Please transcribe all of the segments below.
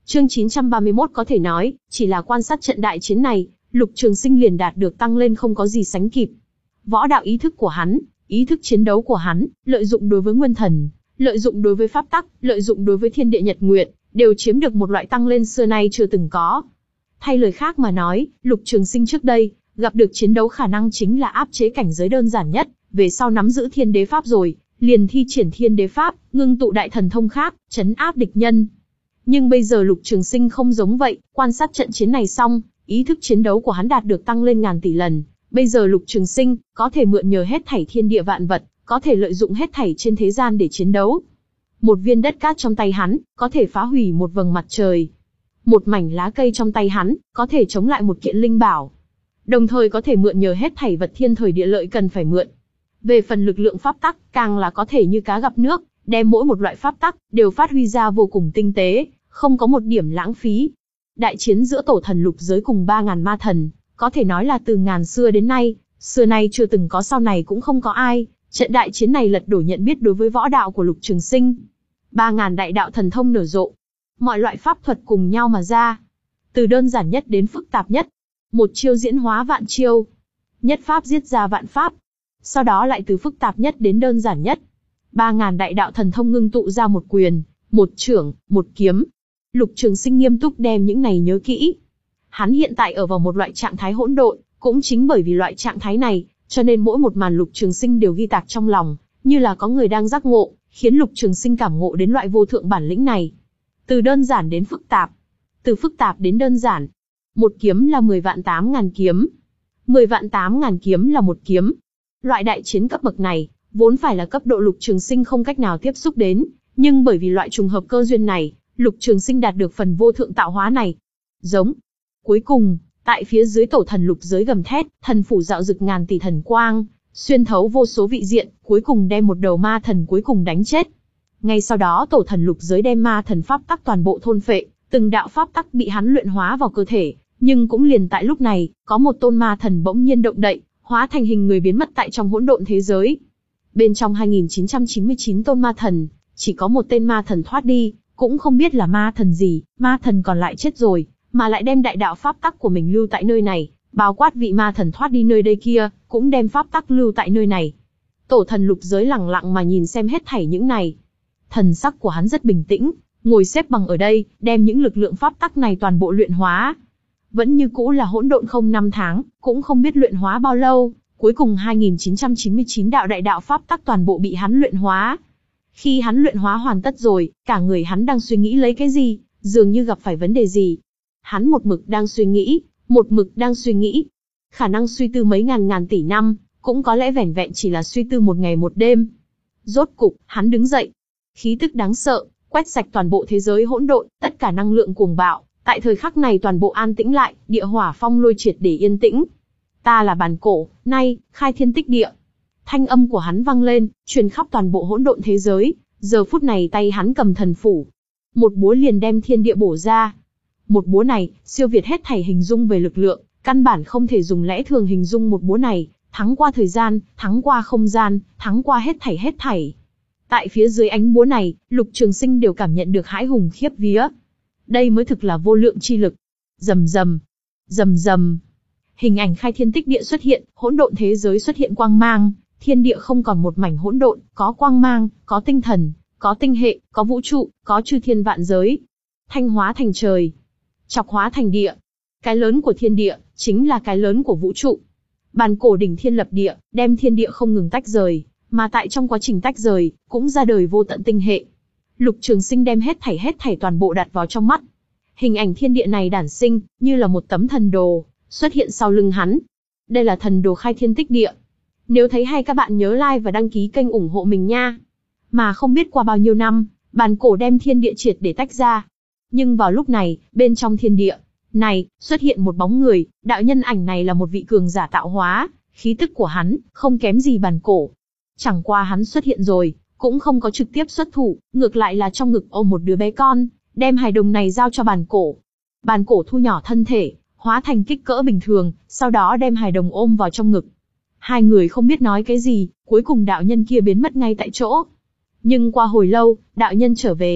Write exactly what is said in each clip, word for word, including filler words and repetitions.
Chương chín trăm ba mươi mốt có thể nói, chỉ là quan sát trận đại chiến này, Lục Trường Sinh liền đạt được tăng lên không có gì sánh kịp. Võ đạo ý thức của hắn, ý thức chiến đấu của hắn, lợi dụng đối với nguyên thần, lợi dụng đối với pháp tắc, lợi dụng đối với thiên địa nhật nguyệt, đều chiếm được một loại tăng lên xưa nay chưa từng có. Thay lời khác mà nói, Lục Trường Sinh trước đây, gặp được chiến đấu khả năng chính là áp chế cảnh giới đơn giản nhất, về sau nắm giữ thiên đế pháp rồi, liền thi triển thiên đế pháp, ngưng tụ đại thần thông khác, trấn áp địch nhân. Nhưng bây giờ Lục Trường Sinh không giống vậy, quan sát trận chiến này xong, ý thức chiến đấu của hắn đạt được tăng lên ngàn tỷ lần. Bây giờ Lục Trường Sinh có thể mượn nhờ hết thảy thiên địa vạn vật, có thể lợi dụng hết thảy trên thế gian để chiến đấu. Một viên đất cát trong tay hắn, có thể phá hủy một vầng mặt trời. Một mảnh lá cây trong tay hắn, có thể chống lại một kiện linh bảo. Đồng thời có thể mượn nhờ hết thảy vật thiên thời địa lợi cần phải mượn. Về phần lực lượng pháp tắc, càng là có thể như cá gặp nước, đem mỗi một loại pháp tắc đều phát huy ra vô cùng tinh tế, không có một điểm lãng phí. Đại chiến giữa tổ thần lục giới cùng ba ngàn ma thần, có thể nói là từ ngàn xưa đến nay, xưa nay chưa từng có, sau này cũng không có ai. Trận đại chiến này lật đổ nhận biết đối với võ đạo của Lục Trường Sinh. Ba ngàn đại đạo thần thông nở rộ, mọi loại pháp thuật cùng nhau mà ra, từ đơn giản nhất đến phức tạp nhất, một chiêu diễn hóa vạn chiêu, nhất pháp giết ra vạn pháp. Sau đó lại từ phức tạp nhất đến đơn giản nhất, ba ngàn đại đạo thần thông ngưng tụ ra một quyền, một chưởng, một kiếm. Lục Trường Sinh nghiêm túc đem những này nhớ kỹ. Hắn hiện tại ở vào một loại trạng thái hỗn độn, cũng chính bởi vì loại trạng thái này, cho nên mỗi một màn Lục Trường Sinh đều ghi tạc trong lòng, như là có người đang giác ngộ, khiến Lục Trường Sinh cảm ngộ đến loại vô thượng bản lĩnh này. Từ đơn giản đến phức tạp, từ phức tạp đến đơn giản. Một kiếm là mười vạn tám ngàn kiếm, mười vạn tám ngàn kiếm là một kiếm. Loại đại chiến cấp bậc này, vốn phải là cấp độ Lục Trường Sinh không cách nào tiếp xúc đến, nhưng bởi vì loại trùng hợp cơ duyên này, Lục Trường Sinh đạt được phần vô thượng tạo hóa này. Giống. Cuối cùng, tại phía dưới tổ thần lục giới gầm thét, thần phủ dạo rực ngàn tỷ thần quang, xuyên thấu vô số vị diện, cuối cùng đem một đầu ma thần cuối cùng đánh chết. Ngay sau đó tổ thần lục giới đem ma thần pháp tắc toàn bộ thôn phệ, từng đạo pháp tắc bị hắn luyện hóa vào cơ thể, nhưng cũng liền tại lúc này, có một tôn ma thần bỗng nhiên động đậy, hóa thành hình người biến mất tại trong hỗn độn thế giới. Bên trong hai nghìn chín trăm chín mươi chín tôn ma thần, chỉ có một tên ma thần thoát đi, cũng không biết là ma thần gì, ma thần còn lại chết rồi, mà lại đem đại đạo pháp tắc của mình lưu tại nơi này, bao quát vị ma thần thoát đi nơi đây kia, cũng đem pháp tắc lưu tại nơi này. Tổ thần lục giới lặng lặng mà nhìn xem hết thảy những này. Thần sắc của hắn rất bình tĩnh, ngồi xếp bằng ở đây, đem những lực lượng pháp tắc này toàn bộ luyện hóa. Vẫn như cũ là hỗn độn không năm tháng, cũng không biết luyện hóa bao lâu, cuối cùng hai nghìn chín trăm chín mươi chín đạo đại đạo pháp tắc toàn bộ bị hắn luyện hóa. Khi hắn luyện hóa hoàn tất rồi, cả người hắn đang suy nghĩ lấy cái gì, dường như gặp phải vấn đề gì. Hắn một mực đang suy nghĩ, một mực đang suy nghĩ. Khả năng suy tư mấy ngàn ngàn tỷ năm, cũng có lẽ vẻn vẹn chỉ là suy tư một ngày một đêm. Rốt cục, hắn đứng dậy. Khí tức đáng sợ, quét sạch toàn bộ thế giới hỗn độn, tất cả năng lượng cuồng bạo. Tại thời khắc này toàn bộ an tĩnh lại, địa hỏa phong lôi triệt để yên tĩnh. Ta là Bàn Cổ, nay, khai thiên tích địa. Thanh âm của hắn vang lên, truyền khắp toàn bộ hỗn độn thế giới. Giờ phút này tay hắn cầm thần phủ. Một búa liền đem thiên địa bổ ra. Một búa này, siêu việt hết thảy hình dung về lực lượng, căn bản không thể dùng lẽ thường hình dung một búa này, thắng qua thời gian, thắng qua không gian, thắng qua hết thảy hết thảy. Tại phía dưới ánh búa này, Lục Trường Sinh đều cảm nhận được hãi hùng khiếp vía. Đây mới thực là vô lượng chi lực. Rầm rầm, rầm rầm. Hình ảnh khai thiên tích địa xuất hiện, hỗn độn thế giới xuất hiện quang mang, thiên địa không còn một mảnh hỗn độn, có quang mang, có tinh thần, có tinh hệ, có vũ trụ, có chư thiên vạn giới. Thanh hóa thành trời, chọc hóa thành địa. Cái lớn của thiên địa, chính là cái lớn của vũ trụ. Bàn Cổ đỉnh thiên lập địa, đem thiên địa không ngừng tách rời, mà tại trong quá trình tách rời, cũng ra đời vô tận tinh hệ. Lục Trường Sinh đem hết thảy hết thảy toàn bộ đặt vào trong mắt. Hình ảnh thiên địa này đản sinh, như là một tấm thần đồ, xuất hiện sau lưng hắn. Đây là thần đồ khai thiên tích địa. Nếu thấy hay các bạn nhớ like và đăng ký kênh ủng hộ mình nha. Mà không biết qua bao nhiêu năm, Bàn Cổ đem thiên địa triệt để tách ra. Nhưng vào lúc này, bên trong thiên địa này, xuất hiện một bóng người, đạo nhân ảnh này là một vị cường giả tạo hóa, khí tức của hắn, không kém gì Bàn Cổ. Chẳng qua hắn xuất hiện rồi, cũng không có trực tiếp xuất thủ, ngược lại là trong ngực ôm một đứa bé con, đem hài đồng này giao cho Bàn Cổ. Bàn Cổ thu nhỏ thân thể, hóa thành kích cỡ bình thường, sau đó đem hài đồng ôm vào trong ngực. Hai người không biết nói cái gì, cuối cùng đạo nhân kia biến mất ngay tại chỗ. Nhưng qua hồi lâu, đạo nhân trở về,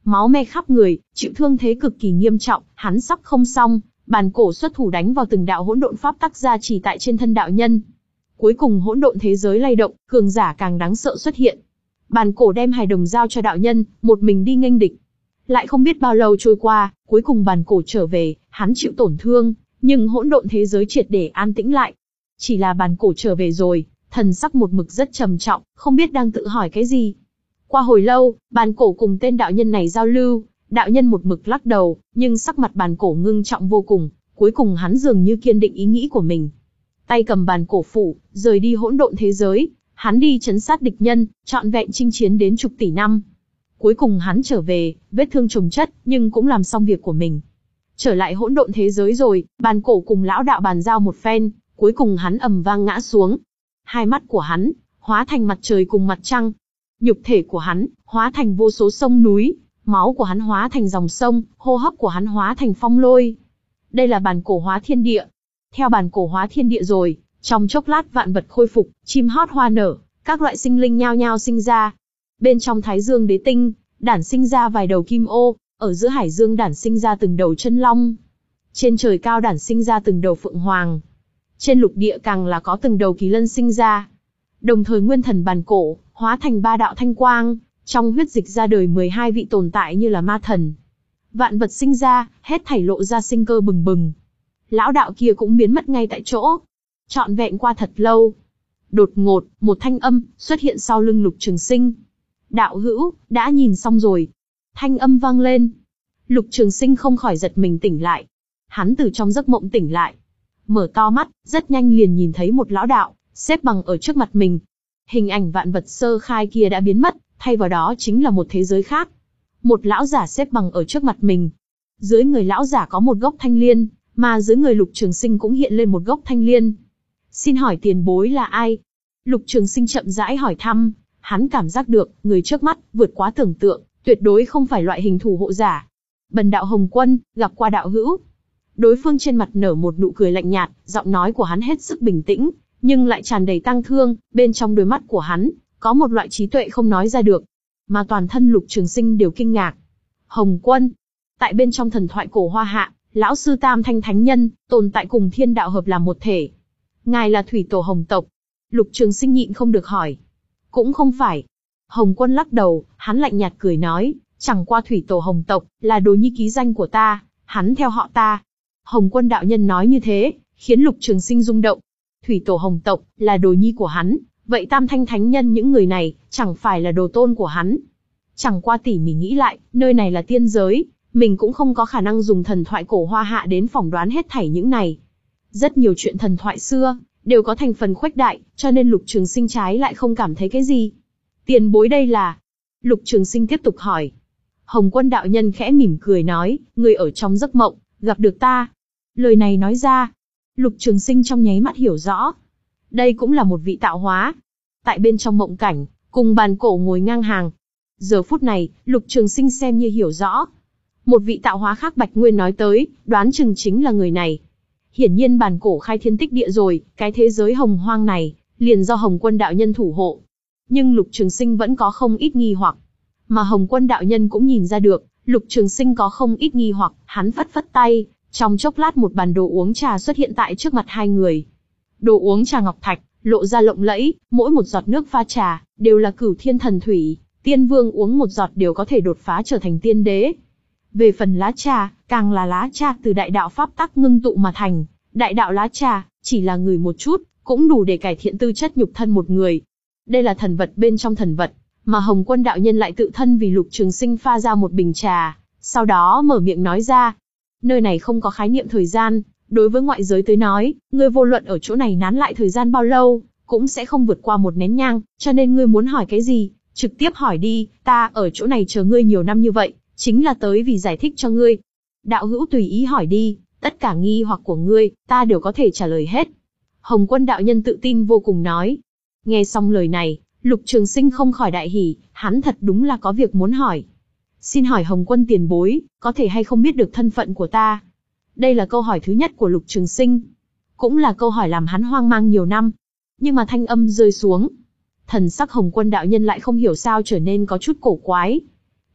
máu me khắp người, chịu thương thế cực kỳ nghiêm trọng, hắn sắp không xong, bàn cổ xuất thủ đánh vào từng đạo hỗn độn pháp tắc gia trì tại trên thân đạo nhân. Cuối cùng hỗn độn thế giới lay động, cường giả càng đáng sợ xuất hiện. Bàn cổ đem hài đồng giao cho đạo nhân, một mình đi nghênh địch. Lại không biết bao lâu trôi qua, cuối cùng bàn cổ trở về, hắn chịu tổn thương, nhưng hỗn độn thế giới triệt để an tĩnh lại. Chỉ là bàn cổ trở về rồi, thần sắc một mực rất trầm trọng, không biết đang tự hỏi cái gì. Qua hồi lâu, bàn cổ cùng tên đạo nhân này giao lưu, đạo nhân một mực lắc đầu, nhưng sắc mặt bàn cổ ngưng trọng vô cùng, cuối cùng hắn dường như kiên định ý nghĩ của mình. Tay cầm bàn cổ phủ, rời đi hỗn độn thế giới, hắn đi trấn sát địch nhân, trọn vẹn chinh chiến đến chục tỷ năm. Cuối cùng hắn trở về, vết thương chồng chất, nhưng cũng làm xong việc của mình. Trở lại hỗn độn thế giới rồi, bàn cổ cùng lão đạo bàn giao một phen, cuối cùng hắn ầm vang ngã xuống. Hai mắt của hắn, hóa thành mặt trời cùng mặt trăng. Nhục thể của hắn, hóa thành vô số sông núi, máu của hắn hóa thành dòng sông, hô hấp của hắn hóa thành phong lôi. Đây là bàn cổ hóa thiên địa. Theo bàn cổ hóa thiên địa rồi, trong chốc lát vạn vật khôi phục, chim hót hoa nở, các loại sinh linh nhao nhao sinh ra. Bên trong Thái Dương Đế Tinh, đản sinh ra vài đầu kim ô, ở giữa Hải Dương đản sinh ra từng đầu chân long. Trên trời cao đản sinh ra từng đầu phượng hoàng. Trên lục địa càng là có từng đầu kỳ lân sinh ra. Đồng thời nguyên thần bàn cổ, hóa thành ba đạo thanh quang, trong huyết dịch ra đời mười hai vị tồn tại như là ma thần. Vạn vật sinh ra, hết thảy lộ ra sinh cơ bừng bừng. Lão đạo kia cũng biến mất ngay tại chỗ. Trọn vẹn qua thật lâu. Đột ngột, một thanh âm xuất hiện sau lưng Lục Trường Sinh. Đạo hữu, đã nhìn xong rồi. Thanh âm vang lên. Lục Trường Sinh không khỏi giật mình tỉnh lại. Hắn từ trong giấc mộng tỉnh lại. Mở to mắt, rất nhanh liền nhìn thấy một lão đạo, xếp bằng ở trước mặt mình. Hình ảnh vạn vật sơ khai kia đã biến mất, thay vào đó chính là một thế giới khác. Một lão giả xếp bằng ở trước mặt mình. Dưới người lão giả có một gốc thanh liên, mà dưới người Lục Trường Sinh cũng hiện lên một gốc thanh liên. Xin hỏi tiền bối là ai? Lục Trường Sinh chậm rãi hỏi thăm, hắn cảm giác được, người trước mắt, vượt quá tưởng tượng, tuyệt đối không phải loại hình thủ hộ giả. Bần đạo Hồng Quân, gặp qua đạo hữu. Đối phương trên mặt nở một nụ cười lạnh nhạt, giọng nói của hắn hết sức bình tĩnh, nhưng lại tràn đầy tang thương, bên trong đôi mắt của hắn, có một loại trí tuệ không nói ra được. Mà toàn thân Lục Trường Sinh đều kinh ngạc. Hồng Quân. Tại bên trong thần thoại cổ Hoa Hạ, lão sư Tam Thanh Thánh Nhân, tồn tại cùng thiên đạo hợp làm một thể. Ngài là thủy tổ Hồng tộc. Lục Trường Sinh nhịn không được hỏi. Cũng không phải. Hồng Quân lắc đầu, hắn lạnh nhạt cười nói, chẳng qua thủy tổ Hồng tộc, là đồ nhi ký danh của ta, hắn theo họ ta. Hồng Quân đạo nhân nói như thế, khiến Lục Trường Sinh rung động. Thủy tổ Hồng tộc, là đồ nhi của hắn, vậy Tam Thanh Thánh Nhân những người này, chẳng phải là đồ tôn của hắn. Chẳng qua tỉ mỉ nghĩ lại, nơi này là tiên giới, mình cũng không có khả năng dùng thần thoại cổ Hoa Hạ đến phỏng đoán hết thảy những này. Rất nhiều chuyện thần thoại xưa, đều có thành phần khuếch đại, cho nên Lục Trường Sinh trái lại không cảm thấy cái gì. Tiền bối đây là... Lục Trường Sinh tiếp tục hỏi. Hồng Quân đạo nhân khẽ mỉm cười nói, người ở trong giấc mộng, gặp được ta. Lời này nói ra, Lục Trường Sinh trong nháy mắt hiểu rõ. Đây cũng là một vị tạo hóa. Tại bên trong mộng cảnh, cùng bàn cổ ngồi ngang hàng. Giờ phút này, Lục Trường Sinh xem như hiểu rõ. Một vị tạo hóa khác Bạch Nguyên nói tới, đoán chừng chính là người này. Hiển nhiên bàn cổ khai thiên tích địa rồi, cái thế giới hồng hoang này, liền do Hồng Quân đạo nhân thủ hộ. Nhưng Lục Trường Sinh vẫn có không ít nghi hoặc. Mà Hồng Quân đạo nhân cũng nhìn ra được, Lục Trường Sinh có không ít nghi hoặc, hắn phất phất tay, trong chốc lát một bàn đồ uống trà xuất hiện tại trước mặt hai người. Đồ uống trà ngọc thạch, lộ ra lộng lẫy, mỗi một giọt nước pha trà, đều là cửu thiên thần thủy, tiên vương uống một giọt đều có thể đột phá trở thành tiên đế. Về phần lá trà, càng là lá trà từ đại đạo pháp tắc ngưng tụ mà thành, đại đạo lá trà, chỉ là ngửi một chút, cũng đủ để cải thiện tư chất nhục thân một người. Đây là thần vật bên trong thần vật, mà Hồng Quân đạo nhân lại tự thân vì Lục Trường Sinh pha ra một bình trà, sau đó mở miệng nói ra. Nơi này không có khái niệm thời gian, đối với ngoại giới tới nói, ngươi vô luận ở chỗ này nán lại thời gian bao lâu, cũng sẽ không vượt qua một nén nhang, cho nên ngươi muốn hỏi cái gì, trực tiếp hỏi đi, ta ở chỗ này chờ ngươi nhiều năm như vậy, chính là tới vì giải thích cho ngươi. Đạo hữu tùy ý hỏi đi, tất cả nghi hoặc của ngươi, ta đều có thể trả lời hết. Hồng Quân đạo nhân tự tin vô cùng nói. Nghe xong lời này, Lục Trường Sinh không khỏi đại hỉ, hắn thật đúng là có việc muốn hỏi. Xin hỏi Hồng Quân tiền bối, có thể hay không biết được thân phận của ta? Đây là câu hỏi thứ nhất của Lục Trường Sinh. Cũng là câu hỏi làm hắn hoang mang nhiều năm. Nhưng mà thanh âm rơi xuống. Thần sắc Hồng Quân đạo nhân lại không hiểu sao trở nên có chút cổ quái.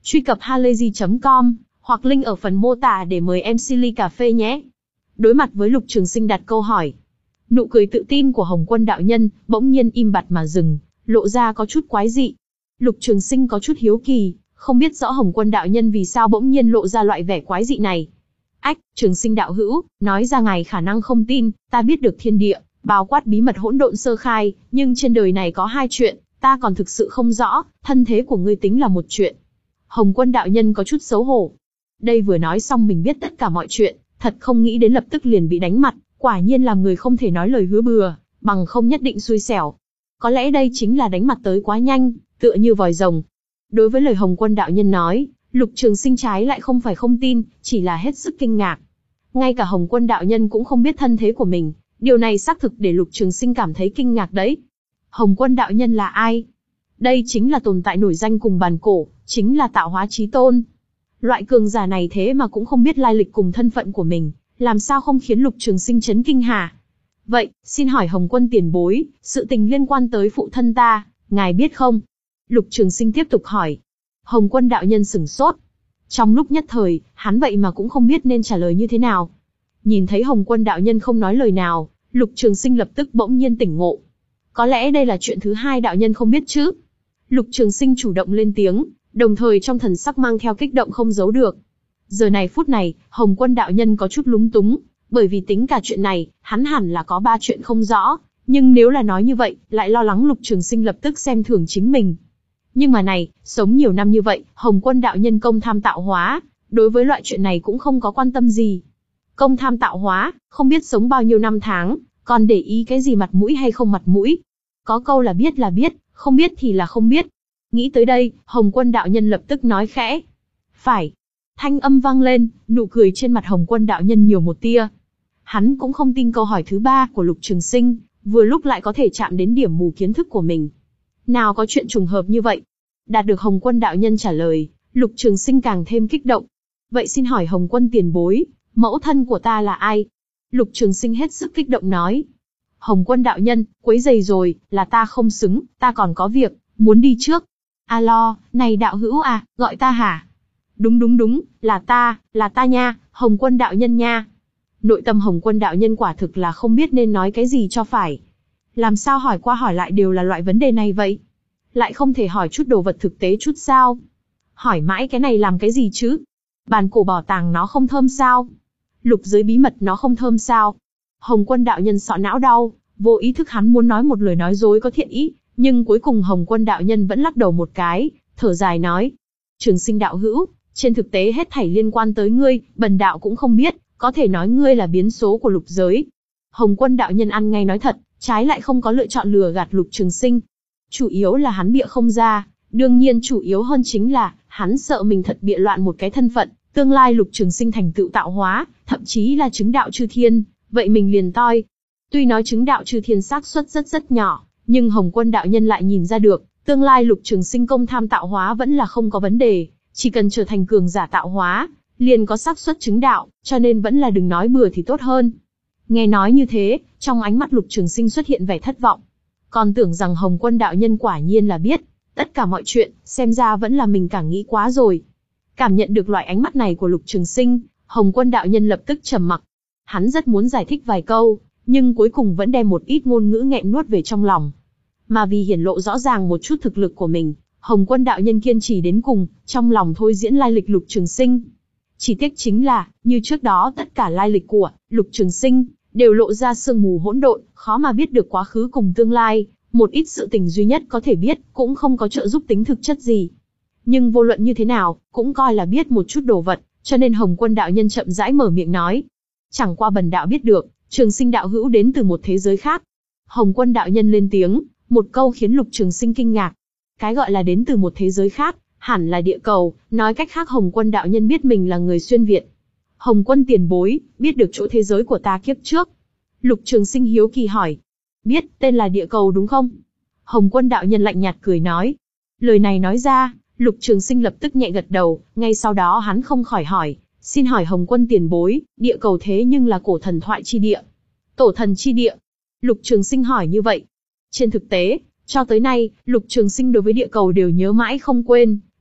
Truy cập halayzi chấm com, hoặc link ở phần mô tả để mời em xê ly cà phê nhé. Đối mặt với Lục Trường Sinh đặt câu hỏi, nụ cười tự tin của Hồng Quân đạo nhân bỗng nhiên im bặt mà dừng, lộ ra có chút quái dị. Lục Trường Sinh có chút hiếu kỳ, không biết rõ Hồng Quân đạo nhân vì sao bỗng nhiên lộ ra loại vẻ quái dị này. Ách, Trường Sinh đạo hữu, nói ra ngài khả năng không tin, ta biết được thiên địa, bao quát bí mật hỗn độn sơ khai, nhưng trên đời này có hai chuyện, ta còn thực sự không rõ, thân thế của ngươi tính là một chuyện. Hồng Quân đạo nhân có chút xấu hổ. Đây vừa nói xong mình biết tất cả mọi chuyện, thật không nghĩ đến lập tức liền bị đánh mặt, quả nhiên làm người không thể nói lời hứa bừa, bằng không nhất định xui xẻo. Có lẽ đây chính là đánh mặt tới quá nhanh, tựa như vòi rồng. Đối với lời Hồng Quân đạo nhân nói, Lục Trường Sinh trái lại không phải không tin, chỉ là hết sức kinh ngạc. Ngay cả Hồng Quân đạo nhân cũng không biết thân thế của mình, điều này xác thực để Lục Trường Sinh cảm thấy kinh ngạc đấy. Hồng Quân đạo nhân là ai? Đây chính là tồn tại nổi danh cùng bàn cổ, chính là tạo hóa chí tôn. Loại cường giả này thế mà cũng không biết lai lịch cùng thân phận của mình, làm sao không khiến Lục Trường Sinh chấn kinh hả? Vậy, xin hỏi Hồng Quân tiền bối, sự tình liên quan tới phụ thân ta, ngài biết không? Lục Trường Sinh tiếp tục hỏi. Hồng Quân đạo nhân sửng sốt. Trong lúc nhất thời, hắn vậy mà cũng không biết nên trả lời như thế nào. Nhìn thấy Hồng Quân đạo nhân không nói lời nào, Lục Trường Sinh lập tức bỗng nhiên tỉnh ngộ. Có lẽ đây là chuyện thứ hai đạo nhân không biết chứ? Lục Trường Sinh chủ động lên tiếng, đồng thời trong thần sắc mang theo kích động không giấu được. Giờ này phút này, Hồng Quân đạo nhân có chút lúng túng, bởi vì tính cả chuyện này, hắn hẳn là có ba chuyện không rõ, nhưng nếu là nói như vậy, lại lo lắng Lục Trường Sinh lập tức xem thường chính mình. Nhưng mà này, sống nhiều năm như vậy, Hồng Quân đạo nhân công tham tạo hóa, đối với loại chuyện này cũng không có quan tâm gì. Công tham tạo hóa, không biết sống bao nhiêu năm tháng, còn để ý cái gì mặt mũi hay không mặt mũi. Có câu là biết là biết, không biết thì là không biết. Nghĩ tới đây, Hồng Quân đạo nhân lập tức nói khẽ. Phải. Thanh âm vang lên, nụ cười trên mặt Hồng Quân đạo nhân nhiều một tia. Hắn cũng không tin câu hỏi thứ ba của Lục Trường Sinh, vừa lúc lại có thể chạm đến điểm mù kiến thức của mình. Nào có chuyện trùng hợp như vậy. Đạt được Hồng Quân đạo nhân trả lời, Lục Trường Sinh càng thêm kích động. Vậy xin hỏi Hồng Quân tiền bối, mẫu thân của ta là ai? Lục Trường Sinh hết sức kích động nói. Hồng Quân đạo nhân, quấy rầy rồi, là ta không xứng, ta còn có việc, muốn đi trước. Alo, này đạo hữu à, gọi ta hả? Đúng đúng đúng, là ta, là ta nha, Hồng Quân đạo nhân nha. Nội tâm Hồng Quân đạo nhân quả thực là không biết nên nói cái gì cho phải. Làm sao hỏi qua hỏi lại đều là loại vấn đề này vậy? Lại không thể hỏi chút đồ vật thực tế chút sao? Hỏi mãi cái này làm cái gì chứ? Bàn cổ bảo tàng nó không thơm sao? Lục giới bí mật nó không thơm sao? Hồng Quân đạo nhân sọ não đau, vô ý thức hắn muốn nói một lời nói dối có thiện ý, nhưng cuối cùng Hồng Quân đạo nhân vẫn lắc đầu một cái, thở dài nói. Trường Sinh đạo hữu, trên thực tế hết thảy liên quan tới ngươi, bần đạo cũng không biết, có thể nói ngươi là biến số của lục giới. Hồng Quân đạo nhân ăn ngay nói thật, trái lại không có lựa chọn lừa gạt Lục Trường Sinh. Chủ yếu là hắn bịa không ra, đương nhiên chủ yếu hơn chính là, hắn sợ mình thật bịa loạn một cái thân phận, tương lai Lục Trường Sinh thành tựu tạo hóa, thậm chí là chứng đạo chư thiên, vậy mình liền toi. Tuy nói chứng đạo chư thiên xác suất rất rất nhỏ, nhưng Hồng Quân đạo nhân lại nhìn ra được, tương lai Lục Trường Sinh công tham tạo hóa vẫn là không có vấn đề, chỉ cần trở thành cường giả tạo hóa, liền có xác suất chứng đạo, cho nên vẫn là đừng nói bừa thì tốt hơn. Nghe nói như thế, trong ánh mắt Lục Trường Sinh xuất hiện vẻ thất vọng. Còn tưởng rằng Hồng Quân đạo nhân quả nhiên là biết tất cả mọi chuyện, xem ra vẫn là mình càng nghĩ quá rồi. Cảm nhận được loại ánh mắt này của Lục Trường Sinh, Hồng Quân đạo nhân lập tức trầm mặc. Hắn rất muốn giải thích vài câu, nhưng cuối cùng vẫn đem một ít ngôn ngữ nghẹn nuốt về trong lòng. Mà vì hiển lộ rõ ràng một chút thực lực của mình, Hồng Quân đạo nhân kiên trì đến cùng, trong lòng thôi diễn lai lịch Lục Trường Sinh. Chỉ tiếc chính là, như trước đó tất cả lai lịch của Lục Trường Sinh đều lộ ra sương mù hỗn độn, khó mà biết được quá khứ cùng tương lai, một ít sự tình duy nhất có thể biết, cũng không có trợ giúp tính thực chất gì. Nhưng vô luận như thế nào, cũng coi là biết một chút đồ vật, cho nên Hồng Quân đạo nhân chậm rãi mở miệng nói. Chẳng qua bần đạo biết được, Trường Sinh đạo hữu đến từ một thế giới khác. Hồng Quân đạo nhân lên tiếng, một câu khiến Lục Trường Sinh kinh ngạc. Cái gọi là đến từ một thế giới khác, hẳn là địa cầu, nói cách khác Hồng Quân đạo nhân biết mình là người xuyên Việt. Hồng Quân tiền bối, biết được chỗ thế giới của ta kiếp trước. Lục Trường Sinh hiếu kỳ hỏi. Biết, tên là địa cầu đúng không? Hồng Quân đạo nhân lạnh nhạt cười nói. Lời này nói ra, Lục Trường Sinh lập tức nhẹ gật đầu, ngay sau đó hắn không khỏi hỏi. Xin hỏi Hồng Quân tiền bối, địa cầu thế nhưng là cổ thần thoại chi địa. Tổ thần chi địa. Lục Trường Sinh hỏi như vậy. Trên thực tế, cho tới nay, Lục Trường Sinh đối với địa cầu đều nhớ mãi không quên,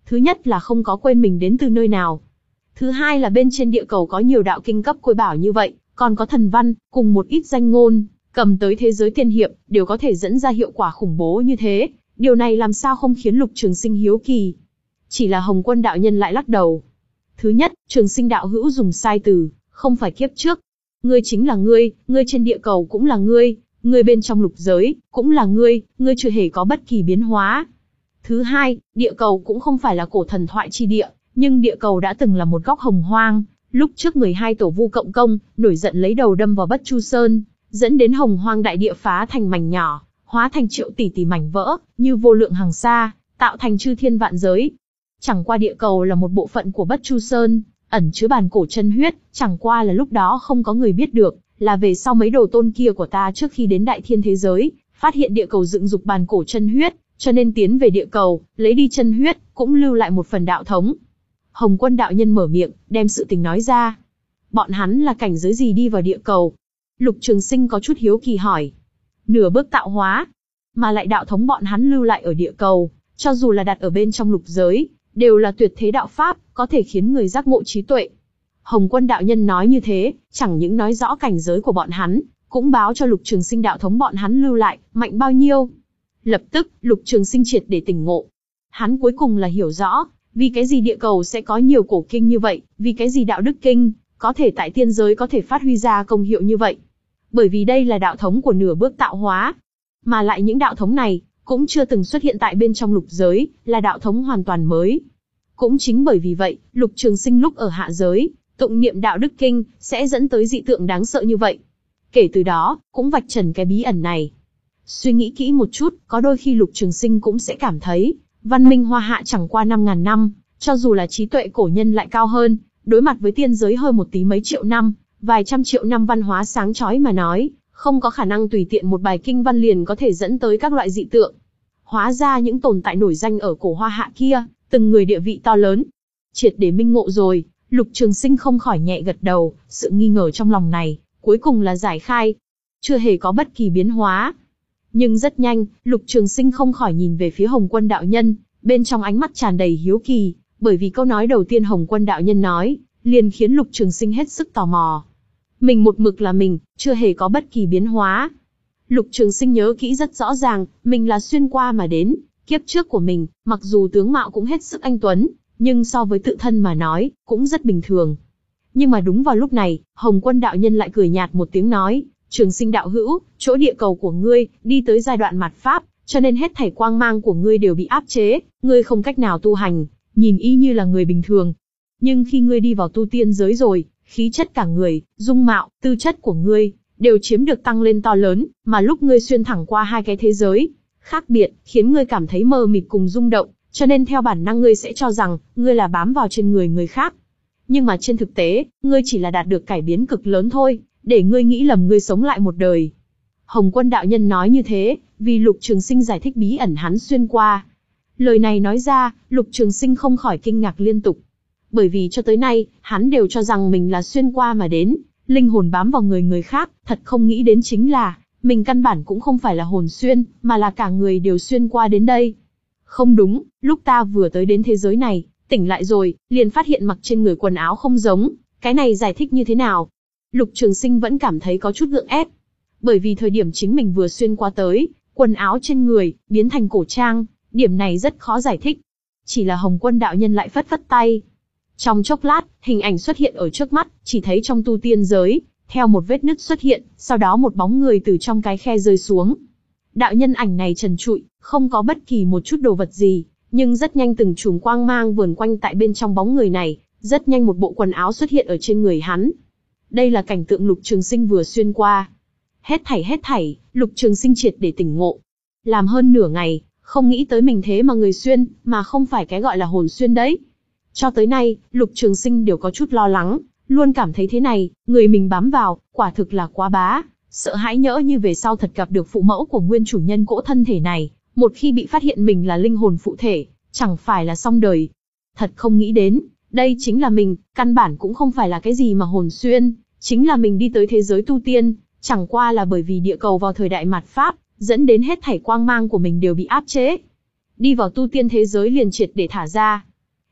Thứ nhất là không có quên mình đến từ nơi nào. Thứ hai là bên trên địa cầu có nhiều đạo kinh cấp côi bảo như vậy, còn có thần văn, cùng một ít danh ngôn, cầm tới thế giới tiên hiệp, đều có thể dẫn ra hiệu quả khủng bố như thế. Điều này làm sao không khiến Lục Trường Sinh hiếu kỳ. Chỉ là Hồng Quân đạo nhân lại lắc đầu. Thứ nhất, Trường Sinh đạo hữu dùng sai từ, không phải kiếp trước. Ngươi chính là ngươi, ngươi trên địa cầu cũng là ngươi, ngươi bên trong lục giới, cũng là ngươi, ngươi chưa hề có bất kỳ biến hóa. Thứ hai, địa cầu cũng không phải là cổ thần thoại chi địa, nhưng địa cầu đã từng là một góc hồng hoang. Lúc trước mười hai tổ vu cộng công, nổi giận lấy đầu đâm vào Bất Chu Sơn, dẫn đến hồng hoang đại địa phá thành mảnh nhỏ, hóa thành triệu tỷ tỷ mảnh vỡ, như vô lượng hàng xa, tạo thành chư thiên vạn giới. Chẳng qua địa cầu là một bộ phận của Bất Chu Sơn, ẩn chứa bản cổ chân huyết, chẳng qua là lúc đó không có người biết được, là về sau mấy đồ tôn kia của ta trước khi đến đại thiên thế giới, phát hiện địa cầu dựng dục bản cổ chân huyết, cho nên tiến về địa cầu, lấy đi chân huyết, cũng lưu lại một phần đạo thống. Hồng Quân đạo nhân mở miệng, đem sự tình nói ra. Bọn hắn là cảnh giới gì đi vào địa cầu? Lục Trường Sinh có chút hiếu kỳ hỏi. Nửa bước tạo hóa, mà lại đạo thống bọn hắn lưu lại ở địa cầu, cho dù là đặt ở bên trong lục giới, đều là tuyệt thế đạo pháp, có thể khiến người giác ngộ trí tuệ. Hồng Quân đạo nhân nói như thế, chẳng những nói rõ cảnh giới của bọn hắn, cũng báo cho Lục Trường Sinh đạo thống bọn hắn lưu lại, mạnh bao nhiêu. Lập tức, Lục Trường Sinh triệt để tỉnh ngộ. Hắn cuối cùng là hiểu rõ, vì cái gì địa cầu sẽ có nhiều cổ kinh như vậy, vì cái gì đạo đức kinh, có thể tại tiên giới có thể phát huy ra công hiệu như vậy. Bởi vì đây là đạo thống của nửa bước tạo hóa. Mà lại những đạo thống này, cũng chưa từng xuất hiện tại bên trong lục giới, là đạo thống hoàn toàn mới. Cũng chính bởi vì vậy, Lục Trường Sinh lúc ở hạ giới, tụng niệm đạo đức kinh, sẽ dẫn tới dị tượng đáng sợ như vậy. Kể từ đó, cũng vạch trần cái bí ẩn này. Suy nghĩ kỹ một chút, có đôi khi Lục Trường Sinh cũng sẽ cảm thấy, văn minh hoa hạ chẳng qua năm ngàn năm, cho dù là trí tuệ cổ nhân lại cao hơn, đối mặt với tiên giới hơn một tí mấy triệu năm, vài trăm triệu năm văn hóa sáng chói mà nói, không có khả năng tùy tiện một bài kinh văn liền có thể dẫn tới các loại dị tượng. Hóa ra những tồn tại nổi danh ở cổ hoa hạ kia, từng người địa vị to lớn. Triệt để minh ngộ rồi, Lục Trường Sinh không khỏi nhẹ gật đầu, sự nghi ngờ trong lòng này, cuối cùng là giải khai. Chưa hề có bất kỳ biến hóa. Nhưng rất nhanh, Lục Trường Sinh không khỏi nhìn về phía Hồng Quân đạo nhân, bên trong ánh mắt tràn đầy hiếu kỳ, bởi vì câu nói đầu tiên Hồng Quân đạo nhân nói, liền khiến Lục Trường Sinh hết sức tò mò. Mình một mực là mình, chưa hề có bất kỳ biến hóa. Lục Trường Sinh nhớ kỹ rất rõ ràng, mình là xuyên qua mà đến, kiếp trước của mình, mặc dù tướng mạo cũng hết sức anh tuấn, nhưng so với tự thân mà nói, cũng rất bình thường. Nhưng mà đúng vào lúc này, Hồng Quân đạo nhân lại cười nhạt một tiếng nói, Trường Sinh đạo hữu, chỗ địa cầu của ngươi, đi tới giai đoạn mạt pháp, cho nên hết thảy quang mang của ngươi đều bị áp chế, ngươi không cách nào tu hành, nhìn y như là người bình thường. Nhưng khi ngươi đi vào tu tiên giới rồi, khí chất cả người, dung mạo, tư chất của ngươi, đều chiếm được tăng lên to lớn, mà lúc ngươi xuyên thẳng qua hai cái thế giới khác biệt, khiến ngươi cảm thấy mờ mịt cùng rung động, cho nên theo bản năng ngươi sẽ cho rằng, ngươi là bám vào trên người người khác. Nhưng mà trên thực tế, ngươi chỉ là đạt được cải biến cực lớn thôi, để ngươi nghĩ lầm ngươi sống lại một đời. Hồng Quân đạo nhân nói như thế, vì Lục Trường Sinh giải thích bí ẩn hắn xuyên qua. Lời này nói ra, Lục Trường Sinh không khỏi kinh ngạc liên tục. Bởi vì cho tới nay, hắn đều cho rằng mình là xuyên qua mà đến, linh hồn bám vào người người khác, thật không nghĩ đến chính là, mình căn bản cũng không phải là hồn xuyên, mà là cả người đều xuyên qua đến đây. Không đúng, lúc ta vừa tới đến thế giới này, tỉnh lại rồi, liền phát hiện mặc trên người quần áo không giống, cái này giải thích như thế nào? Lục Trường Sinh vẫn cảm thấy có chút gượng ép. Bởi vì thời điểm chính mình vừa xuyên qua tới, quần áo trên người, biến thành cổ trang, điểm này rất khó giải thích. Chỉ là Hồng Quân đạo nhân lại phất phất tay. Trong chốc lát, hình ảnh xuất hiện ở trước mắt, chỉ thấy trong tu tiên giới, theo một vết nứt xuất hiện, sau đó một bóng người từ trong cái khe rơi xuống. Đạo nhân ảnh này trần trụi, không có bất kỳ một chút đồ vật gì, nhưng rất nhanh từng chùm quang mang vờn quanh tại bên trong bóng người này, rất nhanh một bộ quần áo xuất hiện ở trên người hắn. Đây là cảnh tượng Lục Trường Sinh vừa xuyên qua. Hết thảy hết thảy, Lục Trường Sinh triệt để tỉnh ngộ. Làm hơn nửa ngày, không nghĩ tới mình thế mà người xuyên, mà không phải cái gọi là hồn xuyên đấy. Cho tới nay, Lục Trường Sinh đều có chút lo lắng, luôn cảm thấy thế này, người mình bám vào, quả thực là quá bá, sợ hãi nhỡ như về sau thật gặp được phụ mẫu của nguyên chủ nhân cỗ thân thể này, một khi bị phát hiện mình là linh hồn phụ thể, chẳng phải là xong đời. Thật không nghĩ đến, đây chính là mình, căn bản cũng không phải là cái gì mà hồn xuyên, chính là mình đi tới thế giới tu tiên, chẳng qua là bởi vì địa cầu vào thời đại mạt Pháp, dẫn đến hết thảy quang mang của mình đều bị áp chế. Đi vào tu tiên thế giới liền triệt để thả ra.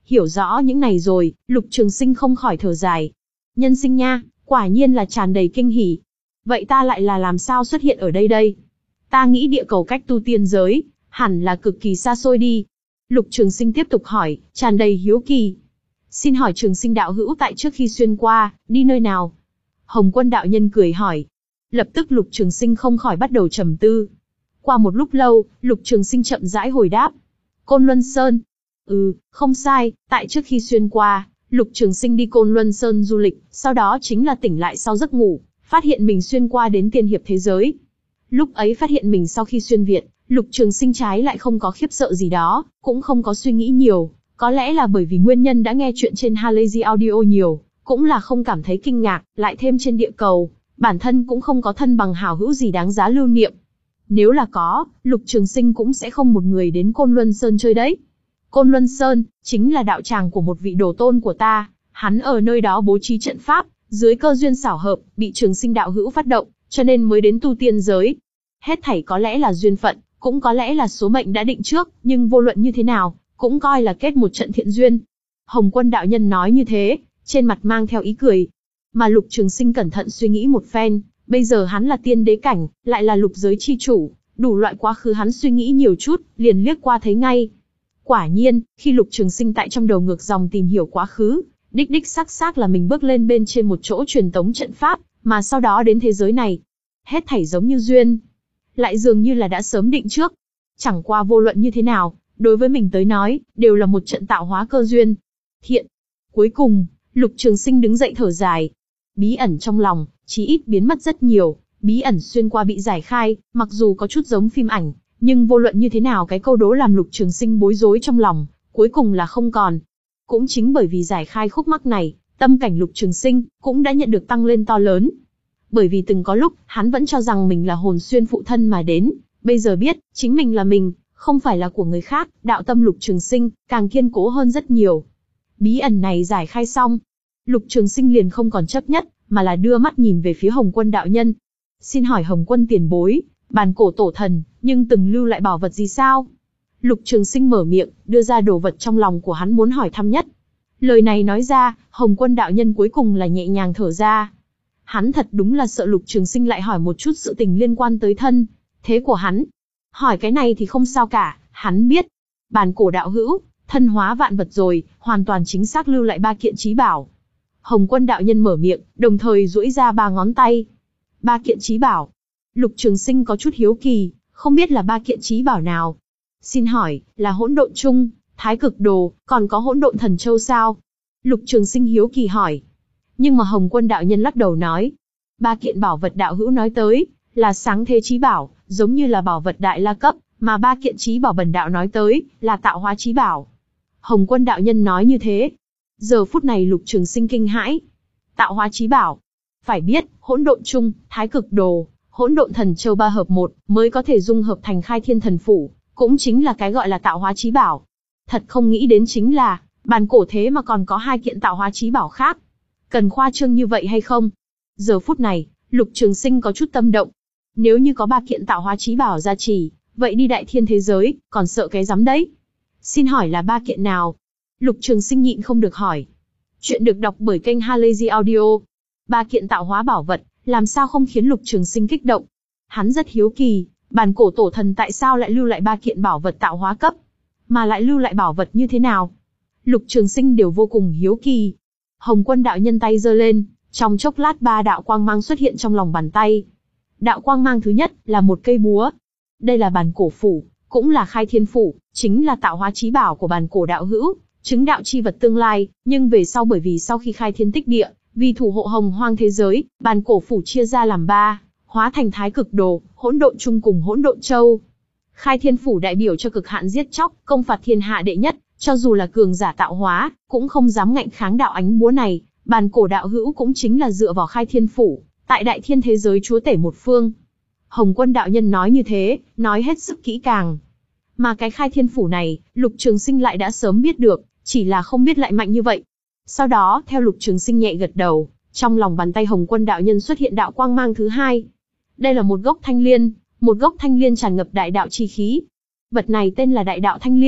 Hiểu rõ những này rồi, Lục Trường Sinh không khỏi thở dài. Nhân sinh nha, quả nhiên là tràn đầy kinh hỉ. Vậy ta lại là làm sao xuất hiện ở đây đây? Ta nghĩ địa cầu cách tu tiên giới, hẳn là cực kỳ xa xôi đi. Lục Trường Sinh tiếp tục hỏi, tràn đầy hiếu kỳ. Xin hỏi Trường Sinh đạo hữu tại trước khi xuyên qua, đi nơi nào? Hồng Quân đạo nhân cười hỏi. Lập tức Lục Trường Sinh không khỏi bắt đầu trầm tư. Qua một lúc lâu, Lục Trường Sinh chậm rãi hồi đáp. Côn Luân Sơn. Ừ, không sai, tại trước khi xuyên qua, Lục Trường Sinh đi Côn Luân Sơn du lịch, sau đó chính là tỉnh lại sau giấc ngủ, phát hiện mình xuyên qua đến tiên hiệp thế giới. Lúc ấy phát hiện mình sau khi xuyên Việt, Lục Trường Sinh trái lại không có khiếp sợ gì đó, cũng không có suy nghĩ nhiều, có lẽ là bởi vì nguyên nhân đã nghe chuyện trên Halazy Audio nhiều, cũng là không cảm thấy kinh ngạc, lại thêm trên địa cầu, bản thân cũng không có thân bằng hảo hữu gì đáng giá lưu niệm. Nếu là có, Lục Trường Sinh cũng sẽ không một người đến Côn Luân Sơn chơi đấy. Côn Luân Sơn, chính là đạo tràng của một vị đồ tôn của ta, hắn ở nơi đó bố trí trận pháp, dưới cơ duyên xảo hợp, bị Trường Sinh đạo hữu phát động, cho nên mới đến tu tiên giới. Hết thảy có lẽ là duyên phận, cũng có lẽ là số mệnh đã định trước, nhưng vô luận như thế nào, cũng coi là kết một trận thiện duyên. Hồng Quân đạo nhân nói như thế, trên mặt mang theo ý cười. Mà Lục Trường Sinh cẩn thận suy nghĩ một phen, bây giờ hắn là tiên đế cảnh, lại là lục giới chi chủ, đủ loại quá khứ hắn suy nghĩ nhiều chút, liền liếc qua thấy ngay. Quả nhiên, khi Lục Trường Sinh tại trong đầu ngược dòng tìm hiểu quá khứ, đích đích xác xác là mình bước lên bên trên một chỗ truyền tống trận pháp, mà sau đó đến thế giới này. Hết thảy giống như duyên, lại dường như là đã sớm định trước. Chẳng qua vô luận như thế nào, đối với mình tới nói, đều là một trận tạo hóa cơ duyên. Thiện. Cuối cùng, Lục Trường Sinh đứng dậy thở dài. Bí ẩn trong lòng, chí ít biến mất rất nhiều, bí ẩn xuyên qua bị giải khai, mặc dù có chút giống phim ảnh, nhưng vô luận như thế nào cái câu đố làm Lục Trường Sinh bối rối trong lòng, cuối cùng là không còn. Cũng chính bởi vì giải khai khúc mắc này, tâm cảnh Lục Trường Sinh cũng đã nhận được tăng lên to lớn. Bởi vì từng có lúc, hắn vẫn cho rằng mình là hồn xuyên phụ thân mà đến, bây giờ biết, chính mình là mình, không phải là của người khác, đạo tâm Lục Trường Sinh càng kiên cố hơn rất nhiều. Bí ẩn này giải khai xong, Lục Trường Sinh liền không còn chấp nhất, mà là đưa mắt nhìn về phía Hồng Quân đạo nhân. Xin hỏi Hồng Quân tiền bối, bàn cổ tổ thần, nhưng từng lưu lại bảo vật gì sao? Lục Trường Sinh mở miệng, đưa ra đồ vật trong lòng của hắn muốn hỏi thăm nhất. Lời này nói ra, Hồng Quân đạo nhân cuối cùng là nhẹ nhàng thở ra. Hắn thật đúng là sợ Lục Trường Sinh lại hỏi một chút sự tình liên quan tới thân thế của hắn. Hỏi cái này thì không sao cả, hắn biết. Bàn cổ đạo hữu, thân hóa vạn vật rồi, hoàn toàn chính xác lưu lại ba kiện chí bảo. Hồng Quân đạo nhân mở miệng, đồng thời duỗi ra ba ngón tay. Ba kiện chí bảo. Lục Trường Sinh có chút hiếu kỳ, không biết là ba kiện chí bảo nào. Xin hỏi, là hỗn độn chung, thái cực đồ, còn có hỗn độn thần châu sao? Lục Trường Sinh hiếu kỳ hỏi. Nhưng mà Hồng Quân đạo nhân lắc đầu nói. Ba kiện bảo vật đạo hữu nói tới, là sáng thế chí bảo, giống như là bảo vật đại la cấp, mà ba kiện chí bảo bần đạo nói tới, là tạo hóa chí bảo. Hồng Quân đạo nhân nói như thế. Giờ phút này Lục Trường Sinh kinh hãi. Tạo hóa chí bảo. Phải biết, hỗn độn chung, thái cực đồ, hỗn độn thần châu ba hợp một, mới có thể dung hợp thành khai thiên thần phủ, cũng chính là cái gọi là tạo hóa chí bảo. Thật không nghĩ đến chính là, bàn cổ thế mà còn có hai kiện tạo hóa chí bảo khác. Cần khoa trương như vậy hay không? Giờ phút này, Lục Trường Sinh có chút tâm động. Nếu như có ba kiện tạo hóa chí bảo gia trì, vậy đi đại thiên thế giới, còn sợ cái rắm đấy. Xin hỏi là ba kiện nào? Lục Trường Sinh nhịn không được hỏi. Chuyện được đọc bởi kênh Halazy Audio. Ba kiện tạo hóa bảo vật, làm sao không khiến Lục Trường Sinh kích động? Hắn rất hiếu kỳ, bàn cổ tổ thần tại sao lại lưu lại ba kiện bảo vật tạo hóa cấp? Mà lại lưu lại bảo vật như thế nào? Lục Trường Sinh đều vô cùng hiếu kỳ. Hồng Quân đạo nhân tay giơ lên, trong chốc lát ba đạo quang mang xuất hiện trong lòng bàn tay. Đạo quang mang thứ nhất là một cây búa. Đây là bàn cổ phủ, cũng là khai thiên phủ, chính là tạo hóa chí bảo của bàn cổ đạo hữu, chứng đạo chi vật tương lai, nhưng về sau bởi vì sau khi khai thiên tích địa, vì thủ hộ hồng hoang thế giới, bàn cổ phủ chia ra làm ba, hóa thành thái cực đồ, hỗn độn chung cùng hỗn độn châu. Khai thiên phủ đại biểu cho cực hạn giết chóc, công phạt thiên hạ đệ nhất, cho dù là cường giả tạo hóa, cũng không dám ngạnh kháng đạo ánh búa này. Bàn cổ đạo hữu cũng chính là dựa vào khai thiên phủ, tại đại thiên thế giới chúa tể một phương. Hồng Quân đạo nhân nói như thế, nói hết sức kỹ càng. Mà cái khai thiên phủ này, Lục Trường Sinh lại đã sớm biết được, chỉ là không biết lại mạnh như vậy. Sau đó, theo Lục Trường Sinh nhẹ gật đầu, trong lòng bàn tay Hồng Quân đạo nhân xuất hiện đạo quang mang thứ hai. Đây là một gốc thanh liên, một gốc thanh liên tràn ngập đại đạo chi khí. Vật này tên là đại đạo thanh liên,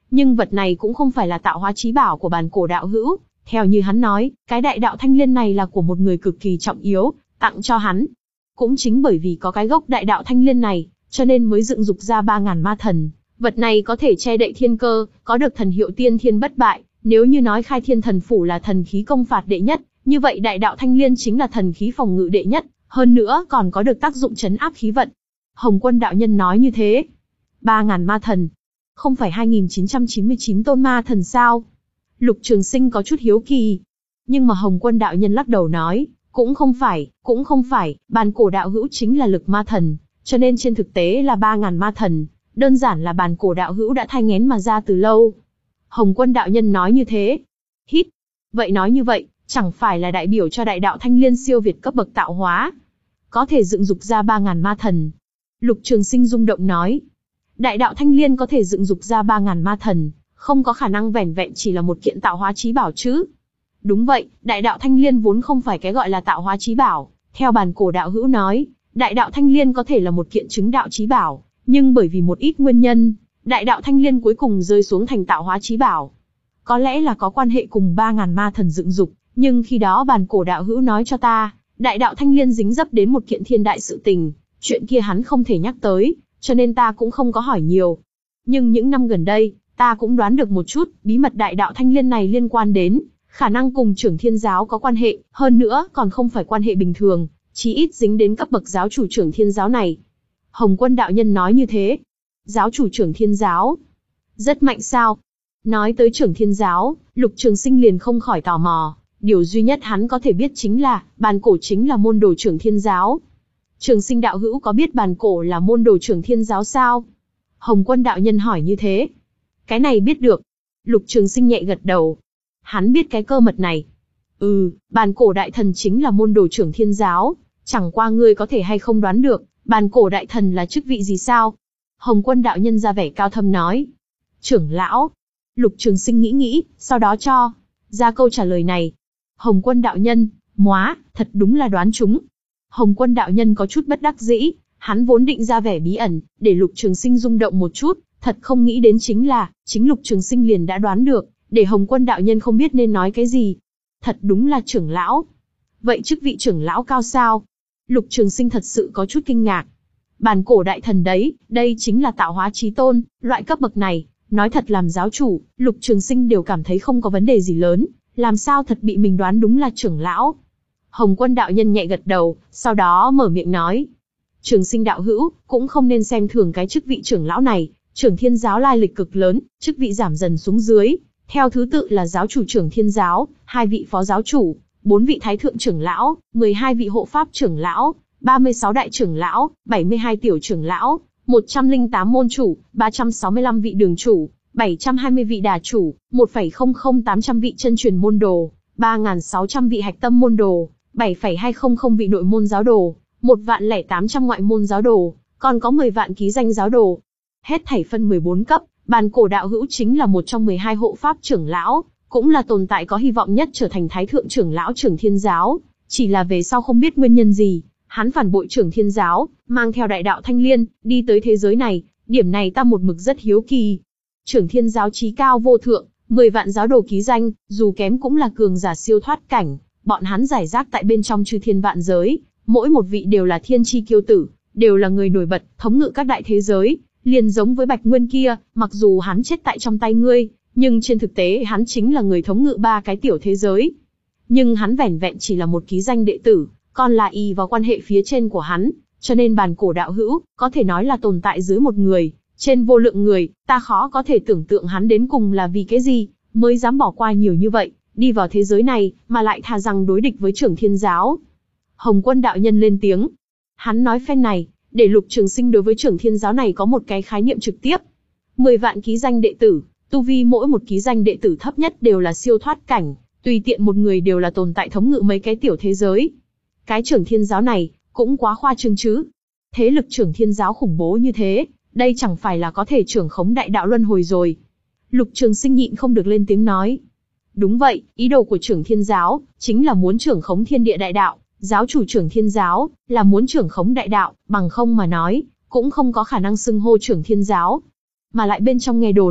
Nhưng vật này cũng không phải là tạo hóa chí bảo của bản cổ đạo hữu. Theo như hắn nói, cái đại đạo thanh liên này là của một người cực kỳ trọng yếu, tặng cho hắn. Cũng chính bởi vì có cái gốc đại đạo thanh liên này, cho nên mới dựng dục ra ba ngàn ma thần. Vật này có thể che đậy thiên cơ, có được thần hiệu tiên thiên bất bại. Nếu như nói khai thiên thần phủ là thần khí công phạt đệ nhất, như vậy đại đạo thanh liên chính là thần khí phòng ngự đệ nhất, hơn nữa còn có được tác dụng trấn áp khí vận. Hồng Quân đạo nhân nói như thế. Ba ngàn ma thần, không phải hai nghìn chín trăm chín mươi chín tôn ma thần sao? Lục Trường Sinh có chút hiếu kỳ. Nhưng mà Hồng Quân đạo nhân lắc đầu nói, cũng không phải, cũng không phải, bản cổ đạo hữu chính là lực ma thần, cho nên trên thực tế là ba ngàn ma thần, đơn giản là bản cổ đạo hữu đã thai nghén mà ra từ lâu. Hồng Quân đạo nhân nói như thế. Hít. Vậy nói như vậy, chẳng phải là đại biểu cho đại đạo thanh liên siêu việt cấp bậc tạo hóa, có thể dựng dục ra ba ngàn ma thần. Lục Trường Sinh rung động nói, đại đạo thanh liên có thể dựng dục ra ba ngàn ma thần, không có khả năng vẻn vẹn chỉ là một kiện tạo hóa chí bảo chứ? Đúng vậy, đại đạo thanh liên vốn không phải cái gọi là tạo hóa chí bảo. Theo bản cổ đạo hữu nói, đại đạo thanh liên có thể là một kiện chứng đạo chí bảo, nhưng bởi vì một ít nguyên nhân, đại đạo thanh liên cuối cùng rơi xuống thành tạo hóa chí bảo. Có lẽ là có quan hệ cùng ba ngàn ma thần dựng dục, nhưng khi đó bản cổ đạo hữu nói cho ta, đại đạo thanh liên dính dấp đến một kiện thiên đại sự tình, chuyện kia hắn không thể nhắc tới, cho nên ta cũng không có hỏi nhiều. Nhưng những năm gần đây, ta cũng đoán được một chút, bí mật đại đạo thanh liên này liên quan đến, khả năng cùng Trưởng Thiên giáo có quan hệ, hơn nữa còn không phải quan hệ bình thường, chí ít dính đến cấp bậc giáo chủ Trưởng Thiên giáo này. Hồng Quân đạo nhân nói như thế. Giáo chủ Trưởng Thiên giáo, rất mạnh sao? Nói tới Trưởng Thiên giáo, Lục Trường Sinh liền không khỏi tò mò. Điều duy nhất hắn có thể biết chính là, bản cổ chính là môn đồ Trưởng Thiên giáo. Trường Sinh đạo hữu có biết bản cổ là môn đồ Trưởng Thiên giáo sao? Hồng Quân đạo nhân hỏi như thế. Cái này biết được. Lục Trường Sinh nhẹ gật đầu. Hắn biết cái cơ mật này. Ừ, bản cổ đại thần chính là môn đồ Trưởng Thiên giáo. Chẳng qua ngươi có thể hay không đoán được, bản cổ đại thần là chức vị gì sao? Hồng Quân đạo nhân ra vẻ cao thâm nói. Trưởng lão. Lục Trường Sinh nghĩ nghĩ, sau đó cho ra câu trả lời này. Hồng Quân đạo nhân, móa, thật đúng là đoán trúng. Hồng Quân đạo nhân có chút bất đắc dĩ, hắn vốn định ra vẻ bí ẩn, để Lục Trường Sinh rung động một chút, thật không nghĩ đến chính là, chính Lục Trường Sinh liền đã đoán được, để Hồng Quân đạo nhân không biết nên nói cái gì. Thật đúng là trưởng lão. Vậy chức vị trưởng lão cao sao? Lục Trường Sinh thật sự có chút kinh ngạc. Bản cổ đại thần đấy, đây chính là tạo hóa chí tôn, loại cấp bậc này, nói thật làm giáo chủ, Lục Trường Sinh đều cảm thấy không có vấn đề gì lớn, làm sao thật bị mình đoán đúng là trưởng lão. Hồng Quân đạo nhân nhẹ gật đầu, sau đó mở miệng nói. Trường Sinh đạo hữu, cũng không nên xem thường cái chức vị trưởng lão này, Trưởng Thiên giáo lai lịch cực lớn, chức vị giảm dần xuống dưới, theo thứ tự là giáo chủ Trưởng Thiên giáo, hai vị phó giáo chủ, bốn vị thái thượng trưởng lão, mười hai vị hộ pháp trưởng lão, ba mươi sáu đại trưởng lão, bảy mươi hai tiểu trưởng lão, một trăm lẻ tám môn chủ, ba trăm sáu mươi lăm vị đường chủ, bảy trăm hai mươi vị đà chủ, một phẩy không không tám trăm vị chân truyền môn đồ, ba nghìn sáu trăm vị hạch tâm môn đồ, bảy phẩy hai không không vị nội môn giáo đồ, một vạn lẻ tám trăm ngoại môn giáo đồ, còn có mười vạn ký danh giáo đồ. Hết thảy phân mười bốn cấp, bản cổ đạo hữu chính là một trong mười hai hộ pháp trưởng lão, cũng là tồn tại có hy vọng nhất trở thành thái thượng trưởng lão Trưởng Thiên giáo, chỉ là về sau không biết nguyên nhân gì, hắn phản bội Trưởng Thiên giáo, mang theo đại đạo thanh liên, đi tới thế giới này, điểm này ta một mực rất hiếu kỳ. Trưởng Thiên giáo chí cao vô thượng, mười vạn giáo đồ ký danh, dù kém cũng là cường giả siêu thoát cảnh, bọn hắn giải rác tại bên trong chư thiên vạn giới, mỗi một vị đều là thiên chi kiêu tử, đều là người nổi bật, thống ngự các đại thế giới, liền giống với Bạch Nguyên kia, mặc dù hắn chết tại trong tay ngươi, nhưng trên thực tế hắn chính là người thống ngự ba cái tiểu thế giới. Nhưng hắn vẻn vẹn chỉ là một ký danh đệ tử, còn là y vào quan hệ phía trên của hắn, cho nên bản cổ đạo hữu, có thể nói là tồn tại dưới một người, trên vô lượng người, ta khó có thể tưởng tượng hắn đến cùng là vì cái gì, mới dám bỏ qua nhiều như vậy, đi vào thế giới này, mà lại thà rằng đối địch với Trưởng Thiên giáo. Hồng Quân đạo nhân lên tiếng. Hắn nói phen này, để Lục Trường Sinh đối với Trưởng Thiên giáo này có một cái khái niệm trực tiếp. Mười vạn ký danh đệ tử, tu vi mỗi một ký danh đệ tử thấp nhất đều là siêu thoát cảnh, tùy tiện một người đều là tồn tại thống ngự mấy cái tiểu thế giới. Cái Trưởng Thiên giáo này, cũng quá khoa trương chứ. Thế lực Trưởng Thiên giáo khủng bố như thế, đây chẳng phải là có thể trưởng khống đại đạo luân hồi rồi. Lục Trường Sinh nhịn không được lên tiếng nói. Đúng vậy, ý đồ của Trưởng Thiên giáo, chính là muốn trưởng khống thiên địa đại đạo. Giáo chủ Trưởng Thiên giáo, là muốn trưởng khống đại đạo, bằng không mà nói, cũng không có khả năng xưng hô Trưởng Thiên giáo. Mà lại bên trong nghe đồn,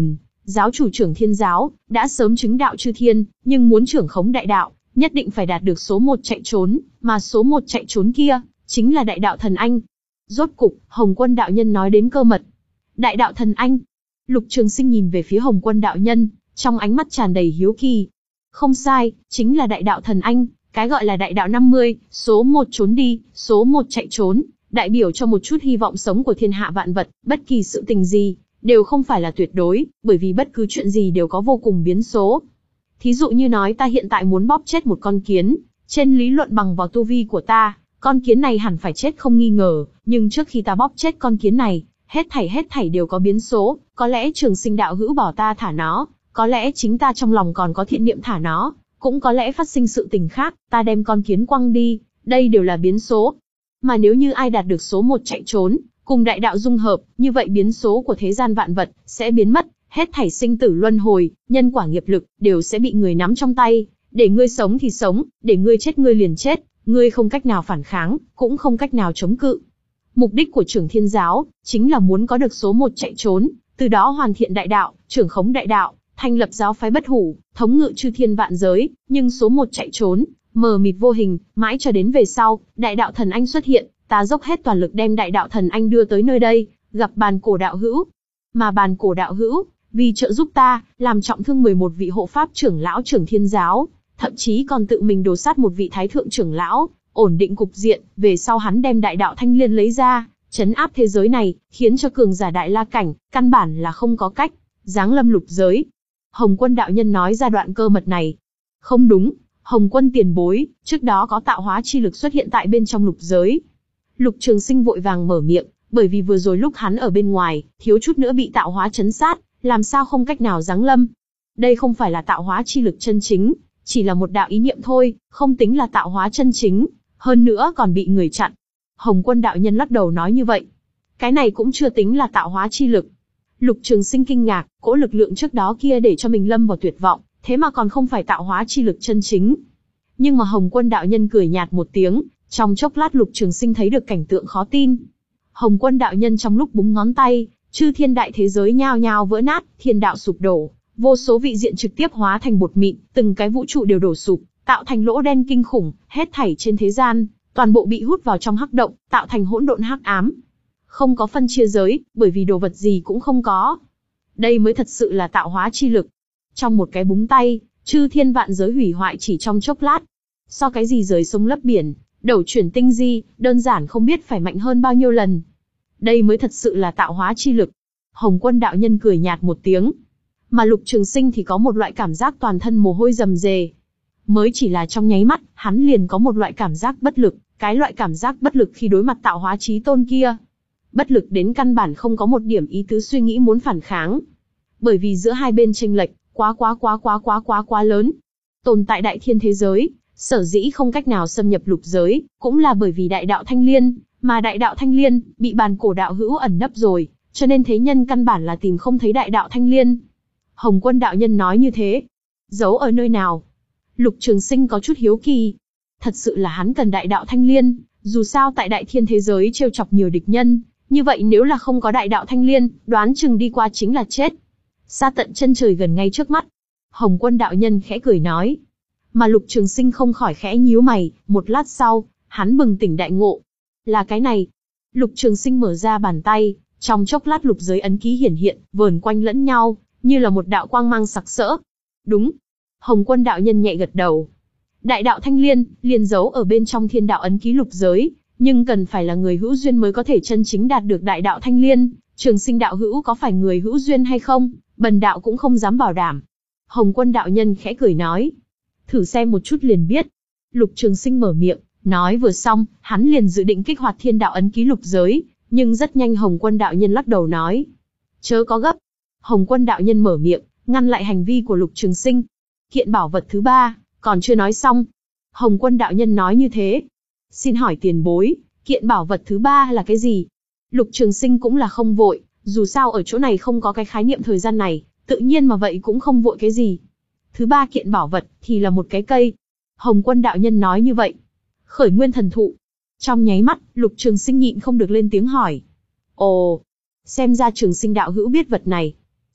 Giáo chủ trưởng thiên giáo, đã sớm chứng đạo chư thiên, nhưng muốn trưởng khống đại đạo, nhất định phải đạt được số một chạy trốn, mà số một chạy trốn kia, chính là đại đạo thần anh. Rốt cục, Hồng Quân đạo nhân nói đến cơ mật. Đại đạo thần anh. Lục Trường Sinh nhìn về phía Hồng Quân đạo nhân, trong ánh mắt tràn đầy hiếu kỳ. Không sai, chính là đại đạo thần anh, cái gọi là đại đạo năm mươi, số một trốn đi, số một chạy trốn, đại biểu cho một chút hy vọng sống của thiên hạ vạn vật, bất kỳ sự tình gì, đều không phải là tuyệt đối, bởi vì bất cứ chuyện gì đều có vô cùng biến số. Thí dụ như nói ta hiện tại muốn bóp chết một con kiến, trên lý luận bằng vào tu vi của ta, con kiến này hẳn phải chết không nghi ngờ, nhưng trước khi ta bóp chết con kiến này, hết thảy hết thảy đều có biến số, có lẽ Trường Sinh đạo hữu bỏ ta thả nó, có lẽ chính ta trong lòng còn có thiện niệm thả nó, cũng có lẽ phát sinh sự tình khác, ta đem con kiến quăng đi, đây đều là biến số. Mà nếu như ai đạt được số một chạy trốn, cùng đại đạo dung hợp, như vậy biến số của thế gian vạn vật sẽ biến mất, hết thảy sinh tử luân hồi, nhân quả nghiệp lực đều sẽ bị người nắm trong tay, để ngươi sống thì sống, để ngươi chết ngươi liền chết, ngươi không cách nào phản kháng, cũng không cách nào chống cự. Mục đích của Trưởng Thiên giáo chính là muốn có được số một chạy trốn, từ đó hoàn thiện đại đạo, trưởng khống đại đạo, thành lập giáo phái bất hủ, thống ngự chư thiên vạn giới, nhưng số một chạy trốn, mờ mịt vô hình, mãi cho đến về sau, đại đạo thần anh xuất hiện, ta dốc hết toàn lực đem đại đạo thần anh đưa tới nơi đây, gặp bàn cổ đạo hữu. Mà bàn cổ đạo hữu, vì trợ giúp ta, làm trọng thương mười một vị hộ pháp trưởng lão Trưởng Thiên giáo, thậm chí còn tự mình đồ sát một vị thái thượng trưởng lão, ổn định cục diện, về sau hắn đem đại đạo thanh liên lấy ra, trấn áp thế giới này, khiến cho cường giả đại la cảnh, căn bản là không có cách giáng lâm lục giới. Hồng Quân đạo nhân nói ra đoạn cơ mật này. Không đúng, Hồng Quân tiền bối, trước đó có tạo hóa chi lực xuất hiện tại bên trong lục giới. Lục Trường Sinh vội vàng mở miệng, bởi vì vừa rồi lúc hắn ở bên ngoài, thiếu chút nữa bị tạo hóa chấn sát, làm sao không cách nào giáng lâm. Đây không phải là tạo hóa chi lực chân chính, chỉ là một đạo ý niệm thôi, không tính là tạo hóa chân chính, hơn nữa còn bị người chặn. Hồng Quân đạo nhân lắc đầu nói như vậy. Cái này cũng chưa tính là tạo hóa chi lực. Lục Trường Sinh kinh ngạc, cỗ lực lượng trước đó kia để cho mình lâm vào tuyệt vọng, thế mà còn không phải tạo hóa chi lực chân chính. Nhưng mà Hồng Quân đạo nhân cười nhạt một tiếng, trong chốc lát Lục Trường Sinh thấy được cảnh tượng khó tin. Hồng Quân đạo nhân trong lúc búng ngón tay, chư thiên đại thế giới nhao nhao vỡ nát, thiên đạo sụp đổ, vô số vị diện trực tiếp hóa thành bột mịn, từng cái vũ trụ đều đổ sụp, tạo thành lỗ đen kinh khủng, hết thảy trên thế gian, toàn bộ bị hút vào trong hắc động, tạo thành hỗn độn hắc ám. Không có phân chia giới, bởi vì đồ vật gì cũng không có. Đây mới thật sự là tạo hóa chi lực. Trong một cái búng tay, chư thiên vạn giới hủy hoại chỉ trong chốc lát. So cái gì rời sông lấp biển, đầu chuyển tinh di, đơn giản không biết phải mạnh hơn bao nhiêu lần. Đây mới thật sự là tạo hóa chi lực. Hồng Quân đạo nhân cười nhạt một tiếng. Mà Lục Trường Sinh thì có một loại cảm giác toàn thân mồ hôi rầm rề. Mới chỉ là trong nháy mắt, hắn liền có một loại cảm giác bất lực, cái loại cảm giác bất lực khi đối mặt tạo hóa chí tôn kia. Bất lực đến căn bản không có một điểm ý tứ suy nghĩ muốn phản kháng. Bởi vì giữa hai bên chênh lệch, quá quá quá quá quá quá quá lớn. Tồn tại đại thiên thế giới, sở dĩ không cách nào xâm nhập lục giới, cũng là bởi vì đại đạo thanh liên, mà đại đạo thanh liên, bị bàn cổ đạo hữu ẩn nấp rồi, cho nên thế nhân căn bản là tìm không thấy đại đạo thanh liên. Hồng Quân đạo nhân nói như thế. Giấu ở nơi nào? Lục Trường Sinh có chút hiếu kỳ. Thật sự là hắn cần đại đạo thanh liên, dù sao tại đại thiên thế giới trêu chọc nhiều địch nhân, như vậy nếu là không có đại đạo thanh liên, đoán chừng đi qua chính là chết. Xa tận chân trời gần ngay trước mắt. Hồng Quân đạo nhân khẽ cười nói. Mà Lục Trường Sinh không khỏi khẽ nhíu mày, một lát sau, hắn bừng tỉnh đại ngộ. Là cái này. Lục Trường Sinh mở ra bàn tay, trong chốc lát lục giới ấn ký hiển hiện, vờn quanh lẫn nhau, như là một đạo quang mang sặc sỡ. Đúng. Hồng Quân đạo nhân nhẹ gật đầu. Đại đạo thanh liên, liền giấu ở bên trong thiên đạo ấn ký lục giới, nhưng cần phải là người hữu duyên mới có thể chân chính đạt được đại đạo thanh liên. Trường Sinh đạo hữu có phải người hữu duyên hay không, bần đạo cũng không dám bảo đảm. Hồng Quân đạo nhân khẽ cười nói. Thử xem một chút liền biết. Lục Trường Sinh mở miệng, nói vừa xong, hắn liền dự định kích hoạt thiên đạo ấn ký lục giới, nhưng rất nhanh Hồng Quân đạo nhân lắc đầu nói. Chớ có gấp. Hồng Quân đạo nhân mở miệng, ngăn lại hành vi của Lục Trường Sinh. Kiện bảo vật thứ ba, còn chưa nói xong. Hồng Quân đạo nhân nói như thế. Xin hỏi tiền bối, kiện bảo vật thứ ba là cái gì? Lục Trường Sinh cũng là không vội, dù sao ở chỗ này không có cái khái niệm thời gian này, tự nhiên mà vậy cũng không vội cái gì. Thứ ba kiện bảo vật thì là một cái cây. Hồng Quân đạo nhân nói như vậy. Khởi nguyên thần thụ. Trong nháy mắt, Lục Trường Sinh nhịn không được lên tiếng hỏi. Ồ, xem ra Trường Sinh đạo hữu biết vật này.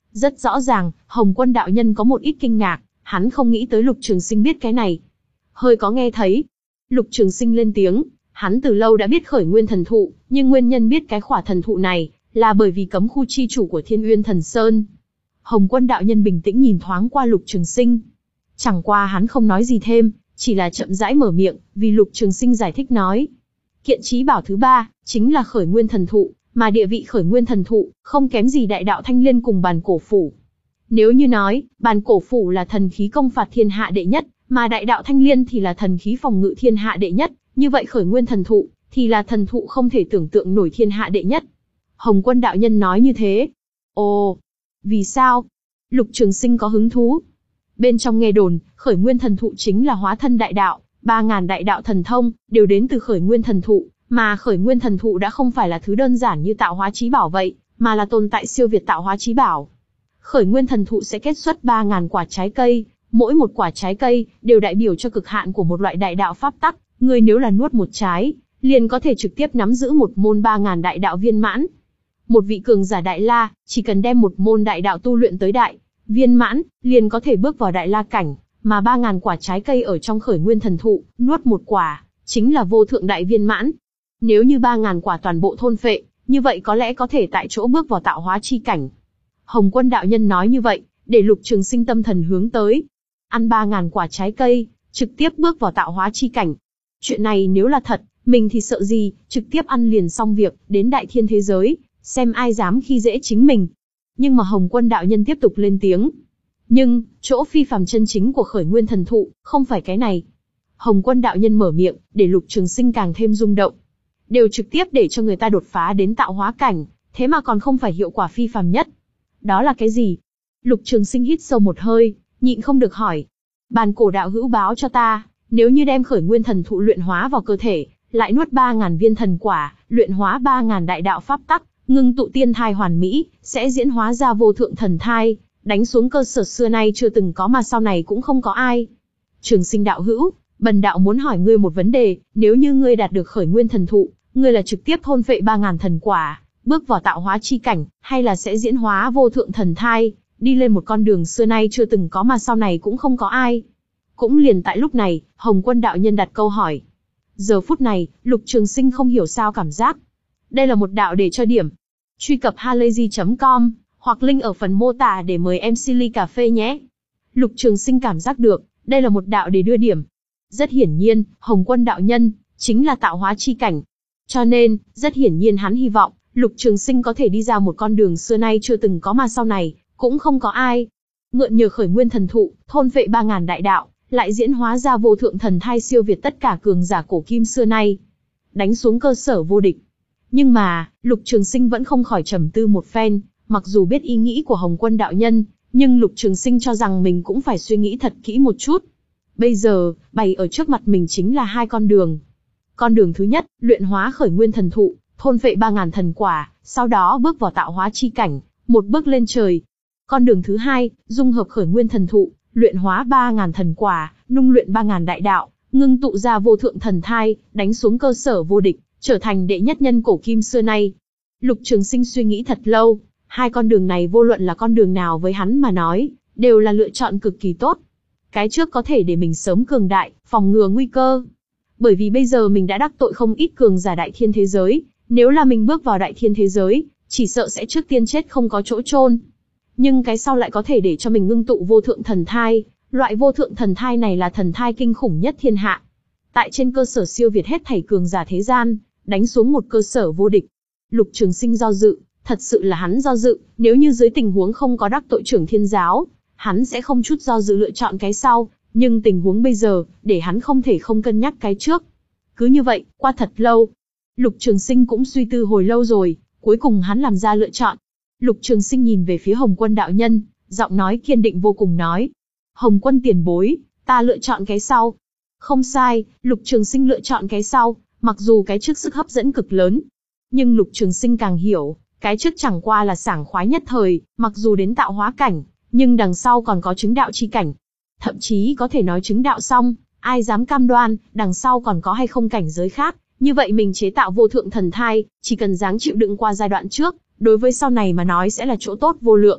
Rất rõ ràng, Hồng Quân đạo nhân có một ít kinh ngạc, hắn không nghĩ tới Lục Trường Sinh biết cái này. Hơi có nghe thấy. Lục Trường Sinh lên tiếng, hắn từ lâu đã biết khởi nguyên thần thụ, nhưng nguyên nhân biết cái khỏa thần thụ này, là bởi vì cấm khu chi chủ của Thiên Uyên Thần Sơn. Hồng Quân đạo nhân bình tĩnh nhìn thoáng qua Lục Trường Sinh. Chẳng qua hắn không nói gì thêm, chỉ là chậm rãi mở miệng, vì Lục Trường Sinh giải thích nói. Kiện chí bảo thứ ba, chính là khởi nguyên thần thụ, mà địa vị khởi nguyên thần thụ, không kém gì đại đạo Thanh Liên cùng bàn cổ phủ. Nếu như nói, bàn cổ phủ là thần khí công phạt thiên hạ đệ nhất, mà đại đạo Thanh Liên thì là thần khí phòng ngự thiên hạ đệ nhất, như vậy khởi nguyên thần thụ, thì là thần thụ không thể tưởng tượng nổi thiên hạ đệ nhất. Hồng Quân đạo nhân nói như thế. Ồ, vì sao? Lục Trường Sinh có hứng thú. Bên trong nghe đồn, khởi nguyên thần thụ chính là hóa thân đại đạo, ba ngàn đại đạo thần thông, đều đến từ khởi nguyên thần thụ, mà khởi nguyên thần thụ đã không phải là thứ đơn giản như tạo hóa chí bảo vậy, mà là tồn tại siêu việt tạo hóa chí bảo. Khởi nguyên thần thụ sẽ kết xuất ba ngàn quả trái cây, mỗi một quả trái cây, đều đại biểu cho cực hạn của một loại đại đạo pháp tắc, người nếu là nuốt một trái, liền có thể trực tiếp nắm giữ một môn ba ngàn đại đạo viên mãn. Một vị cường giả đại la, chỉ cần đem một môn đại đạo tu luyện tới đại viên mãn, liền có thể bước vào đại la cảnh, mà ba ngàn quả trái cây ở trong khởi nguyên thần thụ, nuốt một quả, chính là vô thượng đại viên mãn. Nếu như ba ngàn quả toàn bộ thôn phệ, như vậy có lẽ có thể tại chỗ bước vào tạo hóa chi cảnh. Hồng Quân đạo nhân nói như vậy, để Lục Trường Sinh tâm thần hướng tới. Ăn ba ngàn quả trái cây, trực tiếp bước vào tạo hóa chi cảnh. Chuyện này nếu là thật, mình thì sợ gì, trực tiếp ăn liền xong việc, đến đại thiên thế giới, xem ai dám khi dễ chính mình. Nhưng mà Hồng Quân đạo nhân tiếp tục lên tiếng. Nhưng, chỗ phi phàm chân chính của khởi nguyên thần thụ, không phải cái này. Hồng Quân đạo nhân mở miệng, để Lục Trường Sinh càng thêm rung động. Đều trực tiếp để cho người ta đột phá đến tạo hóa cảnh, thế mà còn không phải hiệu quả phi phàm nhất. Đó là cái gì? Lục Trường Sinh hít sâu một hơi, nhịn không được hỏi. Bàn cổ đạo hữu báo cho ta, nếu như đem khởi nguyên thần thụ luyện hóa vào cơ thể, lại nuốt ba ngàn viên thần quả, luyện hóa ba ngàn đại đạo pháp tắc, ngưng tụ tiên thai hoàn mỹ, sẽ diễn hóa ra vô thượng thần thai, đánh xuống cơ sở xưa nay chưa từng có mà sau này cũng không có ai. Trường Sinh đạo hữu, bần đạo muốn hỏi ngươi một vấn đề, nếu như ngươi đạt được khởi nguyên thần thụ, ngươi là trực tiếp thôn phệ ba ngàn thần quả, bước vào tạo hóa chi cảnh, hay là sẽ diễn hóa vô thượng thần thai, đi lên một con đường xưa nay chưa từng có mà sau này cũng không có ai. Cũng liền tại lúc này, Hồng Quân đạo nhân đặt câu hỏi. Giờ phút này, Lục Trường Sinh không hiểu sao cảm giác. Đây là một đạo để cho điểm. Truy cập halayzi chấm com, hoặc link ở phần mô tả để mời em xê ly cà phê nhé. Lục Trường Sinh cảm giác được, đây là một đạo để đưa điểm. Rất hiển nhiên, Hồng Quân đạo nhân, chính là tạo hóa chi cảnh. Cho nên, rất hiển nhiên hắn hy vọng, Lục Trường Sinh có thể đi ra một con đường xưa nay chưa từng có mà sau này, cũng không có ai. Mượn nhờ khởi nguyên thần thụ, thôn vệ ba ngàn đại đạo, lại diễn hóa ra vô thượng thần thai siêu việt tất cả cường giả cổ kim xưa nay. Đánh xuống cơ sở vô địch. Nhưng mà, Lục Trường Sinh vẫn không khỏi trầm tư một phen, mặc dù biết ý nghĩ của Hồng Quân đạo nhân, nhưng Lục Trường Sinh cho rằng mình cũng phải suy nghĩ thật kỹ một chút. Bây giờ, bày ở trước mặt mình chính là hai con đường. Con đường thứ nhất, luyện hóa khởi nguyên thần thụ, thôn phệ ba ngàn thần quả, sau đó bước vào tạo hóa chi cảnh, một bước lên trời. Con đường thứ hai, dung hợp khởi nguyên thần thụ, luyện hóa ba ngàn thần quả, nung luyện ba ngàn đại đạo, ngưng tụ ra vô thượng thần thai, đánh xuống cơ sở vô địch, trở thành đệ nhất nhân cổ kim xưa nay. Lục Trường Sinh suy nghĩ thật lâu, hai con đường này vô luận là con đường nào với hắn mà nói, đều là lựa chọn cực kỳ tốt. Cái trước có thể để mình sớm cường đại, phòng ngừa nguy cơ. Bởi vì bây giờ mình đã đắc tội không ít cường giả đại thiên thế giới, nếu là mình bước vào đại thiên thế giới, chỉ sợ sẽ trước tiên chết không có chỗ chôn. Nhưng cái sau lại có thể để cho mình ngưng tụ vô thượng thần thai, loại vô thượng thần thai này là thần thai kinh khủng nhất thiên hạ. Tại trên cơ sở siêu việt hết thảy cường giả thế gian, đánh xuống một cơ sở vô địch. Lục Trường Sinh do dự, thật sự là hắn do dự, nếu như dưới tình huống không có đắc tội trưởng thiên giáo, hắn sẽ không chút do dự lựa chọn cái sau, nhưng tình huống bây giờ, để hắn không thể không cân nhắc cái trước. Cứ như vậy, qua thật lâu, Lục Trường Sinh cũng suy tư hồi lâu rồi, cuối cùng hắn làm ra lựa chọn. Lục Trường Sinh nhìn về phía Hồng Quân đạo nhân, giọng nói kiên định vô cùng nói. Hồng Quân tiền bối, ta lựa chọn cái sau. Không sai, Lục Trường Sinh lựa chọn cái sau, mặc dù cái trước sức hấp dẫn cực lớn. Nhưng Lục Trường Sinh càng hiểu, cái trước chẳng qua là sảng khoái nhất thời, mặc dù đến tạo hóa cảnh, nhưng đằng sau còn có chứng đạo chi cảnh. Thậm chí có thể nói chứng đạo xong, ai dám cam đoan, đằng sau còn có hay không cảnh giới khác. Như vậy mình chế tạo vô thượng thần thai, chỉ cần dáng chịu đựng qua giai đoạn trước, đối với sau này mà nói sẽ là chỗ tốt vô lượng.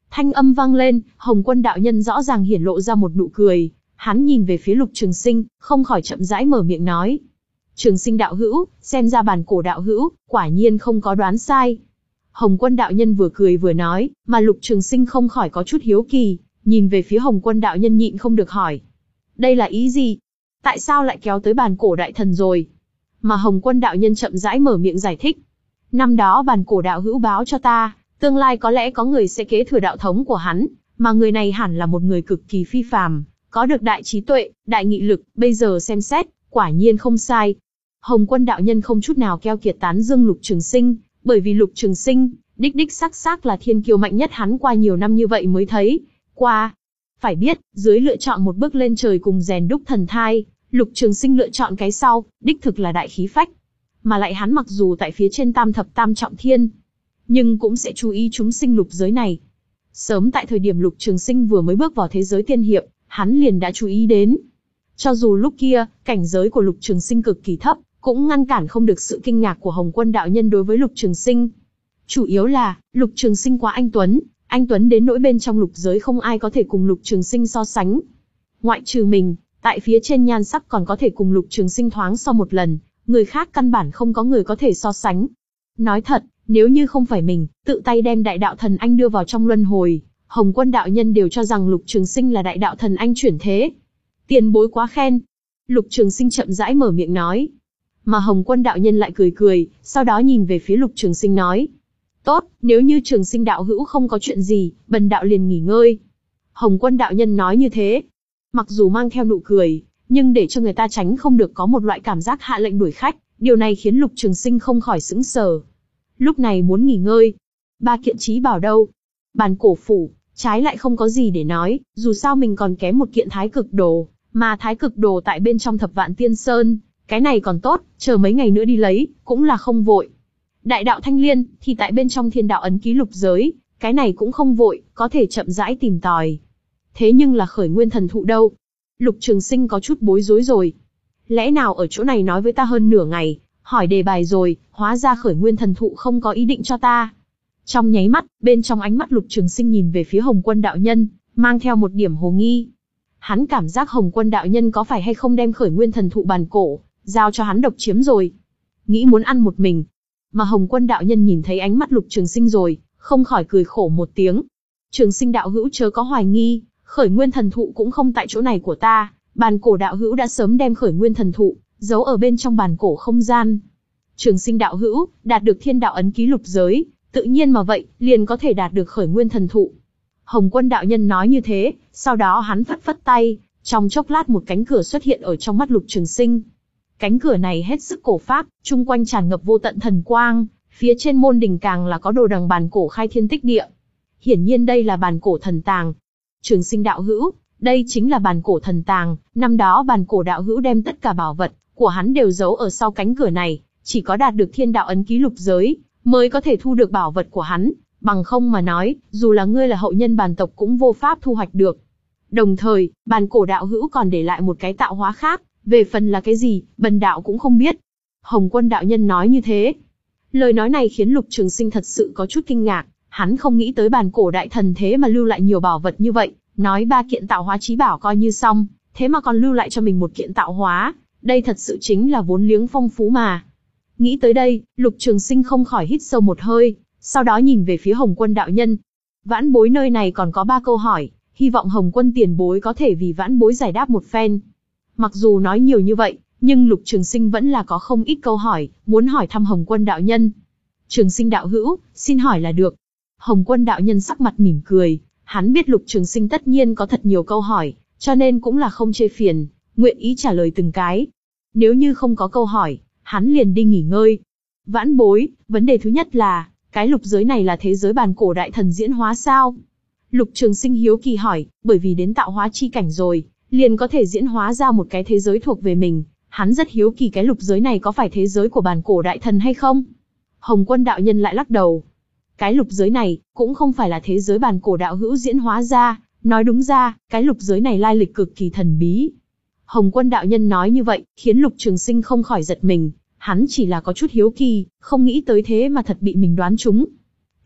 Thanh âm vang lên, Hồng Quân đạo nhân rõ ràng hiển lộ ra một nụ cười. Hắn nhìn về phía Lục Trường Sinh, không khỏi chậm rãi mở miệng nói. Trường Sinh đạo hữu, xem ra bản cổ đạo hữu, quả nhiên không có đoán sai. Hồng Quân đạo nhân vừa cười vừa nói, mà Lục Trường Sinh không khỏi có chút hiếu kỳ, nhìn về phía Hồng Quân đạo nhân nhịn không được hỏi. Đây là ý gì? Tại sao lại kéo tới bản cổ đại thần rồi? Mà Hồng Quân đạo nhân chậm rãi mở miệng giải thích. Năm đó bản cổ đạo hữu báo cho ta, tương lai có lẽ có người sẽ kế thừa đạo thống của hắn, mà người này hẳn là một người cực kỳ phi phàm, có được đại trí tuệ, đại nghị lực, bây giờ xem xét, quả nhiên không sai. Hồng Quân đạo nhân không chút nào keo kiệt tán dương Lục Trường Sinh, bởi vì Lục Trường Sinh, đích đích xác xác là thiên kiêu mạnh nhất hắn qua nhiều năm như vậy mới thấy qua. Phải biết, dưới lựa chọn một bước lên trời cùng rèn đúc thần thai, Lục Trường Sinh lựa chọn cái sau, đích thực là đại khí phách. Mà lại hắn mặc dù tại phía trên tam thập tam trọng thiên, nhưng cũng sẽ chú ý chúng sinh lục giới này. Sớm tại thời điểm Lục Trường Sinh vừa mới bước vào thế giới tiên hiệp, hắn liền đã chú ý đến. Cho dù lúc kia, cảnh giới của Lục Trường Sinh cực kỳ thấp, cũng ngăn cản không được sự kinh ngạc của Hồng Quân đạo nhân đối với Lục Trường Sinh. Chủ yếu là, Lục Trường Sinh quá anh tuấn, anh tuấn đến nỗi bên trong lục giới không ai có thể cùng Lục Trường Sinh so sánh. Ngoại trừ mình, tại phía trên nhan sắc còn có thể cùng Lục Trường Sinh thoáng so một lần, người khác căn bản không có người có thể so sánh. Nói thật, nếu như không phải mình, tự tay đem đại đạo thần anh đưa vào trong luân hồi, Hồng Quân đạo nhân đều cho rằng Lục Trường Sinh là đại đạo thần anh chuyển thế. Tiền bối quá khen. Lục Trường Sinh chậm rãi mở miệng nói. Mà Hồng Quân đạo nhân lại cười cười, sau đó nhìn về phía Lục Trường Sinh nói. Tốt, nếu như Trường Sinh đạo hữu không có chuyện gì, bần đạo liền nghỉ ngơi. Hồng Quân đạo nhân nói như thế. Mặc dù mang theo nụ cười, nhưng để cho người ta tránh không được có một loại cảm giác hạ lệnh đuổi khách, điều này khiến Lục Trường Sinh không khỏi sững sờ. Lúc này muốn nghỉ ngơi. Ba kiện trí bảo đâu? Bàn cổ phủ, trái lại không có gì để nói, dù sao mình còn kém một kiện thái cực đồ, mà thái cực đồ tại bên trong thập vạn tiên sơn, cái này còn tốt, chờ mấy ngày nữa đi lấy, cũng là không vội. Đại đạo thanh liên, thì tại bên trong thiên đạo ấn ký lục giới, cái này cũng không vội, có thể chậm rãi tìm tòi. Thế nhưng là khởi nguyên thần thụ đâu? Lục Trường Sinh có chút bối rối rồi. Lẽ nào ở chỗ này nói với ta hơn nửa ngày, hỏi đề bài rồi, hóa ra khởi nguyên thần thụ không có ý định cho ta. Trong nháy mắt, bên trong ánh mắt Lục Trường Sinh nhìn về phía Hồng Quân đạo nhân, mang theo một điểm hồ nghi. Hắn cảm giác Hồng Quân đạo nhân có phải hay không đem khởi nguyên thần thụ bàn cổ, giao cho hắn độc chiếm rồi. Nghĩ muốn ăn một mình. Mà Hồng Quân đạo nhân nhìn thấy ánh mắt Lục Trường Sinh rồi, không khỏi cười khổ một tiếng. Trường Sinh đạo hữu chớ có hoài nghi, khởi nguyên thần thụ cũng không tại chỗ này của ta, bàn cổ đạo hữu đã sớm đem khởi nguyên thần thụ giấu ở bên trong bàn cổ không gian. Trường Sinh đạo hữu đạt được thiên đạo ấn ký lục giới, tự nhiên mà vậy, liền có thể đạt được khởi nguyên thần thụ. Hồng Quân đạo nhân nói như thế, sau đó hắn phất phất tay, trong chốc lát một cánh cửa xuất hiện ở trong mắt Lục Trường Sinh. Cánh cửa này hết sức cổ phác, chung quanh tràn ngập vô tận thần quang, phía trên môn đỉnh càng là có đồ đằng bàn cổ khai thiên tích địa. Hiển nhiên đây là bàn cổ thần tàng. Trường Sinh đạo hữu, đây chính là bàn cổ thần tàng, năm đó bàn cổ đạo hữu đem tất cả bảo vật của hắn đều giấu ở sau cánh cửa này, chỉ có đạt được thiên đạo ấn ký lục giới, mới có thể thu được bảo vật của hắn, bằng không mà nói, dù là ngươi là hậu nhân bàn tộc cũng vô pháp thu hoạch được. Đồng thời, bàn cổ đạo hữu còn để lại một cái tạo hóa khác, về phần là cái gì, bần đạo cũng không biết. Hồng Quân đạo nhân nói như thế. Lời nói này khiến Lục Trường Sinh thật sự có chút kinh ngạc, hắn không nghĩ tới bàn cổ đại thần thế mà lưu lại nhiều bảo vật như vậy, nói ba kiện tạo hóa chí bảo coi như xong, thế mà còn lưu lại cho mình một kiện tạo hóa, đây thật sự chính là vốn liếng phong phú mà. Nghĩ tới đây, Lục Trường Sinh không khỏi hít sâu một hơi, sau đó nhìn về phía Hồng Quân đạo nhân. Vãn bối nơi này còn có ba câu hỏi, hy vọng Hồng Quân tiền bối có thể vì vãn bối giải đáp một phen. Mặc dù nói nhiều như vậy, nhưng Lục Trường Sinh vẫn là có không ít câu hỏi, muốn hỏi thăm Hồng Quân đạo nhân. Trường Sinh đạo hữu, xin hỏi là được. Hồng Quân đạo nhân sắc mặt mỉm cười, hắn biết Lục Trường Sinh tất nhiên có thật nhiều câu hỏi, cho nên cũng là không chê phiền, nguyện ý trả lời từng cái. Nếu như không có câu hỏi, hắn liền đi nghỉ ngơi. Vãn bối, vấn đề thứ nhất là, cái lục giới này là thế giới bàn cổ đại thần diễn hóa sao? Lục Trường Sinh hiếu kỳ hỏi, bởi vì đến tạo hóa chi cảnh rồi, liền có thể diễn hóa ra một cái thế giới thuộc về mình. Hắn rất hiếu kỳ cái lục giới này có phải thế giới của bàn cổ đại thần hay không? Hồng Quân đạo nhân lại lắc đầu. Cái lục giới này, cũng không phải là thế giới bàn cổ đạo hữu diễn hóa ra, nói đúng ra, cái lục giới này lai lịch cực kỳ thần bí. Hồng Quân đạo nhân nói như vậy, khiến Lục Trường Sinh không khỏi giật mình, hắn chỉ là có chút hiếu kỳ, không nghĩ tới thế mà thật bị mình đoán trúng.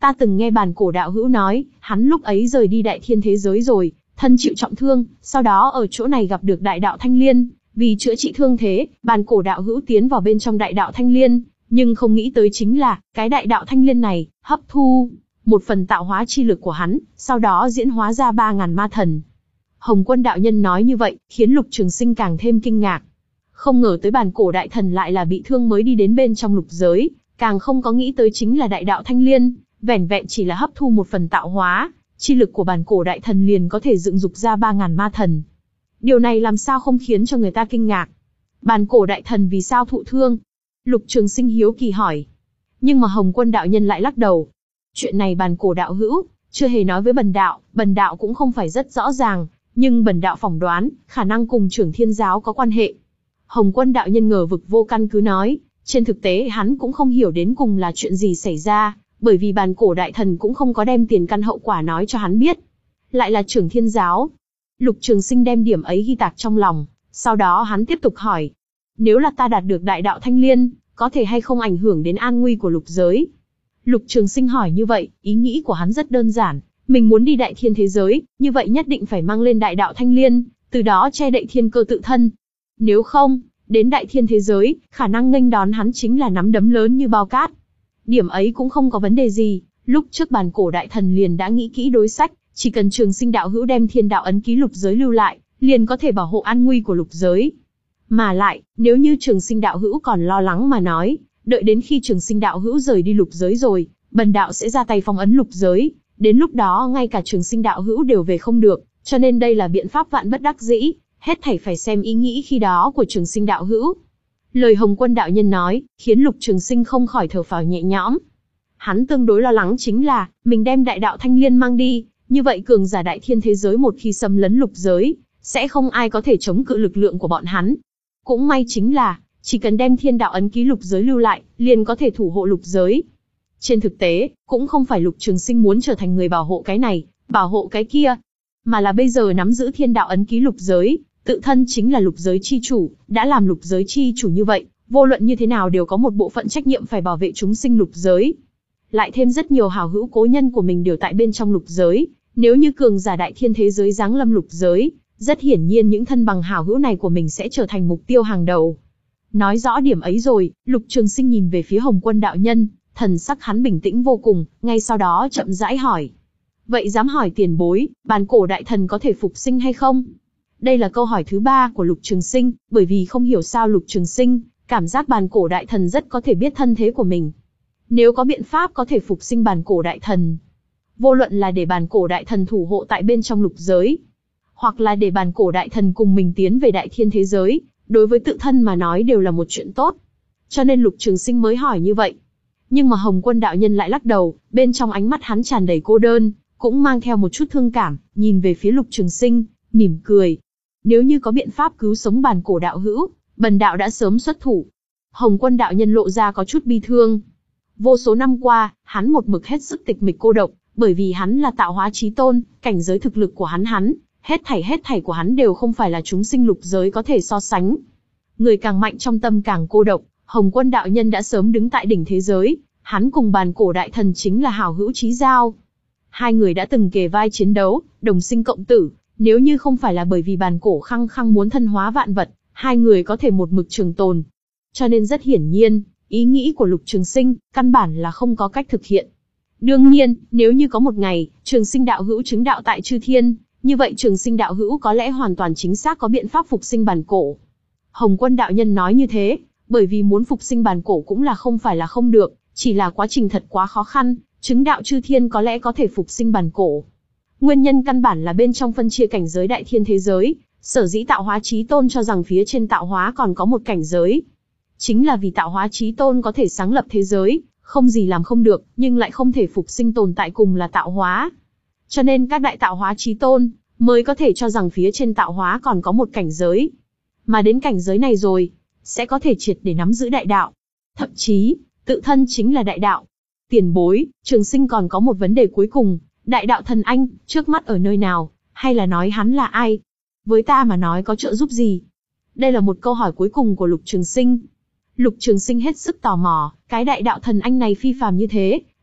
Ta từng nghe bản cổ đạo hữu nói, hắn lúc ấy rời đi đại thiên thế giới rồi, thân chịu trọng thương, sau đó ở chỗ này gặp được đại đạo Thanh Liên, vì chữa trị thương thế, bản cổ đạo hữu tiến vào bên trong đại đạo Thanh Liên, nhưng không nghĩ tới chính là, cái đại đạo Thanh Liên này, hấp thu một phần tạo hóa chi lực của hắn, sau đó diễn hóa ra ba ngàn ma thần. Hồng Quân đạo nhân nói như vậy, khiến Lục Trường Sinh càng thêm kinh ngạc. Không ngờ tới bản cổ đại thần lại là bị thương mới đi đến bên trong lục giới, càng không có nghĩ tới chính là đại đạo Thanh Liên, vẻn vẹn chỉ là hấp thu một phần tạo hóa, chi lực của bản cổ đại thần liền có thể dựng dục ra ba ngàn ma thần. Điều này làm sao không khiến cho người ta kinh ngạc? Bản cổ đại thần vì sao thụ thương? Lục Trường Sinh hiếu kỳ hỏi. Nhưng mà Hồng Quân đạo nhân lại lắc đầu. Chuyện này bản cổ đạo hữu chưa hề nói với bần đạo, bần đạo cũng không phải rất rõ ràng, nhưng bần đạo phỏng đoán, khả năng cùng Trưởng Thiên giáo có quan hệ. Hồng Quân đạo nhân ngờ vực vô căn cứ nói, trên thực tế hắn cũng không hiểu đến cùng là chuyện gì xảy ra, bởi vì bản cổ đại thần cũng không có đem tiền căn hậu quả nói cho hắn biết. Lại là Trưởng Thiên giáo. Lục Trường Sinh đem điểm ấy ghi tạc trong lòng, sau đó hắn tiếp tục hỏi. Nếu là ta đạt được đại đạo Thanh Liên, có thể hay không ảnh hưởng đến an nguy của lục giới? Lục Trường Sinh hỏi như vậy, ý nghĩ của hắn rất đơn giản, mình muốn đi đại thiên thế giới, như vậy nhất định phải mang lên đại đạo Thanh Liên, từ đó che đậy thiên cơ tự thân. Nếu không, đến đại thiên thế giới, khả năng nghênh đón hắn chính là nắm đấm lớn như bao cát. Điểm ấy cũng không có vấn đề gì, lúc trước bản cổ đại thần liền đã nghĩ kỹ đối sách, chỉ cần Trường Sinh đạo hữu đem thiên đạo ấn ký lục giới lưu lại, liền có thể bảo hộ an nguy của lục giới. Mà lại, nếu như Trường Sinh đạo hữu còn lo lắng mà nói, đợi đến khi Trường Sinh đạo hữu rời đi lục giới rồi, bần đạo sẽ ra tay phong ấn lục giới, đến lúc đó ngay cả Trường Sinh đạo hữu đều về không được, cho nên đây là biện pháp vạn bất đắc dĩ, hết thảy phải xem ý nghĩ khi đó của Trường Sinh đạo hữu. Lời Hồng Quân đạo nhân nói, khiến Lục Trường Sinh không khỏi thở phào nhẹ nhõm. Hắn tương đối lo lắng chính là, mình đem đại đạo Thanh Liên mang đi, như vậy cường giả đại thiên thế giới một khi xâm lấn lục giới, sẽ không ai có thể chống cự lực lượng của bọn hắn. Cũng may chính là, chỉ cần đem thiên đạo ấn ký lục giới lưu lại, liền có thể thủ hộ lục giới. Trên thực tế, cũng không phải Lục Trường Sinh muốn trở thành người bảo hộ cái này, bảo hộ cái kia, mà là bây giờ nắm giữ thiên đạo ấn ký lục giới, tự thân chính là lục giới chi chủ, đã làm lục giới chi chủ như vậy, vô luận như thế nào đều có một bộ phận trách nhiệm phải bảo vệ chúng sinh lục giới. Lại thêm rất nhiều hảo hữu cố nhân của mình đều tại bên trong lục giới, nếu như cường giả đại thiên thế giới giáng lâm lục giới, rất hiển nhiên những thân bằng hảo hữu này của mình sẽ trở thành mục tiêu hàng đầu. Nói rõ điểm ấy rồi, Lục Trường Sinh nhìn về phía Hồng Quân đạo nhân, thần sắc hắn bình tĩnh vô cùng, ngay sau đó chậm rãi hỏi. Vậy dám hỏi tiền bối, bản cổ đại thần có thể phục sinh hay không? Đây là câu hỏi thứ ba của Lục Trường Sinh, bởi vì không hiểu sao Lục Trường Sinh cảm giác bản cổ đại thần rất có thể biết thân thế của mình. Nếu có biện pháp có thể phục sinh bản cổ đại thần, vô luận là để bản cổ đại thần thủ hộ tại bên trong lục giới, hoặc là để bản cổ đại thần cùng mình tiến về đại thiên thế giới, đối với tự thân mà nói đều là một chuyện tốt. Cho nên Lục Trường Sinh mới hỏi như vậy. Nhưng mà Hồng Quân đạo nhân lại lắc đầu, bên trong ánh mắt hắn tràn đầy cô đơn, cũng mang theo một chút thương cảm, nhìn về phía Lục Trường Sinh, mỉm cười. Nếu như có biện pháp cứu sống bản cổ đạo hữu, bần đạo đã sớm xuất thủ. Hồng Quân đạo nhân lộ ra có chút bi thương. Vô số năm qua, hắn một mực hết sức tịch mịch cô độc, bởi vì hắn là tạo hóa chí tôn, cảnh giới thực lực của hắn hắn, hết thảy hết thảy của hắn đều không phải là chúng sinh lục giới có thể so sánh. Người càng mạnh trong tâm càng cô độc, Hồng Quân đạo nhân đã sớm đứng tại đỉnh thế giới, hắn cùng bản cổ đại thần chính là hảo hữu chí giao. Hai người đã từng kề vai chiến đấu, đồng sinh cộng tử, nếu như không phải là bởi vì bản cổ khăng khăng muốn thân hóa vạn vật, hai người có thể một mực trường tồn. Cho nên rất hiển nhiên, ý nghĩ của Lục Trường Sinh, căn bản là không có cách thực hiện. Đương nhiên, nếu như có một ngày, Trường Sinh đạo hữu chứng đạo tại chư thiên, như vậy Trường Sinh đạo hữu có lẽ hoàn toàn chính xác có biện pháp phục sinh bản cổ. Hồng Quân đạo nhân nói như thế, bởi vì muốn phục sinh bản cổ cũng là không phải là không được, chỉ là quá trình thật quá khó khăn, chứng đạo chư thiên có lẽ có thể phục sinh bản cổ. Nguyên nhân căn bản là bên trong phân chia cảnh giới đại thiên thế giới, sở dĩ tạo hóa chí tôn cho rằng phía trên tạo hóa còn có một cảnh giới. Chính là vì tạo hóa chí tôn có thể sáng lập thế giới, không gì làm không được, nhưng lại không thể phục sinh tồn tại cùng là tạo hóa. Cho nên các đại tạo hóa chí tôn mới có thể cho rằng phía trên tạo hóa còn có một cảnh giới. Mà đến cảnh giới này rồi, sẽ có thể triệt để nắm giữ đại đạo. Thậm chí, tự thân chính là đại đạo. Tiền bối, Trường Sinh còn có một vấn đề cuối cùng, đại đạo thần anh, trước mắt ở nơi nào, hay là nói hắn là ai? Với ta mà nói có trợ giúp gì? Đây là một câu hỏi cuối cùng của Lục Trường Sinh. Lục Trường Sinh hết sức tò mò, cái đại đạo thần anh này phi phàm như thế,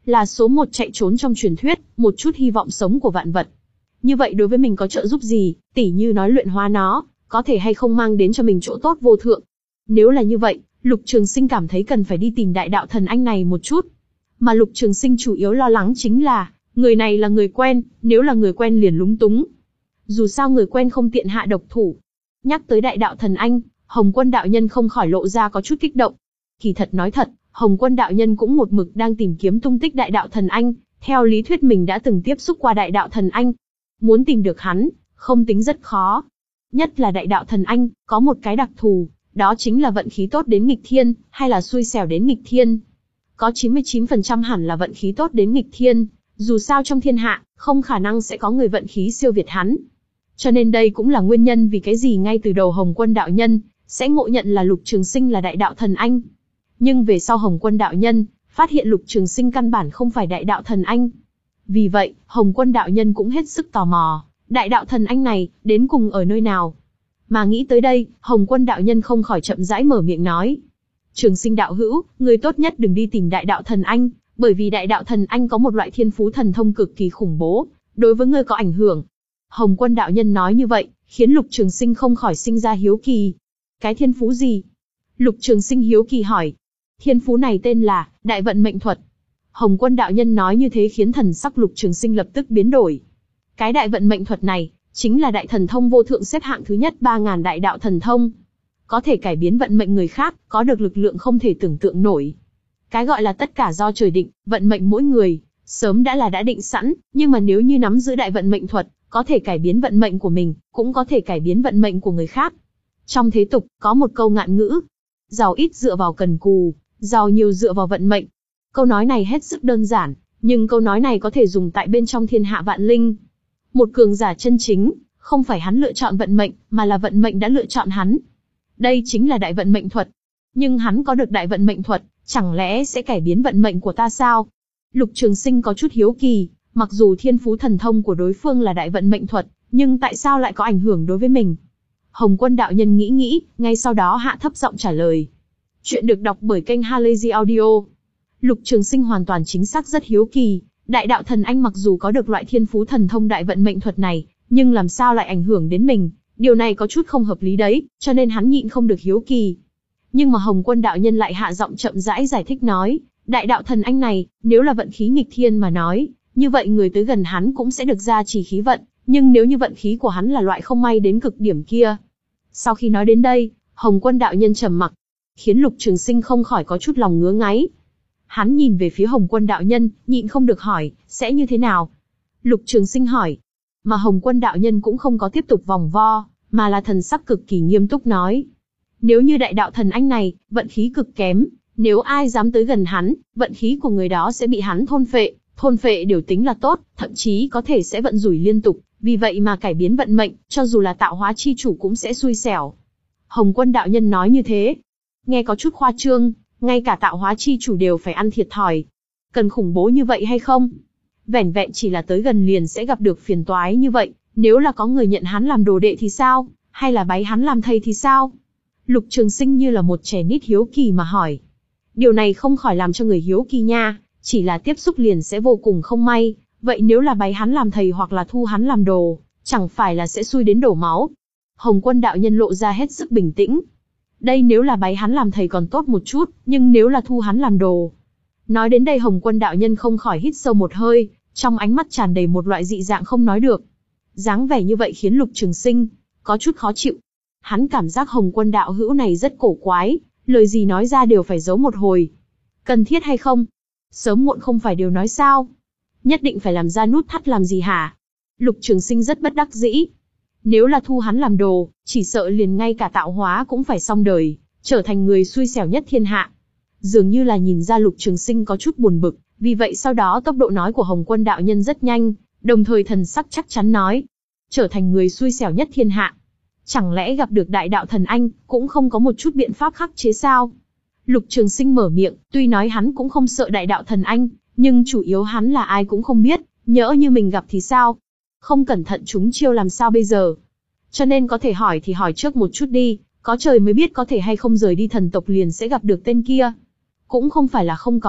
là số một chạy trốn trong truyền thuyết, một chút hy vọng sống của vạn vật. Như vậy đối với mình có trợ giúp gì, tỉ như nói luyện hóa nó, có thể hay không mang đến cho mình chỗ tốt vô thượng. Nếu là như vậy, Lục Trường Sinh cảm thấy cần phải đi tìm đại đạo thần anh này một chút. Mà Lục Trường Sinh chủ yếu lo lắng chính là, người này là người quen, nếu là người quen liền lúng túng. Dù sao người quen không tiện hạ độc thủ. Nhắc tới đại đạo thần anh, Hồng Quân đạo nhân không khỏi lộ ra có chút kích động. Kỳ thật nói thật, Hồng Quân đạo nhân cũng một mực đang tìm kiếm tung tích đại đạo thần anh, theo lý thuyết mình đã từng tiếp xúc qua đại đạo thần anh. Muốn tìm được hắn, không tính rất khó. Nhất là đại đạo thần anh, có một cái đặc thù, đó chính là vận khí tốt đến nghịch thiên, hay là xui xẻo đến nghịch thiên. Có chín mươi chín phần trăm hẳn là vận khí tốt đến nghịch thiên, dù sao trong thiên hạ, không khả năng sẽ có người vận khí siêu việt hắn. Cho nên đây cũng là nguyên nhân vì cái gì ngay từ đầu Hồng Quân đạo nhân sẽ ngộ nhận là Lục Trường Sinh là đại đạo thần anh. Nhưng về sau Hồng Quân đạo nhân phát hiện Lục Trường Sinh căn bản không phải đại đạo thần anh. Vì vậy, Hồng Quân đạo nhân cũng hết sức tò mò, đại đạo thần anh này đến cùng ở nơi nào. Mà nghĩ tới đây, Hồng Quân đạo nhân không khỏi chậm rãi mở miệng nói: Trường Sinh đạo hữu, người tốt nhất đừng đi tìm đại đạo thần anh, bởi vì đại đạo thần anh có một loại thiên phú thần thông cực kỳ khủng bố, đối với ngươi có ảnh hưởng. Hồng Quân đạo nhân nói như vậy, khiến Lục Trường Sinh không khỏi sinh ra hiếu kỳ. Cái thiên phú gì? Lục Trường Sinh hiếu kỳ hỏi. Thiên phú này tên là Đại Vận Mệnh Thuật. Hồng Quân đạo nhân nói như thế khiến thần sắc Lục Trường Sinh lập tức biến đổi. Cái Đại Vận Mệnh Thuật này, chính là đại thần thông vô thượng xếp hạng thứ nhất ba ngàn đại đạo thần thông. Có thể cải biến vận mệnh người khác, có được lực lượng không thể tưởng tượng nổi. Cái gọi là tất cả do trời định, vận mệnh mỗi người, sớm đã là đã định sẵn, nhưng mà nếu như nắm giữ Đại Vận Mệnh Thuật, có thể cải biến vận mệnh của mình, cũng có thể cải biến vận mệnh của người khác. Trong thế tục, có một câu ngạn ngữ: giàu ít dựa vào cần cù, giàu nhiều dựa vào vận mệnh. Câu nói này hết sức đơn giản, nhưng câu nói này có thể dùng tại bên trong thiên hạ vạn linh. Một cường giả chân chính, không phải hắn lựa chọn vận mệnh, mà là vận mệnh đã lựa chọn hắn. Đây chính là Đại Vận Mệnh Thuật. Nhưng hắn có được Đại Vận Mệnh Thuật, chẳng lẽ sẽ cải biến vận mệnh của ta sao? Lục Trường Sinh có chút hiếu kỳ, mặc dù thiên phú thần thông của đối phương là Đại Vận Mệnh Thuật, nhưng tại sao lại có ảnh hưởng đối với mình? Hồng Quân đạo nhân nghĩ nghĩ, ngay sau đó hạ thấp giọng trả lời. Chuyện được đọc bởi kênh Halazy Audio. Lục Trường Sinh hoàn toàn chính xác rất hiếu kỳ, đại đạo thần anh mặc dù có được loại thiên phú thần thông Đại Vận Mệnh Thuật này, nhưng làm sao lại ảnh hưởng đến mình? Điều này có chút không hợp lý đấy, cho nên hắn nhịn không được hiếu kỳ. Nhưng mà Hồng Quân đạo nhân lại hạ giọng chậm rãi giải thích nói, đại đạo thần anh này, nếu là vận khí nghịch thiên mà nói, như vậy người tới gần hắn cũng sẽ được gia trì khí vận, nhưng nếu như vận khí của hắn là loại không may đến cực điểm kia. Sau khi nói đến đây, Hồng Quân đạo nhân trầm mặc, khiến Lục Trường Sinh không khỏi có chút lòng ngứa ngáy. Hắn nhìn về phía Hồng Quân đạo nhân, nhịn không được hỏi, sẽ như thế nào? Lục Trường Sinh hỏi. Mà Hồng Quân đạo nhân cũng không có tiếp tục vòng vo, mà là thần sắc cực kỳ nghiêm túc nói. Nếu như đại đạo thần anh này, vận khí cực kém, nếu ai dám tới gần hắn, vận khí của người đó sẽ bị hắn thôn phệ, thôn phệ đều tính là tốt, thậm chí có thể sẽ vận rủi liên tục, vì vậy mà cải biến vận mệnh, cho dù là tạo hóa chi chủ cũng sẽ xui xẻo. Hồng Quân đạo nhân nói như thế, nghe có chút khoa trương, ngay cả tạo hóa chi chủ đều phải ăn thiệt thòi. Cần khủng bố như vậy hay không? Vẻn vẹn chỉ là tới gần liền sẽ gặp được phiền toái như vậy, nếu là có người nhận hắn làm đồ đệ thì sao, hay là bái hắn làm thầy thì sao? Lục Trường Sinh như là một trẻ nít hiếu kỳ mà hỏi. Điều này không khỏi làm cho người hiếu kỳ nha, chỉ là tiếp xúc liền sẽ vô cùng không may, vậy nếu là bái hắn làm thầy hoặc là thu hắn làm đồ, chẳng phải là sẽ xui đến đổ máu? Hồng Quân đạo nhân lộ ra hết sức bình tĩnh. Đây nếu là bái hắn làm thầy còn tốt một chút, nhưng nếu là thu hắn làm đồ. Nói đến đây Hồng Quân đạo nhân không khỏi hít sâu một hơi, trong ánh mắt tràn đầy một loại dị dạng không nói được. Dáng vẻ như vậy khiến Lục Trường Sinh có chút khó chịu. Hắn cảm giác Hồng Quân đạo hữu này rất cổ quái, lời gì nói ra đều phải giấu một hồi. Cần thiết hay không? Sớm muộn không phải đều nói sao? Nhất định phải làm ra nút thắt làm gì hả? Lục Trường Sinh rất bất đắc dĩ. Nếu là thu hắn làm đồ, chỉ sợ liền ngay cả tạo hóa cũng phải xong đời, trở thành người xui xẻo nhất thiên hạ. Dường như là nhìn ra Lục Trường Sinh có chút buồn bực, vì vậy sau đó tốc độ nói của Hồng Quân đạo nhân rất nhanh, đồng thời thần sắc chắc chắn nói. Trở thành người xui xẻo nhất thiên hạ. Chẳng lẽ gặp được đại đạo thần anh, cũng không có một chút biện pháp khắc chế sao? Lục Trường Sinh mở miệng, tuy nói hắn cũng không sợ đại đạo thần anh, nhưng chủ yếu hắn là ai cũng không biết, nhỡ như mình gặp thì sao? Không cẩn thận trúng chiêu làm sao bây giờ? Cho nên có thể hỏi thì hỏi trước một chút đi, có trời mới biết có thể hay không rời đi thần tộc liền sẽ gặp được tên kia. Cũng không phải là không có,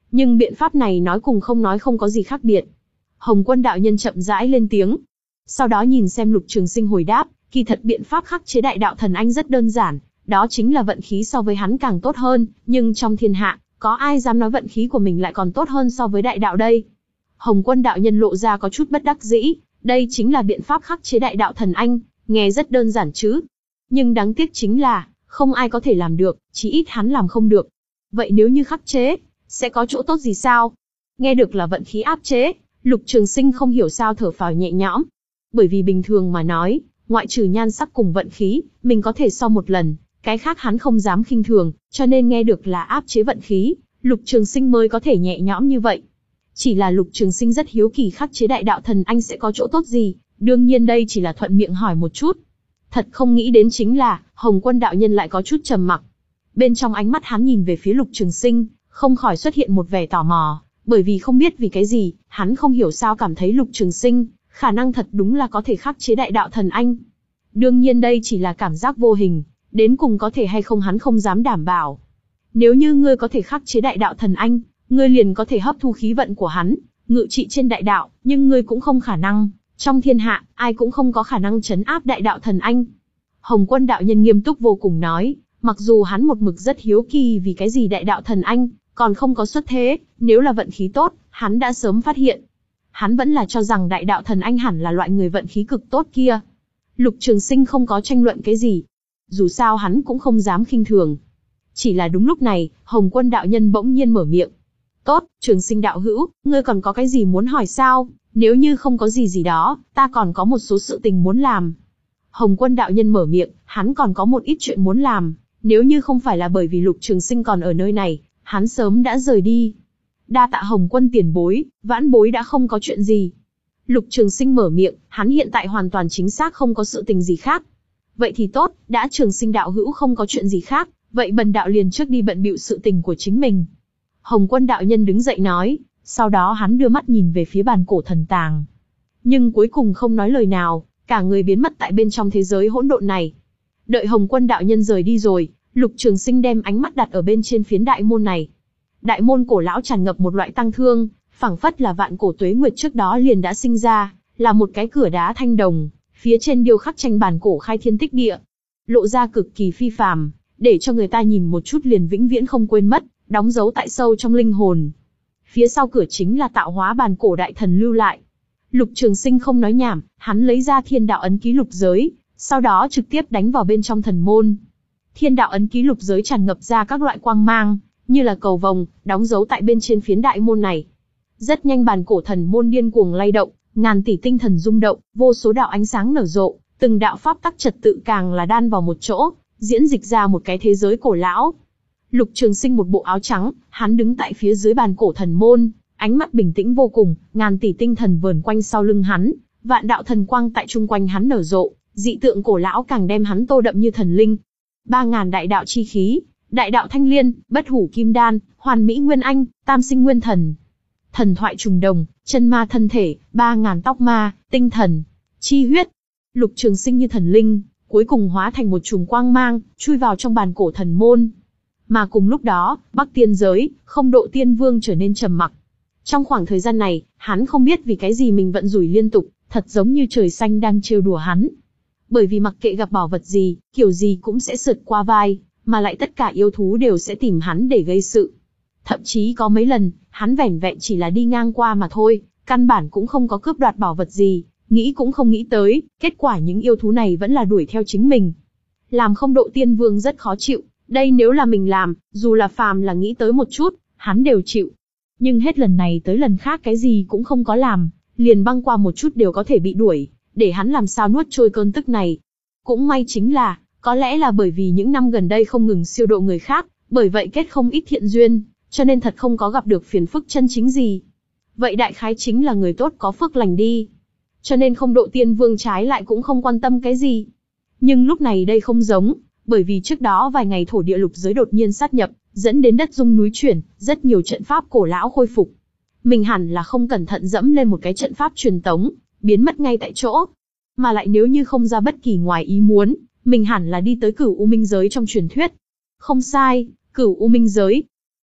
Nhưng biện pháp này nói cùng không nói không có gì khác biệt. Hồng Quân đạo nhân chậm rãi lên tiếng. Sau đó nhìn xem Lục Trường Sinh hồi đáp, kỳ thật biện pháp khắc chế đại đạo thần anh rất đơn giản, đó chính là vận khí so với hắn càng tốt hơn, nhưng trong thiên hạ, có ai dám nói vận khí của mình lại còn tốt hơn so với đại đạo đây? Hồng Quân đạo nhân lộ ra có chút bất đắc dĩ, đây chính là biện pháp khắc chế đại đạo thần anh, nghe rất đơn giản chứ. Nhưng đáng tiếc chính là, không ai có thể làm được, chí ít hắn làm không được. Vậy nếu như khắc chế, sẽ có chỗ tốt gì sao? Nghe được là vận khí áp chế, Lục Trường Sinh không hiểu sao thở phào nhẹ nhõm. Bởi vì bình thường mà nói, ngoại trừ nhan sắc cùng vận khí, mình có thể so một lần, cái khác hắn không dám khinh thường, cho nên nghe được là áp chế vận khí, Lục Trường Sinh mới có thể nhẹ nhõm như vậy. Chỉ là Lục Trường Sinh rất hiếu kỳ khắc chế đại đạo thần anh sẽ có chỗ tốt gì, đương nhiên đây chỉ là thuận miệng hỏi một chút. Thật không nghĩ đến chính là, Hồng Quân đạo nhân lại có chút trầm mặc. Bên trong ánh mắt hắn nhìn về phía Lục Trường Sinh, không khỏi xuất hiện một vẻ tò mò, bởi vì không biết vì cái gì, hắn không hiểu sao cảm thấy Lục Trường Sinh, khả năng thật đúng là có thể khắc chế đại đạo thần anh. Đương nhiên đây chỉ là cảm giác vô hình, đến cùng có thể hay không hắn không dám đảm bảo. Nếu như ngươi có thể khắc chế đại đạo thần anh, ngươi liền có thể hấp thu khí vận của hắn, ngự trị trên đại đạo, nhưng ngươi cũng không khả năng. Trong thiên hạ, ai cũng không có khả năng trấn áp đại đạo thần anh. Hồng Quân đạo nhân nghiêm túc vô cùng nói, mặc dù hắn một mực rất hiếu kỳ vì cái gì đại đạo thần anh, còn không có xuất thế, nếu là vận khí tốt, hắn đã sớm phát hiện. Hắn vẫn là cho rằng đại đạo thần anh hẳn là loại người vận khí cực tốt kia. Lục Trường Sinh không có tranh luận cái gì. Dù sao hắn cũng không dám khinh thường. Chỉ là đúng lúc này, Hồng Quân đạo nhân bỗng nhiên mở miệng. Tốt, Trường Sinh đạo hữu, ngươi còn có cái gì muốn hỏi sao? Nếu như không có gì gì đó, ta còn có một số sự tình muốn làm. Hồng Quân đạo nhân mở miệng, hắn còn có một ít chuyện muốn làm. Nếu như không phải là bởi vì Lục Trường Sinh còn ở nơi này, hắn sớm đã rời đi. Đa tạ Hồng Quân tiền bối, vãn bối đã không có chuyện gì. Lục Trường Sinh mở miệng, hắn hiện tại hoàn toàn chính xác không có sự tình gì khác. Vậy thì tốt, đã Trường Sinh đạo hữu không có chuyện gì khác, vậy bần đạo liền trước đi bận bịu sự tình của chính mình. Hồng Quân đạo nhân đứng dậy nói, sau đó hắn đưa mắt nhìn về phía bàn cổ thần tàng. Nhưng cuối cùng không nói lời nào, cả người biến mất tại bên trong thế giới hỗn độn này. Đợi Hồng Quân đạo nhân rời đi rồi, Lục Trường Sinh đem ánh mắt đặt ở bên trên phiến đại môn này. Đại môn cổ lão tràn ngập một loại tăng thương, phảng phất là vạn cổ tuế nguyệt trước đó liền đã sinh ra, là một cái cửa đá thanh đồng, phía trên điêu khắc tranh bàn cổ khai thiên tích địa, lộ ra cực kỳ phi phàm, để cho người ta nhìn một chút liền vĩnh viễn không quên mất, đóng dấu tại sâu trong linh hồn. Phía sau cửa chính là tạo hóa bàn cổ đại thần lưu lại. Lục Trường Sinh không nói nhảm, hắn lấy ra thiên đạo ấn ký lục giới, sau đó trực tiếp đánh vào bên trong thần môn. Thiên đạo ấn ký lục giới tràn ngập ra các loại quang mang, như là cầu vồng, đóng dấu tại bên trên phiến đại môn này. Rất nhanh bàn cổ thần môn điên cuồng lay động, ngàn tỷ tinh thần rung động, vô số đạo ánh sáng nở rộ, từng đạo pháp tắc trật tự càng là đan vào một chỗ, diễn dịch ra một cái thế giới cổ lão. Lục Trường Sinh một bộ áo trắng, hắn đứng tại phía dưới bàn cổ thần môn, ánh mắt bình tĩnh vô cùng, ngàn tỷ tinh thần vờn quanh sau lưng hắn, vạn đạo thần quang tại chung quanh hắn nở rộ, dị tượng cổ lão càng đem hắn tô đậm như thần linh. Ba ngàn đại đạo chi khí, đại đạo thanh liên, bất hủ kim đan, hoàn mỹ nguyên anh, tam sinh nguyên thần, thần thoại trùng đồng, chân ma thân thể, ba ngàn tóc ma, tinh thần, chi huyết. Lục Trường Sinh như thần linh, cuối cùng hóa thành một chùm quang mang, chui vào trong bàn cổ thần môn. Mà cùng lúc đó, Bắc Tiên giới, Không Độ Tiên Vương trở nên trầm mặc. Trong khoảng thời gian này, hắn không biết vì cái gì mình vận rủi liên tục, thật giống như trời xanh đang trêu đùa hắn. Bởi vì mặc kệ gặp bảo vật gì, kiểu gì cũng sẽ sượt qua vai, mà lại tất cả yêu thú đều sẽ tìm hắn để gây sự. Thậm chí có mấy lần, hắn vẻn vẹn chỉ là đi ngang qua mà thôi, căn bản cũng không có cướp đoạt bảo vật gì, nghĩ cũng không nghĩ tới, kết quả những yêu thú này vẫn là đuổi theo chính mình. Làm Không Độ Tiên Vương rất khó chịu, đây nếu là mình làm, dù là phàm là nghĩ tới một chút, hắn đều chịu. Nhưng hết lần này tới lần khác cái gì cũng không có làm, liền băng qua một chút đều có thể bị đuổi, để hắn làm sao nuốt trôi cơn tức này. Cũng may chính là, có lẽ là bởi vì những năm gần đây không ngừng siêu độ người khác, bởi vậy kết không ít thiện duyên, cho nên thật không có gặp được phiền phức chân chính gì. Vậy đại khái chính là người tốt có phước lành đi. Cho nên Không Độ Tiên Vương trái lại cũng không quan tâm cái gì. Nhưng lúc này đây không giống, bởi vì trước đó vài ngày thổ địa lục giới đột nhiên sát nhập, dẫn đến đất rung núi chuyển, rất nhiều trận pháp cổ lão khôi phục. Mình hẳn là không cẩn thận dẫm lên một cái trận pháp truyền tống, biến mất ngay tại chỗ. Mà lại nếu như không ra bất kỳ ngoài ý muốn, mình hẳn là đi tới Cửu U Minh giới trong truyền thuyết. Không sai, Cửu U Minh giới.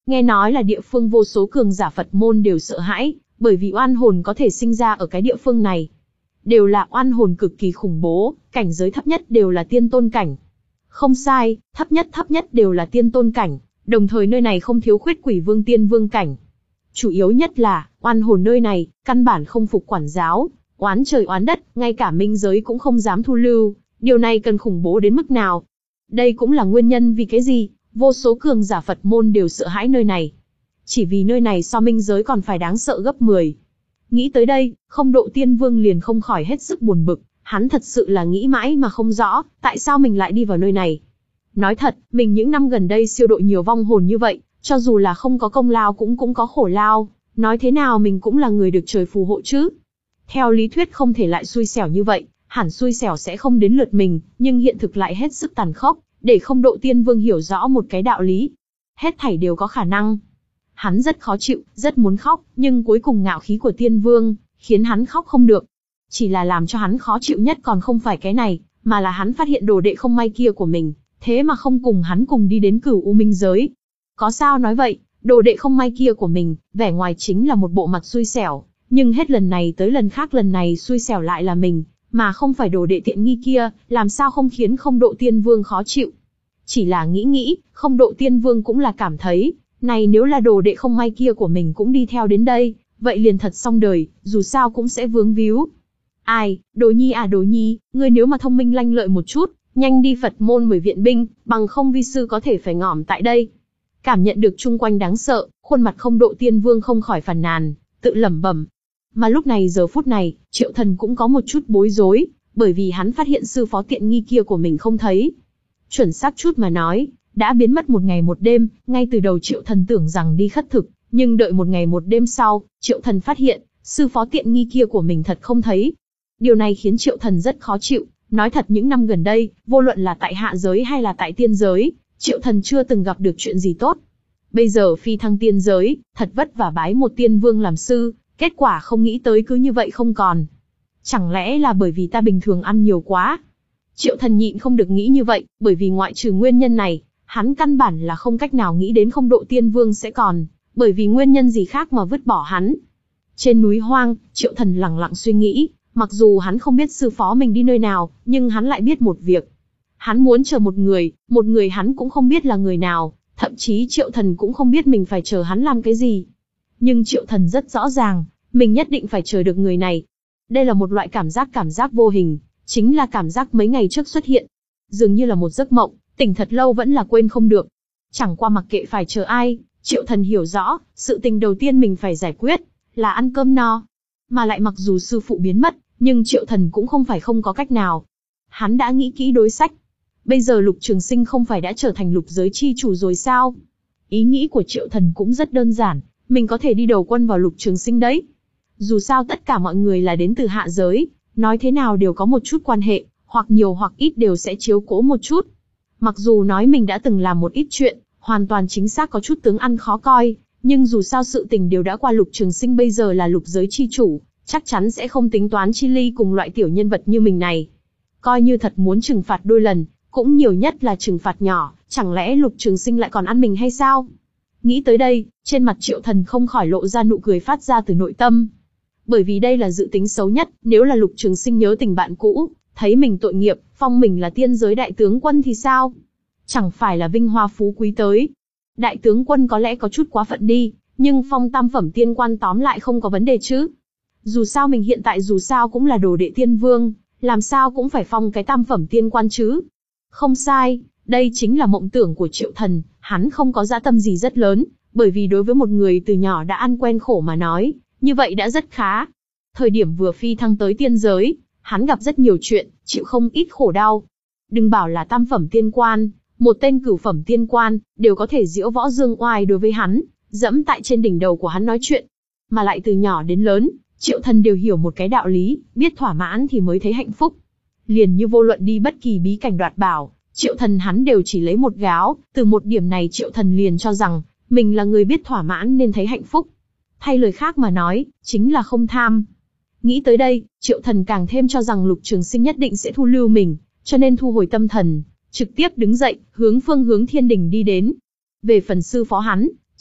Nghe nói là địa phương vô số cường giả Phật môn đều sợ hãi, bởi vì oan hồn có thể sinh ra ở cái địa phương này. Đều là oan hồn cực kỳ khủng bố, cảnh giới thấp nhất đều là tiên tôn cảnh. Không sai, thấp nhất thấp nhất đều là tiên tôn cảnh, đồng thời nơi này không thiếu khuyết quỷ vương tiên vương cảnh. Chủ yếu nhất là, oan hồn nơi này, căn bản không phục quản giáo, oán trời oán đất, ngay cả minh giới cũng không dám thu lưu, điều này cần khủng bố đến mức nào. Đây cũng là nguyên nhân vì cái gì, vô số cường giả Phật môn đều sợ hãi nơi này. Chỉ vì nơi này so minh giới còn phải đáng sợ gấp mười. Nghĩ tới đây, Không Độ Tiên Vương liền không khỏi hết sức buồn bực, hắn thật sự là nghĩ mãi mà không rõ, tại sao mình lại đi vào nơi này. Nói thật, mình những năm gần đây siêu độ nhiều vong hồn như vậy, cho dù là không có công lao cũng cũng có khổ lao, nói thế nào mình cũng là người được trời phù hộ chứ. Theo lý thuyết không thể lại xui xẻo như vậy, hẳn xui xẻo sẽ không đến lượt mình, nhưng hiện thực lại hết sức tàn khốc, để Không Độ Tiên Vương hiểu rõ một cái đạo lý. Hết thảy đều có khả năng. Hắn rất khó chịu, rất muốn khóc, nhưng cuối cùng ngạo khí của Tiên Vương, khiến hắn khóc không được. Chỉ là làm cho hắn khó chịu nhất còn không phải cái này, mà là hắn phát hiện đồ đệ không may kia của mình, thế mà không cùng hắn cùng đi đến Cửu U Minh giới. Có sao nói vậy, đồ đệ không may kia của mình, vẻ ngoài chính là một bộ mặt xui xẻo, nhưng hết lần này tới lần khác lần này xui xẻo lại là mình, mà không phải đồ đệ tiện nghi kia, làm sao không khiến Không Độ Tiên Vương khó chịu. Chỉ là nghĩ nghĩ, Không Độ Tiên Vương cũng là cảm thấy, này nếu là đồ đệ không may kia của mình cũng đi theo đến đây, vậy liền thật xong đời, dù sao cũng sẽ vướng víu. Ai, Đồ Nhi à Đồ Nhi, ngươi nếu mà thông minh lanh lợi một chút, nhanh đi Phật môn mời viện binh, bằng không vi sư có thể phải ngỏm tại đây. Cảm nhận được chung quanh đáng sợ, khuôn mặt Không Độ Tiên Vương không khỏi phàn nàn, tự lẩm bẩm. Mà lúc này giờ phút này, Triệu Thần cũng có một chút bối rối, bởi vì hắn phát hiện sư phó tiện nghi kia của mình không thấy. Chuẩn xác chút mà nói, đã biến mất một ngày một đêm, ngay từ đầu Triệu Thần tưởng rằng đi khất thực, nhưng đợi một ngày một đêm sau, Triệu Thần phát hiện, sư phó tiện nghi kia của mình thật không thấy. Điều này khiến Triệu Thần rất khó chịu, nói thật những năm gần đây, vô luận là tại hạ giới hay là tại tiên giới, Triệu Thần chưa từng gặp được chuyện gì tốt. Bây giờ phi thăng tiên giới, thật vất vả bái một tiên vương làm sư, kết quả không nghĩ tới cứ như vậy không còn. Chẳng lẽ là bởi vì ta bình thường ăn nhiều quá? Triệu Thần nhịn không được nghĩ như vậy, bởi vì ngoại trừ nguyên nhân này, hắn căn bản là không cách nào nghĩ đến Không Độ Tiên Vương sẽ còn, bởi vì nguyên nhân gì khác mà vứt bỏ hắn. Trên núi hoang, Triệu Thần lặng lặng suy nghĩ, mặc dù hắn không biết sư phó mình đi nơi nào, nhưng hắn lại biết một việc. Hắn muốn chờ một người, một người hắn cũng không biết là người nào, thậm chí Triệu Thần cũng không biết mình phải chờ hắn làm cái gì. Nhưng Triệu Thần rất rõ ràng, mình nhất định phải chờ được người này. Đây là một loại cảm giác cảm giác vô hình, chính là cảm giác mấy ngày trước xuất hiện. Dường như là một giấc mộng, tỉnh thật lâu vẫn là quên không được. Chẳng qua mặc kệ phải chờ ai, Triệu Thần hiểu rõ, sự tình đầu tiên mình phải giải quyết, là ăn cơm no. Mà lại mặc dù sư phụ biến mất, nhưng Triệu Thần cũng không phải không có cách nào. Hắn đã nghĩ kỹ đối sách. Bây giờ Lục Trường Sinh không phải đã trở thành lục giới chi chủ rồi sao? Ý nghĩ của Triệu Thần cũng rất đơn giản, mình có thể đi đầu quân vào Lục Trường Sinh đấy. Dù sao tất cả mọi người là đến từ hạ giới, nói thế nào đều có một chút quan hệ, hoặc nhiều hoặc ít đều sẽ chiếu cố một chút. Mặc dù nói mình đã từng làm một ít chuyện, hoàn toàn chính xác có chút tướng ăn khó coi, nhưng dù sao sự tình đều đã qua Lục Trường Sinh bây giờ là lục giới chi chủ, chắc chắn sẽ không tính toán chi ly cùng loại tiểu nhân vật như mình này. Coi như thật muốn trừng phạt đôi lần, cũng nhiều nhất là trừng phạt nhỏ, chẳng lẽ Lục Trường Sinh lại còn ăn mình hay sao? Nghĩ tới đây, trên mặt Triệu Thần không khỏi lộ ra nụ cười phát ra từ nội tâm. Bởi vì đây là dự tính xấu nhất, nếu là Lục Trường Sinh nhớ tình bạn cũ, thấy mình tội nghiệp, phong mình là tiên giới đại tướng quân thì sao? Chẳng phải là vinh hoa phú quý tới. Đại tướng quân có lẽ có chút quá phận đi, nhưng phong tam phẩm tiên quan tóm lại không có vấn đề chứ. Dù sao mình hiện tại dù sao cũng là đồ đệ tiên vương, làm sao cũng phải phong cái tam phẩm tiên quan chứ. Không sai, đây chính là mộng tưởng của Triệu Thần, hắn không có dã tâm gì rất lớn, bởi vì đối với một người từ nhỏ đã ăn quen khổ mà nói, như vậy đã rất khá. Thời điểm vừa phi thăng tới tiên giới, hắn gặp rất nhiều chuyện, chịu không ít khổ đau. Đừng bảo là tam phẩm tiên quan, một tên cửu phẩm tiên quan, đều có thể diễu võ dương oai đối với hắn, dẫm tại trên đỉnh đầu của hắn nói chuyện. Mà lại từ nhỏ đến lớn, Triệu Thần đều hiểu một cái đạo lý, biết thỏa mãn thì mới thấy hạnh phúc. Liền như vô luận đi bất kỳ bí cảnh đoạt bảo, Triệu Thần hắn đều chỉ lấy một gáo, từ một điểm này Triệu Thần liền cho rằng, mình là người biết thỏa mãn nên thấy hạnh phúc. Thay lời khác mà nói, chính là không tham. Nghĩ tới đây, Triệu Thần càng thêm cho rằng Lục Trường Sinh nhất định sẽ thu lưu mình, cho nên thu hồi tâm thần, trực tiếp đứng dậy, hướng phương hướng thiên đình đi đến. Về phần sư phó hắn,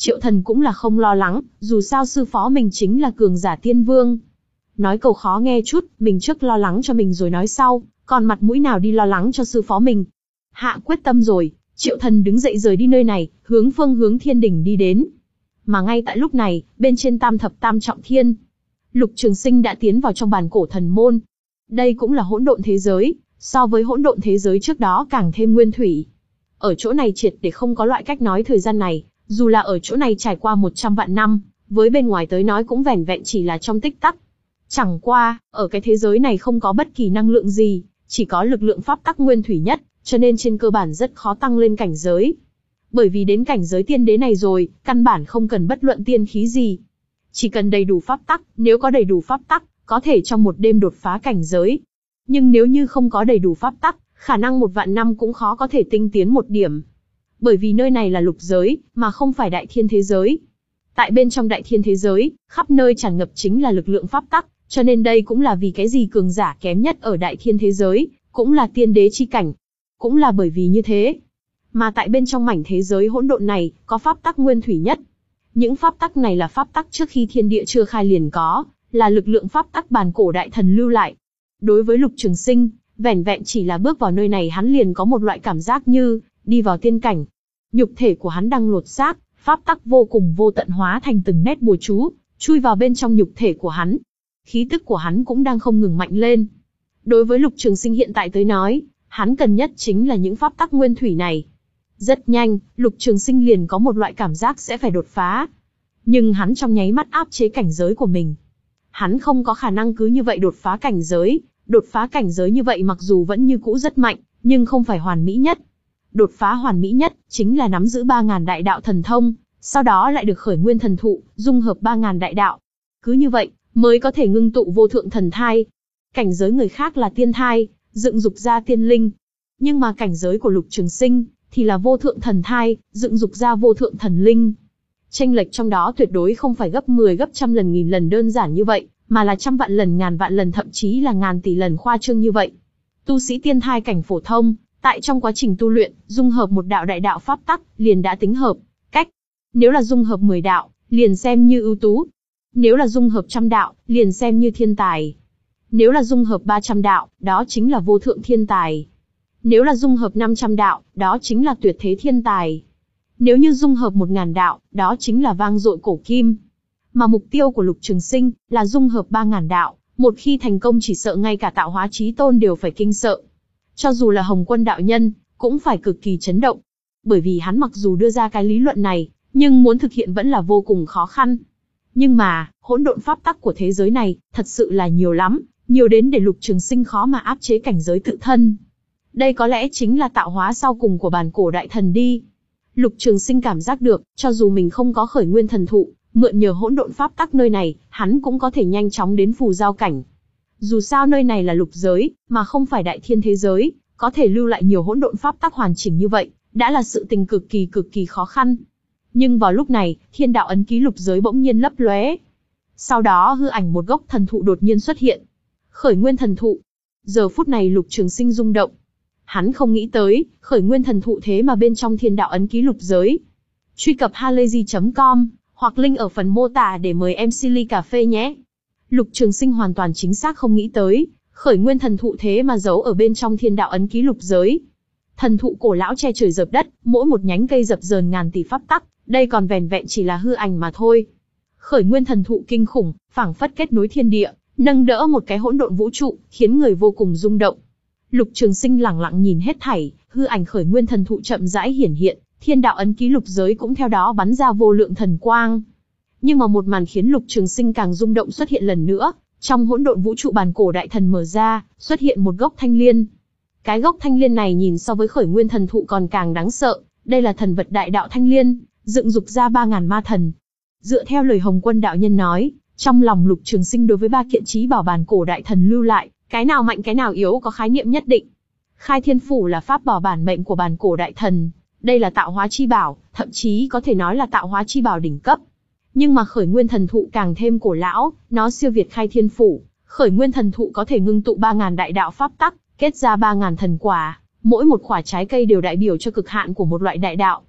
Triệu Thần cũng là không lo lắng, dù sao sư phó mình chính là cường giả tiên vương. Nói câu khó nghe chút, mình trước lo lắng cho mình rồi nói sau, còn mặt mũi nào đi lo lắng cho sư phó mình. Hạ quyết tâm rồi, Triệu Thần đứng dậy rời đi nơi này, hướng phương hướng thiên đỉnh đi đến. Mà ngay tại lúc này, bên trên tam thập tam trọng thiên, Lục Trường Sinh đã tiến vào trong bản cổ thần môn. Đây cũng là hỗn độn thế giới, so với hỗn độn thế giới trước đó càng thêm nguyên thủy. Ở chỗ này triệt để không có loại cách nói thời gian này, dù là ở chỗ này trải qua một trăm vạn năm, với bên ngoài tới nói cũng vẻn vẹn chỉ là trong tích tắc. Chẳng qua, ở cái thế giới này không có bất kỳ năng lượng gì, chỉ có lực lượng pháp tắc nguyên thủy nhất, cho nên trên cơ bản rất khó tăng lên cảnh giới. Bởi vì đến cảnh giới tiên đế này rồi, căn bản không cần bất luận tiên khí gì. Chỉ cần đầy đủ pháp tắc, nếu có đầy đủ pháp tắc, có thể trong một đêm đột phá cảnh giới. Nhưng nếu như không có đầy đủ pháp tắc, khả năng một vạn năm cũng khó có thể tinh tiến một điểm. Bởi vì nơi này là lục giới, mà không phải đại thiên thế giới. Tại bên trong đại thiên thế giới, khắp nơi tràn ngập chính là lực lượng pháp tắc, cho nên đây cũng là vì cái gì cường giả kém nhất ở đại thiên thế giới, cũng là tiên đế chi cảnh. Cũng là bởi vì như thế. Mà tại bên trong mảnh thế giới hỗn độn này, có pháp tắc nguyên thủy nhất. Những pháp tắc này là pháp tắc trước khi thiên địa chưa khai liền có, là lực lượng pháp tắc bàn cổ đại thần lưu lại. Đối với Lục Trường Sinh, vẻn vẹn chỉ là bước vào nơi này hắn liền có một loại cảm giác như đi vào tiên cảnh. Nhục thể của hắn đang lột xác, pháp tắc vô cùng vô tận hóa thành từng nét bùa chú, chui vào bên trong nhục thể của hắn. Khí tức của hắn cũng đang không ngừng mạnh lên. Đối với Lục Trường Sinh hiện tại tới nói, hắn cần nhất chính là những pháp tắc nguyên thủy này. Rất nhanh, Lục Trường Sinh liền có một loại cảm giác sẽ phải đột phá. Nhưng hắn trong nháy mắt áp chế cảnh giới của mình. Hắn không có khả năng cứ như vậy đột phá cảnh giới, đột phá cảnh giới như vậy mặc dù vẫn như cũ rất mạnh, nhưng không phải hoàn mỹ nhất. Đột phá hoàn mỹ nhất, chính là nắm giữ ba ngàn đại đạo thần thông, sau đó lại được khởi nguyên thần thụ, dung hợp ba ngàn đại đạo. Cứ như vậy, mới có thể ngưng tụ vô thượng thần thai. Cảnh giới người khác là tiên thai, dựng dục ra tiên linh. Nhưng mà cảnh giới của Lục Trường Sinh, thì là vô thượng thần thai, dựng dục ra vô thượng thần linh. Chênh lệch trong đó tuyệt đối không phải gấp mười gấp trăm lần nghìn lần đơn giản như vậy, mà là trăm vạn lần ngàn vạn lần thậm chí là ngàn tỷ lần khoa trương như vậy. Tu sĩ tiên thai cảnh phổ thông, tại trong quá trình tu luyện, dung hợp một đạo đại đạo pháp tắc, liền đã tính hợp cách. Nếu là dung hợp mười đạo, liền xem như ưu tú. Nếu là dung hợp trăm đạo, liền xem như thiên tài. Nếu là dung hợp ba trăm đạo, đó chính là vô thượng thiên tài. Nếu là dung hợp năm trăm đạo, đó chính là tuyệt thế thiên tài. Nếu như dung hợp một ngàn đạo, đó chính là vang dội cổ kim. Mà mục tiêu của Lục Trường Sinh là dung hợp ba ngàn đạo, một khi thành công chỉ sợ ngay cả tạo hóa chí tôn đều phải kinh sợ. Cho dù là Hồng Quân đạo nhân, cũng phải cực kỳ chấn động. Bởi vì hắn mặc dù đưa ra cái lý luận này, nhưng muốn thực hiện vẫn là vô cùng khó khăn. Nhưng mà, hỗn độn pháp tắc của thế giới này, thật sự là nhiều lắm, nhiều đến để Lục Trường Sinh khó mà áp chế cảnh giới tự thân. Đây có lẽ chính là tạo hóa sau cùng của bản cổ đại thần đi. Lục Trường Sinh cảm giác được, cho dù mình không có khởi nguyên thần thụ, mượn nhờ hỗn độn pháp tắc nơi này, hắn cũng có thể nhanh chóng đến phù giao cảnh. Dù sao nơi này là lục giới, mà không phải đại thiên thế giới, có thể lưu lại nhiều hỗn độn pháp tắc hoàn chỉnh như vậy, đã là sự tình cực kỳ cực kỳ khó khăn. Nhưng vào lúc này, thiên đạo ấn ký lục giới bỗng nhiên lấp lóe. Sau đó hư ảnh một gốc thần thụ đột nhiên xuất hiện. Khởi nguyên thần thụ. Giờ phút này Lục Trường Sinh rung động. Hắn không nghĩ tới, khởi nguyên thần thụ thế mà bên trong thiên đạo ấn ký lục giới. Truy cập halayzi chấm com, hoặc link ở phần mô tả để mời em xê ly cà phê nhé. Lục Trường Sinh hoàn toàn chính xác không nghĩ tới, khởi nguyên thần thụ thế mà giấu ở bên trong thiên đạo ấn ký lục giới. Thần thụ cổ lão che trời dập đất, mỗi một nhánh cây dập dờn ngàn tỷ pháp tắc, đây còn vẻn vẹn chỉ là hư ảnh mà thôi. Khởi nguyên thần thụ kinh khủng, phảng phất kết nối thiên địa, nâng đỡ một cái hỗn độn vũ trụ, khiến người vô cùng rung động. Lục Trường Sinh lẳng lặng nhìn hết thảy, hư ảnh khởi nguyên thần thụ chậm rãi hiển hiện, thiên đạo ấn ký lục giới cũng theo đó bắn ra vô lượng thần quang. Nhưng mà một màn khiến Lục Trường Sinh càng rung động xuất hiện lần nữa, trong hỗn độn vũ trụ bàn cổ đại thần mở ra, xuất hiện một gốc thanh liên. Cái gốc thanh liên này nhìn so với khởi nguyên thần thụ còn càng đáng sợ, đây là thần vật đại đạo thanh liên, dựng dục ra ba ngàn ma thần. Dựa theo lời Hồng Quân đạo nhân nói, trong lòng Lục Trường Sinh đối với ba kiện chí bảo bàn cổ đại thần lưu lại, cái nào mạnh cái nào yếu có khái niệm nhất định. Khai Thiên Phủ là pháp bảo bản mệnh của bàn cổ đại thần, đây là tạo hóa chi bảo, thậm chí có thể nói là tạo hóa chi bảo đỉnh cấp. Nhưng mà khởi nguyên thần thụ càng thêm cổ lão, nó siêu việt Khai Thiên Phủ. Khởi nguyên thần thụ có thể ngưng tụ ba ngàn đại đạo pháp tắc, kết ra ba ngàn thần quả, mỗi một quả trái cây đều đại biểu cho cực hạn của một loại đại đạo.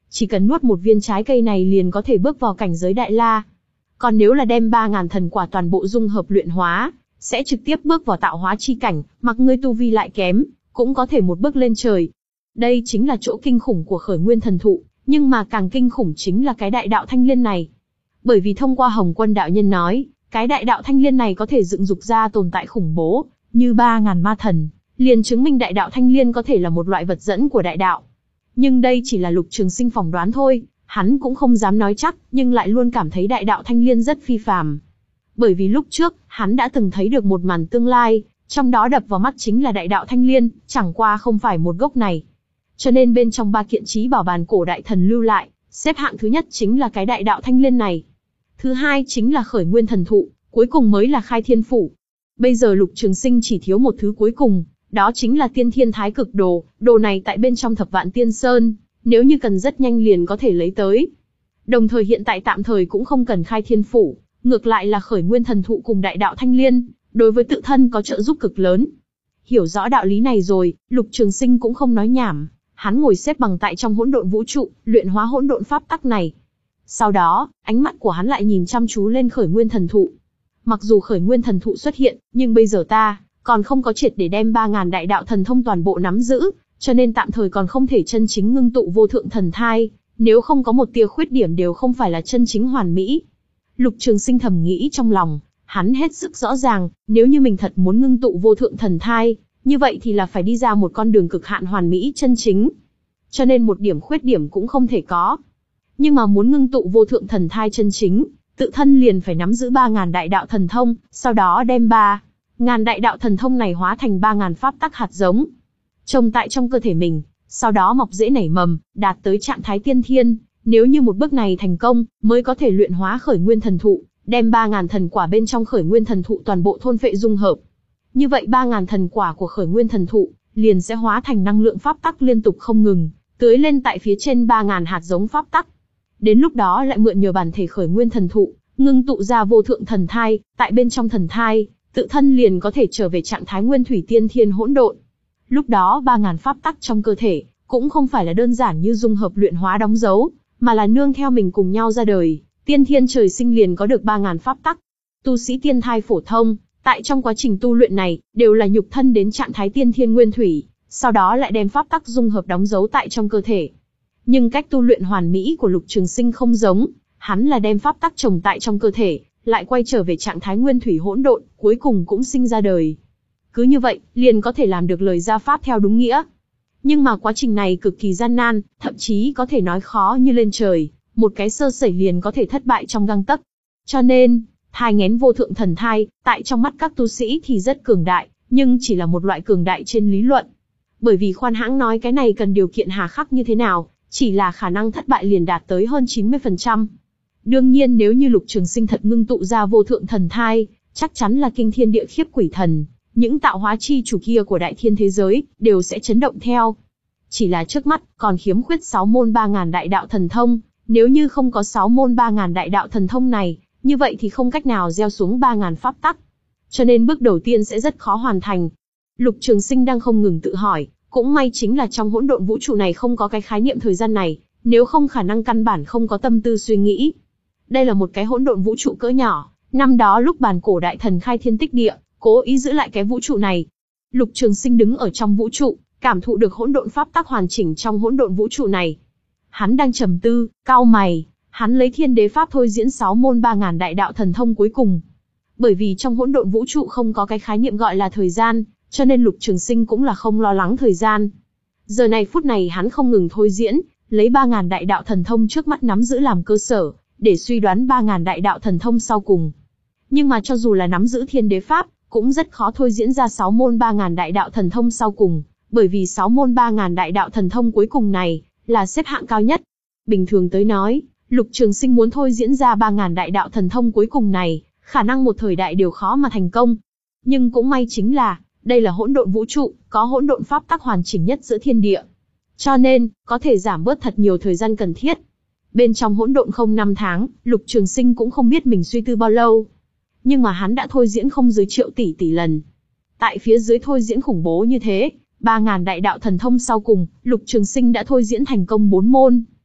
Chỉ cần nuốt một viên trái cây này liền có thể bước vào cảnh giới Đại La. Còn nếu là đem ba ngàn thần quả toàn bộ dung hợp luyện hóa, sẽ trực tiếp bước vào tạo hóa chi cảnh, mặc ngươi tu vi lại kém, cũng có thể một bước lên trời. Đây chính là chỗ kinh khủng của khởi nguyên thần thụ, nhưng mà càng kinh khủng chính là cái đại đạo thanh liên này. Bởi vì thông qua Hồng Quân đạo nhân nói, cái đại đạo thanh liên này có thể dựng dục ra tồn tại khủng bố, như ba ngàn ma thần, liền chứng minh đại đạo thanh liên có thể là một loại vật dẫn của đại đạo. Nhưng đây chỉ là Lục Trường Sinh phỏng đoán thôi, hắn cũng không dám nói chắc, nhưng lại luôn cảm thấy đại đạo thanh liên rất phi phàm. Bởi vì lúc trước, hắn đã từng thấy được một màn tương lai, trong đó đập vào mắt chính là đại đạo thanh liên, chẳng qua không phải một gốc này. Cho nên bên trong ba kiện trí bảo bàn cổ đại thần lưu lại, xếp hạng thứ nhất chính là cái đại đạo thanh liên này. Thứ hai chính là khởi nguyên thần thụ, cuối cùng mới là khai thiên phủ. Bây giờ Lục Trường Sinh chỉ thiếu một thứ cuối cùng, đó chính là tiên thiên thái cực đồ, đồ này tại bên trong thập vạn tiên sơn, nếu như cần rất nhanh liền có thể lấy tới. Đồng thời hiện tại tạm thời cũng không cần khai thiên phủ, ngược lại là khởi nguyên thần thụ cùng đại đạo thanh liên, đối với tự thân có trợ giúp cực lớn. Hiểu rõ đạo lý này rồi, Lục Trường Sinh cũng không nói nhảm, hắn ngồi xếp bằng tại trong hỗn độn vũ trụ, luyện hóa hỗn độn pháp tắc này. Sau đó, ánh mắt của hắn lại nhìn chăm chú lên khởi nguyên thần thụ. Mặc dù khởi nguyên thần thụ xuất hiện, nhưng bây giờ ta còn không có triệt để đem ba ngàn đại đạo thần thông toàn bộ nắm giữ, cho nên tạm thời còn không thể chân chính ngưng tụ vô thượng thần thai, nếu không có một tia khuyết điểm đều không phải là chân chính hoàn mỹ. Lục Trường Sinh thầm nghĩ trong lòng, hắn hết sức rõ ràng, nếu như mình thật muốn ngưng tụ vô thượng thần thai, như vậy thì là phải đi ra một con đường cực hạn hoàn mỹ chân chính. Cho nên một điểm khuyết điểm cũng không thể có. Nhưng mà muốn ngưng tụ vô thượng thần thai chân chính, tự thân liền phải nắm giữ ba ngàn đại đạo thần thông, sau đó đem ba ngàn đại đạo thần thông này hóa thành ba ngàn pháp tắc hạt giống, trồng tại trong cơ thể mình, sau đó mọc rễ nảy mầm, đạt tới trạng thái tiên thiên. Nếu như một bước này thành công, mới có thể luyện hóa khởi nguyên thần thụ, đem ba ngàn thần quả bên trong khởi nguyên thần thụ toàn bộ thôn phệ dung hợp. Như vậy ba ngàn thần quả của khởi nguyên thần thụ liền sẽ hóa thành năng lượng pháp tắc liên tục không ngừng, tưới lên tại phía trên ba ngàn hạt giống pháp tắc. Đến lúc đó lại mượn nhờ bản thể khởi nguyên thần thụ, ngưng tụ ra vô thượng thần thai, tại bên trong thần thai, tự thân liền có thể trở về trạng thái nguyên thủy tiên thiên hỗn độn. Lúc đó ba ngàn pháp tắc trong cơ thể cũng không phải là đơn giản như dung hợp luyện hóa đóng dấu, mà là nương theo mình cùng nhau ra đời, tiên thiên trời sinh liền có được ba ngàn pháp tắc. Tu sĩ tiên thai phổ thông, tại trong quá trình tu luyện này, đều là nhục thân đến trạng thái tiên thiên nguyên thủy, sau đó lại đem pháp tắc dung hợp đóng dấu tại trong cơ thể. Nhưng cách tu luyện hoàn mỹ của Lục Trường Sinh không giống, hắn là đem pháp tắc trồng tại trong cơ thể, lại quay trở về trạng thái nguyên thủy hỗn độn, cuối cùng cũng sinh ra đời. Cứ như vậy, liền có thể làm được lời gia pháp theo đúng nghĩa. Nhưng mà quá trình này cực kỳ gian nan, thậm chí có thể nói khó như lên trời, một cái sơ sẩy liền có thể thất bại trong gang tấc. Cho nên, thai nghén vô thượng thần thai, tại trong mắt các tu sĩ thì rất cường đại, nhưng chỉ là một loại cường đại trên lý luận. Bởi vì khoan hãng nói cái này cần điều kiện hà khắc như thế nào, chỉ là khả năng thất bại liền đạt tới hơn chín mươi phần trăm. Đương nhiên nếu như Lục Trường Sinh thật ngưng tụ ra vô thượng thần thai, chắc chắn là kinh thiên địa khiếp quỷ thần, những tạo hóa chi chủ kia của đại thiên thế giới, đều sẽ chấn động theo. Chỉ là trước mắt, còn khiếm khuyết sáu môn ba ngàn đại đạo thần thông, nếu như không có sáu môn ba ngàn đại đạo thần thông này, như vậy thì không cách nào gieo xuống ba ngàn pháp tắc. Cho nên bước đầu tiên sẽ rất khó hoàn thành. Lục Trường Sinh đang không ngừng tự hỏi, cũng may chính là trong hỗn độn vũ trụ này không có cái khái niệm thời gian này, nếu không khả năng căn bản không có tâm tư suy nghĩ. Đây là một cái hỗn độn vũ trụ cỡ nhỏ, năm đó lúc bàn cổ đại thần khai thiên tích địa, cố ý giữ lại cái vũ trụ này. Lục Trường Sinh đứng ở trong vũ trụ, cảm thụ được hỗn độn pháp tắc hoàn chỉnh trong hỗn độn vũ trụ này. Hắn đang trầm tư, cau mày, hắn lấy thiên đế pháp thôi diễn sáu môn ba ngàn đại đạo thần thông cuối cùng. Bởi vì trong hỗn độn vũ trụ không có cái khái niệm gọi là thời gian, cho nên Lục Trường Sinh cũng là không lo lắng thời gian. Giờ này phút này hắn không ngừng thôi diễn, lấy ba ngàn đại đạo thần thông trước mắt nắm giữ làm cơ sở, để suy đoán ba ngàn đại đạo thần thông sau cùng. Nhưng mà cho dù là nắm giữ thiên đế pháp, cũng rất khó thôi diễn ra sáu môn ba ngàn đại đạo thần thông sau cùng, bởi vì sáu môn ba ngàn đại đạo thần thông cuối cùng này là xếp hạng cao nhất. Bình thường tới nói, Lục Trường Sinh muốn thôi diễn ra ba ngàn đại đạo thần thông cuối cùng này, khả năng một thời đại đều khó mà thành công. Nhưng cũng may chính là, đây là hỗn độn vũ trụ, có hỗn độn pháp tắc hoàn chỉnh nhất giữa thiên địa. Cho nên, có thể giảm bớt thật nhiều thời gian cần thiết. Bên trong hỗn độn không năm tháng, Lục Trường Sinh cũng không biết mình suy tư bao lâu. Nhưng mà hắn đã thôi diễn không dưới triệu tỷ tỷ lần. Tại phía dưới thôi diễn khủng bố như thế, ba ngàn đại đạo thần thông sau cùng, Lục Trường Sinh đã thôi diễn thành công bốn môn.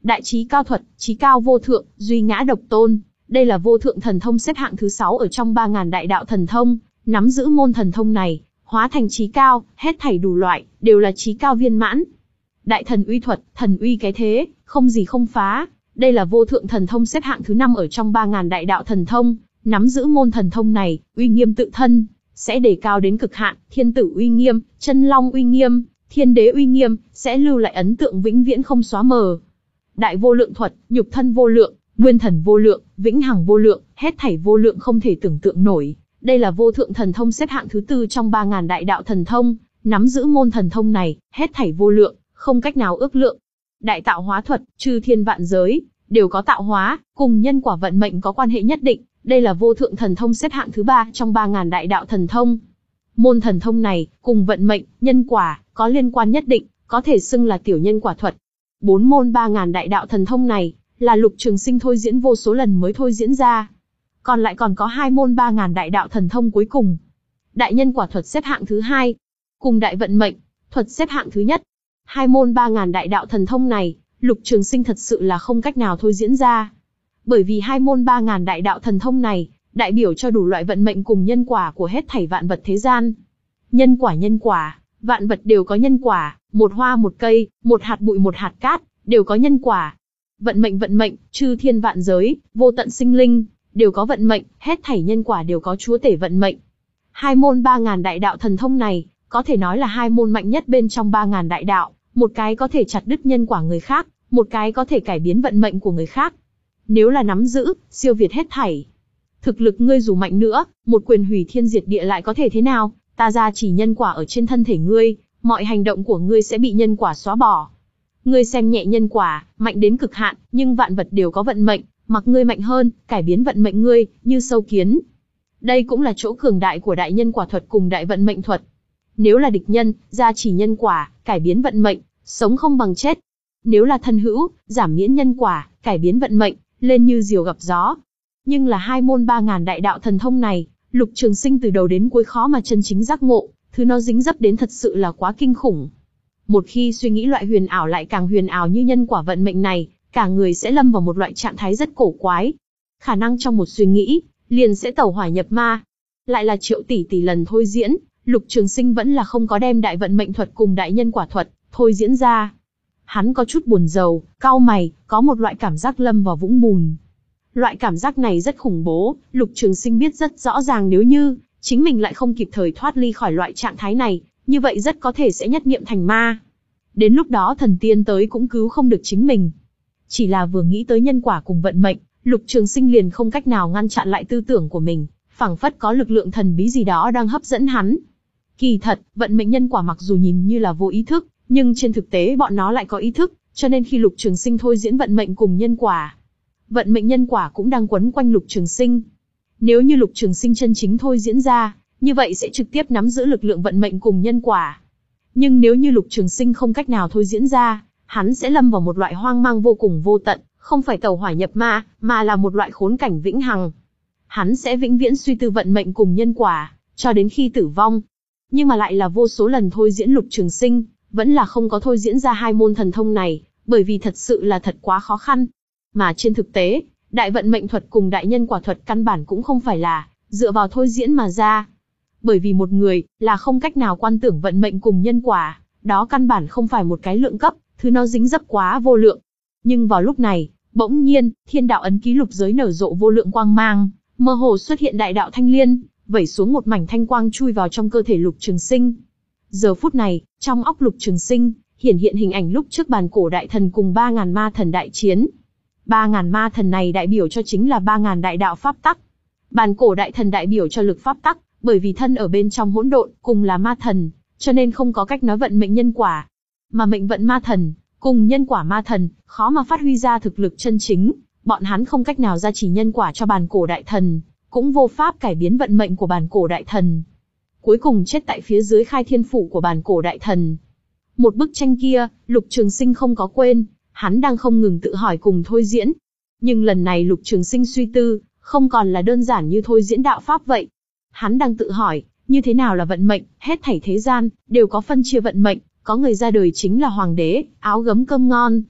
Đại trí cao thuật, trí cao vô thượng, duy ngã độc tôn. Đây là vô thượng thần thông xếp hạng thứ sáu ở trong ba ngàn đại đạo thần thông. Nắm giữ môn thần thông này, hóa thành trí cao, hết thảy đủ loại, đều là trí cao viên mãn. Đại thần uy thuật, thần uy cái thế, không gì không phá. Đây là vô thượng thần thông xếp hạng thứ năm ở trong ba ngàn đại đạo thần thông. Nắm giữ môn thần thông này, uy nghiêm tự thân, sẽ đề cao đến cực hạn, thiên tử uy nghiêm, chân long uy nghiêm, thiên đế uy nghiêm, sẽ lưu lại ấn tượng vĩnh viễn không xóa mờ. Đại vô lượng thuật, nhục thân vô lượng, nguyên thần vô lượng, vĩnh hằng vô lượng, hết thảy vô lượng không thể tưởng tượng nổi. Đây là vô thượng thần thông xếp hạng thứ tư trong ba ngàn đại đạo thần thông, nắm giữ môn thần thông này, hết thảy vô lượng, không cách nào ước lượng. Đại tạo hóa thuật, chư thiên vạn giới, đều có tạo hóa, cùng nhân quả vận mệnh có quan hệ nhất định. Đây là vô thượng thần thông xếp hạng thứ ba trong ba ngàn đại đạo thần thông. Môn thần thông này, cùng vận mệnh, nhân quả, có liên quan nhất định, có thể xưng là tiểu nhân quả thuật. Bốn môn ba ngàn đại đạo thần thông này, là Lục Trường Sinh thôi diễn vô số lần mới thôi diễn ra. Còn lại còn có hai môn ba ngàn đại đạo thần thông cuối cùng. Đại nhân quả thuật xếp hạng thứ hai, cùng đại vận mệnh thuật xếp hạng thứ nhất. Hai môn ba ngàn đại đạo thần thông này, Lục Trường Sinh thật sự là không cách nào thôi diễn ra. Bởi vì hai môn ba ngàn đại đạo thần thông này, đại biểu cho đủ loại vận mệnh cùng nhân quả của hết thảy vạn vật thế gian. Nhân quả nhân quả, vạn vật đều có nhân quả, một hoa một cây, một hạt bụi một hạt cát, đều có nhân quả. Vận mệnh vận mệnh, chư thiên vạn giới, vô tận sinh linh, đều có vận mệnh, hết thảy nhân quả đều có chúa tể vận mệnh. Hai môn ba ngàn đại đạo thần thông này, có thể nói là hai môn mạnh nhất bên trong ba ngàn đại đạo, một cái có thể chặt đứt nhân quả người khác, một cái có thể cải biến vận mệnh của người khác. Nếu là nắm giữ, siêu việt hết thảy. Thực lực ngươi dù mạnh nữa, một quyền hủy thiên diệt địa lại có thể thế nào, ta ra chỉ nhân quả ở trên thân thể ngươi, mọi hành động của ngươi sẽ bị nhân quả xóa bỏ. Ngươi xem nhẹ nhân quả, mạnh đến cực hạn, nhưng vạn vật đều có vận mệnh, mặc ngươi mạnh hơn, cải biến vận mệnh ngươi, như sâu kiến. Đây cũng là chỗ cường đại của đại nhân quả thuật cùng đại vận mệnh thuật. Nếu là địch nhân, gia chỉ nhân quả, cải biến vận mệnh, sống không bằng chết. Nếu là thân hữu, giảm miễn nhân quả, cải biến vận mệnh, lên như diều gặp gió. Nhưng là hai môn ba ngàn đại đạo thần thông này, Lục Trường Sinh từ đầu đến cuối khó mà chân chính giác ngộ, thứ nó dính dấp đến thật sự là quá kinh khủng. Một khi suy nghĩ loại huyền ảo lại càng huyền ảo như nhân quả vận mệnh này, cả người sẽ lâm vào một loại trạng thái rất cổ quái. Khả năng trong một suy nghĩ, liền sẽ tẩu hỏa nhập ma. Lại là triệu tỷ tỷ lần thôi diễn, Lục Trường Sinh vẫn là không có đem đại vận mệnh thuật cùng đại nhân quả thuật thôi diễn ra. Hắn có chút buồn rầu, cau mày, có một loại cảm giác lâm vào vũng bùn. Loại cảm giác này rất khủng bố, Lục Trường Sinh biết rất rõ ràng nếu như chính mình lại không kịp thời thoát ly khỏi loại trạng thái này, như vậy rất có thể sẽ nhất niệm thành ma. Đến lúc đó thần tiên tới cũng cứu không được chính mình. Chỉ là vừa nghĩ tới nhân quả cùng vận mệnh, Lục Trường Sinh liền không cách nào ngăn chặn lại tư tưởng của mình, phảng phất có lực lượng thần bí gì đó đang hấp dẫn hắn. Kỳ thật, vận mệnh nhân quả mặc dù nhìn như là vô ý thức, nhưng trên thực tế bọn nó lại có ý thức, cho nên khi Lục Trường Sinh thôi diễn vận mệnh cùng nhân quả, vận mệnh nhân quả cũng đang quấn quanh Lục Trường Sinh. Nếu như Lục Trường Sinh chân chính thôi diễn ra, như vậy sẽ trực tiếp nắm giữ lực lượng vận mệnh cùng nhân quả. Nhưng nếu như Lục Trường Sinh không cách nào thôi diễn ra, hắn sẽ lâm vào một loại hoang mang vô cùng vô tận, không phải tẩu hỏa nhập ma, mà là một loại khốn cảnh vĩnh hằng. Hắn sẽ vĩnh viễn suy tư vận mệnh cùng nhân quả, cho đến khi tử vong. Nhưng mà lại là vô số lần thôi diễn Lục Trường Sinh, vẫn là không có thôi diễn ra hai môn thần thông này, bởi vì thật sự là thật quá khó khăn. Mà trên thực tế, đại vận mệnh thuật cùng đại nhân quả thuật căn bản cũng không phải là dựa vào thôi diễn mà ra. Bởi vì một người là không cách nào quan tưởng vận mệnh cùng nhân quả, đó căn bản không phải một cái lượng cấp, thứ nó dính dấp quá vô lượng. Nhưng vào lúc này, bỗng nhiên, thiên đạo ấn ký lục giới nở rộ vô lượng quang mang, mơ hồ xuất hiện đại đạo thanh liên, vẩy xuống một mảnh thanh quang chui vào trong cơ thể Lục Trường Sinh. Giờ phút này, trong óc Lục Trường Sinh, hiển hiện hình ảnh lúc trước bàn cổ đại thần cùng ba ngàn ma thần đại chiến. Ba ngàn ma thần này đại biểu cho chính là ba ngàn đại đạo pháp tắc. Bàn cổ đại thần đại biểu cho lực pháp tắc, bởi vì thân ở bên trong hỗn độn, cùng là ma thần, cho nên không có cách nói vận mệnh nhân quả. Mà mệnh vận ma thần, cùng nhân quả ma thần, khó mà phát huy ra thực lực chân chính, bọn hắn không cách nào gia trì nhân quả cho bàn cổ đại thần, cũng vô pháp cải biến vận mệnh của bàn cổ đại thần. Cuối cùng chết tại phía dưới khai thiên phủ của bàn cổ đại thần. Một bức tranh kia, Lục Trường Sinh không có quên, hắn đang không ngừng tự hỏi cùng thôi diễn. Nhưng lần này Lục Trường Sinh suy tư, không còn là đơn giản như thôi diễn đạo pháp vậy. Hắn đang tự hỏi, như thế nào là vận mệnh, hết thảy thế gian, đều có phân chia vận mệnh, có người ra đời chính là hoàng đế, áo gấm cơm ngon.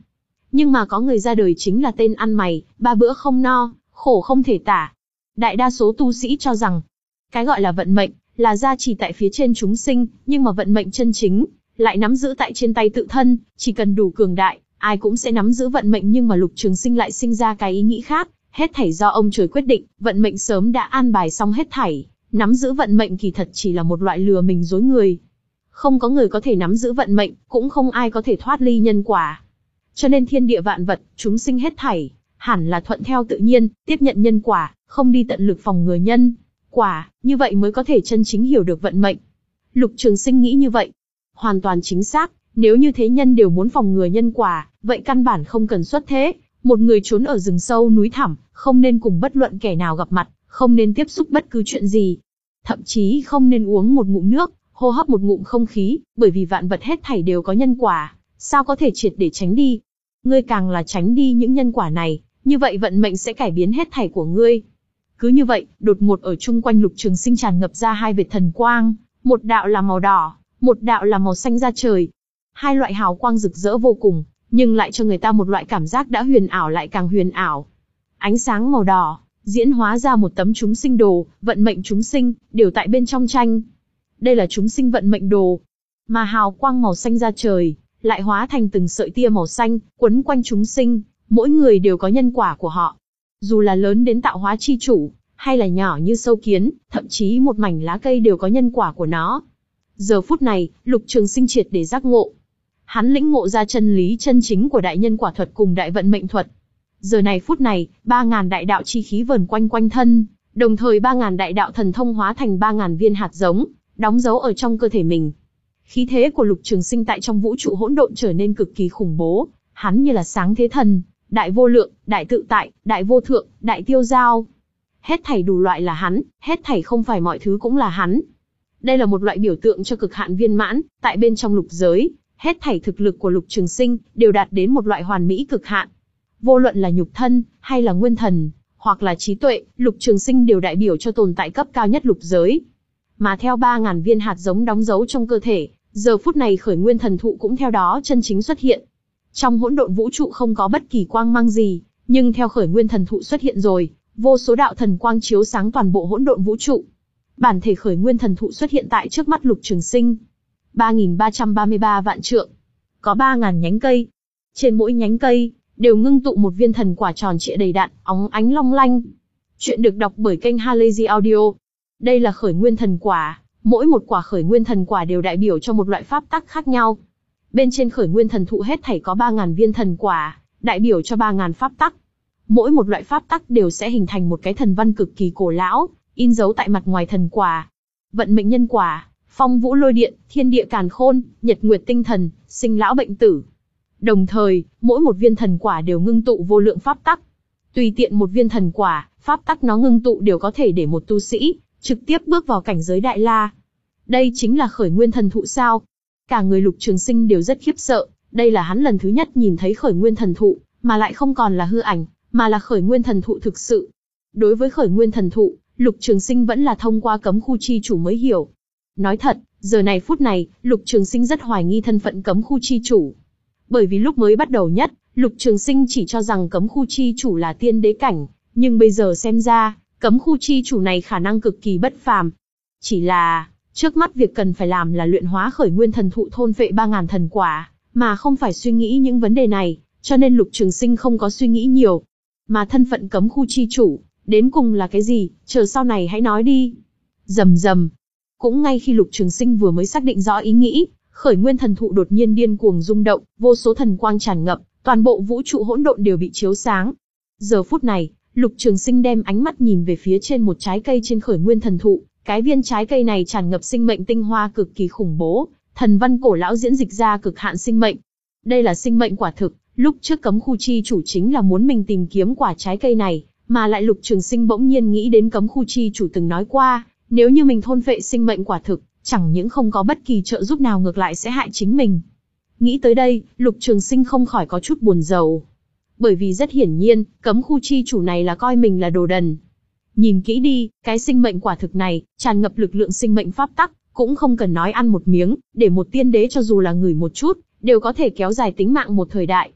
Nhưng mà có người ra đời chính là tên ăn mày, ba bữa không no, khổ không thể tả. Đại đa số tu sĩ cho rằng, cái gọi là vận mệnh, là gia trì tại phía trên chúng sinh, nhưng mà vận mệnh chân chính, lại nắm giữ tại trên tay tự thân, chỉ cần đủ cường đại, ai cũng sẽ nắm giữ vận mệnh. Nhưng mà Lục Trường Sinh lại sinh ra cái ý nghĩ khác, hết thảy do ông trời quyết định, vận mệnh sớm đã an bài xong hết thảy, nắm giữ vận mệnh kỳ thật chỉ là một loại lừa mình dối người. Không có người có thể nắm giữ vận mệnh, cũng không ai có thể thoát ly nhân quả. Cho nên thiên địa vạn vật, chúng sinh hết thảy, hẳn là thuận theo tự nhiên, tiếp nhận nhân quả, không đi tận lực phòng ngừa nhân quả, như vậy mới có thể chân chính hiểu được vận mệnh. Lục Trường Sinh nghĩ như vậy, hoàn toàn chính xác. Nếu như thế nhân đều muốn phòng ngừa nhân quả, vậy căn bản không cần xuất thế. Một người trốn ở rừng sâu núi thẳm, không nên cùng bất luận kẻ nào gặp mặt, không nên tiếp xúc bất cứ chuyện gì. Thậm chí không nên uống một ngụm nước, hô hấp một ngụm không khí, bởi vì vạn vật hết thảy đều có nhân quả, sao có thể triệt để tránh đi. Ngươi càng là tránh đi những nhân quả này, như vậy vận mệnh sẽ cải biến hết thảy của ngươi. Cứ như vậy, đột ngột ở chung quanh Lục Trường Sinh tràn ngập ra hai vệt thần quang, một đạo là màu đỏ, một đạo là màu xanh da trời. Hai loại hào quang rực rỡ vô cùng, nhưng lại cho người ta một loại cảm giác đã huyền ảo lại càng huyền ảo. Ánh sáng màu đỏ diễn hóa ra một tấm chúng sinh đồ, vận mệnh chúng sinh đều tại bên trong tranh. Đây là chúng sinh vận mệnh đồ. Mà hào quang màu xanh da trời lại hóa thành từng sợi tia màu xanh, quấn quanh chúng sinh, mỗi người đều có nhân quả của họ. Dù là lớn đến tạo hóa chi chủ, hay là nhỏ như sâu kiến, thậm chí một mảnh lá cây đều có nhân quả của nó. Giờ phút này, Lục Trường Sinh triệt để giác ngộ. Hắn lĩnh ngộ ra chân lý chân chính của đại nhân quả thuật cùng đại vận mệnh thuật. Giờ này phút này, ba ngàn đại đạo chi khí vờn quanh quanh thân, đồng thời ba ngàn đại đạo thần thông hóa thành ba ngàn viên hạt giống, đóng dấu ở trong cơ thể mình. Khí thế của Lục Trường Sinh tại trong vũ trụ hỗn độn trở nên cực kỳ khủng bố, hắn như là sáng thế thần, đại vô lượng, đại tự tại, đại vô thượng, đại tiêu giao. Hết thảy đủ loại là hắn, hết thảy không phải mọi thứ cũng là hắn. Đây là một loại biểu tượng cho cực hạn viên mãn, tại bên trong lục giới, hết thảy thực lực của Lục Trường Sinh đều đạt đến một loại hoàn mỹ cực hạn. Vô luận là nhục thân, hay là nguyên thần, hoặc là trí tuệ, Lục Trường Sinh đều đại biểu cho tồn tại cấp cao nhất lục giới. Mà theo ba ngàn viên hạt giống đóng dấu trong cơ thể, giờ phút này khởi nguyên thần thụ cũng theo đó chân chính xuất hiện. Trong hỗn độn vũ trụ không có bất kỳ quang mang gì, nhưng theo khởi nguyên thần thụ xuất hiện rồi, vô số đạo thần quang chiếu sáng toàn bộ hỗn độn vũ trụ. Bản thể khởi nguyên thần thụ xuất hiện tại trước mắt Lục Trường Sinh. ba nghìn ba trăm ba mươi ba vạn trượng. Có ba ngàn nhánh cây. Trên mỗi nhánh cây, đều ngưng tụ một viên thần quả tròn trịa đầy đặn, óng ánh long lanh. Chuyện được đọc bởi kênh Halazy Audio. Đây là khởi nguyên thần quả, mỗi một quả khởi nguyên thần quả đều đại biểu cho một loại pháp tắc khác nhau. Bên trên khởi nguyên thần thụ hết thảy có ba ngàn viên thần quả, đại biểu cho ba ngàn pháp tắc. Mỗi một loại pháp tắc đều sẽ hình thành một cái thần văn cực kỳ cổ lão, in dấu tại mặt ngoài thần quả. Vận mệnh nhân quả, phong vũ lôi điện, thiên địa càn khôn, nhật nguyệt tinh thần, sinh lão bệnh tử. Đồng thời, mỗi một viên thần quả đều ngưng tụ vô lượng pháp tắc. Tùy tiện một viên thần quả, pháp tắc nó ngưng tụ đều có thể để một tu sĩ trực tiếp bước vào cảnh giới đại la. Đây chính là khởi nguyên thần thụ sao? Cả người Lục Trường Sinh đều rất khiếp sợ, đây là hắn lần thứ nhất nhìn thấy khởi nguyên thần thụ, mà lại không còn là hư ảnh, mà là khởi nguyên thần thụ thực sự. Đối với khởi nguyên thần thụ, Lục Trường Sinh vẫn là thông qua cấm khu chi chủ mới hiểu. Nói thật, giờ này phút này, Lục Trường Sinh rất hoài nghi thân phận cấm khu chi chủ. Bởi vì lúc mới bắt đầu nhất, Lục Trường Sinh chỉ cho rằng cấm khu chi chủ là tiên đế cảnh, nhưng bây giờ xem ra, cấm khu chi chủ này khả năng cực kỳ bất phàm. Chỉ là, trước mắt việc cần phải làm là luyện hóa khởi nguyên thần thụ thôn phệ ba ngàn thần quả, mà không phải suy nghĩ những vấn đề này, cho nên Lục Trường Sinh không có suy nghĩ nhiều. Mà thân phận cấm khu chi chủ, đến cùng là cái gì, chờ sau này hãy nói đi. Rầm rầm. Cũng ngay khi Lục Trường Sinh vừa mới xác định rõ ý nghĩ, khởi nguyên thần thụ đột nhiên điên cuồng rung động, vô số thần quang tràn ngập, toàn bộ vũ trụ hỗn độn đều bị chiếu sáng. Giờ phút này, Lục Trường Sinh đem ánh mắt nhìn về phía trên một trái cây trên khởi nguyên thần thụ, cái viên trái cây này tràn ngập sinh mệnh tinh hoa cực kỳ khủng bố, thần văn cổ lão diễn dịch ra cực hạn sinh mệnh. Đây là sinh mệnh quả thực, lúc trước cấm khu chi chủ chính là muốn mình tìm kiếm quả trái cây này, mà lại Lục Trường Sinh bỗng nhiên nghĩ đến cấm khu chi chủ từng nói qua, nếu như mình thôn phệ sinh mệnh quả thực, chẳng những không có bất kỳ trợ giúp nào ngược lại sẽ hại chính mình. Nghĩ tới đây, Lục Trường Sinh không khỏi có chút buồn rầu. Bởi vì rất hiển nhiên, cấm khu chi chủ này là coi mình là đồ đần. Nhìn kỹ đi, cái sinh mệnh quả thực này, tràn ngập lực lượng sinh mệnh pháp tắc, cũng không cần nói ăn một miếng, để một tiên đế cho dù là ngửi một chút, đều có thể kéo dài tính mạng một thời đại.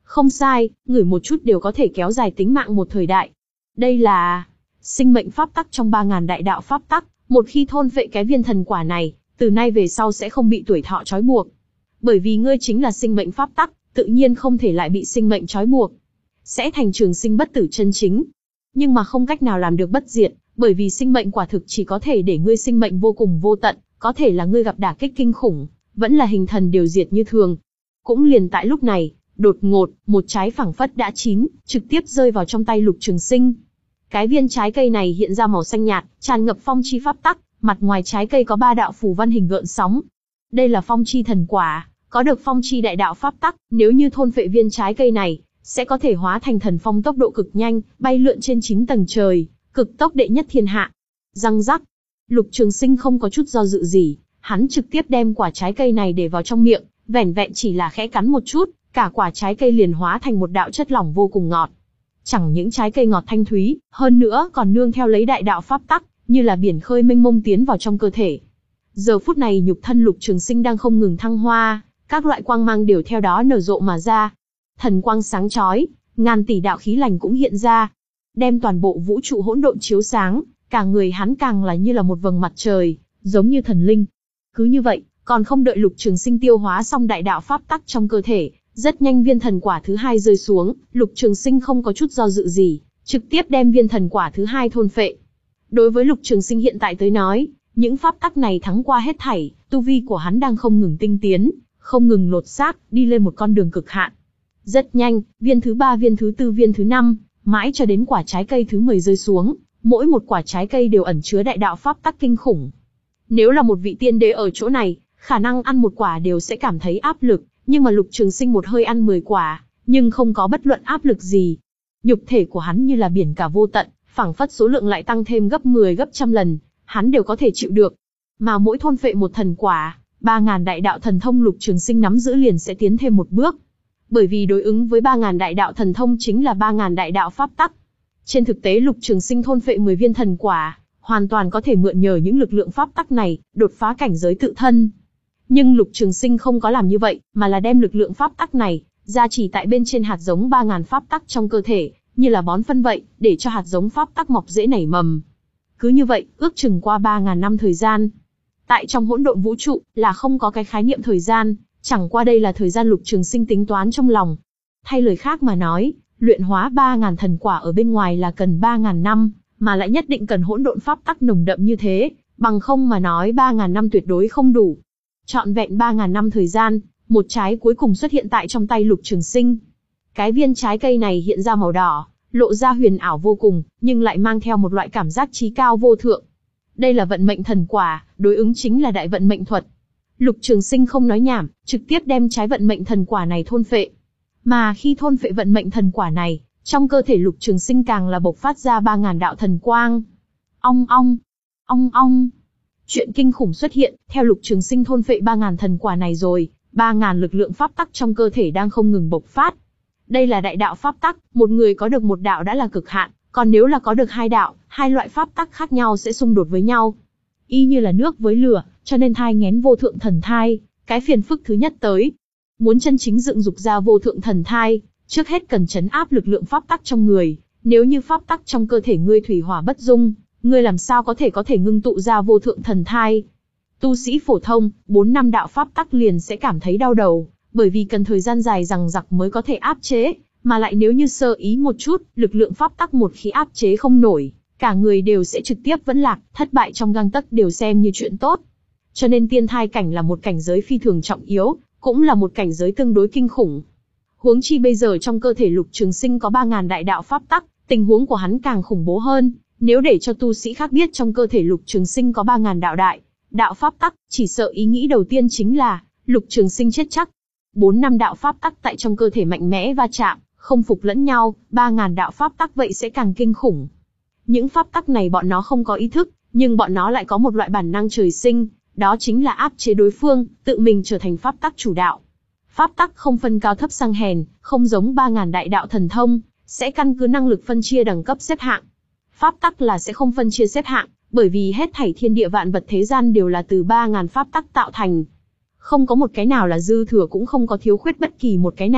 Không sai, ngửi một chút đều có thể kéo dài tính mạng một thời đại. Đây là sinh mệnh pháp tắc trong ba ngàn đại đạo pháp tắc, một khi thôn phệ cái viên thần quả này, từ nay về sau sẽ không bị tuổi thọ trói buộc. Bởi vì ngươi chính là sinh mệnh pháp tắc, tự nhiên không thể lại bị sinh mệnh trói buộc. Sẽ thành trường sinh bất tử chân chính. Nhưng mà không cách nào làm được bất diệt, bởi vì sinh mệnh quả thực chỉ có thể để ngươi sinh mệnh vô cùng vô tận, có thể là ngươi gặp đả kích kinh khủng, vẫn là hình thần đều diệt như thường. Cũng liền tại lúc này, đột ngột, một trái phảng phất đã chín, trực tiếp rơi vào trong tay Lục Trường Sinh. Cái viên trái cây này hiện ra màu xanh nhạt, tràn ngập phong chi pháp tắc, mặt ngoài trái cây có ba đạo phù văn hình gợn sóng. Đây là phong chi thần quả, có được phong chi đại đạo pháp tắc, nếu như thôn phệ viên trái cây này, sẽ có thể hóa thành thần phong tốc độ cực nhanh, bay lượn trên chín tầng trời, cực tốc đệ nhất thiên hạ. Răng rắc, Lục Trường Sinh không có chút do dự gì, hắn trực tiếp đem quả trái cây này để vào trong miệng, vẻn vẹn chỉ là khẽ cắn một chút, cả quả trái cây liền hóa thành một đạo chất lỏng vô cùng ngọt. Chẳng những trái cây ngọt thanh thúy, hơn nữa còn nương theo lấy đại đạo pháp tắc, như là biển khơi mênh mông tiến vào trong cơ thể. Giờ phút này nhục thân Lục Trường Sinh đang không ngừng thăng hoa, các loại quang mang đều theo đó nở rộ mà ra. Thần quang sáng chói, ngàn tỷ đạo khí lành cũng hiện ra, đem toàn bộ vũ trụ hỗn độn chiếu sáng, cả người hắn càng là như là một vầng mặt trời, giống như thần linh. Cứ như vậy, còn không đợi Lục Trường Sinh tiêu hóa xong đại đạo pháp tắc trong cơ thể, rất nhanh viên thần quả thứ hai rơi xuống, Lục Trường Sinh không có chút do dự gì, trực tiếp đem viên thần quả thứ hai thôn phệ. Đối với Lục Trường Sinh hiện tại tới nói, những pháp tắc này thắng qua hết thảy, tu vi của hắn đang không ngừng tinh tiến, không ngừng lột xác, đi lên một con đường cực hạn. Rất nhanh, viên thứ ba, viên thứ tư, viên thứ năm, mãi cho đến quả trái cây thứ mười rơi xuống, mỗi một quả trái cây đều ẩn chứa đại đạo pháp tắc kinh khủng. Nếu là một vị tiên đế ở chỗ này, khả năng ăn một quả đều sẽ cảm thấy áp lực, nhưng mà Lục Trường Sinh một hơi ăn mười quả, nhưng không có bất luận áp lực gì. Nhục thể của hắn như là biển cả vô tận, phảng phất số lượng lại tăng thêm gấp mười gấp trăm lần, hắn đều có thể chịu được. Mà mỗi thôn phệ một thần quả, ba ngàn đại đạo thần thông Lục Trường Sinh nắm giữ liền sẽ tiến thêm một bước. Bởi vì đối ứng với ba ngàn đại đạo thần thông chính là ba ngàn đại đạo pháp tắc. Trên thực tế Lục Trường Sinh thôn phệ mười viên thần quả, hoàn toàn có thể mượn nhờ những lực lượng pháp tắc này, đột phá cảnh giới tự thân. Nhưng Lục Trường Sinh không có làm như vậy, mà là đem lực lượng pháp tắc này gia trì tại bên trên hạt giống ba ngàn pháp tắc trong cơ thể, như là bón phân vậy, để cho hạt giống pháp tắc mọc dễ nảy mầm. Cứ như vậy, ước chừng qua ba ngàn năm thời gian. Tại trong hỗn độn vũ trụ, là không có cái khái niệm thời gian, chẳng qua đây là thời gian Lục Trường Sinh tính toán trong lòng. Thay lời khác mà nói, luyện hóa ba ngàn thần quả ở bên ngoài là cần ba ngàn năm, mà lại nhất định cần hỗn độn pháp tắc nồng đậm như thế, bằng không mà nói ba ngàn năm tuyệt đối không đủ. Trọn vẹn ba ngàn năm thời gian, một trái cuối cùng xuất hiện tại trong tay Lục Trường Sinh. Cái viên trái cây này hiện ra màu đỏ, lộ ra huyền ảo vô cùng, nhưng lại mang theo một loại cảm giác trí cao vô thượng. Đây là vận mệnh thần quả, đối ứng chính là đại vận mệnh thuật. Lục Trường Sinh không nói nhảm, trực tiếp đem trái vận mệnh thần quả này thôn phệ. Mà khi thôn phệ vận mệnh thần quả này, trong cơ thể Lục Trường Sinh càng là bộc phát ra ba ngàn đạo thần quang. Ong ong, ong ong. Chuyện kinh khủng xuất hiện, theo Lục Trường Sinh thôn phệ ba ngàn thần quả này rồi, ba ngàn lực lượng pháp tắc trong cơ thể đang không ngừng bộc phát. Đây là đại đạo pháp tắc, một người có được một đạo đã là cực hạn, còn nếu là có được hai đạo, hai loại pháp tắc khác nhau sẽ xung đột với nhau. Y như là nước với lửa, cho nên thai nghén vô thượng thần thai, cái phiền phức thứ nhất tới. Muốn chân chính dựng dục ra vô thượng thần thai, trước hết cần trấn áp lực lượng pháp tắc trong người, nếu như pháp tắc trong cơ thể ngươi thủy hỏa bất dung, ngươi làm sao có thể có thể ngưng tụ ra vô thượng thần thai. Tu sĩ phổ thông, bốn năm đạo pháp tắc liền sẽ cảm thấy đau đầu, bởi vì cần thời gian dài dằng dặc mới có thể áp chế, mà lại nếu như sơ ý một chút, lực lượng pháp tắc một khi áp chế không nổi, cả người đều sẽ trực tiếp vẫn lạc, thất bại trong gang tấc đều xem như chuyện tốt. Cho nên tiên thai cảnh là một cảnh giới phi thường trọng yếu, cũng là một cảnh giới tương đối kinh khủng. Huống chi bây giờ trong cơ thể Lục Trường Sinh có ba ngàn đại đạo pháp tắc, tình huống của hắn càng khủng bố hơn. Nếu để cho tu sĩ khác biết trong cơ thể Lục Trường Sinh có ba ngàn đạo đại đạo pháp tắc, chỉ sợ ý nghĩ đầu tiên chính là Lục Trường Sinh chết chắc. Bốn năm đạo pháp tắc tại trong cơ thể mạnh mẽ va chạm, không phục lẫn nhau, ba ngàn đạo pháp tắc vậy sẽ càng kinh khủng. Những pháp tắc này bọn nó không có ý thức, nhưng bọn nó lại có một loại bản năng trời sinh, đó chính là áp chế đối phương, tự mình trở thành pháp tắc chủ đạo. Pháp tắc không phân cao thấp sang hèn, không giống ba ngàn đại đạo thần thông, sẽ căn cứ năng lực phân chia đẳng cấp xếp hạng. Pháp tắc là sẽ không phân chia xếp hạng, bởi vì hết thảy thiên địa vạn vật thế gian đều là từ ba ngàn pháp tắc tạo thành. Không có một cái nào là dư thừa cũng không có thiếu khuyết bất kỳ một cái nào,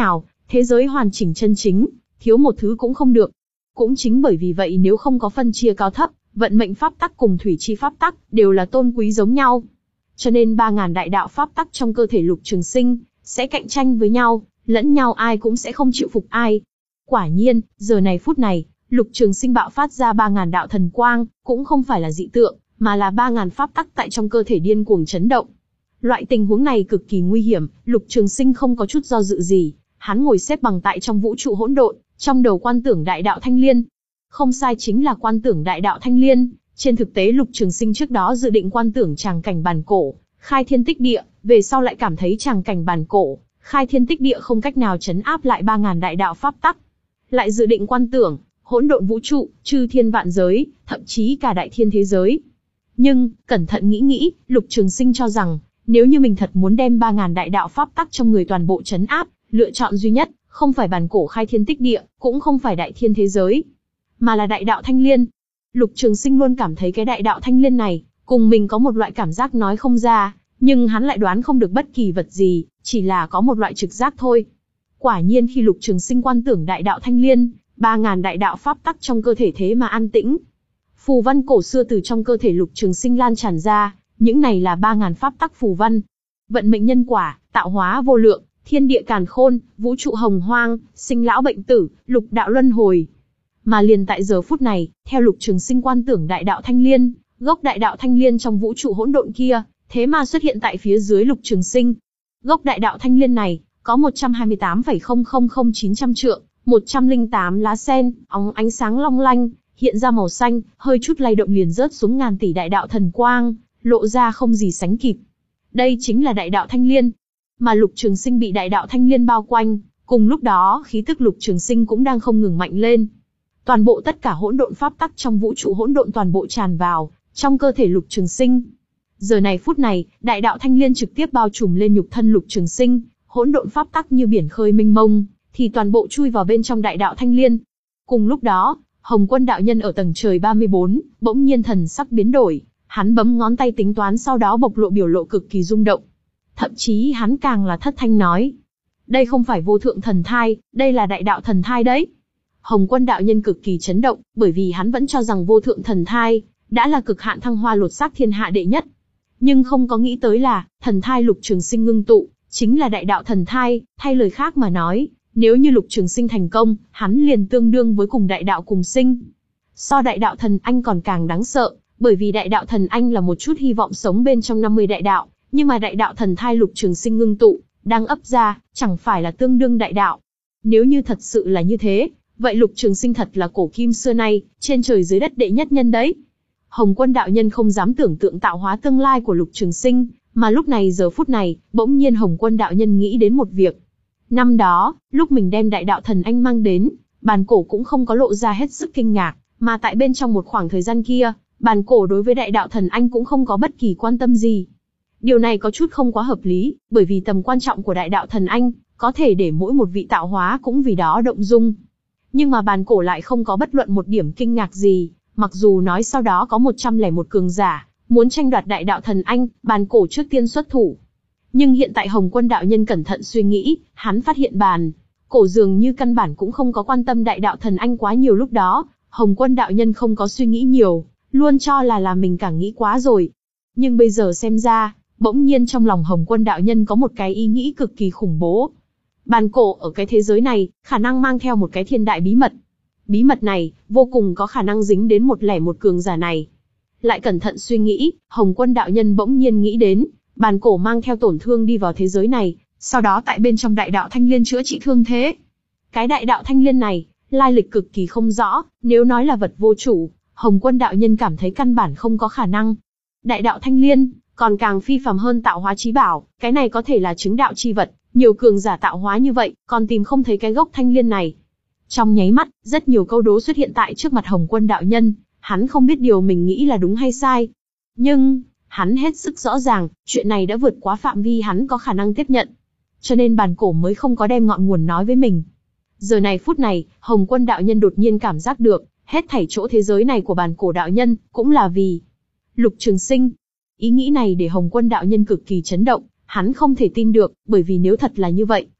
thế giới hoàn chỉnh chân chính, thiếu một thứ cũng không được. Cũng chính bởi vì vậy nếu không có phân chia cao thấp, vận mệnh pháp tắc cùng thủy chi pháp tắc đều là tôn quý giống nhau. Cho nên ba ngàn đại đạo pháp tắc trong cơ thể Lục Trường Sinh sẽ cạnh tranh với nhau, lẫn nhau ai cũng sẽ không chịu phục ai. Quả nhiên, giờ này phút này, Lục Trường Sinh bạo phát ra ba ngàn đạo thần quang, cũng không phải là dị tượng, mà là ba ngàn pháp tắc tại trong cơ thể điên cuồng chấn động. Loại tình huống này cực kỳ nguy hiểm, Lục Trường Sinh không có chút do dự gì, hắn ngồi xếp bằng tại trong vũ trụ hỗn độn, trong đầu quan tưởng đại đạo thanh liên. Không sai, chính là quan tưởng đại đạo thanh liên. Trên thực tế Lục Trường Sinh trước đó dự định quan tưởng tràng cảnh bản cổ, khai thiên tích địa, về sau lại cảm thấy tràng cảnh bản cổ, khai thiên tích địa không cách nào chấn áp lại ba ngàn đại đạo pháp tắc. Lại dự định quan tưởng hỗn độn vũ trụ, chư thiên vạn giới, thậm chí cả đại thiên thế giới. Nhưng, cẩn thận nghĩ nghĩ, Lục Trường Sinh cho rằng, nếu như mình thật muốn đem ba ngàn đại đạo pháp tắc trong người toàn bộ chấn áp, lựa chọn duy nhất, không phải bản cổ khai thiên tích địa, cũng không phải đại thiên thế giới, mà là đại đạo thanh liên. Lục Trường Sinh luôn cảm thấy cái đại đạo thanh liên này, cùng mình có một loại cảm giác nói không ra, nhưng hắn lại đoán không được bất kỳ vật gì, chỉ là có một loại trực giác thôi. Quả nhiên khi Lục Trường Sinh quan tưởng đại đạo thanh liên, ba ngàn đại đạo pháp tắc trong cơ thể thế mà an tĩnh. Phù văn cổ xưa từ trong cơ thể Lục Trường Sinh lan tràn ra, những này là ba ngàn pháp tắc phù văn. Vận mệnh nhân quả, tạo hóa vô lượng, thiên địa càn khôn, vũ trụ hồng hoang, sinh lão bệnh tử, lục đạo luân hồi. Mà liền tại giờ phút này, theo Lục Trường Sinh quan tưởng đại đạo thanh liên, gốc đại đạo thanh liên trong vũ trụ hỗn độn kia, thế mà xuất hiện tại phía dưới Lục Trường Sinh. Gốc đại đạo thanh liên này, có một trăm hai mươi tám phẩy không không không chín trăm trượng, một trăm lẻ tám lá sen, óng ánh sáng long lanh, hiện ra màu xanh, hơi chút lay động liền rớt xuống ngàn tỷ đại đạo thần quang, lộ ra không gì sánh kịp. Đây chính là đại đạo thanh liên. Mà Lục Trường Sinh bị đại đạo thanh liên bao quanh, cùng lúc đó khí tức Lục Trường Sinh cũng đang không ngừng mạnh lên. Toàn bộ tất cả hỗn độn pháp tắc trong vũ trụ hỗn độn toàn bộ tràn vào trong cơ thể Lục Trường Sinh. Giờ này phút này, đại đạo thanh liên trực tiếp bao trùm lên nhục thân Lục Trường Sinh, hỗn độn pháp tắc như biển khơi mênh mông, thì toàn bộ chui vào bên trong đại đạo thanh liên. Cùng lúc đó, Hồng Quân đạo nhân ở tầng trời ba mươi bốn, bỗng nhiên thần sắc biến đổi, hắn bấm ngón tay tính toán sau đó bộc lộ biểu lộ cực kỳ rung động. Thậm chí hắn càng là thất thanh nói, đây không phải vô thượng thần thai, đây là đại đạo thần thai đấy. Hồng Quân đạo nhân cực kỳ chấn động, bởi vì hắn vẫn cho rằng vô thượng thần thai đã là cực hạn thăng hoa lột xác thiên hạ đệ nhất. Nhưng không có nghĩ tới là, thần thai Lục Trường Sinh ngưng tụ, chính là đại đạo thần thai, thay lời khác mà nói, nếu như Lục Trường Sinh thành công, hắn liền tương đương với cùng đại đạo cùng sinh. So đại đạo thần anh còn càng đáng sợ, bởi vì đại đạo thần anh là một chút hy vọng sống bên trong năm mươi đại đạo, nhưng mà đại đạo thần thai Lục Trường Sinh ngưng tụ, đang ấp ra, chẳng phải là tương đương đại đạo. Nếu như thật sự là như thế, vậy Lục Trường Sinh thật là cổ kim xưa nay, trên trời dưới đất đệ nhất nhân đấy. Hồng Quân đạo nhân không dám tưởng tượng tạo hóa tương lai của Lục Trường Sinh, mà lúc này giờ phút này, bỗng nhiên Hồng Quân đạo nhân nghĩ đến một việc. Năm đó, lúc mình đem đại đạo thần anh mang đến, bàn cổ cũng không có lộ ra hết sức kinh ngạc, mà tại bên trong một khoảng thời gian kia, bàn cổ đối với đại đạo thần anh cũng không có bất kỳ quan tâm gì. Điều này có chút không quá hợp lý, bởi vì tầm quan trọng của đại đạo thần anh, có thể để mỗi một vị tạo hóa cũng vì đó động dung. Nhưng mà bàn cổ lại không có bất luận một điểm kinh ngạc gì, mặc dù nói sau đó có một trăm lẻ một cường giả, muốn tranh đoạt đại đạo thần anh, bàn cổ trước tiên xuất thủ. Nhưng hiện tại Hồng Quân đạo nhân cẩn thận suy nghĩ, hắn phát hiện bàn cổ dường như căn bản cũng không có quan tâm đại đạo thần anh quá nhiều lúc đó. Hồng Quân đạo nhân không có suy nghĩ nhiều, luôn cho là là mình càng nghĩ quá rồi. Nhưng bây giờ xem ra, bỗng nhiên trong lòng Hồng Quân đạo nhân có một cái ý nghĩ cực kỳ khủng bố. Bàn cổ ở cái thế giới này, khả năng mang theo một cái thiên đại bí mật. Bí mật này, vô cùng có khả năng dính đến một lẻ một cường giả này. Lại cẩn thận suy nghĩ, Hồng Quân đạo nhân bỗng nhiên nghĩ đến, bàn cổ mang theo tổn thương đi vào thế giới này, sau đó tại bên trong đại đạo thanh liên chữa trị thương thế. Cái đại đạo thanh liên này, lai lịch cực kỳ không rõ, nếu nói là vật vô chủ, Hồng Quân đạo nhân cảm thấy căn bản không có khả năng. Đại đạo thanh liên, còn càng phi phàm hơn tạo hóa chí bảo, cái này có thể là chứng đạo chi vật, nhiều cường giả tạo hóa như vậy, còn tìm không thấy cái gốc thanh liên này. Trong nháy mắt, rất nhiều câu đố xuất hiện tại trước mặt Hồng Quân đạo nhân, hắn không biết điều mình nghĩ là đúng hay sai. Nhưng, hắn hết sức rõ ràng, chuyện này đã vượt quá phạm vi hắn có khả năng tiếp nhận. Cho nên bàn cổ mới không có đem ngọn nguồn nói với mình. Giờ này phút này, Hồng Quân đạo nhân đột nhiên cảm giác được, hết thảy chỗ thế giới này của bàn cổ đạo nhân, cũng là vì Lục Trường Sinh. Ý nghĩ này để Hồng Quân đạo nhân cực kỳ chấn động, hắn không thể tin được, bởi vì nếu thật là như vậy,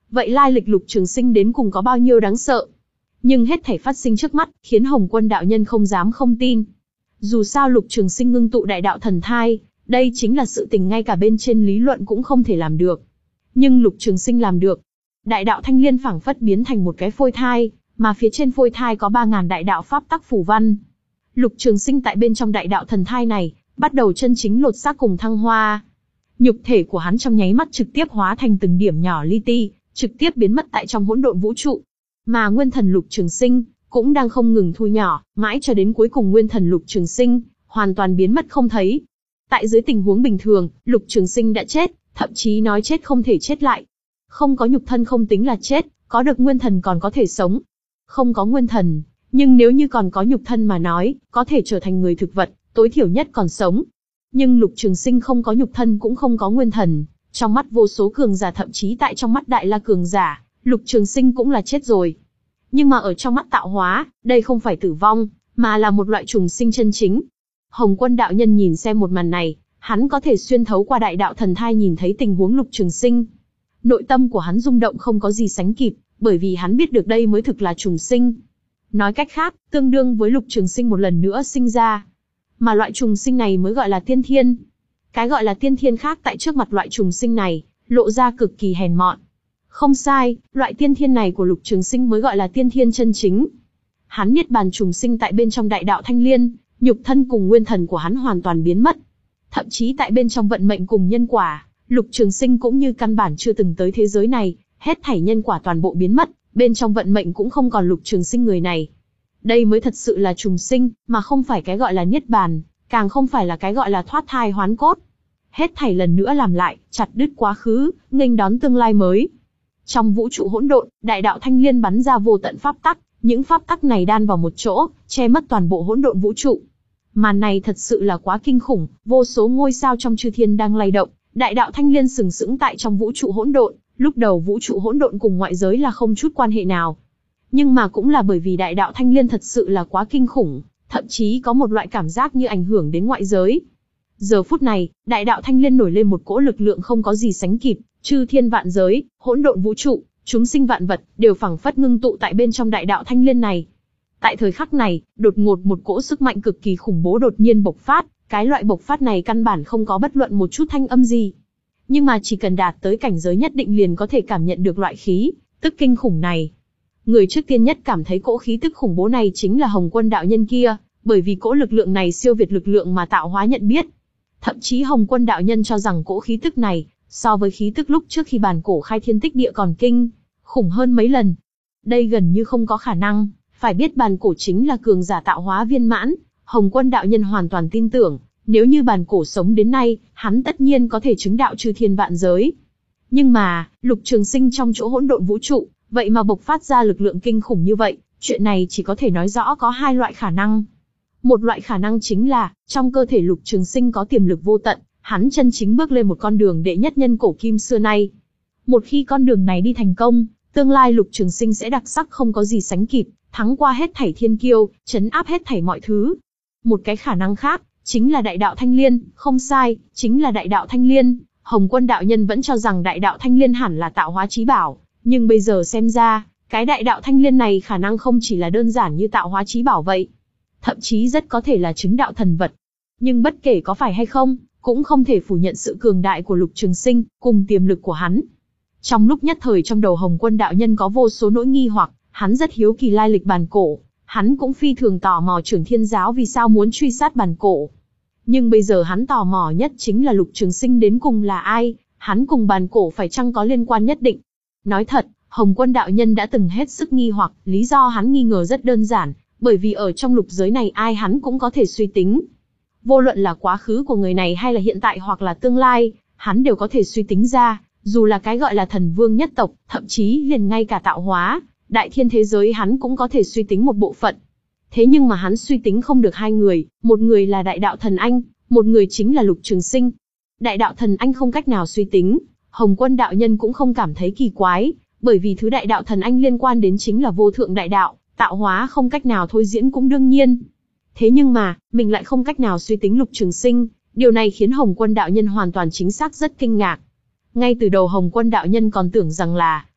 Vậy lai lịch Lục Trường Sinh đến cùng có bao nhiêu đáng sợ? Nhưng hết thảy phát sinh trước mắt, khiến Hồng Quân đạo nhân không dám không tin. Dù sao Lục Trường Sinh ngưng tụ đại đạo thần thai, đây chính là sự tình ngay cả bên trên lý luận cũng không thể làm được. Nhưng Lục Trường Sinh làm được. Đại đạo thanh liên phảng phất biến thành một cái phôi thai, mà phía trên phôi thai có ba ngàn đại đạo pháp tắc phù văn. Lục Trường Sinh tại bên trong đại đạo thần thai này, bắt đầu chân chính lột xác cùng thăng hoa. Nhục thể của hắn trong nháy mắt trực tiếp hóa thành từng điểm nhỏ li ti, trực tiếp biến mất tại trong hỗn độn vũ trụ. Mà nguyên thần Lục Trường Sinh cũng đang không ngừng thu nhỏ, mãi cho đến cuối cùng nguyên thần Lục Trường Sinh hoàn toàn biến mất không thấy. Tại dưới tình huống bình thường, Lục Trường Sinh đã chết, thậm chí nói chết không thể chết lại. Không có nhục thân không tính là chết, có được nguyên thần còn có thể sống. Không có nguyên thần, nhưng nếu như còn có nhục thân mà nói, có thể trở thành người thực vật, tối thiểu nhất còn sống. Nhưng Lục Trường Sinh không có nhục thân cũng không có nguyên thần, trong mắt vô số cường giả thậm chí tại trong mắt Đại La cường giả, Lục Trường Sinh cũng là chết rồi. Nhưng mà ở trong mắt tạo hóa, đây không phải tử vong, mà là một loại trùng sinh chân chính. Hồng Quân đạo nhân nhìn xem một màn này, hắn có thể xuyên thấu qua đại đạo thần thai nhìn thấy tình huống Lục Trường Sinh. Nội tâm của hắn rung động không có gì sánh kịp, bởi vì hắn biết được đây mới thực là trùng sinh. Nói cách khác, tương đương với Lục Trường Sinh một lần nữa sinh ra. Mà loại trùng sinh này mới gọi là tiên thiên. Cái gọi là tiên thiên khác tại trước mặt loại trùng sinh này, lộ ra cực kỳ hèn mọn. Không sai, loại tiên thiên này của Lục Trường Sinh mới gọi là tiên thiên chân chính. Hắn niết bàn trùng sinh tại bên trong đại đạo thanh liên, nhục thân cùng nguyên thần của hắn hoàn toàn biến mất. Thậm chí tại bên trong vận mệnh cùng nhân quả, Lục Trường Sinh cũng như căn bản chưa từng tới thế giới này, hết thảy nhân quả toàn bộ biến mất, bên trong vận mệnh cũng không còn Lục Trường Sinh người này. Đây mới thật sự là trùng sinh, mà không phải cái gọi là niết bàn, càng không phải là cái gọi là thoát thai hoán cốt. Hết thảy lần nữa làm lại, chặt đứt quá khứ, nghênh đón tương lai mới. Trong vũ trụ hỗn độn, đại đạo thanh liên bắn ra vô tận pháp tắc, những pháp tắc này đan vào một chỗ, che mất toàn bộ hỗn độn vũ trụ. Màn này thật sự là quá kinh khủng, vô số ngôi sao trong chư thiên đang lay động, đại đạo thanh liên sừng sững tại trong vũ trụ hỗn độn, lúc đầu vũ trụ hỗn độn cùng ngoại giới là không chút quan hệ nào. Nhưng mà cũng là bởi vì đại đạo thanh liên thật sự là quá kinh khủng, thậm chí có một loại cảm giác như ảnh hưởng đến ngoại giới. Giờ phút này, đại đạo thanh liên nổi lên một cỗ lực lượng không có gì sánh kịp, chư thiên vạn giới, hỗn độn vũ trụ, chúng sinh vạn vật, đều phảng phất ngưng tụ tại bên trong đại đạo thanh liên này. Tại thời khắc này, đột ngột một cỗ sức mạnh cực kỳ khủng bố đột nhiên bộc phát, cái loại bộc phát này căn bản không có bất luận một chút thanh âm gì. Nhưng mà chỉ cần đạt tới cảnh giới nhất định liền có thể cảm nhận được loại khí, tức kinh khủng này. Người trước tiên nhất cảm thấy cỗ khí tức khủng bố này chính là Hồng Quân đạo nhân kia, bởi vì cỗ lực lượng này siêu việt lực lượng mà tạo hóa nhận biết. Thậm chí Hồng Quân đạo nhân cho rằng cỗ khí tức này, so với khí tức lúc trước khi bản cổ khai thiên tích địa còn kinh khủng hơn mấy lần. Đây gần như không có khả năng, phải biết bản cổ chính là cường giả tạo hóa viên mãn, Hồng Quân đạo nhân hoàn toàn tin tưởng, nếu như bản cổ sống đến nay, hắn tất nhiên có thể chứng đạo chư thiên vạn giới. Nhưng mà, Lục Trường Sinh trong chỗ hỗn độn vũ trụ, vậy mà bộc phát ra lực lượng kinh khủng như vậy, chuyện này chỉ có thể nói rõ có hai loại khả năng. Một loại khả năng chính là, trong cơ thể Lục Trường Sinh có tiềm lực vô tận, hắn chân chính bước lên một con đường đệ nhất nhân cổ kim xưa nay. Một khi con đường này đi thành công, tương lai Lục Trường Sinh sẽ đặc sắc không có gì sánh kịp, thắng qua hết thảy thiên kiêu, trấn áp hết thảy mọi thứ. Một cái khả năng khác, chính là đại đạo thanh liên, không sai, chính là đại đạo thanh liên. Hồng Quân đạo nhân vẫn cho rằng đại đạo thanh liên hẳn là tạo hóa chí bảo, nhưng bây giờ xem ra, cái đại đạo thanh liên này khả năng không chỉ là đơn giản như tạo hóa chí bảo vậy. Thậm chí rất có thể là chứng đạo thần vật. Nhưng bất kể có phải hay không, cũng không thể phủ nhận sự cường đại của Lục Trường Sinh, cùng tiềm lực của hắn. Trong lúc nhất thời trong đầu Hồng Quân đạo nhân có vô số nỗi nghi hoặc, hắn rất hiếu kỳ lai lịch bản cổ, hắn cũng phi thường tò mò Trưởng Thiên Giáo vì sao muốn truy sát bản cổ. Nhưng bây giờ hắn tò mò nhất chính là Lục Trường Sinh đến cùng là ai, hắn cùng bản cổ phải chăng có liên quan nhất định. Nói thật, Hồng Quân đạo nhân đã từng hết sức nghi hoặc, lý do hắn nghi ngờ rất đơn giản, bởi vì ở trong lục giới này ai hắn cũng có thể suy tính. Vô luận là quá khứ của người này hay là hiện tại hoặc là tương lai, hắn đều có thể suy tính ra, dù là cái gọi là thần vương nhất tộc, thậm chí liền ngay cả tạo hóa, đại thiên thế giới hắn cũng có thể suy tính một bộ phận. Thế nhưng mà hắn suy tính không được hai người, một người là đại đạo thần anh, một người chính là Lục Trường Sinh. Đại đạo thần anh không cách nào suy tính, Hồng Quân đạo nhân cũng không cảm thấy kỳ quái, bởi vì thứ đại đạo thần anh liên quan đến chính là vô thượng đại đạo, tạo hóa không cách nào thôi diễn cũng đương nhiên. Thế nhưng mà, mình lại không cách nào suy tính Lục Trường Sinh, điều này khiến Hồng Quân đạo nhân hoàn toàn chính xác rất kinh ngạc. Ngay từ đầu Hồng Quân đạo nhân còn tưởng rằng là,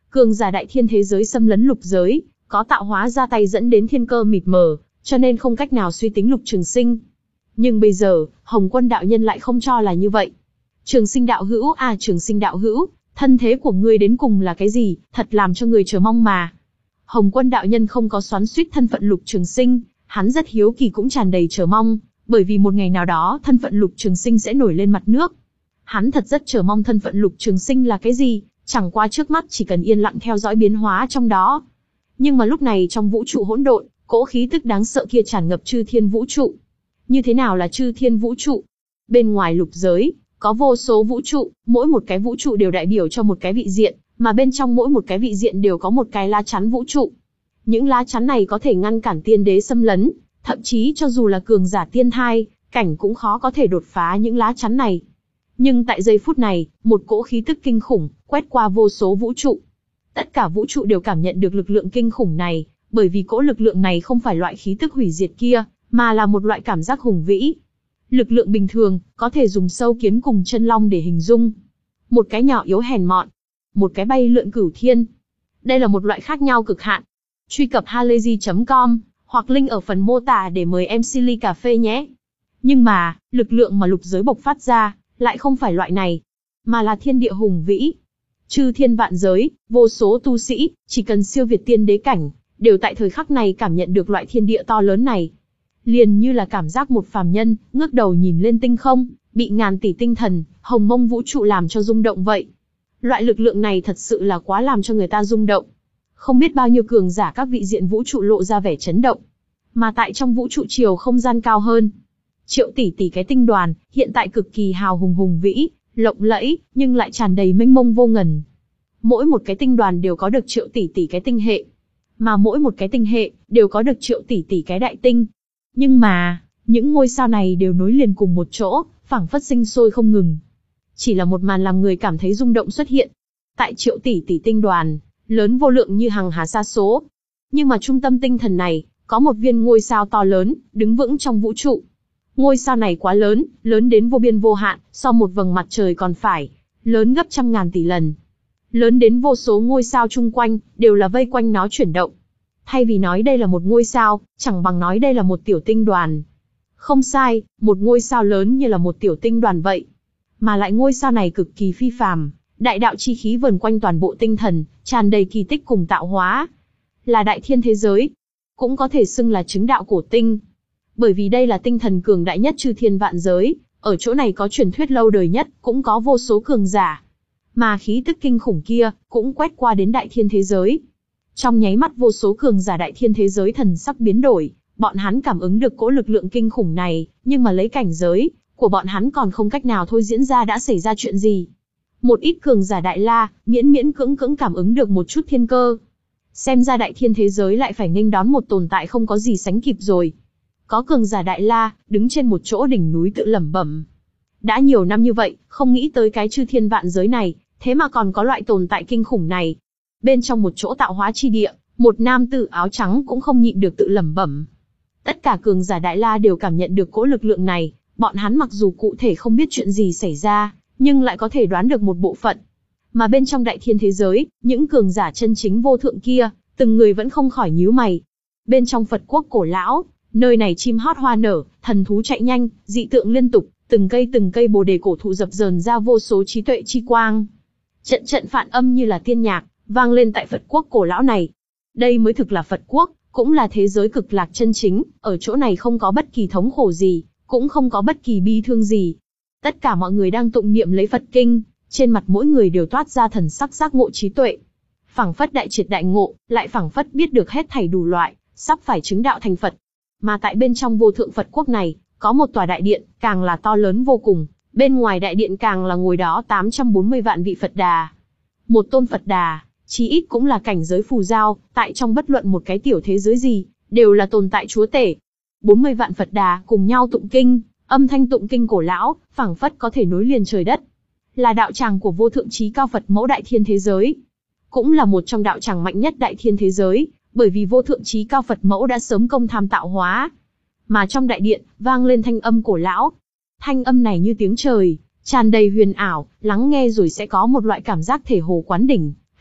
cường giả đại thiên thế giới xâm lấn lục giới, có tạo hóa ra tay dẫn đến thiên cơ mịt mờ, cho nên không cách nào suy tính Lục Trường Sinh. Nhưng bây giờ, Hồng Quân đạo nhân lại không cho là như vậy. Trường Sinh đạo hữu à Trường Sinh đạo hữu, thân thế của ngươi đến cùng là cái gì, thật làm cho người chờ mong mà. Hồng Quân đạo nhân không có xoắn xuýt thân phận Lục Trường Sinh, hắn rất hiếu kỳ cũng tràn đầy chờ mong, bởi vì một ngày nào đó thân phận Lục Trường Sinh sẽ nổi lên mặt nước. Hắn thật rất chờ mong thân phận Lục Trường Sinh là cái gì, chẳng qua trước mắt chỉ cần yên lặng theo dõi biến hóa trong đó. Nhưng mà lúc này trong vũ trụ hỗn độn, cỗ khí tức đáng sợ kia tràn ngập chư thiên vũ trụ. Như thế nào là chư thiên vũ trụ? Bên ngoài lục giới, có vô số vũ trụ, mỗi một cái vũ trụ đều đại biểu cho một cái vị diện, mà bên trong mỗi một cái vị diện đều có một cái lá chắn vũ trụ. Những lá chắn này có thể ngăn cản tiên đế xâm lấn, thậm chí cho dù là cường giả tiên thai, cảnh cũng khó có thể đột phá những lá chắn này. Nhưng tại giây phút này, một cỗ khí tức kinh khủng quét qua vô số vũ trụ. Tất cả vũ trụ đều cảm nhận được lực lượng kinh khủng này, bởi vì cỗ lực lượng này không phải loại khí tức hủy diệt kia, mà là một loại cảm giác hùng vĩ. Lực lượng bình thường, có thể dùng sâu kiến cùng chân long để hình dung. Một cái nhỏ yếu hèn mọn, một cái bay lượn cửu thiên. Đây là một loại khác nhau cực hạn. Truy cập halayzi chấm com, hoặc link ở phần mô tả để mời em xê ly cà phê nhé. Nhưng mà, lực lượng mà lục giới bộc phát ra, lại không phải loại này, mà là thiên địa hùng vĩ. Chư thiên vạn giới, vô số tu sĩ, chỉ cần siêu việt tiên đế cảnh, đều tại thời khắc này cảm nhận được loại thiên địa to lớn này. Liền như là cảm giác một phàm nhân, ngước đầu nhìn lên tinh không, bị ngàn tỷ tinh thần, hồng mông vũ trụ làm cho rung động vậy. Loại lực lượng này thật sự là quá làm cho người ta rung động. Không biết bao nhiêu cường giả các vị diện vũ trụ lộ ra vẻ chấn động. Mà tại trong vũ trụ chiều không gian cao hơn, triệu tỷ tỷ cái tinh đoàn, hiện tại cực kỳ hào hùng hùng vĩ, lộng lẫy, nhưng lại tràn đầy mênh mông vô ngần. Mỗi một cái tinh đoàn đều có được triệu tỷ tỷ cái tinh hệ, mà mỗi một cái tinh hệ đều có được triệu tỷ tỷ cái đại tinh. Nhưng mà, những ngôi sao này đều nối liền cùng một chỗ, phảng phất sinh sôi không ngừng. Chỉ là một màn làm người cảm thấy rung động xuất hiện. Tại triệu tỷ tỷ tinh đoàn, lớn vô lượng như hằng hà sa số. Nhưng mà trung tâm tinh thần này, có một viên ngôi sao to lớn, đứng vững trong vũ trụ. Ngôi sao này quá lớn, lớn đến vô biên vô hạn, so một vầng mặt trời còn phải, lớn gấp trăm ngàn tỷ lần. Lớn đến vô số ngôi sao chung quanh, đều là vây quanh nó chuyển động. Thay vì nói đây là một ngôi sao, chẳng bằng nói đây là một tiểu tinh đoàn. Không sai, một ngôi sao lớn như là một tiểu tinh đoàn vậy. Mà lại ngôi sao này cực kỳ phi phàm, đại đạo chi khí vần quanh toàn bộ tinh thần, tràn đầy kỳ tích cùng tạo hóa. Là đại thiên thế giới, cũng có thể xưng là chứng đạo cổ tinh. Bởi vì đây là tinh thần cường đại nhất chư thiên vạn giới, ở chỗ này có truyền thuyết lâu đời nhất, cũng có vô số cường giả. Mà khí tức kinh khủng kia, cũng quét qua đến đại thiên thế giới. Trong nháy mắt vô số cường giả đại thiên thế giới thần sắc biến đổi, bọn hắn cảm ứng được cỗ lực lượng kinh khủng này, nhưng mà lấy cảnh giới của bọn hắn còn không cách nào thôi diễn ra đã xảy ra chuyện gì. Một ít cường giả đại la, miễn miễn cưỡng cưỡng cảm ứng được một chút thiên cơ. Xem ra đại thiên thế giới lại phải nghênh đón một tồn tại không có gì sánh kịp rồi. Có cường giả đại la, đứng trên một chỗ đỉnh núi tự lẩm bẩm. Đã nhiều năm như vậy, không nghĩ tới cái chư thiên vạn giới này, thế mà còn có loại tồn tại kinh khủng này. Bên trong một chỗ tạo hóa chi địa, một nam tử áo trắng cũng không nhịn được tự lẩm bẩm. Tất cả cường giả đại la đều cảm nhận được cỗ lực lượng này, bọn hắn mặc dù cụ thể không biết chuyện gì xảy ra, nhưng lại có thể đoán được một bộ phận. Mà bên trong đại thiên thế giới, những cường giả chân chính vô thượng kia, từng người vẫn không khỏi nhíu mày. Bên trong Phật quốc cổ lão, nơi này chim hót hoa nở, thần thú chạy nhanh, dị tượng liên tục, từng cây từng cây bồ đề cổ thụ dập dờn ra vô số trí tuệ chi quang. Trận trận phạn âm như là tiên nhạc, vang lên tại Phật quốc cổ lão này. Đây mới thực là Phật quốc, cũng là thế giới cực lạc chân chính, ở chỗ này không có bất kỳ thống khổ gì, cũng không có bất kỳ bi thương gì. Tất cả mọi người đang tụng niệm lấy Phật kinh, trên mặt mỗi người đều toát ra thần sắc giác ngộ trí tuệ. Phảng phất đại triệt đại ngộ, lại phảng phất biết được hết thảy đủ loại, sắp phải chứng đạo thành Phật. Mà tại bên trong vô thượng Phật quốc này, có một tòa đại điện, càng là to lớn vô cùng, bên ngoài đại điện càng là ngồi đó tám trăm bốn mươi vạn vị Phật Đà. Một tôn Phật Đà, chí ít cũng là cảnh giới phù giao, tại trong bất luận một cái tiểu thế giới gì, đều là tồn tại chúa tể. bốn mươi vạn Phật Đà cùng nhau tụng kinh, âm thanh tụng kinh cổ lão, phảng phất có thể nối liền trời đất. Là đạo tràng của vô thượng trí cao Phật mẫu đại thiên thế giới. Cũng là một trong đạo tràng mạnh nhất đại thiên thế giới, bởi vì vô thượng trí cao Phật mẫu đã sớm công tham tạo hóa. Mà trong đại điện, vang lên thanh âm cổ lão. Thanh âm này như tiếng trời, tràn đầy huyền ảo, lắng nghe rồi sẽ có một loại cảm giác thể hồ quán đỉnh,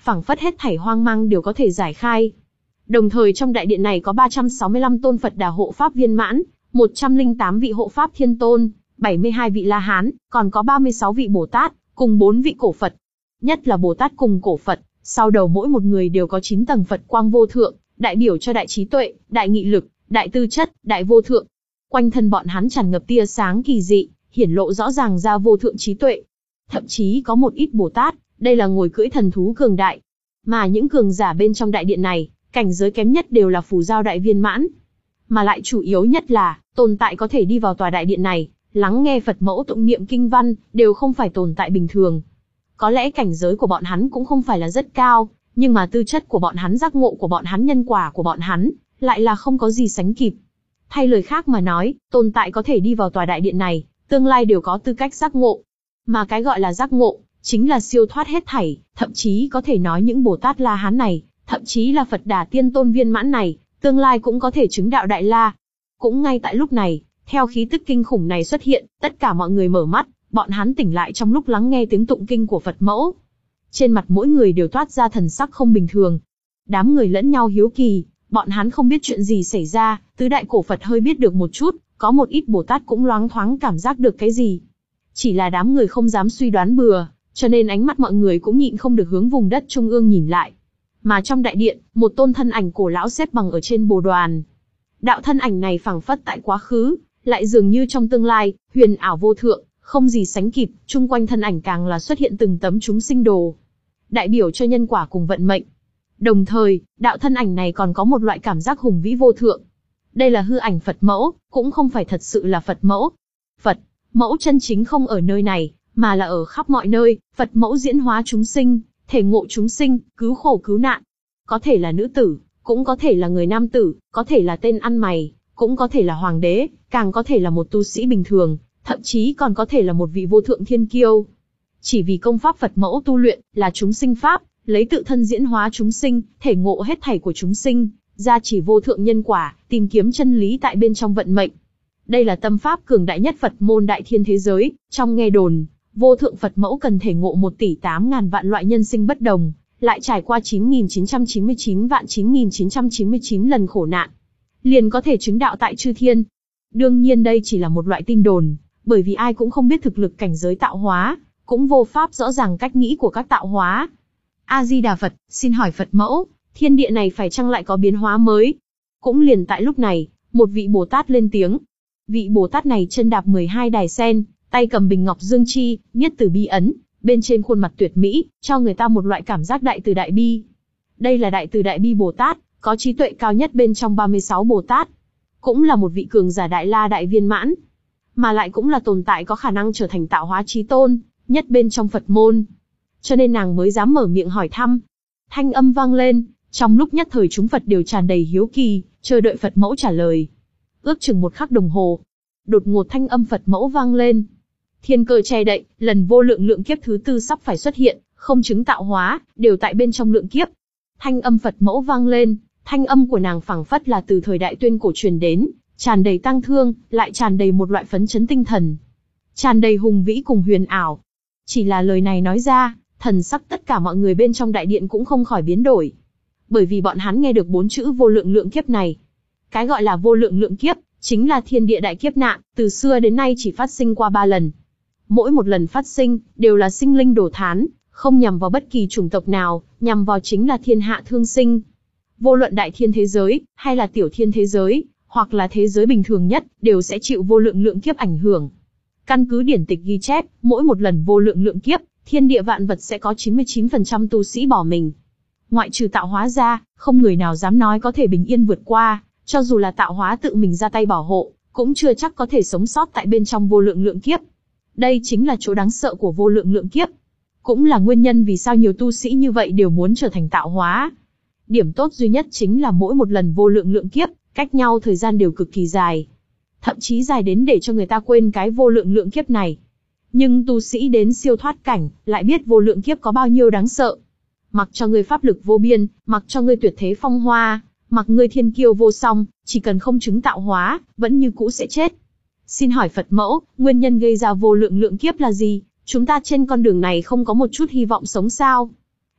phảng phất hết thảy hoang mang đều có thể giải khai. Đồng thời trong đại điện này có ba trăm sáu mươi lăm tôn Phật Đà hộ pháp viên mãn, một trăm lẻ tám vị hộ pháp thiên tôn, bảy mươi hai vị La Hán, còn có ba mươi sáu vị Bồ Tát, cùng bốn vị cổ Phật. Nhất là Bồ Tát cùng cổ Phật, sau đầu mỗi một người đều có chín tầng Phật quang vô thượng, đại biểu cho đại trí tuệ, đại nghị lực, đại tư chất, đại vô thượng. Quanh thân bọn hắn tràn ngập tia sáng kỳ dị, hiển lộ rõ ràng ra vô thượng trí tuệ. Thậm chí có một ít Bồ Tát, đây là ngồi cưỡi thần thú cường đại. Mà những cường giả bên trong đại điện này, cảnh giới kém nhất đều là phù giao đại viên mãn. Mà lại chủ yếu nhất là, tồn tại có thể đi vào tòa đại điện này, lắng nghe Phật mẫu tụng niệm kinh văn, đều không phải tồn tại bình thường. Có lẽ cảnh giới của bọn hắn cũng không phải là rất cao, nhưng mà tư chất của bọn hắn, giác ngộ của bọn hắn, nhân quả của bọn hắn, lại là không có gì sánh kịp. Thay lời khác mà nói, tồn tại có thể đi vào tòa đại điện này, tương lai đều có tư cách giác ngộ. Mà cái gọi là giác ngộ, chính là siêu thoát hết thảy, thậm chí có thể nói những Bồ Tát La Hán này, thậm chí là Phật Đà Tiên Tôn viên mãn này, tương lai cũng có thể chứng đạo Đại La. Cũng ngay tại lúc này, theo khí tức kinh khủng này xuất hiện, tất cả mọi người mở mắt, bọn hắn tỉnh lại trong lúc lắng nghe tiếng tụng kinh của Phật mẫu. Trên mặt mỗi người đều toát ra thần sắc không bình thường. Đám người lẫn nhau hiếu kỳ, bọn hắn không biết chuyện gì xảy ra, tứ đại cổ Phật hơi biết được một chút, có một ít Bồ Tát cũng loáng thoáng cảm giác được cái gì. Chỉ là đám người không dám suy đoán bừa, cho nên ánh mắt mọi người cũng nhịn không được hướng vùng đất trung ương nhìn lại. Mà trong đại điện, một tôn thân ảnh cổ lão xếp bằng ở trên bồ đoàn. Đạo thân ảnh này phảng phất tại quá khứ, lại dường như trong tương lai, huyền ảo vô thượng, không gì sánh kịp, chung quanh thân ảnh càng là xuất hiện từng tấm chúng sinh đồ, đại biểu cho nhân quả cùng vận mệnh. Đồng thời, đạo thân ảnh này còn có một loại cảm giác hùng vĩ vô thượng. Đây là hư ảnh Phật mẫu, cũng không phải thật sự là Phật mẫu. Phật mẫu chân chính không ở nơi này, mà là ở khắp mọi nơi. Phật mẫu diễn hóa chúng sinh, thể ngộ chúng sinh, cứu khổ cứu nạn. Có thể là nữ tử, cũng có thể là người nam tử, có thể là tên ăn mày, cũng có thể là hoàng đế, càng có thể là một tu sĩ bình thường, thậm chí còn có thể là một vị vô thượng thiên kiêu. Chỉ vì công pháp Phật mẫu tu luyện là chúng sinh pháp, lấy tự thân diễn hóa chúng sinh, thể ngộ hết thảy của chúng sinh, gia chỉ vô thượng nhân quả, tìm kiếm chân lý tại bên trong vận mệnh. Đây là tâm pháp cường đại nhất Phật môn đại thiên thế giới. Trong nghe đồn, vô thượng Phật mẫu cần thể ngộ một tỷ tám ngàn vạn loại nhân sinh bất đồng, lại trải qua chín nghìn chín trăm chín mươi chín vạn chín nghìn chín trăm chín mươi chín lần khổ nạn, liền có thể chứng đạo tại chư thiên. Đương nhiên đây chỉ là một loại tin đồn, bởi vì ai cũng không biết thực lực cảnh giới tạo hóa, cũng vô pháp rõ ràng cách nghĩ của các tạo hóa. A-di-đà Phật, xin hỏi Phật mẫu, thiên địa này phải chăng lại có biến hóa mới? Cũng liền tại lúc này, một vị Bồ Tát lên tiếng. Vị Bồ Tát này chân đạp mười hai đài sen, tay cầm bình ngọc dương chi, nhất từ bi ấn, bên trên khuôn mặt tuyệt mỹ, cho người ta một loại cảm giác đại từ đại bi. Đây là đại từ đại bi Bồ Tát, có trí tuệ cao nhất bên trong ba mươi sáu Bồ Tát. Cũng là một vị cường giả Đại La đại viên mãn, mà lại cũng là tồn tại có khả năng trở thành tạo hóa chí tôn nhất bên trong Phật môn. Cho nên nàng mới dám mở miệng hỏi thăm. Thanh âm vang lên, trong lúc nhất thời chúng Phật đều tràn đầy hiếu kỳ, chờ đợi Phật mẫu trả lời. Ước chừng một khắc đồng hồ, đột ngột thanh âm Phật mẫu vang lên. Thiên cơ che đậy, lần vô lượng lượng kiếp thứ tư sắp phải xuất hiện, không chứng tạo hóa, đều tại bên trong lượng kiếp. Thanh âm Phật mẫu vang lên, thanh âm của nàng phảng phất là từ thời đại tuyên cổ truyền đến, tràn đầy tang thương, lại tràn đầy một loại phấn chấn tinh thần, tràn đầy hùng vĩ cùng huyền ảo. Chỉ là lời này nói ra, thần sắc tất cả mọi người bên trong đại điện cũng không khỏi biến đổi, bởi vì bọn hắn nghe được bốn chữ vô lượng lượng kiếp này. Cái gọi là vô lượng lượng kiếp, chính là thiên địa đại kiếp nạn, từ xưa đến nay chỉ phát sinh qua ba lần. Mỗi một lần phát sinh, đều là sinh linh đổ thán, không nhằm vào bất kỳ chủng tộc nào, nhằm vào chính là thiên hạ thương sinh. Vô luận đại thiên thế giới, hay là tiểu thiên thế giới, hoặc là thế giới bình thường nhất, đều sẽ chịu vô lượng lượng kiếp ảnh hưởng. Căn cứ điển tịch ghi chép, mỗi một lần vô lượng lượng kiếp, thiên địa vạn vật sẽ có chín mươi chín phần trăm tu sĩ bỏ mình. Ngoại trừ tạo hóa ra, không người nào dám nói có thể bình yên vượt qua, cho dù là tạo hóa tự mình ra tay bảo hộ, cũng chưa chắc có thể sống sót tại bên trong vô lượng lượng kiếp. Đây chính là chỗ đáng sợ của vô lượng lượng kiếp. Cũng là nguyên nhân vì sao nhiều tu sĩ như vậy đều muốn trở thành tạo hóa. Điểm tốt duy nhất chính là mỗi một lần vô lượng lượng kiếp, cách nhau thời gian đều cực kỳ dài. Thậm chí dài đến để cho người ta quên cái vô lượng lượng kiếp này. Nhưng tu sĩ đến siêu thoát cảnh, lại biết vô lượng kiếp có bao nhiêu đáng sợ. Mặc cho ngươi pháp lực vô biên, mặc cho ngươi tuyệt thế phong hoa, mặc ngươi thiên kiêu vô song, chỉ cần không chứng tạo hóa, vẫn như cũ sẽ chết. Xin hỏi Phật mẫu, nguyên nhân gây ra vô lượng lượng kiếp là gì? Chúng ta trên con đường này không có một chút hy vọng sống sao?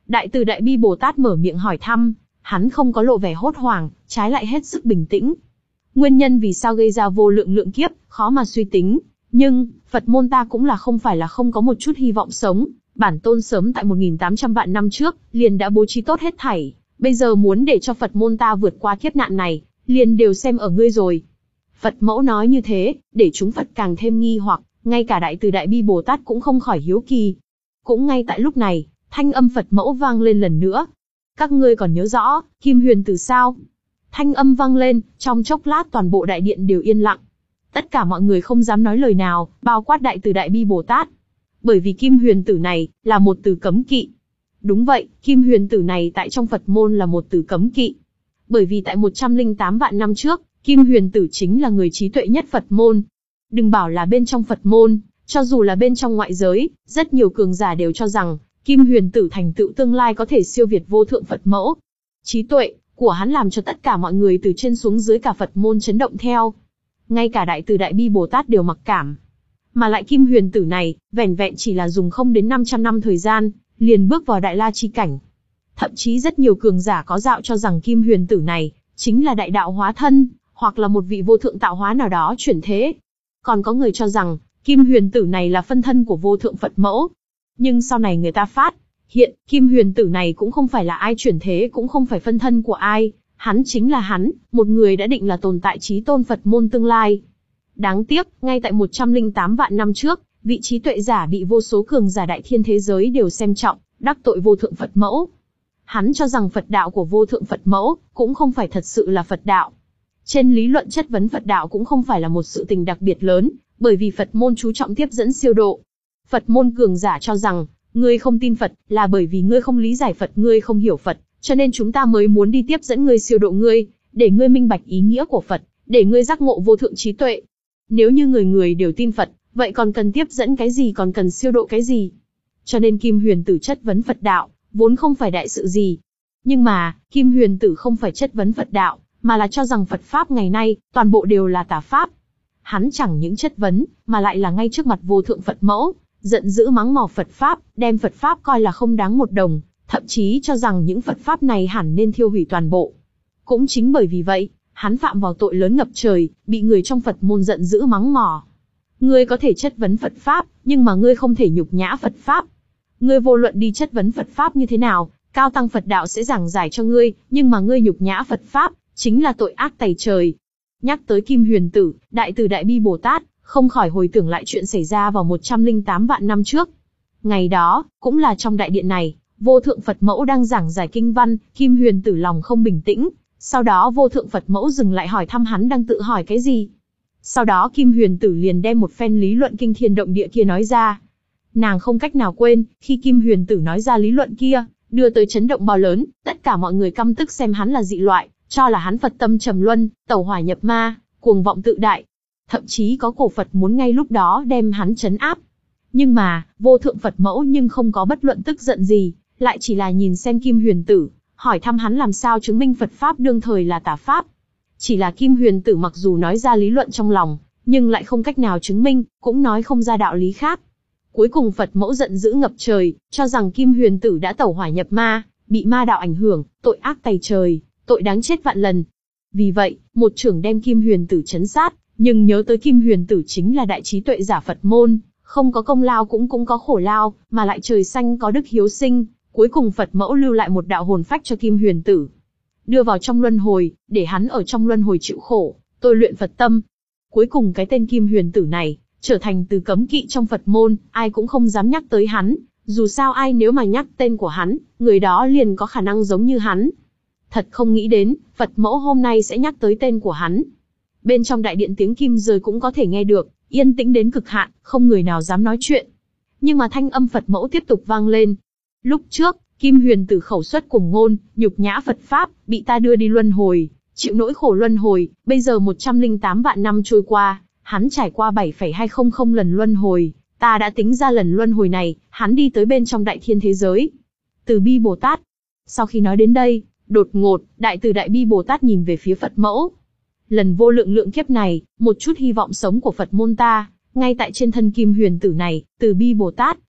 Đại Từ Đại Bi Bồ Tát mở miệng hỏi thăm, hắn không có lộ vẻ hốt hoảng, trái lại hết sức bình tĩnh. Nguyên nhân vì sao gây ra vô lượng lượng kiếp, khó mà suy tính, nhưng, Phật môn ta cũng là không phải là không có một chút hy vọng sống, bản tôn sớm tại một nghìn tám trăm vạn năm trước, liền đã bố trí tốt hết thảy, bây giờ muốn để cho Phật môn ta vượt qua kiếp nạn này, liền đều xem ở ngươi rồi. Phật mẫu nói như thế, để chúng Phật càng thêm nghi hoặc, ngay cả Đại Từ Đại Bi Bồ Tát cũng không khỏi hiếu kỳ. Cũng ngay tại lúc này, thanh âm Phật mẫu vang lên lần nữa. Các ngươi còn nhớ rõ, Kim Huyền Tử sao? Thanh âm vang lên, trong chốc lát toàn bộ đại điện đều yên lặng. Tất cả mọi người không dám nói lời nào, bao quát Đại Từ Đại Bi Bồ Tát. Bởi vì Kim Huyền Tử này, là một từ cấm kỵ. Đúng vậy, Kim Huyền Tử này tại trong Phật môn là một từ cấm kỵ. Bởi vì tại một trăm lẻ tám vạn năm trước, Kim Huyền Tử chính là người trí tuệ nhất Phật môn. Đừng bảo là bên trong Phật môn, cho dù là bên trong ngoại giới, rất nhiều cường giả đều cho rằng, Kim Huyền Tử thành tựu tương lai có thể siêu việt vô thượng Phật mẫu. Trí tuệ của hắn làm cho tất cả mọi người từ trên xuống dưới cả Phật môn chấn động theo. Ngay cả Đại Từ Đại Bi Bồ Tát đều mặc cảm. Mà lại Kim Huyền Tử này, vẻn vẹn chỉ là dùng không đến năm trăm năm thời gian, liền bước vào Đại La chi cảnh. Thậm chí rất nhiều cường giả có dạo cho rằng Kim Huyền Tử này, chính là đại đạo hóa thân, hoặc là một vị vô thượng tạo hóa nào đó chuyển thế. Còn có người cho rằng, Kim Huyền Tử này là phân thân của vô thượng Phật mẫu. Nhưng sau này người ta phát hiện, Kim Huyền Tử này cũng không phải là ai chuyển thế, cũng không phải phân thân của ai, hắn chính là hắn, một người đã định là tồn tại chí tôn Phật môn tương lai. Đáng tiếc, ngay tại một trăm lẻ tám vạn năm trước, vị trí tuệ giả bị vô số cường giả đại thiên thế giới đều xem trọng, đắc tội vô thượng Phật mẫu. Hắn cho rằng Phật đạo của vô thượng Phật mẫu, cũng không phải thật sự là Phật đạo. Trên lý luận chất vấn Phật đạo cũng không phải là một sự tình đặc biệt lớn, bởi vì Phật môn chú trọng tiếp dẫn siêu độ. Phật môn cường giả cho rằng, ngươi không tin Phật, là bởi vì ngươi không lý giải Phật, ngươi không hiểu Phật, cho nên chúng ta mới muốn đi tiếp dẫn ngươi siêu độ ngươi, để ngươi minh bạch ý nghĩa của Phật, để ngươi giác ngộ vô thượng trí tuệ. Nếu như người người đều tin Phật, vậy còn cần tiếp dẫn cái gì, còn cần siêu độ cái gì? Cho nên Kim Huyền Tử chất vấn Phật đạo, vốn không phải đại sự gì. Nhưng mà, Kim Huyền Tử không phải chất vấn Phật đạo, mà là cho rằng Phật Pháp ngày nay, toàn bộ đều là tà Pháp. Hắn chẳng những chất vấn, mà lại là ngay trước mặt vô thượng Phật mẫu, giận dữ mắng mỏ Phật Pháp, đem Phật Pháp coi là không đáng một đồng, thậm chí cho rằng những Phật Pháp này hẳn nên thiêu hủy toàn bộ. Cũng chính bởi vì vậy, hắn phạm vào tội lớn ngập trời, bị người trong Phật môn giận dữ mắng mỏ. Ngươi có thể chất vấn Phật Pháp, nhưng mà ngươi không thể nhục nhã Phật Pháp. Ngươi vô luận đi chất vấn Phật Pháp như thế nào, cao tăng Phật đạo sẽ giảng giải cho ngươi, nhưng mà ngươi nhục nhã Phật Pháp, chính là tội ác tày trời. Nhắc tới Kim Huyền Tử, Đại Từ Đại Bi Bồ Tát, không khỏi hồi tưởng lại chuyện xảy ra vào một trăm lẻ tám vạn năm trước. Ngày đó, cũng là trong đại điện này, vô thượng Phật mẫu đang giảng giải kinh văn, Kim Huyền Tử lòng không bình tĩnh. Sau đó vô thượng Phật mẫu dừng lại hỏi thăm hắn đang tự hỏi cái gì. Sau đó Kim Huyền Tử liền đem một phen lý luận kinh thiên động địa kia nói ra. Nàng không cách nào quên, khi Kim Huyền Tử nói ra lý luận kia, đưa tới chấn động bao lớn, tất cả mọi người căm tức xem hắn là dị loại, cho là hắn Phật tâm trầm luân, tẩu hỏa nhập ma, cuồng vọng tự đại. Thậm chí có cổ Phật muốn ngay lúc đó đem hắn trấn áp. Nhưng mà, vô thượng Phật mẫu nhưng không có bất luận tức giận gì, lại chỉ là nhìn xem Kim Huyền Tử, hỏi thăm hắn làm sao chứng minh Phật Pháp đương thời là tà Pháp. Chỉ là Kim Huyền Tử mặc dù nói ra lý luận trong lòng, nhưng lại không cách nào chứng minh, cũng nói không ra đạo lý khác. Cuối cùng Phật mẫu giận dữ ngập trời, cho rằng Kim Huyền Tử đã tẩu hỏa nhập ma, bị ma đạo ảnh hưởng, tội ác tày trời, tội đáng chết vạn lần. Vì vậy, một chưởng đem Kim Huyền Tử trấn sát, nhưng nhớ tới Kim Huyền Tử chính là đại trí tuệ giả Phật môn, không có công lao cũng cũng có khổ lao, mà lại trời xanh có đức hiếu sinh. Cuối cùng Phật mẫu lưu lại một đạo hồn phách cho Kim Huyền Tử, đưa vào trong luân hồi, để hắn ở trong luân hồi chịu khổ, tôi luyện Phật tâm. Cuối cùng cái tên Kim Huyền Tử này, trở thành từ cấm kỵ trong Phật môn, ai cũng không dám nhắc tới hắn, dù sao ai nếu mà nhắc tên của hắn, người đó liền có khả năng giống như hắn. Thật không nghĩ đến, Phật mẫu hôm nay sẽ nhắc tới tên của hắn. Bên trong đại điện tiếng kim rơi cũng có thể nghe được, yên tĩnh đến cực hạn, không người nào dám nói chuyện. Nhưng mà thanh âm Phật mẫu tiếp tục vang lên. Lúc trước, Kim Huyền Tử khẩu xuất cùng ngôn, nhục nhã Phật Pháp, bị ta đưa đi luân hồi, chịu nỗi khổ luân hồi, bây giờ một trăm lẻ tám vạn năm trôi qua, hắn trải qua bảy phẩy hai không không lần luân hồi, ta đã tính ra lần luân hồi này, hắn đi tới bên trong đại thiên thế giới. Từ Bi Bồ Tát. Sau khi nói đến đây, đột ngột, Đại Từ Đại Bi Bồ Tát nhìn về phía Phật mẫu. Lần vô lượng lượng kiếp này, một chút hy vọng sống của Phật môn ta, ngay tại trên thân Kim Huyền Tử này, Từ Bi Bồ Tát,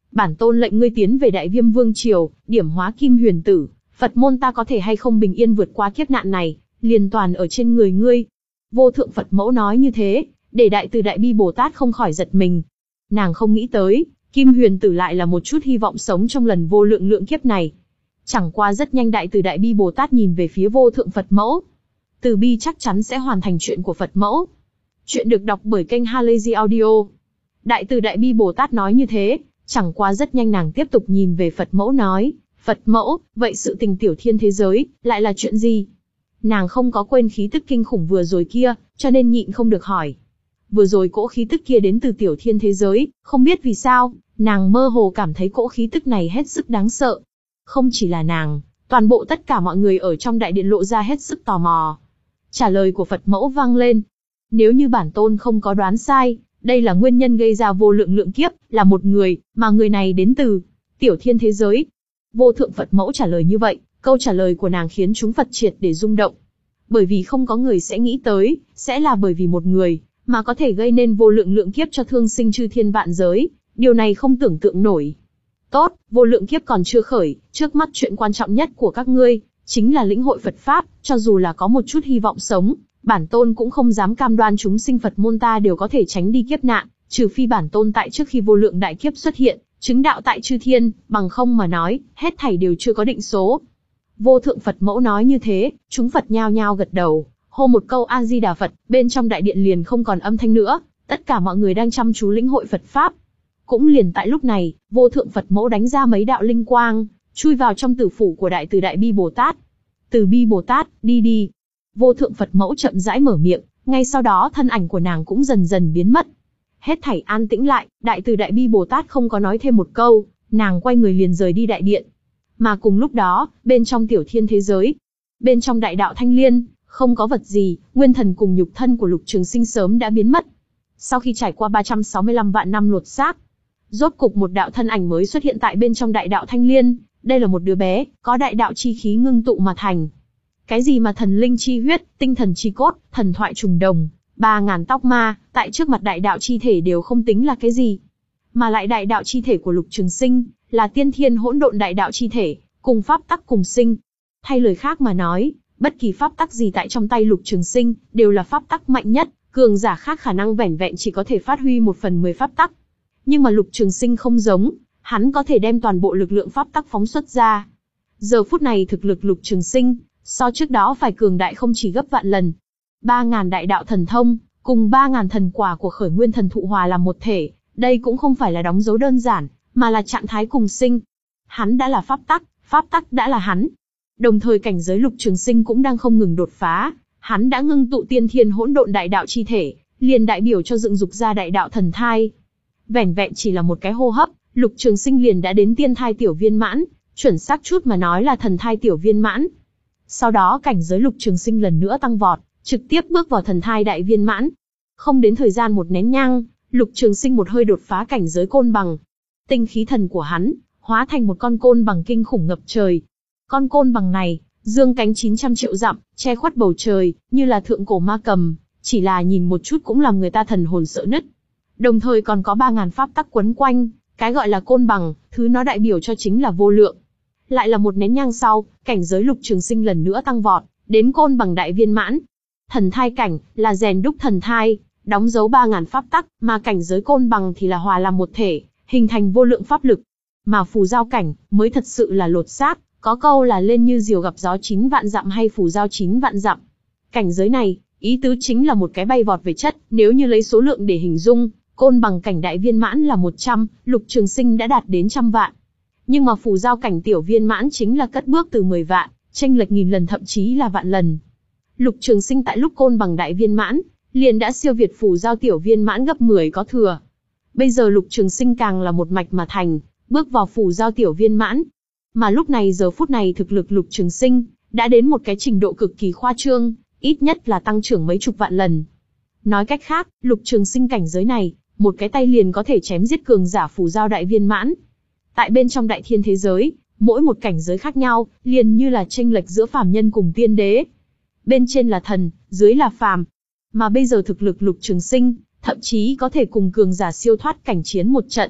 Bản tôn lệnh ngươi tiến về Đại Viêm Vương Triều, điểm hóa Kim Huyền Tử, Phật môn ta có thể hay không bình yên vượt qua kiếp nạn này, liền toàn ở trên người ngươi. Vô thượng Phật mẫu nói như thế, để Đại Từ Đại Bi Bồ Tát không khỏi giật mình. Nàng không nghĩ tới, Kim Huyền Tử lại là một chút hy vọng sống trong lần vô lượng lượng kiếp này. Chẳng qua rất nhanh Đại Từ Đại Bi Bồ Tát nhìn về phía vô thượng Phật mẫu. Từ bi chắc chắn sẽ hoàn thành chuyện của Phật mẫu. Chuyện được đọc bởi kênh Halazy Audio. Đại Từ Đại Bi Bồ Tát nói như thế, chẳng qua rất nhanh nàng tiếp tục nhìn về Phật mẫu nói, Phật mẫu, vậy sự tình tiểu thiên thế giới, lại là chuyện gì? Nàng không có quên khí tức kinh khủng vừa rồi kia, cho nên nhịn không được hỏi. Vừa rồi cỗ khí tức kia đến từ tiểu thiên thế giới, không biết vì sao, nàng mơ hồ cảm thấy cỗ khí tức này hết sức đáng sợ. Không chỉ là nàng, toàn bộ tất cả mọi người ở trong đại điện lộ ra hết sức tò mò. Trả lời của Phật mẫu vang lên. Nếu như bản tôn không có đoán sai, đây là nguyên nhân gây ra vô lượng lượng kiếp, là một người, mà người này đến từ tiểu thiên thế giới. Vô thượng Phật mẫu trả lời như vậy, câu trả lời của nàng khiến chúng Phật triệt để rung động. Bởi vì không có người sẽ nghĩ tới, sẽ là bởi vì một người, mà có thể gây nên vô lượng lượng kiếp cho thương sinh chư thiên vạn giới, điều này không tưởng tượng nổi. Tốt, vô lượng kiếp còn chưa khởi, trước mắt chuyện quan trọng nhất của các ngươi, chính là lĩnh hội Phật Pháp, cho dù là có một chút hy vọng sống, bản tôn cũng không dám cam đoan chúng sinh Phật môn ta đều có thể tránh đi kiếp nạn, trừ phi bản tôn tại trước khi vô lượng đại kiếp xuất hiện, chứng đạo tại chư thiên, bằng không mà nói, hết thảy đều chưa có định số. Vô thượng Phật mẫu nói như thế, chúng Phật nhao nhao gật đầu, hô một câu A Di Đà Phật, bên trong đại điện liền không còn âm thanh nữa, tất cả mọi người đang chăm chú lĩnh hội Phật Pháp. Cũng liền tại lúc này, vô thượng Phật mẫu đánh ra mấy đạo linh quang, chui vào trong tử phủ của Đại Từ Đại Bi Bồ Tát. Từ Bi Bồ Tát, đi đi. Vô thượng Phật mẫu chậm rãi mở miệng, ngay sau đó thân ảnh của nàng cũng dần dần biến mất. Hết thảy an tĩnh lại, Đại Từ Đại Bi Bồ Tát không có nói thêm một câu, nàng quay người liền rời đi đại điện. Mà cùng lúc đó, bên trong tiểu thiên thế giới, bên trong đại đạo Thanh Liên, không có vật gì, nguyên thần cùng nhục thân của Lục Trường Sinh sớm đã biến mất. Sau khi trải qua ba trăm sáu mươi lăm vạn năm lột xác, rốt cục một đạo thân ảnh mới xuất hiện tại bên trong đại đạo Thanh Liên, đây là một đứa bé, có đại đạo chi khí ngưng tụ mà thành. Cái gì mà thần linh chi huyết, tinh thần chi cốt, thần thoại trùng đồng, ba ngàn tóc ma, tại trước mặt đại đạo chi thể đều không tính là cái gì. Mà lại đại đạo chi thể của Lục Trường Sinh, là tiên thiên hỗn độn đại đạo chi thể, cùng pháp tắc cùng sinh. Thay lời khác mà nói, bất kỳ pháp tắc gì tại trong tay Lục Trường Sinh, đều là pháp tắc mạnh nhất, cường giả khác khả năng vẻn vẹn chỉ có thể phát huy một phần mười pháp tắc. Nhưng mà Lục Trường Sinh không giống, hắn có thể đem toàn bộ lực lượng pháp tắc phóng xuất ra. Giờ phút này thực lực Lục Trường Sinh, so trước đó phải cường đại không chỉ gấp vạn lần. Ba ngàn đại đạo thần thông, cùng ba ngàn thần quả của khởi nguyên thần thụ hòa làm một thể, đây cũng không phải là đóng dấu đơn giản, mà là trạng thái cùng sinh. Hắn đã là pháp tắc, pháp tắc đã là hắn. Đồng thời cảnh giới Lục Trường Sinh cũng đang không ngừng đột phá, hắn đã ngưng tụ tiên thiên hỗn độn đại đạo chi thể, liền đại biểu cho dựng dục ra đại đạo thần thai. Vẻn vẹn chỉ là một cái hô hấp, Lục Trường Sinh liền đã đến tiên thai tiểu viên mãn, chuẩn xác chút mà nói là thần thai tiểu viên mãn. Sau đó cảnh giới Lục Trường Sinh lần nữa tăng vọt, trực tiếp bước vào thần thai đại viên mãn. Không đến thời gian một nén nhang, Lục Trường Sinh một hơi đột phá cảnh giới côn bằng. Tinh khí thần của hắn hóa thành một con côn bằng kinh khủng ngập trời. Con côn bằng này dương cánh chín trăm triệu dặm, che khuất bầu trời, như là thượng cổ ma cầm, chỉ là nhìn một chút cũng làm người ta thần hồn sợ nứt. Đồng thời còn có ba ngàn pháp tắc quấn quanh, cái gọi là côn bằng, thứ nó đại biểu cho chính là vô lượng. Lại là một nén nhang sau, cảnh giới Lục Trường Sinh lần nữa tăng vọt, đến côn bằng đại viên mãn. Thần thai cảnh là rèn đúc thần thai, đóng dấu ba ngàn pháp tắc, mà cảnh giới côn bằng thì là hòa làm một thể, hình thành vô lượng pháp lực. Mà phù giao cảnh mới thật sự là lột xác, có câu là lên như diều gặp gió chín vạn dặm hay phù giao chín vạn dặm. Cảnh giới này, ý tứ chính là một cái bay vọt về chất, nếu như lấy số lượng để hình dung, côn bằng cảnh đại viên mãn là một trăm, Lục Trường Sinh đã đạt đến trăm vạn. Nhưng mà phù giao cảnh tiểu viên mãn chính là cất bước từ mười vạn, chênh lệch nghìn lần thậm chí là vạn lần. Lục Trường Sinh tại lúc côn bằng đại viên mãn, liền đã siêu việt phù giao tiểu viên mãn gấp mười có thừa. Bây giờ Lục Trường Sinh càng là một mạch mà thành, bước vào phù giao tiểu viên mãn. Mà lúc này giờ phút này thực lực Lục Trường Sinh đã đến một cái trình độ cực kỳ khoa trương, ít nhất là tăng trưởng mấy chục vạn lần. Nói cách khác, Lục Trường Sinh cảnh giới này, một cái tay liền có thể chém giết cường giả phù giao đại viên mãn. Tại bên trong đại thiên thế giới, mỗi một cảnh giới khác nhau, liền như là chênh lệch giữa phàm nhân cùng tiên đế. Bên trên là thần, dưới là phàm. Mà bây giờ thực lực Lục Trường Sinh, thậm chí có thể cùng cường giả siêu thoát cảnh chiến một trận.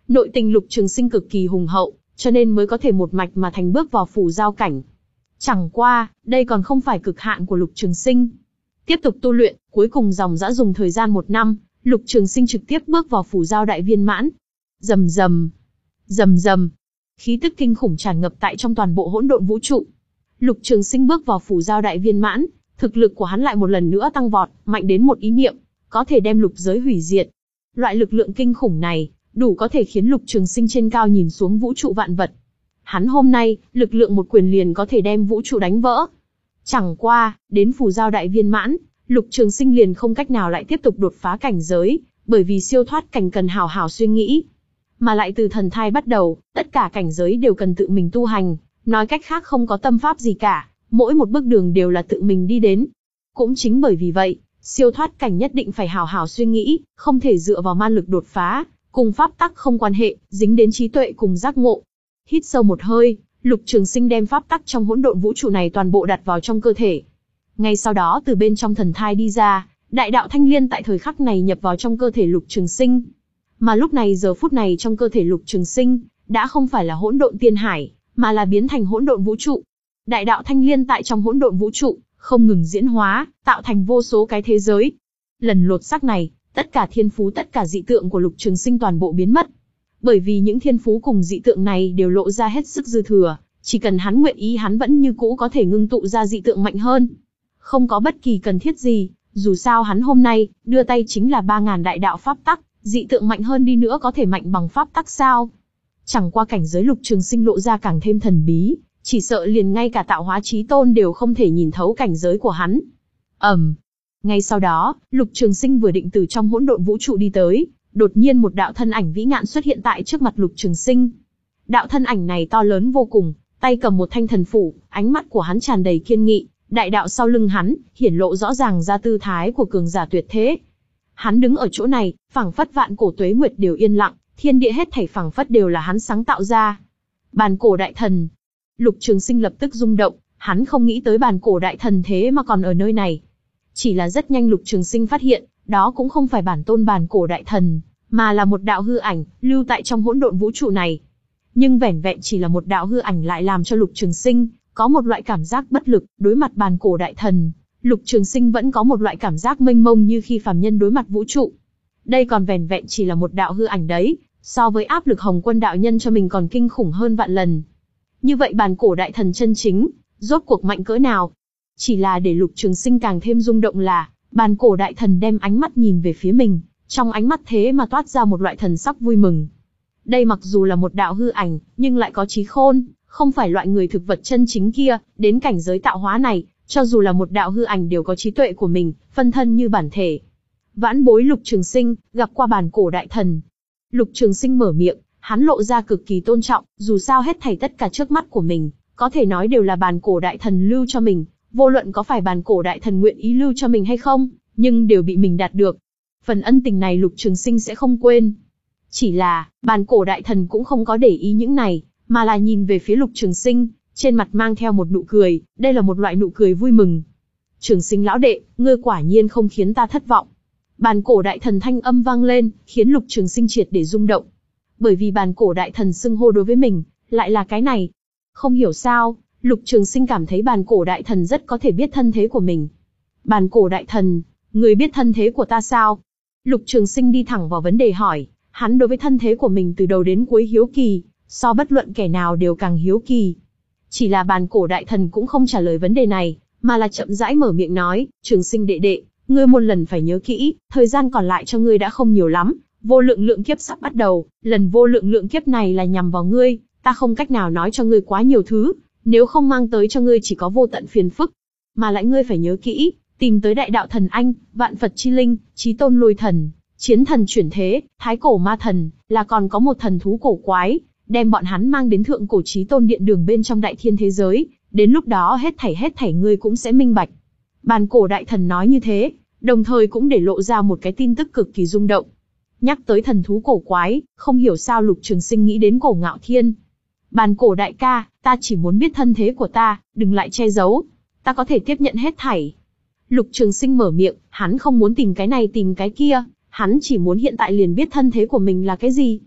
Nội tình Lục Trường Sinh cực kỳ hùng hậu, cho nên mới có thể một mạch mà thành bước vào phủ giao cảnh. Chẳng qua, đây còn không phải cực hạn của Lục Trường Sinh. Tiếp tục tu luyện, cuối cùng dòng dã dùng thời gian một năm, Lục Trường Sinh trực tiếp bước vào phủ giao đại viên mãn. Rầm rầm, rầm rầm, khí tức kinh khủng tràn ngập tại trong toàn bộ hỗn độn vũ trụ. Lục Trường Sinh bước vào phủ giao đại viên mãn, thực lực của hắn lại một lần nữa tăng vọt, mạnh đến một ý niệm, có thể đem lục giới hủy diệt. Loại lực lượng kinh khủng này, đủ có thể khiến Lục Trường Sinh trên cao nhìn xuống vũ trụ vạn vật. Hắn hôm nay, lực lượng một quyền liền có thể đem vũ trụ đánh vỡ. Chẳng qua, đến phủ giao đại viên mãn, Lục Trường Sinh liền không cách nào lại tiếp tục đột phá cảnh giới, bởi vì siêu thoát cảnh cần hào hào suy nghĩ. Mà lại từ thần thai bắt đầu, tất cả cảnh giới đều cần tự mình tu hành, nói cách khác không có tâm pháp gì cả, mỗi một bước đường đều là tự mình đi đến. Cũng chính bởi vì vậy, siêu thoát cảnh nhất định phải hào hào suy nghĩ, không thể dựa vào man lực đột phá, cùng pháp tắc không quan hệ, dính đến trí tuệ cùng giác ngộ. Hít sâu một hơi, Lục Trường Sinh đem pháp tắc trong hỗn độn vũ trụ này toàn bộ đặt vào trong cơ thể. Ngay sau đó từ bên trong thần thai đi ra, đại đạo thanh liên tại thời khắc này nhập vào trong cơ thể Lục Trường Sinh. Mà lúc này giờ phút này trong cơ thể Lục Trường Sinh, đã không phải là hỗn độn tiên hải, mà là biến thành hỗn độn vũ trụ. Đại đạo thanh liên tại trong hỗn độn vũ trụ, không ngừng diễn hóa, tạo thành vô số cái thế giới. Lần lột xác này, tất cả thiên phú tất cả dị tượng của Lục Trường Sinh toàn bộ biến mất. Bởi vì những thiên phú cùng dị tượng này đều lộ ra hết sức dư thừa, chỉ cần hắn nguyện ý hắn vẫn như cũ có thể ngưng tụ ra dị tượng mạnh hơn. Không có bất kỳ cần thiết gì, dù sao hắn hôm nay, đưa tay chính là ba ngàn đại đạo pháp tắc, dị tượng mạnh hơn đi nữa có thể mạnh bằng pháp tắc sao? Chẳng qua cảnh giới Lục Trường Sinh lộ ra càng thêm thần bí, chỉ sợ liền ngay cả tạo hóa chí tôn đều không thể nhìn thấu cảnh giới của hắn. ầm, um. Ngay sau đó, Lục Trường Sinh vừa định từ trong hỗn độn vũ trụ đi tới, đột nhiên một đạo thân ảnh vĩ ngạn xuất hiện tại trước mặt Lục Trường Sinh. Đạo thân ảnh này to lớn vô cùng, tay cầm một thanh thần phủ, ánh mắt của hắn tràn đầy kiên nghị, đại đạo sau lưng hắn, hiển lộ rõ ràng ra tư thái của cường giả tuyệt thế. Hắn đứng ở chỗ này, phảng phất vạn cổ tuế nguyệt đều yên lặng, thiên địa hết thảy phảng phất đều là hắn sáng tạo ra. Bàn cổ đại thần. Lục Trường Sinh lập tức rung động, hắn không nghĩ tới bàn cổ đại thần thế mà còn ở nơi này. Chỉ là rất nhanh Lục Trường Sinh phát hiện, đó cũng không phải bản tôn bàn cổ đại thần, mà là một đạo hư ảnh, lưu tại trong hỗn độn vũ trụ này. Nhưng vẻn vẹn chỉ là một đạo hư ảnh lại làm cho Lục Trường Sinh có một loại cảm giác bất lực, đối mặt bàn cổ đại thần, Lục Trường Sinh vẫn có một loại cảm giác mênh mông như khi phàm nhân đối mặt vũ trụ. Đây còn vẻn vẹn chỉ là một đạo hư ảnh đấy, so với áp lực Hồng Quân đạo nhân cho mình còn kinh khủng hơn vạn lần. Như vậy bàn cổ đại thần chân chính, rốt cuộc mạnh cỡ nào? Chỉ là để Lục Trường Sinh càng thêm rung động là, bàn cổ đại thần đem ánh mắt nhìn về phía mình, trong ánh mắt thế mà toát ra một loại thần sắc vui mừng. Đây mặc dù là một đạo hư ảnh, nhưng lại có trí khôn, không phải loại người thực vật chân chính kia, đến cảnh giới tạo hóa này, cho dù là một đạo hư ảnh đều có trí tuệ của mình, phân thân như bản thể. Vãn bối Lục Trường Sinh, gặp qua bàn cổ đại thần. Lục Trường Sinh mở miệng, hắn lộ ra cực kỳ tôn trọng, dù sao hết thảy tất cả trước mắt của mình, có thể nói đều là bàn cổ đại thần lưu cho mình, vô luận có phải bàn cổ đại thần nguyện ý lưu cho mình hay không, nhưng đều bị mình đạt được. Phần ân tình này Lục Trường Sinh sẽ không quên. Chỉ là, bàn cổ đại thần cũng không có để ý những này, mà là nhìn về phía Lục Trường Sinh, trên mặt mang theo một nụ cười, đây là một loại nụ cười vui mừng. Trường Sinh lão đệ, ngươi quả nhiên không khiến ta thất vọng. Bàn cổ đại thần thanh âm vang lên, khiến Lục Trường Sinh triệt để rung động. Bởi vì bàn cổ đại thần xưng hô đối với mình, lại là cái này. Không hiểu sao, Lục Trường Sinh cảm thấy bàn cổ đại thần rất có thể biết thân thế của mình. Bàn cổ đại thần, ngươi biết thân thế của ta sao? Lục Trường Sinh đi thẳng vào vấn đề hỏi, hắn đối với thân thế của mình từ đầu đến cuối hiếu kỳ, so bất luận kẻ nào đều càng hiếu kỳ. Chỉ là bàn cổ đại thần cũng không trả lời vấn đề này, mà là chậm rãi mở miệng nói, Trường Sinh đệ đệ, ngươi một lần phải nhớ kỹ, thời gian còn lại cho ngươi đã không nhiều lắm, vô lượng lượng kiếp sắp bắt đầu, lần vô lượng lượng kiếp này là nhằm vào ngươi, ta không cách nào nói cho ngươi quá nhiều thứ, nếu không mang tới cho ngươi chỉ có vô tận phiền phức. Mà lại ngươi phải nhớ kỹ, tìm tới đại đạo thần anh, vạn Phật chi linh, chí tôn lôi thần, chiến thần chuyển thế, thái cổ ma thần, là còn có một thần thú cổ quái, đem bọn hắn mang đến thượng cổ chí tôn điện đường bên trong đại thiên thế giới, đến lúc đó hết thảy hết thảy ngươi cũng sẽ minh bạch. Bàn cổ đại thần nói như thế, đồng thời cũng để lộ ra một cái tin tức cực kỳ rung động. Nhắc tới thần thú cổ quái, không hiểu sao Lục Trường Sinh nghĩ đến Cổ Ngạo Thiên. Bàn cổ đại ca, ta chỉ muốn biết thân thế của ta, đừng lại che giấu, ta có thể tiếp nhận hết thảy. Lục Trường Sinh mở miệng, hắn không muốn tìm cái này tìm cái kia, hắn chỉ muốn hiện tại liền biết thân thế của mình là cái gì.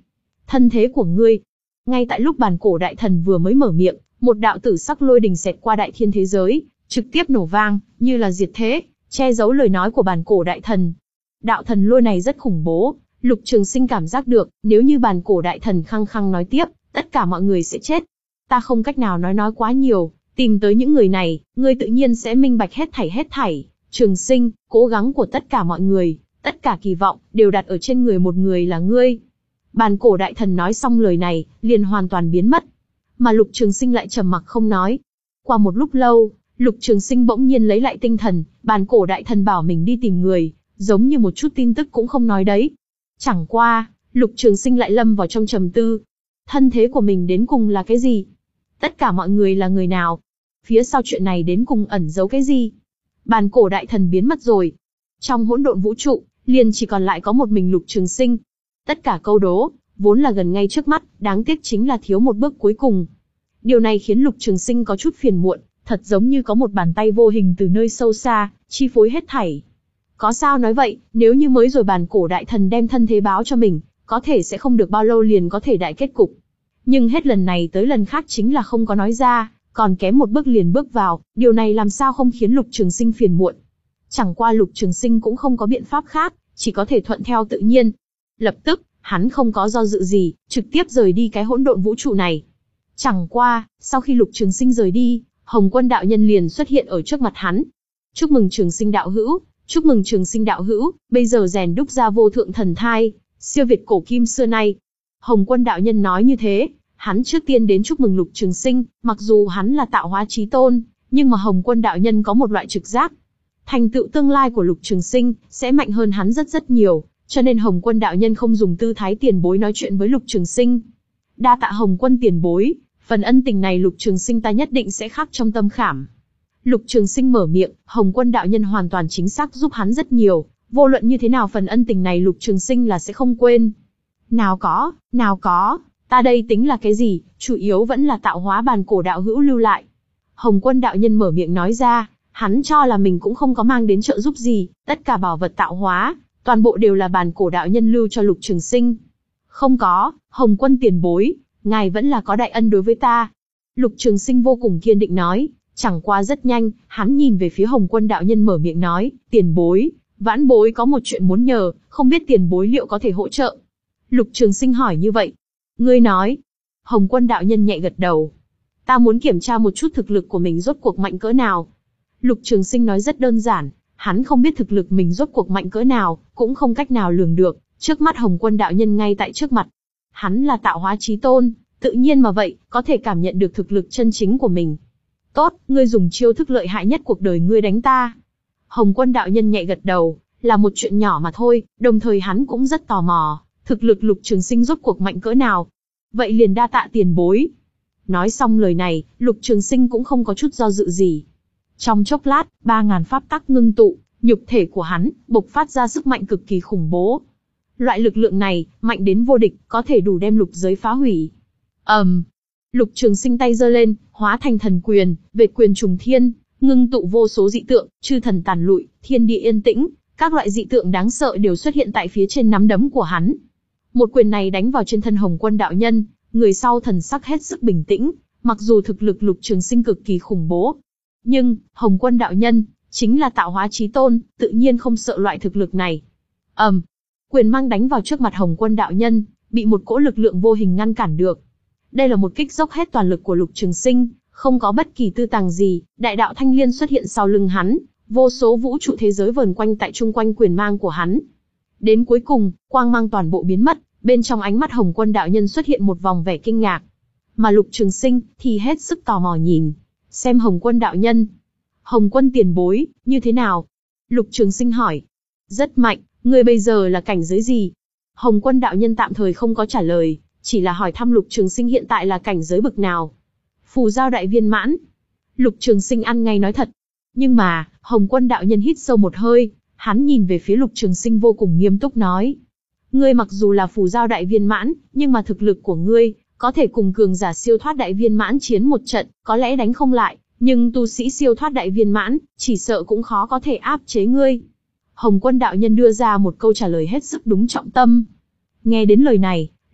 thân thế của ngươi. Ngay tại lúc bàn cổ đại thần vừa mới mở miệng, một đạo tử sắc lôi đình xẹt qua đại thiên thế giới, trực tiếp nổ vang, như là diệt thế, che giấu lời nói của bàn cổ đại thần. Đạo thần lôi này rất khủng bố, Lục Trường Sinh cảm giác được, nếu như bàn cổ đại thần khăng khăng nói tiếp, tất cả mọi người sẽ chết. Ta không cách nào nói nói quá nhiều, tìm tới những người này, ngươi tự nhiên sẽ minh bạch hết thảy hết thảy. Trường Sinh, cố gắng của tất cả mọi người, tất cả kỳ vọng, đều đặt ở trên người một người là ngươi. Bàn cổ đại thần nói xong lời này, liền hoàn toàn biến mất. Mà Lục Trường Sinh lại trầm mặc không nói. Qua một lúc lâu, Lục Trường Sinh bỗng nhiên lấy lại tinh thần, bàn cổ đại thần bảo mình đi tìm người, giống như một chút tin tức cũng không nói đấy. Chẳng qua, Lục Trường Sinh lại lâm vào trong trầm tư. Thân thế của mình đến cùng là cái gì? Tất cả mọi người là người nào? Phía sau chuyện này đến cùng ẩn giấu cái gì? Bàn cổ đại thần biến mất rồi. Trong hỗn độn vũ trụ, liền chỉ còn lại có một mình Lục Trường Sinh. Tất cả câu đố, vốn là gần ngay trước mắt, đáng tiếc chính là thiếu một bước cuối cùng. Điều này khiến Lục Trường Sinh có chút phiền muộn, thật giống như có một bàn tay vô hình từ nơi sâu xa, chi phối hết thảy. Có sao nói vậy, nếu như mới rồi bàn cổ đại thần đem thân thế báo cho mình, có thể sẽ không được bao lâu liền có thể đại kết cục. Nhưng hết lần này tới lần khác chính là không có nói ra, còn kém một bước liền bước vào, điều này làm sao không khiến Lục Trường Sinh phiền muộn. Chẳng qua Lục Trường Sinh cũng không có biện pháp khác, chỉ có thể thuận theo tự nhiên. Lập tức, hắn không có do dự gì, trực tiếp rời đi cái hỗn độn vũ trụ này. Chẳng qua, sau khi Lục Trường Sinh rời đi, Hồng Quân đạo nhân liền xuất hiện ở trước mặt hắn. Chúc mừng Trường Sinh đạo hữu, chúc mừng Trường Sinh đạo hữu, bây giờ rèn đúc ra vô thượng thần thai, siêu việt cổ kim xưa nay. Hồng Quân đạo nhân nói như thế, hắn trước tiên đến chúc mừng Lục Trường Sinh, mặc dù hắn là tạo hóa chí tôn, nhưng mà Hồng Quân đạo nhân có một loại trực giác. Thành tựu tương lai của Lục Trường Sinh sẽ mạnh hơn hắn rất rất nhiều, cho nên Hồng Quân đạo nhân không dùng tư thái tiền bối nói chuyện với Lục Trường Sinh. Đa tạ Hồng Quân tiền bối, phần ân tình này Lục Trường Sinh ta nhất định sẽ khắc trong tâm khảm. Lục Trường Sinh mở miệng, Hồng Quân đạo nhân hoàn toàn chính xác giúp hắn rất nhiều, vô luận như thế nào phần ân tình này Lục Trường Sinh là sẽ không quên. Nào có, nào có, ta đây tính là cái gì, chủ yếu vẫn là tạo hóa bàn cổ đạo hữu lưu lại. Hồng Quân đạo nhân mở miệng nói ra, hắn cho là mình cũng không có mang đến trợ giúp gì, tất cả bảo vật tạo hóa, toàn bộ đều là bàn cổ đạo nhân lưu cho Lục Trường Sinh. Không có, Hồng Quân tiền bối, ngài vẫn là có đại ân đối với ta. Lục Trường Sinh vô cùng kiên định nói, chẳng qua rất nhanh, hắn nhìn về phía Hồng Quân đạo nhân mở miệng nói, tiền bối, vãn bối có một chuyện muốn nhờ, không biết tiền bối liệu có thể hỗ trợ. Lục Trường Sinh hỏi như vậy. Ngươi nói. Hồng Quân đạo nhân nhẹ gật đầu. Ta muốn kiểm tra một chút thực lực của mình rốt cuộc mạnh cỡ nào. Lục Trường Sinh nói rất đơn giản, hắn không biết thực lực mình rốt cuộc mạnh cỡ nào, cũng không cách nào lường được, trước mắt Hồng Quân đạo nhân ngay tại trước mặt. Hắn là tạo hóa chí tôn, tự nhiên mà vậy, có thể cảm nhận được thực lực chân chính của mình. Tốt, ngươi dùng chiêu thức lợi hại nhất cuộc đời ngươi đánh ta. Hồng Quân đạo nhân nhẹ gật đầu, là một chuyện nhỏ mà thôi, đồng thời hắn cũng rất tò mò, thực lực Lục Trường Sinh rốt cuộc mạnh cỡ nào. Vậy liền đa tạ tiền bối. Nói xong lời này, Lục Trường Sinh cũng không có chút do dự gì. Trong chốc lát, ba ngàn pháp tắc ngưng tụ, nhục thể của hắn bộc phát ra sức mạnh cực kỳ khủng bố. Loại lực lượng này, mạnh đến vô địch, có thể đủ đem lục giới phá hủy. ầm, um, Lục Trường Sinh tay giơ lên, hóa thành thần quyền, vệt quyền trùng thiên, ngưng tụ vô số dị tượng, chư thần tàn lụi, thiên địa yên tĩnh, các loại dị tượng đáng sợ đều xuất hiện tại phía trên nắm đấm của hắn. Một quyền này đánh vào trên thân Hồng Quân đạo nhân, người sau thần sắc hết sức bình tĩnh, mặc dù thực lực Lục Trường Sinh cực kỳ khủng bố, nhưng Hồng Quân đạo nhân chính là tạo hóa chí tôn, tự nhiên không sợ loại thực lực này. ầm, um, quyền mang đánh vào trước mặt Hồng Quân đạo nhân, bị một cỗ lực lượng vô hình ngăn cản được. Đây là một kích dốc hết toàn lực của Lục Trường Sinh, không có bất kỳ tư tàng gì, đại đạo thanh liên xuất hiện sau lưng hắn, vô số vũ trụ thế giới vờn quanh tại chung quanh quyền mang của hắn. Đến cuối cùng, quang mang toàn bộ biến mất, bên trong ánh mắt Hồng Quân đạo nhân xuất hiện một vòng vẻ kinh ngạc. Mà Lục Trường Sinh thì hết sức tò mò nhìn, xem Hồng Quân đạo nhân. Hồng Quân tiền bối, như thế nào? Lục Trường Sinh hỏi. Rất mạnh, ngươi bây giờ là cảnh giới gì? Hồng Quân đạo nhân tạm thời không có trả lời, chỉ là hỏi thăm Lục Trường Sinh hiện tại là cảnh giới bậc nào. Phù giao đại viên mãn. Lục Trường Sinh ăn ngay nói thật. Nhưng mà, Hồng Quân đạo nhân hít sâu một hơi, hắn nhìn về phía Lục Trường Sinh vô cùng nghiêm túc nói. Ngươi mặc dù là phù giao đại viên mãn, nhưng mà thực lực của ngươi, có thể cùng cường giả siêu thoát đại viên mãn chiến một trận, có lẽ đánh không lại, nhưng tu sĩ siêu thoát đại viên mãn, chỉ sợ cũng khó có thể áp chế ngươi. Hồng Quân đạo nhân đưa ra một câu trả lời hết sức đúng trọng tâm. Nghe đến lời này,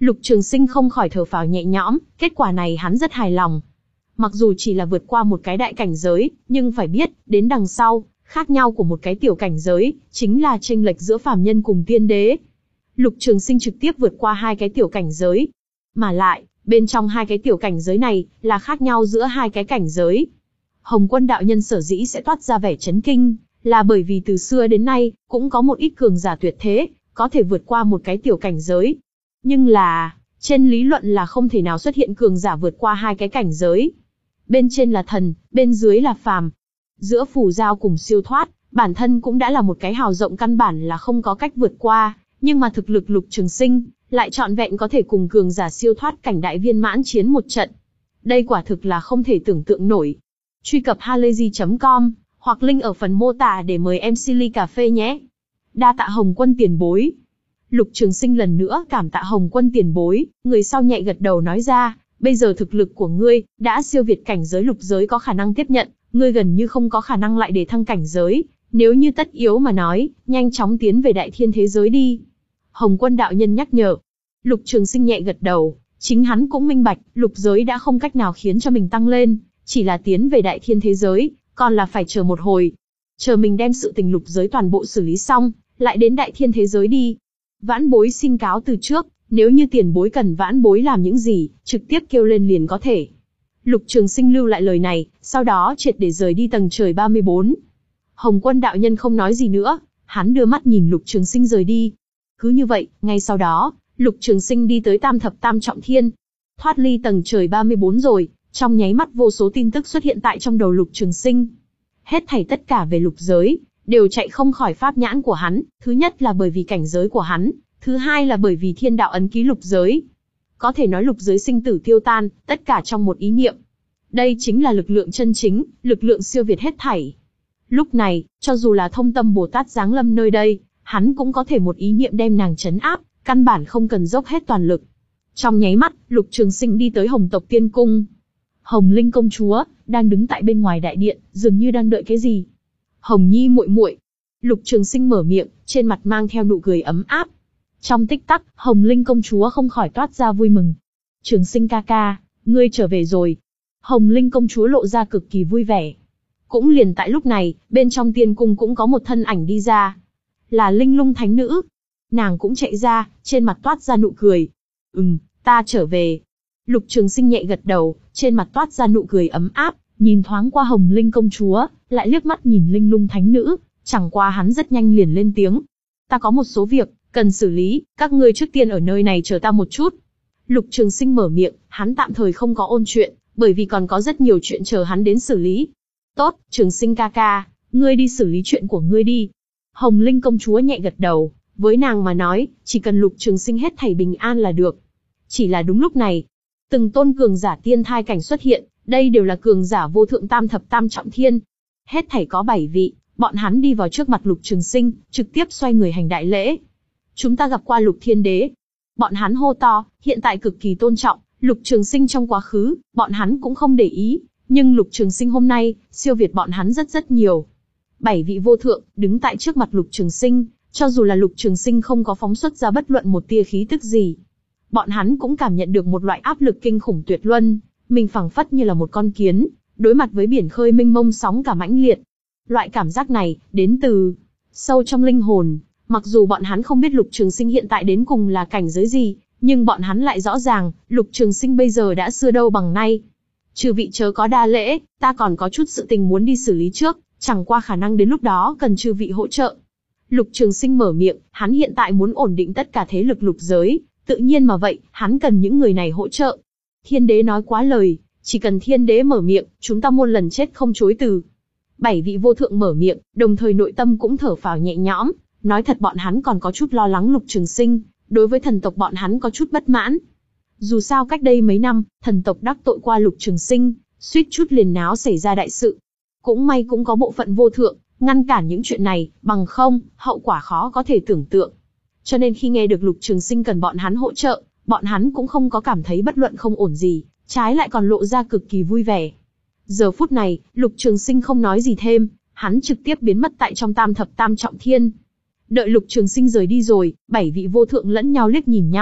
Lục Trường Sinh không khỏi thở phào nhẹ nhõm, kết quả này hắn rất hài lòng. Mặc dù chỉ là vượt qua một cái đại cảnh giới, nhưng phải biết, đến đằng sau, khác nhau của một cái tiểu cảnh giới, chính là chênh lệch giữa phàm nhân cùng tiên đế. Lục Trường Sinh trực tiếp vượt qua hai cái tiểu cảnh giới. Mà lại, bên trong hai cái tiểu cảnh giới này, là khác nhau giữa hai cái cảnh giới. Hồng Quân đạo nhân sở dĩ sẽ toát ra vẻ chấn kinh, là bởi vì từ xưa đến nay, cũng có một ít cường giả tuyệt thế, có thể vượt qua một cái tiểu cảnh giới. Nhưng là, trên lý luận là không thể nào xuất hiện cường giả vượt qua hai cái cảnh giới. Bên trên là thần, bên dưới là phàm. Giữa phù giao cùng siêu thoát, bản thân cũng đã là một cái hào rộng căn bản là không có cách vượt qua, nhưng mà thực lực Lục Trường Sinh, lại trọn vẹn có thể cùng cường giả siêu thoát cảnh đại viên mãn chiến một trận. Đây quả thực là không thể tưởng tượng nổi. Truy cập halayzi chấm com, hoặc link ở phần mô tả để mời em xê ly cà phê nhé. Đa tạ Hồng Quân tiền bối. Lục Trường Sinh lần nữa cảm tạ Hồng Quân tiền bối, người sau nhẹ gật đầu nói ra, bây giờ thực lực của ngươi, đã siêu việt cảnh giới lục giới có khả năng tiếp nhận, ngươi gần như không có khả năng lại để thăng cảnh giới, nếu như tất yếu mà nói, nhanh chóng tiến về đại thiên thế giới đi. Hồng Quân đạo nhân nhắc nhở. Lục Trường Sinh nhẹ gật đầu, chính hắn cũng minh bạch, lục giới đã không cách nào khiến cho mình tăng lên, chỉ là tiến về đại thiên thế giới, còn là phải chờ một hồi. Chờ mình đem sự tình lục giới toàn bộ xử lý xong, lại đến đại thiên thế giới đi. Vãn bối xin cáo từ trước, nếu như tiền bối cần vãn bối làm những gì, trực tiếp kêu lên liền có thể. Lục Trường Sinh lưu lại lời này, sau đó triệt để rời đi tầng trời ba mươi bốn. Hồng Quân đạo nhân không nói gì nữa, hắn đưa mắt nhìn Lục Trường Sinh rời đi. Cứ như vậy, ngay sau đó, Lục Trường Sinh đi tới Tam Thập Tam Trọng Thiên. Thoát ly tầng trời ba mươi bốn rồi, trong nháy mắt vô số tin tức xuất hiện tại trong đầu Lục Trường Sinh. Hết thảy tất cả về lục giới, đều chạy không khỏi pháp nhãn của hắn, thứ nhất là bởi vì cảnh giới của hắn, thứ hai là bởi vì thiên đạo ấn ký lục giới. Có thể nói lục giới sinh tử tiêu tan, tất cả trong một ý niệm. Đây chính là lực lượng chân chính, lực lượng siêu việt hết thảy. Lúc này, cho dù là Thông Tâm Bồ Tát giáng lâm nơi đây, hắn cũng có thể một ý niệm đem nàng trấn áp, căn bản không cần dốc hết toàn lực. Trong nháy mắt, Lục Trường Sinh đi tới Hồng tộc Tiên Cung. Hồng Linh công chúa đang đứng tại bên ngoài đại điện, dường như đang đợi cái gì. Hồng Nhi muội muội. Lục Trường Sinh mở miệng, trên mặt mang theo nụ cười ấm áp. Trong tích tắc, Hồng Linh công chúa không khỏi toát ra vui mừng. Trường Sinh ca ca, ngươi trở về rồi. Hồng Linh công chúa lộ ra cực kỳ vui vẻ. Cũng liền tại lúc này, bên trong tiên cung cũng có một thân ảnh đi ra. Là Linh Lung thánh nữ. Nàng cũng chạy ra, trên mặt toát ra nụ cười. Ừm, ta trở về. Lục Trường Sinh nhẹ gật đầu, trên mặt toát ra nụ cười ấm áp, nhìn thoáng qua Hồng Linh công chúa, lại liếc mắt nhìn Linh Lung thánh nữ, chẳng qua hắn rất nhanh liền lên tiếng. Ta có một số việc cần xử lý, các ngươi trước tiên ở nơi này chờ ta một chút. Lục Trường Sinh mở miệng, hắn tạm thời không có ôn chuyện, bởi vì còn có rất nhiều chuyện chờ hắn đến xử lý. Tốt, Trường Sinh ca ca, ngươi đi xử lý chuyện của ngươi đi. Hồng Linh công chúa nhẹ gật đầu, với nàng mà nói, chỉ cần Lục Trường Sinh hết thảy bình an là được. Chỉ là đúng lúc này, từng tôn cường giả tiên thai cảnh xuất hiện, đây đều là cường giả vô thượng tam thập tam trọng thiên. Hết thảy có bảy vị, bọn hắn đi vào trước mặt Lục Trường Sinh, trực tiếp xoay người hành đại lễ. Chúng ta gặp qua Lục Thiên Đế. Bọn hắn hô to, hiện tại cực kỳ tôn trọng, Lục Trường Sinh trong quá khứ, bọn hắn cũng không để ý, nhưng Lục Trường Sinh hôm nay, siêu việt bọn hắn rất rất nhiều. Bảy vị vô thượng, đứng tại trước mặt Lục Trường Sinh, cho dù là Lục Trường Sinh không có phóng xuất ra bất luận một tia khí tức gì. Bọn hắn cũng cảm nhận được một loại áp lực kinh khủng tuyệt luân, mình phảng phất như là một con kiến, đối mặt với biển khơi mênh mông sóng cả mãnh liệt. Loại cảm giác này, đến từ sâu trong linh hồn, mặc dù bọn hắn không biết Lục Trường Sinh hiện tại đến cùng là cảnh giới gì, nhưng bọn hắn lại rõ ràng, Lục Trường Sinh bây giờ đã xưa đâu bằng nay. Chư vị chớ có đa lễ, ta còn có chút sự tình muốn đi xử lý trước, chẳng qua khả năng đến lúc đó cần chư vị hỗ trợ. Lục Trường Sinh mở miệng, hắn hiện tại muốn ổn định tất cả thế lực lục giới, tự nhiên mà vậy, hắn cần những người này hỗ trợ. Thiên Đế nói quá lời, chỉ cần Thiên Đế mở miệng, chúng ta muôn lần chết không chối từ. Bảy vị vô thượng mở miệng, đồng thời nội tâm cũng thở phào nhẹ nhõm, nói thật bọn hắn còn có chút lo lắng Lục Trường Sinh, đối với thần tộc bọn hắn có chút bất mãn. Dù sao cách đây mấy năm, thần tộc đắc tội qua Lục Trường Sinh, suýt chút liền náo xảy ra đại sự. Cũng may cũng có bộ phận vô thượng, ngăn cản những chuyện này, bằng không, hậu quả khó có thể tưởng tượng. Cho nên khi nghe được Lục Trường Sinh cần bọn hắn hỗ trợ, bọn hắn cũng không có cảm thấy bất luận không ổn gì, trái lại còn lộ ra cực kỳ vui vẻ. Giờ phút này, Lục Trường Sinh không nói gì thêm, hắn trực tiếp biến mất tại trong Tam Thập Tam Trọng Thiên. Đợi Lục Trường Sinh rời đi rồi, bảy vị vô thượng lẫn nhau liếc nhìn nhau,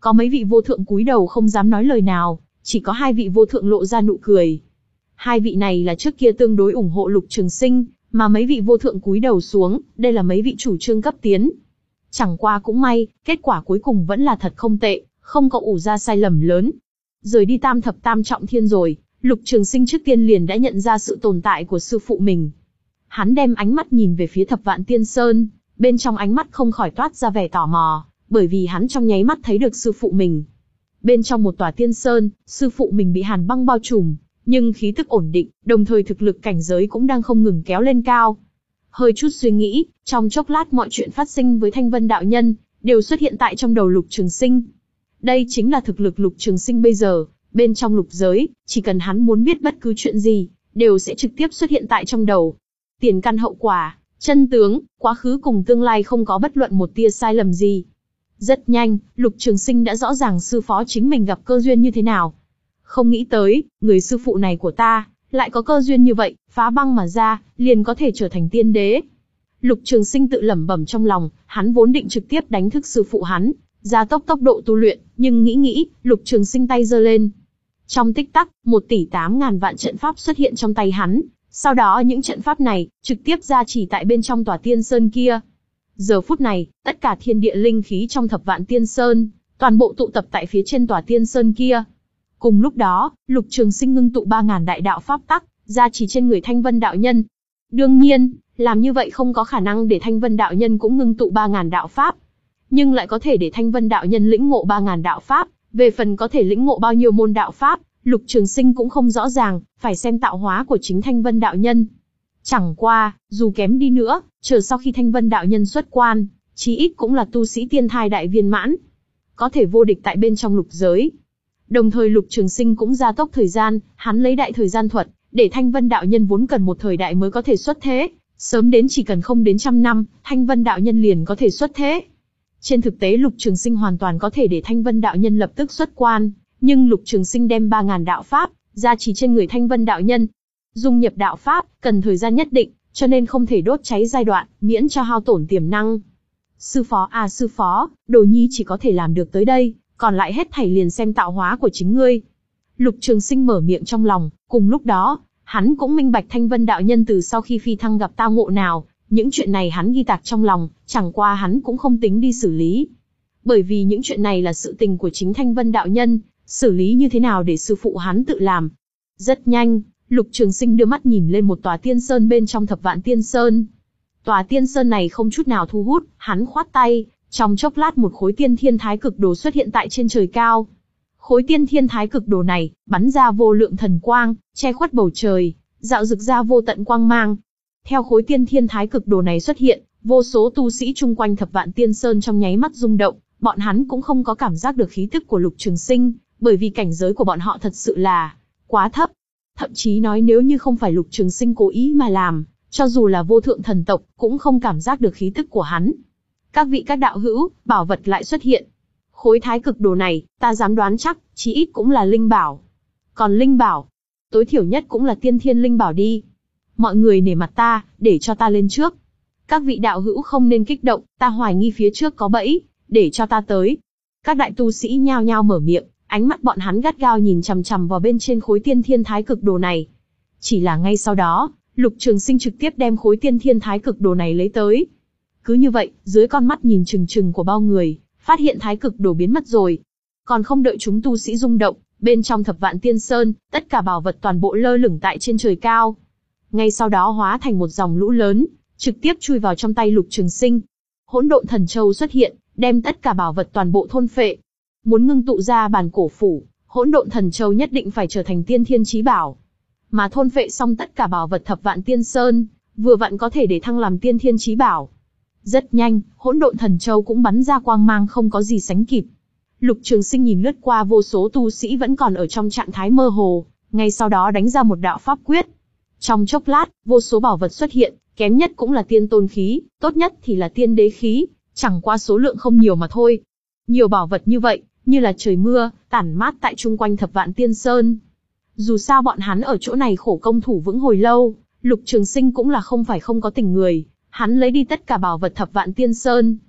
Có mấy vị vô thượng cúi đầu không dám nói lời nào, chỉ có hai vị vô thượng lộ ra nụ cười. Hai vị này là trước kia tương đối ủng hộ Lục Trường Sinh, mà mấy vị vô thượng cúi đầu xuống, đây là mấy vị chủ trương cấp tiến. Chẳng qua cũng may, kết quả cuối cùng vẫn là thật không tệ, không có ủ ra sai lầm lớn. Rời đi tam thập tam trọng thiên rồi, Lục Trường Sinh trước tiên liền đã nhận ra sự tồn tại của sư phụ mình. Hắn đem ánh mắt nhìn về phía Thập Vạn Tiên Sơn, bên trong ánh mắt không khỏi toát ra vẻ tò mò, bởi vì hắn trong nháy mắt thấy được sư phụ mình. Bên trong một tòa tiên sơn, sư phụ mình bị hàn băng bao trùm, nhưng khí tức ổn định, đồng thời thực lực cảnh giới cũng đang không ngừng kéo lên cao. Hơi chút suy nghĩ, trong chốc lát mọi chuyện phát sinh với Thanh Vân đạo nhân, đều xuất hiện tại trong đầu Lục Trường Sinh. Đây chính là thực lực Lục Trường Sinh bây giờ, bên trong lục giới, chỉ cần hắn muốn biết bất cứ chuyện gì, đều sẽ trực tiếp xuất hiện tại trong đầu. Tiền căn hậu quả, chân tướng, quá khứ cùng tương lai không có bất luận một tia sai lầm gì. Rất nhanh, Lục Trường Sinh đã rõ ràng sư phó chính mình gặp cơ duyên như thế nào. Không nghĩ tới, người sư phụ này của ta, lại có cơ duyên như vậy, phá băng mà ra, liền có thể trở thành tiên đế. Lục Trường Sinh tự lẩm bẩm trong lòng, hắn vốn định trực tiếp đánh thức sư phụ hắn, gia tốc tốc độ tu luyện, nhưng nghĩ nghĩ, Lục Trường Sinh tay giơ lên. Trong tích tắc, một tỷ tám ngàn vạn trận pháp xuất hiện trong tay hắn, sau đó những trận pháp này, trực tiếp gia trì tại bên trong tòa tiên sơn kia. Giờ phút này, tất cả thiên địa linh khí trong Thập Vạn Tiên Sơn, toàn bộ tụ tập tại phía trên tòa tiên sơn kia. Cùng lúc đó, Lục Trường Sinh ngưng tụ ba ngàn đại đạo pháp tắc, gia trì trên người Thanh Vân đạo nhân. Đương nhiên, làm như vậy không có khả năng để Thanh Vân đạo nhân cũng ngưng tụ ba ngàn đạo pháp, nhưng lại có thể để Thanh Vân đạo nhân lĩnh ngộ ba ngàn đạo pháp. Về phần có thể lĩnh ngộ bao nhiêu môn đạo pháp, Lục Trường Sinh cũng không rõ ràng, phải xem tạo hóa của chính Thanh Vân đạo nhân. Chẳng qua, dù kém đi nữa, chờ sau khi Thanh Vân đạo nhân xuất quan, chí ít cũng là tu sĩ tiên thai đại viên mãn, có thể vô địch tại bên trong lục giới. Đồng thời Lục Trường Sinh cũng gia tốc thời gian, hắn lấy đại thời gian thuật, để Thanh Vân đạo nhân vốn cần một thời đại mới có thể xuất thế, sớm đến chỉ cần không đến trăm năm, Thanh Vân đạo nhân liền có thể xuất thế. Trên thực tế Lục Trường Sinh hoàn toàn có thể để Thanh Vân đạo nhân lập tức xuất quan, nhưng Lục Trường Sinh đem ba ngàn đạo pháp gia trì trên người Thanh Vân đạo nhân. Dung nhập đạo pháp cần thời gian nhất định, cho nên không thể đốt cháy giai đoạn, miễn cho hao tổn tiềm năng. Sư phó à sư phó, Đồ Nhi chỉ có thể làm được tới đây, còn lại hết thảy liền xem tạo hóa của chính ngươi. Lục Trường Sinh mở miệng trong lòng, cùng lúc đó, hắn cũng minh bạch Thanh Vân đạo nhân từ sau khi phi thăng gặp tao ngộ nào, những chuyện này hắn ghi tạc trong lòng, chẳng qua hắn cũng không tính đi xử lý. Bởi vì những chuyện này là sự tình của chính Thanh Vân đạo nhân, xử lý như thế nào để sư phụ hắn tự làm. Rất nhanh, Lục Trường Sinh đưa mắt nhìn lên một tòa tiên sơn bên trong Thập Vạn Tiên Sơn. Tòa tiên sơn này không chút nào thu hút, hắn khoát tay, trong chốc lát một khối tiên thiên thái cực đồ xuất hiện tại trên trời cao. Khối tiên thiên thái cực đồ này, bắn ra vô lượng thần quang, che khuất bầu trời, dạo rực ra vô tận quang mang. Theo khối tiên thiên thái cực đồ này xuất hiện, vô số tu sĩ chung quanh Thập Vạn Tiên Sơn trong nháy mắt rung động, bọn hắn cũng không có cảm giác được khí tức của Lục Trường Sinh, bởi vì cảnh giới của bọn họ thật sự là quá thấp. Thậm chí nói nếu như không phải Lục Trường Sinh cố ý mà làm, cho dù là vô thượng thần tộc, cũng không cảm giác được khí tức của hắn. Các vị các đạo hữu, bảo vật lại xuất hiện. Khối thái cực đồ này, ta dám đoán chắc, chí ít cũng là linh bảo. Còn linh bảo, tối thiểu nhất cũng là tiên thiên linh bảo đi. Mọi người nể mặt ta, để cho ta lên trước. Các vị đạo hữu không nên kích động, ta hoài nghi phía trước có bẫy, để cho ta tới. Các đại tu sĩ nhao nhao mở miệng, ánh mắt bọn hắn gắt gao nhìn chằm chằm vào bên trên khối tiên thiên thái cực đồ này. Chỉ là ngay sau đó, Lục Trường Sinh trực tiếp đem khối tiên thiên thái cực đồ này lấy tới. Cứ như vậy, dưới con mắt nhìn chừng chừng của bao người, phát hiện thái cực đồ biến mất rồi. Còn không đợi chúng tu sĩ rung động, bên trong Thập Vạn Tiên Sơn, tất cả bảo vật toàn bộ lơ lửng tại trên trời cao. Ngay sau đó hóa thành một dòng lũ lớn, trực tiếp chui vào trong tay Lục Trường Sinh. Hỗn Độn Thần Châu xuất hiện, đem tất cả bảo vật toàn bộ thôn phệ. Muốn ngưng tụ ra bản cổ phủ, Hỗn Độn Thần Châu nhất định phải trở thành tiên thiên chí bảo. Mà thôn phệ xong tất cả bảo vật Thập Vạn Tiên Sơn, vừa vặn có thể để thăng làm tiên thiên chí bảo. Rất nhanh, Hỗn Độn Thần Châu cũng bắn ra quang mang không có gì sánh kịp. Lục Trường Sinh nhìn lướt qua vô số tu sĩ vẫn còn ở trong trạng thái mơ hồ, ngay sau đó đánh ra một đạo pháp quyết. Trong chốc lát, vô số bảo vật xuất hiện, kém nhất cũng là tiên tôn khí, tốt nhất thì là tiên đế khí, chẳng qua số lượng không nhiều mà thôi. Nhiều bảo vật như vậy, như là trời mưa, tản mát tại chung quanh Thập Vạn Tiên Sơn. Dù sao bọn hắn ở chỗ này khổ công thủ vững hồi lâu, Lục Trường Sinh cũng là không phải không có tình người, hắn lấy đi tất cả bảo vật Thập Vạn Tiên Sơn.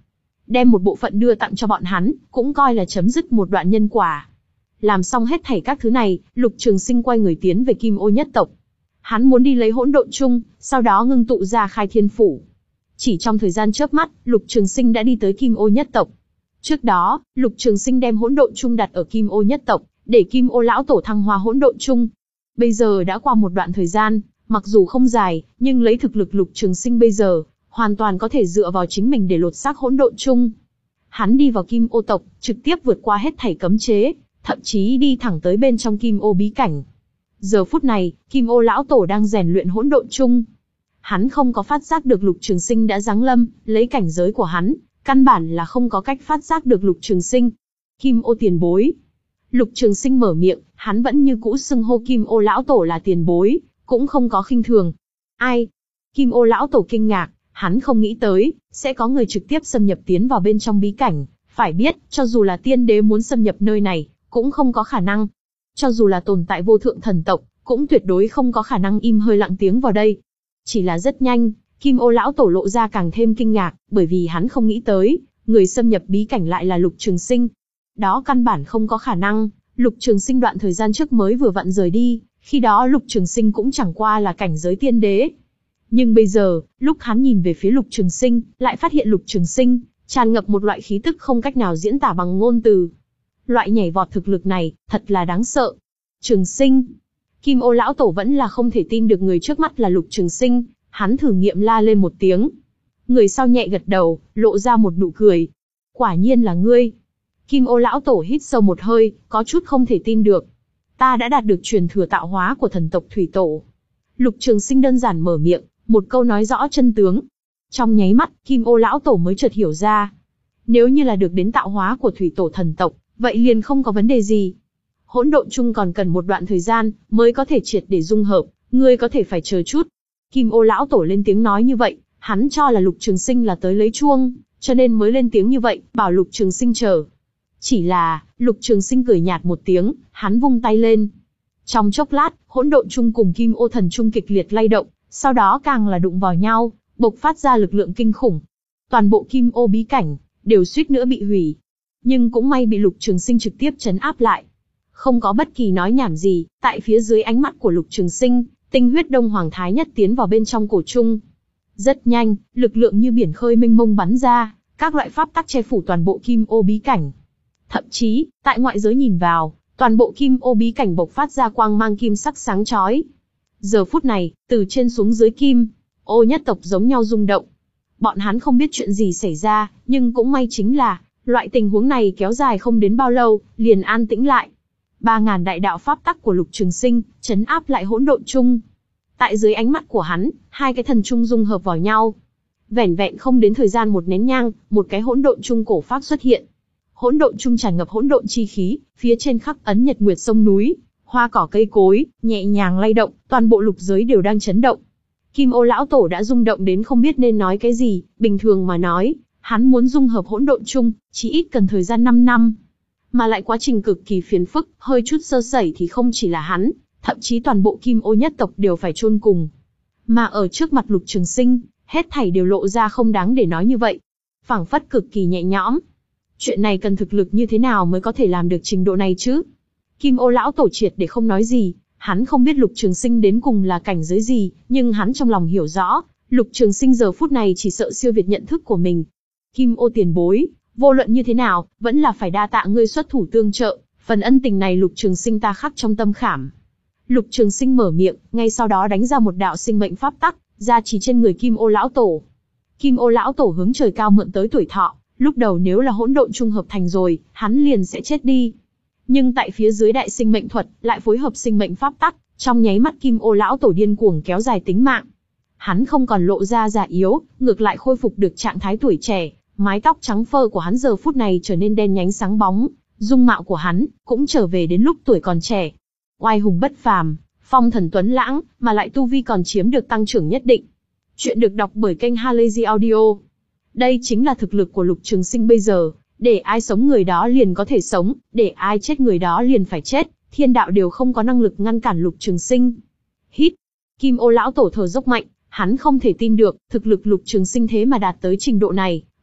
đem một bộ phận đưa tặng cho bọn hắn, cũng coi là chấm dứt một đoạn nhân quả. Làm xong hết thảy các thứ này, Lục Trường Sinh quay người tiến về Kim Ô nhất tộc. Hắn muốn đi lấy hỗn độn chung, sau đó ngưng tụ ra Khai Thiên Phủ. Chỉ trong thời gian chớp mắt, Lục Trường Sinh đã đi tới Kim Ô nhất tộc. Trước đó, Lục Trường Sinh đem hỗn độn chung đặt ở Kim Ô nhất tộc, để Kim Ô lão tổ thăng hoa hỗn độn chung. Bây giờ đã qua một đoạn thời gian, mặc dù không dài, nhưng lấy thực lực Lục Trường Sinh bây giờ, hoàn toàn có thể dựa vào chính mình để lột xác hỗn độn chung. Hắn đi vào Kim Ô tộc, trực tiếp vượt qua hết thảy cấm chế, thậm chí đi thẳng tới bên trong Kim Ô bí cảnh. Giờ phút này, Kim Ô lão tổ đang rèn luyện hỗn độn chung. Hắn không có phát giác được Lục Trường Sinh đã giáng lâm, lấy cảnh giới của hắn, căn bản là không có cách phát giác được Lục Trường Sinh. Kim Ô tiền bối. Lục Trường Sinh mở miệng, hắn vẫn như cũ xưng hô Kim Ô lão tổ là tiền bối, cũng không có khinh thường. Ai? Kim Ô lão tổ kinh ngạc, hắn không nghĩ tới, sẽ có người trực tiếp xâm nhập tiến vào bên trong bí cảnh. Phải biết, cho dù là tiên đế muốn xâm nhập nơi này, cũng không có khả năng. Cho dù là tồn tại vô thượng thần tộc, cũng tuyệt đối không có khả năng im hơi lặng tiếng vào đây. Chỉ là rất nhanh, Kim Ô lão tổ lộ ra càng thêm kinh ngạc, bởi vì hắn không nghĩ tới, người xâm nhập bí cảnh lại là Lục Trường Sinh. Đó căn bản không có khả năng, Lục Trường Sinh đoạn thời gian trước mới vừa vặn rời đi, khi đó Lục Trường Sinh cũng chẳng qua là cảnh giới tiên đế. Nhưng bây giờ, lúc hắn nhìn về phía Lục Trường Sinh, lại phát hiện Lục Trường Sinh tràn ngập một loại khí tức không cách nào diễn tả bằng ngôn từ. Loại nhảy vọt thực lực này, thật là đáng sợ. Trường Sinh. Kim Ô lão tổ vẫn là không thể tin được người trước mắt là Lục Trường Sinh, hắn thử nghiệm la lên một tiếng. Người sau nhẹ gật đầu, lộ ra một nụ cười. Quả nhiên là ngươi. Kim Ô lão tổ hít sâu một hơi, có chút không thể tin được. Ta đã đạt được truyền thừa tạo hóa của thần tộc Thủy Tổ. Lục Trường Sinh đơn giản mở miệng, một câu nói rõ chân tướng. Trong nháy mắt, Kim Ô lão tổ mới chợt hiểu ra. Nếu như là được đến tạo hóa của Thủy Tổ thần tộc, vậy liền không có vấn đề gì. Hỗn độn chung còn cần một đoạn thời gian, mới có thể triệt để dung hợp, ngươi có thể phải chờ chút. Kim Ô lão tổ lên tiếng nói như vậy, hắn cho là Lục Trường Sinh là tới lấy chuông, cho nên mới lên tiếng như vậy, bảo Lục Trường Sinh chờ. Chỉ là, Lục Trường Sinh cười nhạt một tiếng, hắn vung tay lên. Trong chốc lát, hỗn độn chung cùng Kim Ô thần chung kịch liệt lay động, sau đó càng là đụng vào nhau, bộc phát ra lực lượng kinh khủng. Toàn bộ Kim Ô bí cảnh đều suýt nữa bị hủy, nhưng cũng may bị Lục Trường Sinh trực tiếp trấn áp lại. Không có bất kỳ nói nhảm gì, tại phía dưới ánh mắt của Lục Trường Sinh, tinh huyết Đông Hoàng Thái Nhất tiến vào bên trong cổ chung. Rất nhanh, lực lượng như biển khơi mênh mông bắn ra, các loại pháp tắc che phủ toàn bộ Kim Ô bí cảnh. Thậm chí, tại ngoại giới nhìn vào, toàn bộ Kim Ô bí cảnh bộc phát ra quang mang kim sắc sáng chói. Giờ phút này, từ trên xuống dưới Kim Ô nhất tộc giống nhau rung động. Bọn hắn không biết chuyện gì xảy ra, nhưng cũng may chính là, loại tình huống này kéo dài không đến bao lâu, liền an tĩnh lại. Ba ngàn đại đạo pháp tắc của Lục Trường Sinh, trấn áp lại hỗn độn chung. Tại dưới ánh mắt của hắn, hai cái thần chung dung hợp vào nhau. Vẻn vẹn không đến thời gian một nén nhang, một cái hỗn độn chung cổ phác xuất hiện. Hỗn độn chung tràn ngập hỗn độn chi khí, phía trên khắc ấn nhật nguyệt sông núi, hoa cỏ cây cối, nhẹ nhàng lay động, toàn bộ lục giới đều đang chấn động. Kim Ô lão tổ đã rung động đến không biết nên nói cái gì, bình thường mà nói, hắn muốn dung hợp hỗn độn chung, chỉ ít cần thời gian năm năm. Mà lại quá trình cực kỳ phiền phức, hơi chút sơ sẩy thì không chỉ là hắn, thậm chí toàn bộ Kim Ô nhất tộc đều phải chôn cùng. Mà ở trước mặt Lục Trường Sinh, hết thảy đều lộ ra không đáng để nói như vậy. Phảng phất cực kỳ nhẹ nhõm. Chuyện này cần thực lực như thế nào mới có thể làm được trình độ này chứ? Kim Ô lão tổ triệt để không nói gì, hắn không biết Lục Trường Sinh đến cùng là cảnh giới gì, nhưng hắn trong lòng hiểu rõ, Lục Trường Sinh giờ phút này chỉ sợ siêu việt nhận thức của mình. Kim Ô tiền bối, vô luận như thế nào, vẫn là phải đa tạ ngươi xuất thủ tương trợ, phần ân tình này Lục Trường Sinh ta khắc trong tâm khảm. Lục Trường Sinh mở miệng, ngay sau đó đánh ra một đạo sinh mệnh pháp tắc, ra chỉ trên người Kim Ô lão tổ. Kim Ô lão tổ hướng trời cao mượn tới tuổi thọ, lúc đầu nếu là hỗn độn chung hợp thành rồi, hắn liền sẽ chết đi. Nhưng tại phía dưới đại sinh mệnh thuật, lại phối hợp sinh mệnh pháp tắc, trong nháy mắt Kim Ô lão tổ điên cuồng kéo dài tính mạng. Hắn không còn lộ ra già yếu, ngược lại khôi phục được trạng thái tuổi trẻ, mái tóc trắng phơ của hắn giờ phút này trở nên đen nhánh sáng bóng, dung mạo của hắn cũng trở về đến lúc tuổi còn trẻ. Oai hùng bất phàm, phong thần tuấn lãng, mà lại tu vi còn chiếm được tăng trưởng nhất định. Chuyện được đọc bởi kênh Halazy Audio. Đây chính là thực lực của Lục Trường Sinh bây giờ, để ai sống người đó liền có thể sống, để ai chết người đó liền phải chết, thiên đạo đều không có năng lực ngăn cản Lục Trường Sinh. Hít, Kim Ô lão tổ thở dốc mạnh, hắn không thể tin được, thực lực Lục Trường Sinh thế mà đạt tới trình độ này,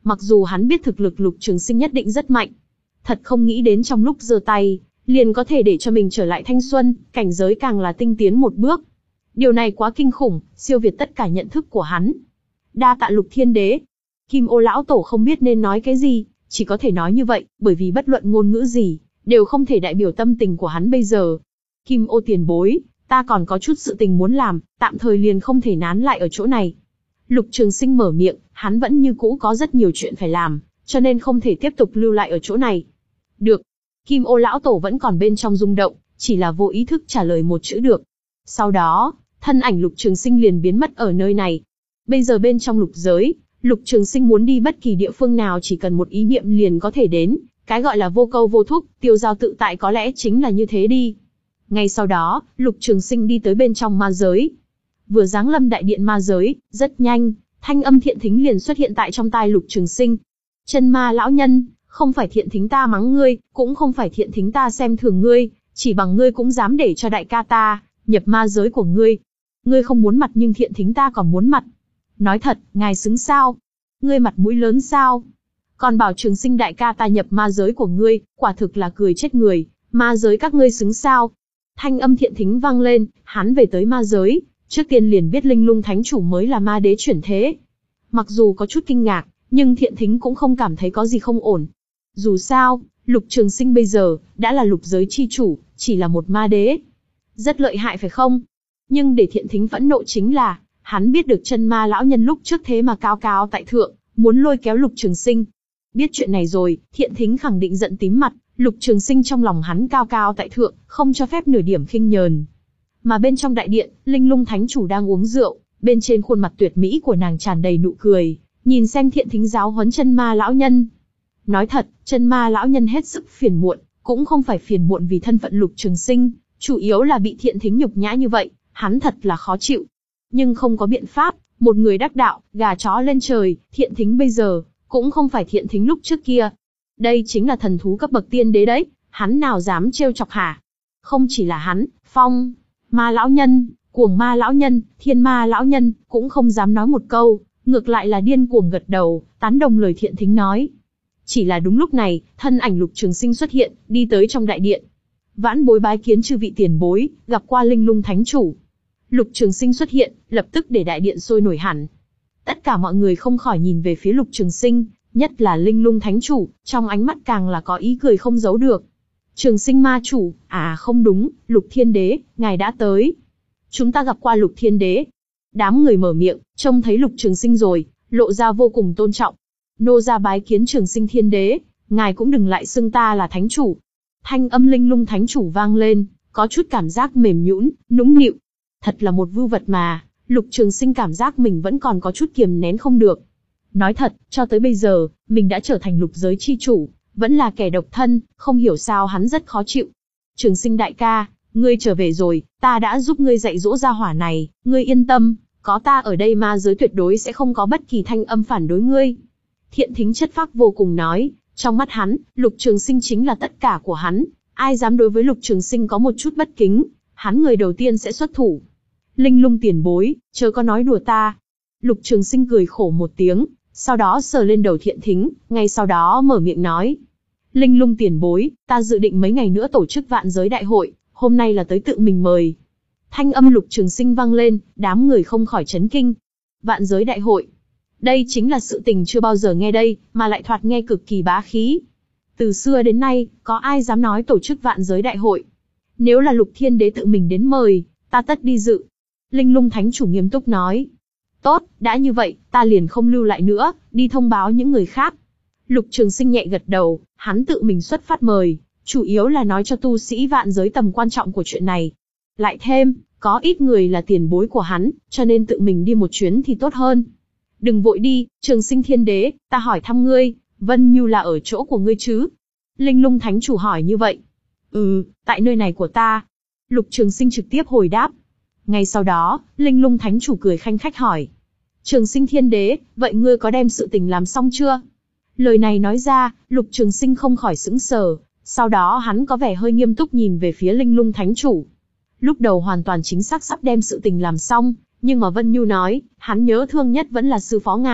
Mặc dù hắn biết thực lực Lục Trường Sinh nhất định rất mạnh, thật không nghĩ đến trong lúc giơ tay, liền có thể để cho mình trở lại thanh xuân, cảnh giới càng là tinh tiến một bước. Điều này quá kinh khủng, siêu việt tất cả nhận thức của hắn. Đa tạ Lục Thiên Đế. Kim Ô lão tổ không biết nên nói cái gì, chỉ có thể nói như vậy, bởi vì bất luận ngôn ngữ gì, đều không thể đại biểu tâm tình của hắn bây giờ. Kim Ô tiền bối, ta còn có chút sự tình muốn làm, tạm thời liền không thể nán lại ở chỗ này. Lục Trường Sinh mở miệng, hắn vẫn như cũ có rất nhiều chuyện phải làm, cho nên không thể tiếp tục lưu lại ở chỗ này. Được. Kim Ô lão tổ vẫn còn bên trong rung động, chỉ là vô ý thức trả lời một chữ được. Sau đó, thân ảnh Lục Trường Sinh liền biến mất ở nơi này. Bây giờ bên trong lục giới, Lục Trường Sinh muốn đi bất kỳ địa phương nào chỉ cần một ý niệm liền có thể đến, cái gọi là vô câu vô thúc, tiêu dao tự tại có lẽ chính là như thế đi. Ngay sau đó, Lục Trường Sinh đi tới bên trong ma giới. Vừa giáng lâm đại điện ma giới, rất nhanh, thanh âm thiện thính liền xuất hiện tại trong tai Lục Trường Sinh. Chân ma lão nhân, không phải thiện thính ta mắng ngươi, cũng không phải thiện thính ta xem thường ngươi, chỉ bằng ngươi cũng dám để cho đại ca ta nhập ma giới của ngươi. Ngươi không muốn mặt nhưng thiện thính ta còn muốn mặt. Nói thật, ngài xứng sao? Ngươi mặt mũi lớn sao? Còn bảo Trường Sinh đại ca ta nhập ma giới của ngươi, quả thực là cười chết người, ma giới các ngươi xứng sao? Thanh âm thiện thính vang lên, hắn về tới ma giới, trước tiên liền biết Linh Lung Thánh Chủ mới là ma đế chuyển thế. Mặc dù có chút kinh ngạc, nhưng thiện thính cũng không cảm thấy có gì không ổn. Dù sao, Lục Trường Sinh bây giờ, đã là lục giới chi chủ, chỉ là một ma đế. Rất lợi hại phải không? Nhưng để thiện thính phẫn nộ chính là, hắn biết được chân ma lão nhân lúc trước thế mà cao cao tại thượng, muốn lôi kéo Lục Trường Sinh. Biết chuyện này rồi, thiện thính khẳng định giận tím mặt, Lục Trường Sinh trong lòng hắn cao cao tại thượng, không cho phép nửa điểm khinh nhờn. Mà bên trong đại điện, Linh Lung Thánh Chủ đang uống rượu, bên trên khuôn mặt tuyệt mỹ của nàng tràn đầy nụ cười, nhìn xem thiện thính giáo huấn chân ma lão nhân. Nói thật, chân ma lão nhân hết sức phiền muộn, cũng không phải phiền muộn vì thân phận Lục Trường Sinh, chủ yếu là bị thiện thính nhục nhã như vậy, hắn thật là khó chịu. Nhưng không có biện pháp, một người đắc đạo, gà chó lên trời, thiện thính bây giờ, cũng không phải thiện thính lúc trước kia. Đây chính là thần thú cấp bậc tiên đế đấy, hắn nào dám trêu chọc hả? Không chỉ là hắn, Phong, ma lão nhân, cuồng ma lão nhân, thiên ma lão nhân, cũng không dám nói một câu, ngược lại là điên cuồng gật đầu, tán đồng lời thiện thính nói. Chỉ là đúng lúc này, thân ảnh Lục Trường Sinh xuất hiện, đi tới trong đại điện. Vãn bối bái kiến chư vị tiền bối, gặp qua Linh Lung Thánh Chủ. Lục Trường Sinh xuất hiện, lập tức để đại điện sôi nổi hẳn. Tất cả mọi người không khỏi nhìn về phía Lục Trường Sinh, nhất là Linh Lung Thánh Chủ, trong ánh mắt càng là có ý cười không giấu được. Trường Sinh ma chủ, à không đúng, Lục Thiên Đế, ngài đã tới. Chúng ta gặp qua Lục Thiên Đế. Đám người mở miệng, trông thấy Lục Trường Sinh rồi, lộ ra vô cùng tôn trọng. Nô gia bái kiến Trường Sinh Thiên Đế, ngài cũng đừng lại xưng ta là Thánh Chủ. Thanh âm Linh Lung Thánh Chủ vang lên, có chút cảm giác mềm nhũn, nũng nịu. Thật là một vưu vật mà, Lục Trường Sinh cảm giác mình vẫn còn có chút kiềm nén không được. Nói thật, cho tới bây giờ, mình đã trở thành lục giới chi chủ, vẫn là kẻ độc thân, không hiểu sao hắn rất khó chịu. Trường Sinh đại ca, ngươi trở về rồi, ta đã giúp ngươi dạy dỗ gia hỏa này, ngươi yên tâm, có ta ở đây ma giới tuyệt đối sẽ không có bất kỳ thanh âm phản đối ngươi. Thiện thính chất phác vô cùng nói, trong mắt hắn, Lục Trường Sinh chính là tất cả của hắn, ai dám đối với Lục Trường Sinh có một chút bất kính, hắn người đầu tiên sẽ xuất thủ. Linh Lung tiền bối, chớ có nói đùa ta. Lục Trường Sinh cười khổ một tiếng, sau đó sờ lên đầu thiện thính, ngay sau đó mở miệng nói. Linh Lung tiền bối, ta dự định mấy ngày nữa tổ chức vạn giới đại hội, hôm nay là tới tự mình mời. Thanh âm Lục Trường Sinh vang lên, đám người không khỏi chấn kinh. Vạn giới đại hội. Đây chính là sự tình chưa bao giờ nghe đây, mà lại thoạt nghe cực kỳ bá khí. Từ xưa đến nay, có ai dám nói tổ chức vạn giới đại hội? Nếu là Lục Thiên Đế tự mình đến mời, ta tất đi dự. Linh Lung Thánh Chủ nghiêm túc nói. Tốt, đã như vậy, ta liền không lưu lại nữa, đi thông báo những người khác. Lục Trường Sinh nhẹ gật đầu, hắn tự mình xuất phát mời, chủ yếu là nói cho tu sĩ vạn giới tầm quan trọng của chuyện này. Lại thêm, có ít người là tiền bối của hắn, cho nên tự mình đi một chuyến thì tốt hơn. Đừng vội đi, Trường Sinh Thiên Đế, ta hỏi thăm ngươi, Vân Nhu là ở chỗ của ngươi chứ? Linh Lung Thánh Chủ hỏi như vậy. Ừ, tại nơi này của ta. Lục Trường Sinh trực tiếp hồi đáp. Ngay sau đó, Linh Lung Thánh Chủ cười khanh khách hỏi. Trường Sinh Thiên Đế, vậy ngươi có đem sự tình làm xong chưa? Lời này nói ra, Lục Trường Sinh không khỏi sững sờ, sau đó hắn có vẻ hơi nghiêm túc nhìn về phía Linh Lung Thánh Chủ. Lúc đầu hoàn toàn chính xác sắp đem sự tình làm xong, nhưng mà Vân Nhu nói, hắn nhớ thương nhất vẫn là sư phó ngài,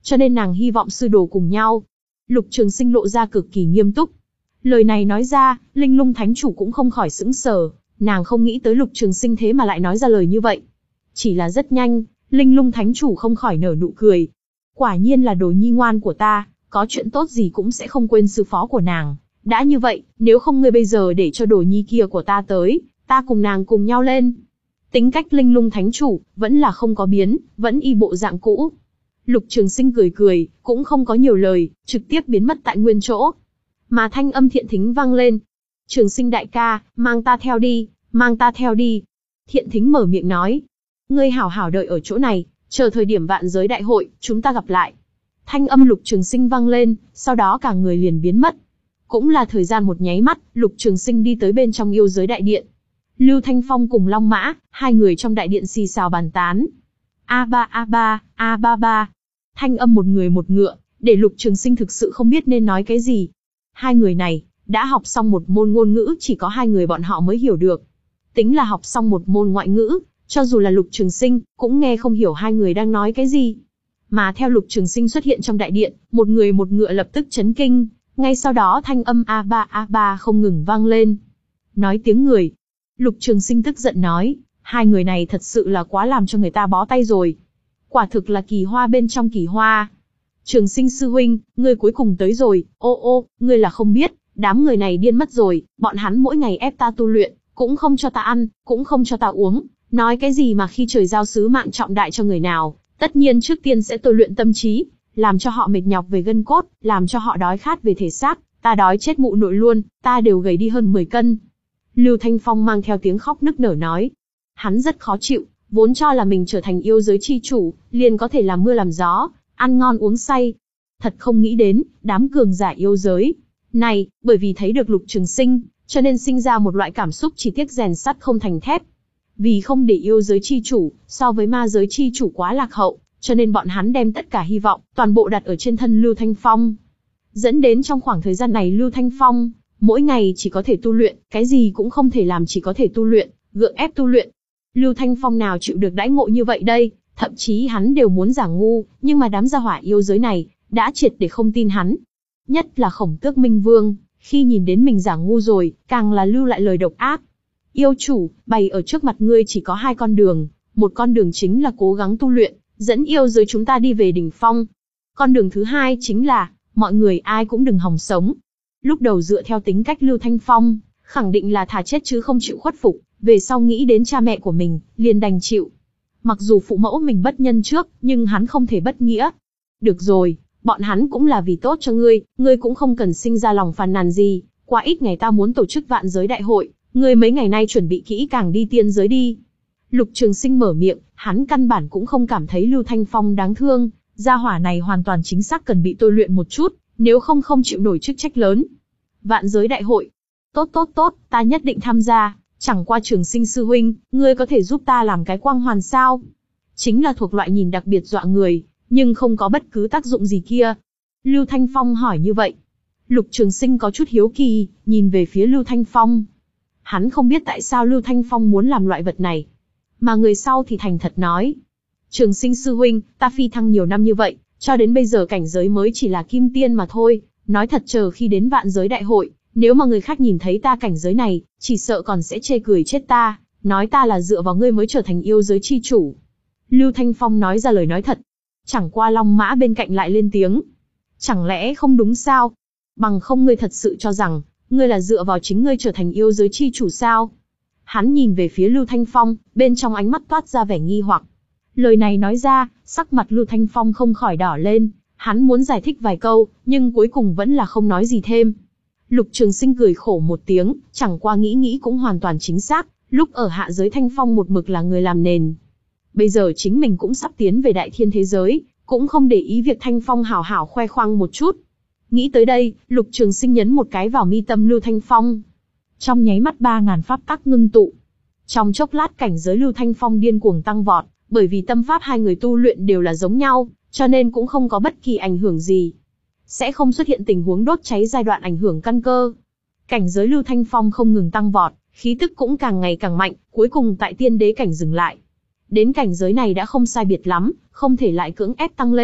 cho nên nàng hy vọng sư đồ cùng nhau. Lục Trường Sinh lộ ra cực kỳ nghiêm túc. Lời này nói ra, Linh Lung Thánh Chủ cũng không khỏi sững sờ, nàng không nghĩ tới Lục Trường Sinh thế mà lại nói ra lời như vậy. Chỉ là rất nhanh, Linh Lung Thánh Chủ không khỏi nở nụ cười. Quả nhiên là đồ nhi ngoan của ta, có chuyện tốt gì cũng sẽ không quên sư phó của nàng. Đã như vậy, nếu không ngươi bây giờ để cho đồ nhi kia của ta tới, ta cùng nàng cùng nhau lên. Tính cách Linh Lung Thánh Chủ vẫn là không có biến, vẫn y bộ dạng cũ. Lục Trường Sinh cười cười, cũng không có nhiều lời, trực tiếp biến mất tại nguyên chỗ. Mà thanh âm Thiện Thính vang lên. Trường Sinh đại ca, mang ta theo đi, mang ta theo đi. Thiện Thính mở miệng nói. Ngươi hảo hảo đợi ở chỗ này, chờ thời điểm vạn giới đại hội, chúng ta gặp lại. Thanh âm Lục Trường Sinh vang lên, sau đó cả người liền biến mất. Cũng là thời gian một nháy mắt, Lục Trường Sinh đi tới bên trong yêu giới đại điện. Lưu Thanh Phong cùng Long Mã, hai người trong đại điện xì xào bàn tán. A ba a ba, a ba ba. Thanh âm một người một ngựa, để Lục Trường Sinh thực sự không biết nên nói cái gì. Hai người này, đã học xong một môn ngôn ngữ chỉ có hai người bọn họ mới hiểu được. Tính là học xong một môn ngoại ngữ, cho dù là Lục Trường Sinh, cũng nghe không hiểu hai người đang nói cái gì. Mà theo Lục Trường Sinh xuất hiện trong đại điện, một người một ngựa lập tức chấn kinh, ngay sau đó thanh âm a ba a ba không ngừng vang lên. Nói tiếng người. Lục Trường Sinh tức giận nói, hai người này thật sự là quá làm cho người ta bó tay rồi. Quả thực là kỳ hoa bên trong kỳ hoa. Trường Sinh sư huynh, ngươi cuối cùng tới rồi, ô ô, ngươi là không biết, đám người này điên mất rồi, bọn hắn mỗi ngày ép ta tu luyện, cũng không cho ta ăn, cũng không cho ta uống, nói cái gì mà khi trời giao sứ mạng trọng đại cho người nào, tất nhiên trước tiên sẽ tôi luyện tâm trí, làm cho họ mệt nhọc về gân cốt, làm cho họ đói khát về thể xác, ta đói chết mụ nội luôn, ta đều gầy đi hơn mười cân. Lưu Thanh Phong mang theo tiếng khóc nức nở nói. Hắn rất khó chịu, vốn cho là mình trở thành yêu giới chi chủ, liền có thể làm mưa làm gió, ăn ngon uống say. Thật không nghĩ đến, đám cường giả yêu giới này, bởi vì thấy được Lục Trường Sinh, cho nên sinh ra một loại cảm xúc chỉ tiếc rèn sắt không thành thép. Vì không để yêu giới chi chủ, so với ma giới chi chủ quá lạc hậu, cho nên bọn hắn đem tất cả hy vọng, toàn bộ đặt ở trên thân Lưu Thanh Phong. Dẫn đến trong khoảng thời gian này Lưu Thanh Phong, mỗi ngày chỉ có thể tu luyện, cái gì cũng không thể làm chỉ có thể tu luyện, gượng ép tu luyện. Lưu Thanh Phong nào chịu được đãi ngộ như vậy đây, thậm chí hắn đều muốn giả ngu, nhưng mà đám gia hỏa yêu giới này, đã triệt để không tin hắn. Nhất là Khổng Tước Minh Vương, khi nhìn đến mình giả ngu rồi, càng là lưu lại lời độc ác. Yêu chủ, bày ở trước mặt ngươi chỉ có hai con đường, một con đường chính là cố gắng tu luyện, dẫn yêu giới chúng ta đi về đỉnh phong. Con đường thứ hai chính là, mọi người ai cũng đừng hòng sống. Lúc đầu dựa theo tính cách Lưu Thanh Phong, khẳng định là thà chết chứ không chịu khuất phục, về sau nghĩ đến cha mẹ của mình, liền đành chịu. Mặc dù phụ mẫu mình bất nhân trước, nhưng hắn không thể bất nghĩa. Được rồi, bọn hắn cũng là vì tốt cho ngươi, ngươi cũng không cần sinh ra lòng phàn nàn gì, qua ít ngày ta muốn tổ chức vạn giới đại hội, ngươi mấy ngày nay chuẩn bị kỹ càng đi tiên giới đi. Lục Trường Sinh mở miệng, hắn căn bản cũng không cảm thấy Lưu Thanh Phong đáng thương, gia hỏa này hoàn toàn chính xác cần bị tôi luyện một chút, nếu không không chịu nổi chức trách lớn. Vạn giới đại hội. Tốt tốt tốt, ta nhất định tham gia, chẳng qua Trường Sinh sư huynh, ngươi có thể giúp ta làm cái quang hoàn sao? Chính là thuộc loại nhìn đặc biệt dọa người, nhưng không có bất cứ tác dụng gì kia. Lưu Thanh Phong hỏi như vậy. Lục Trường Sinh có chút hiếu kỳ, nhìn về phía Lưu Thanh Phong. Hắn không biết tại sao Lưu Thanh Phong muốn làm loại vật này. Mà người sau thì thành thật nói. Trường Sinh sư huynh, ta phi thăng nhiều năm như vậy, cho đến bây giờ cảnh giới mới chỉ là kim tiên mà thôi. Nói thật chờ khi đến vạn giới đại hội, nếu mà người khác nhìn thấy ta cảnh giới này, chỉ sợ còn sẽ chê cười chết ta, nói ta là dựa vào ngươi mới trở thành yêu giới chi chủ. Lưu Thanh Phong nói ra lời nói thật. Chẳng qua Long Mã bên cạnh lại lên tiếng. Chẳng lẽ không đúng sao? Bằng không ngươi thật sự cho rằng, ngươi là dựa vào chính ngươi trở thành yêu giới chi chủ sao? Hắn nhìn về phía Lưu Thanh Phong, bên trong ánh mắt toát ra vẻ nghi hoặc. Lời này nói ra, sắc mặt Lưu Thanh Phong không khỏi đỏ lên, hắn muốn giải thích vài câu, nhưng cuối cùng vẫn là không nói gì thêm. Lục Trường Sinh cười khổ một tiếng, chẳng qua nghĩ nghĩ cũng hoàn toàn chính xác, lúc ở hạ giới Thanh Phong một mực là người làm nền. Bây giờ chính mình cũng sắp tiến về đại thiên thế giới, cũng không để ý việc Thanh Phong hảo hảo khoe khoang một chút. Nghĩ tới đây, Lục Trường Sinh nhấn một cái vào mi tâm Lưu Thanh Phong. Trong nháy mắt ba ngàn pháp tắc ngưng tụ. Trong chốc lát cảnh giới Lưu Thanh Phong điên cuồng tăng vọt, bởi vì tâm pháp hai người tu luyện đều là giống nhau, cho nên cũng không có bất kỳ ảnh hưởng gì. Sẽ không xuất hiện tình huống đốt cháy giai đoạn ảnh hưởng căn cơ. Cảnh giới Lưu Thanh Phong không ngừng tăng vọt, khí tức cũng càng ngày càng mạnh, cuối cùng tại tiên đế cảnh dừng lại. Đến cảnh giới này đã không sai biệt lắm, không thể lại cưỡng ép tăng lên,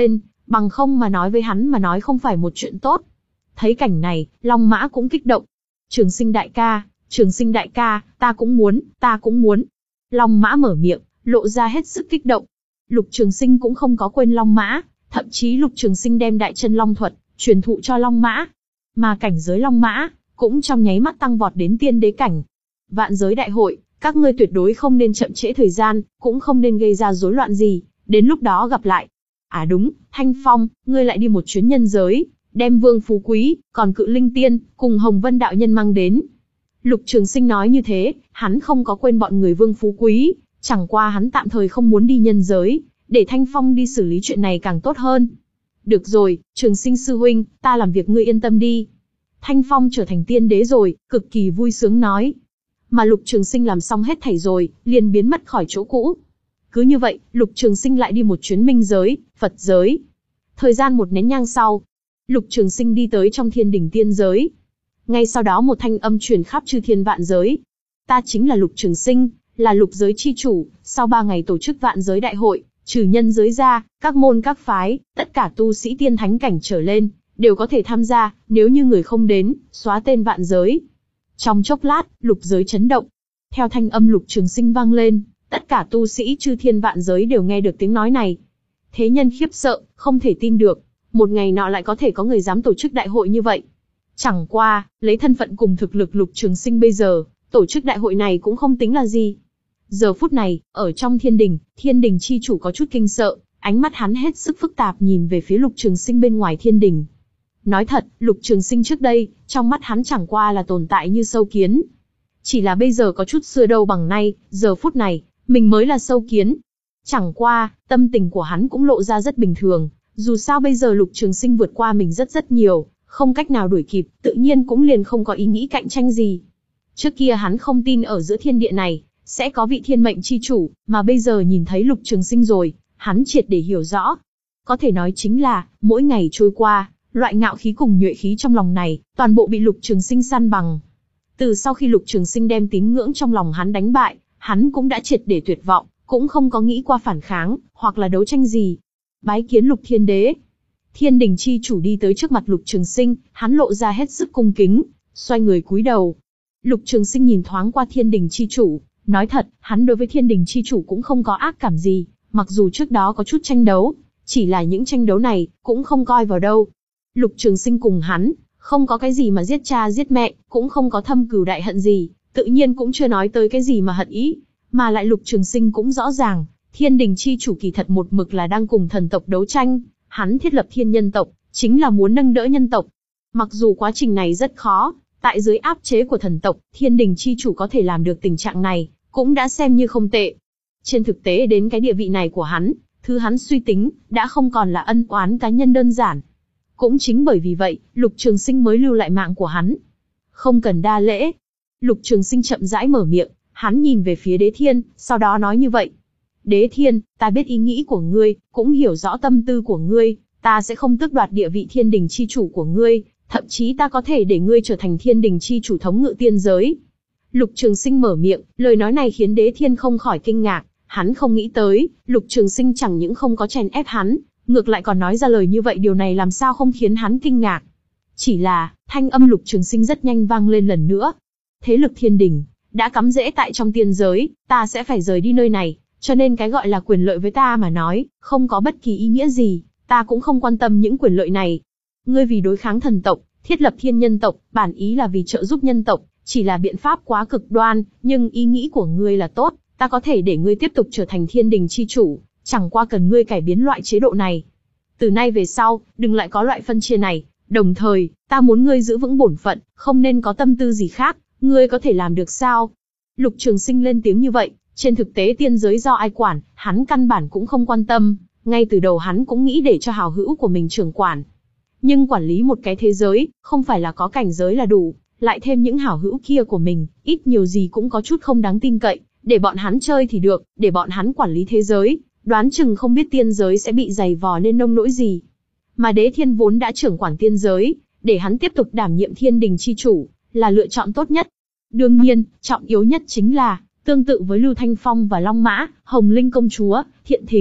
Bằng không mà nói với hắn mà nói không phải một chuyện tốt. Thấy cảnh này, Long Mã cũng kích động. Trường Sinh đại ca, Trường Sinh đại ca, ta cũng muốn, ta cũng muốn. Long Mã mở miệng, lộ ra hết sức kích động. Lục Trường Sinh cũng không có quên Long Mã, thậm chí Lục Trường Sinh đem Đại Chân Long thuật truyền thụ cho Long Mã, mà cảnh giới Long Mã cũng trong nháy mắt tăng vọt đến tiên đế cảnh. Vạn giới đại hội, các ngươi tuyệt đối không nên chậm trễ thời gian, cũng không nên gây ra rối loạn gì, đến lúc đó gặp lại. À đúng, Thanh Phong, ngươi lại đi một chuyến nhân giới, đem Vương Phú Quý, còn Cự Linh Tiên, cùng Hồng Vân đạo nhân mang đến. Lục Trường Sinh nói như thế, hắn không có quên bọn người Vương Phú Quý, chẳng qua hắn tạm thời không muốn đi nhân giới, để Thanh Phong đi xử lý chuyện này càng tốt hơn. Được rồi, Trường Sinh sư huynh, ta làm việc ngươi yên tâm đi. Thanh Phong trở thành tiên đế rồi, cực kỳ vui sướng nói. Mà Lục Trường Sinh làm xong hết thảy rồi, liền biến mất khỏi chỗ cũ. Cứ như vậy, Lục Trường Sinh lại đi một chuyến minh giới, Phật giới. Thời gian một nén nhang sau, Lục Trường Sinh đi tới trong thiên đỉnh tiên giới. Ngay sau đó một thanh âm truyền khắp chư thiên vạn giới. Ta chính là Lục Trường Sinh, là lục giới chi chủ, sau ba ngày tổ chức vạn giới đại hội, trừ nhân giới ra, các môn các phái, tất cả tu sĩ tiên thánh cảnh trở lên, đều có thể tham gia, nếu như người không đến, xóa tên vạn giới. Trong chốc lát, lục giới chấn động. Theo thanh âm Lục Trường Sinh vang lên, tất cả tu sĩ chư thiên vạn giới đều nghe được tiếng nói này. Thế nhân khiếp sợ, không thể tin được, một ngày nọ lại có thể có người dám tổ chức đại hội như vậy. Chẳng qua, lấy thân phận cùng thực lực Lục Trường Sinh bây giờ, tổ chức đại hội này cũng không tính là gì. Giờ phút này, ở trong thiên đình, thiên đình chi chủ có chút kinh sợ, ánh mắt hắn hết sức phức tạp nhìn về phía Lục Trường Sinh bên ngoài thiên đình. Nói thật, Lục Trường Sinh trước đây, trong mắt hắn chẳng qua là tồn tại như sâu kiến. Chỉ là bây giờ có chút xưa đâu bằng nay, giờ phút này, mình mới là sâu kiến. Chẳng qua, tâm tình của hắn cũng lộ ra rất bình thường, dù sao bây giờ Lục Trường Sinh vượt qua mình rất rất nhiều, không cách nào đuổi kịp, tự nhiên cũng liền không có ý nghĩ cạnh tranh gì. Trước kia hắn không tin ở giữa thiên địa này, sẽ có vị thiên mệnh chi chủ, mà bây giờ nhìn thấy Lục Trường Sinh rồi, hắn triệt để hiểu rõ. Có thể nói chính là, mỗi ngày trôi qua, loại ngạo khí cùng nhuệ khí trong lòng này, toàn bộ bị Lục Trường Sinh san bằng. Từ sau khi Lục Trường Sinh đem tín ngưỡng trong lòng hắn đánh bại, hắn cũng đã triệt để tuyệt vọng, cũng không có nghĩ qua phản kháng, hoặc là đấu tranh gì. Bái kiến Lục Thiên Đế. Thiên đình chi chủ đi tới trước mặt Lục Trường Sinh, hắn lộ ra hết sức cung kính, xoay người cúi đầu. Lục Trường Sinh nhìn thoáng qua thiên đình chi chủ, nói thật, hắn đối với thiên đình chi chủ cũng không có ác cảm gì, mặc dù trước đó có chút tranh đấu, chỉ là những tranh đấu này, cũng không coi vào đâu. Lục Trường Sinh cùng hắn, không có cái gì mà giết cha giết mẹ, cũng không có thâm cừu đại hận gì, tự nhiên cũng chưa nói tới cái gì mà hận ý, mà lại Lục Trường Sinh cũng rõ ràng, thiên đình chi chủ kỳ thật một mực là đang cùng thần tộc đấu tranh, hắn thiết lập thiên nhân tộc, chính là muốn nâng đỡ nhân tộc. Mặc dù quá trình này rất khó, tại dưới áp chế của thần tộc, thiên đình chi chủ có thể làm được tình trạng này, cũng đã xem như không tệ. Trên thực tế đến cái địa vị này của hắn, thứ hắn suy tính, đã không còn là ân oán cá nhân đơn giản. Cũng chính bởi vì vậy, Lục Trường Sinh mới lưu lại mạng của hắn. Không cần đa lễ. Lục Trường Sinh chậm rãi mở miệng, hắn nhìn về phía Đế Thiên, sau đó nói như vậy. Đế Thiên, ta biết ý nghĩ của ngươi, cũng hiểu rõ tâm tư của ngươi, ta sẽ không tước đoạt địa vị thiên đình chi chủ của ngươi, thậm chí ta có thể để ngươi trở thành thiên đình chi chủ thống ngự tiên giới. Lục Trường Sinh mở miệng, lời nói này khiến Đế Thiên không khỏi kinh ngạc, hắn không nghĩ tới, Lục Trường Sinh chẳng những không có chèn ép hắn, ngược lại còn nói ra lời như vậy, điều này làm sao không khiến hắn kinh ngạc. Chỉ là, thanh âm Lục Trường Sinh rất nhanh vang lên lần nữa. Thế lực thiên đình, đã cắm rễ tại trong tiên giới, ta sẽ phải rời đi nơi này, cho nên cái gọi là quyền lợi với ta mà nói, không có bất kỳ ý nghĩa gì, ta cũng không quan tâm những quyền lợi này. Ngươi vì đối kháng thần tộc, thiết lập thiên nhân tộc, bản ý là vì trợ giúp nhân tộc, chỉ là biện pháp quá cực đoan, nhưng ý nghĩ của ngươi là tốt, ta có thể để ngươi tiếp tục trở thành thiên đình chi chủ, chẳng qua cần ngươi cải biến loại chế độ này. Từ nay về sau, đừng lại có loại phân chia này, đồng thời, ta muốn ngươi giữ vững bổn phận, không nên có tâm tư gì khác, ngươi có thể làm được sao? Lục Trường Sinh lên tiếng như vậy, trên thực tế tiên giới do ai quản, hắn căn bản cũng không quan tâm, ngay từ đầu hắn cũng nghĩ để cho hảo hữu của mình trưởng quản. Nhưng quản lý một cái thế giới, không phải là có cảnh giới là đủ, lại thêm những hảo hữu kia của mình, ít nhiều gì cũng có chút không đáng tin cậy, để bọn hắn chơi thì được, để bọn hắn quản lý thế giới, đoán chừng không biết tiên giới sẽ bị dày vò nên nông nỗi gì. Mà Đế Thiên vốn đã trưởng quản tiên giới, để hắn tiếp tục đảm nhiệm thiên đình chi chủ, là lựa chọn tốt nhất. Đương nhiên, trọng yếu nhất chính là, tương tự với Lưu Thanh Phong và Long Mã, Hồng Linh công chúa, Thiện Thính,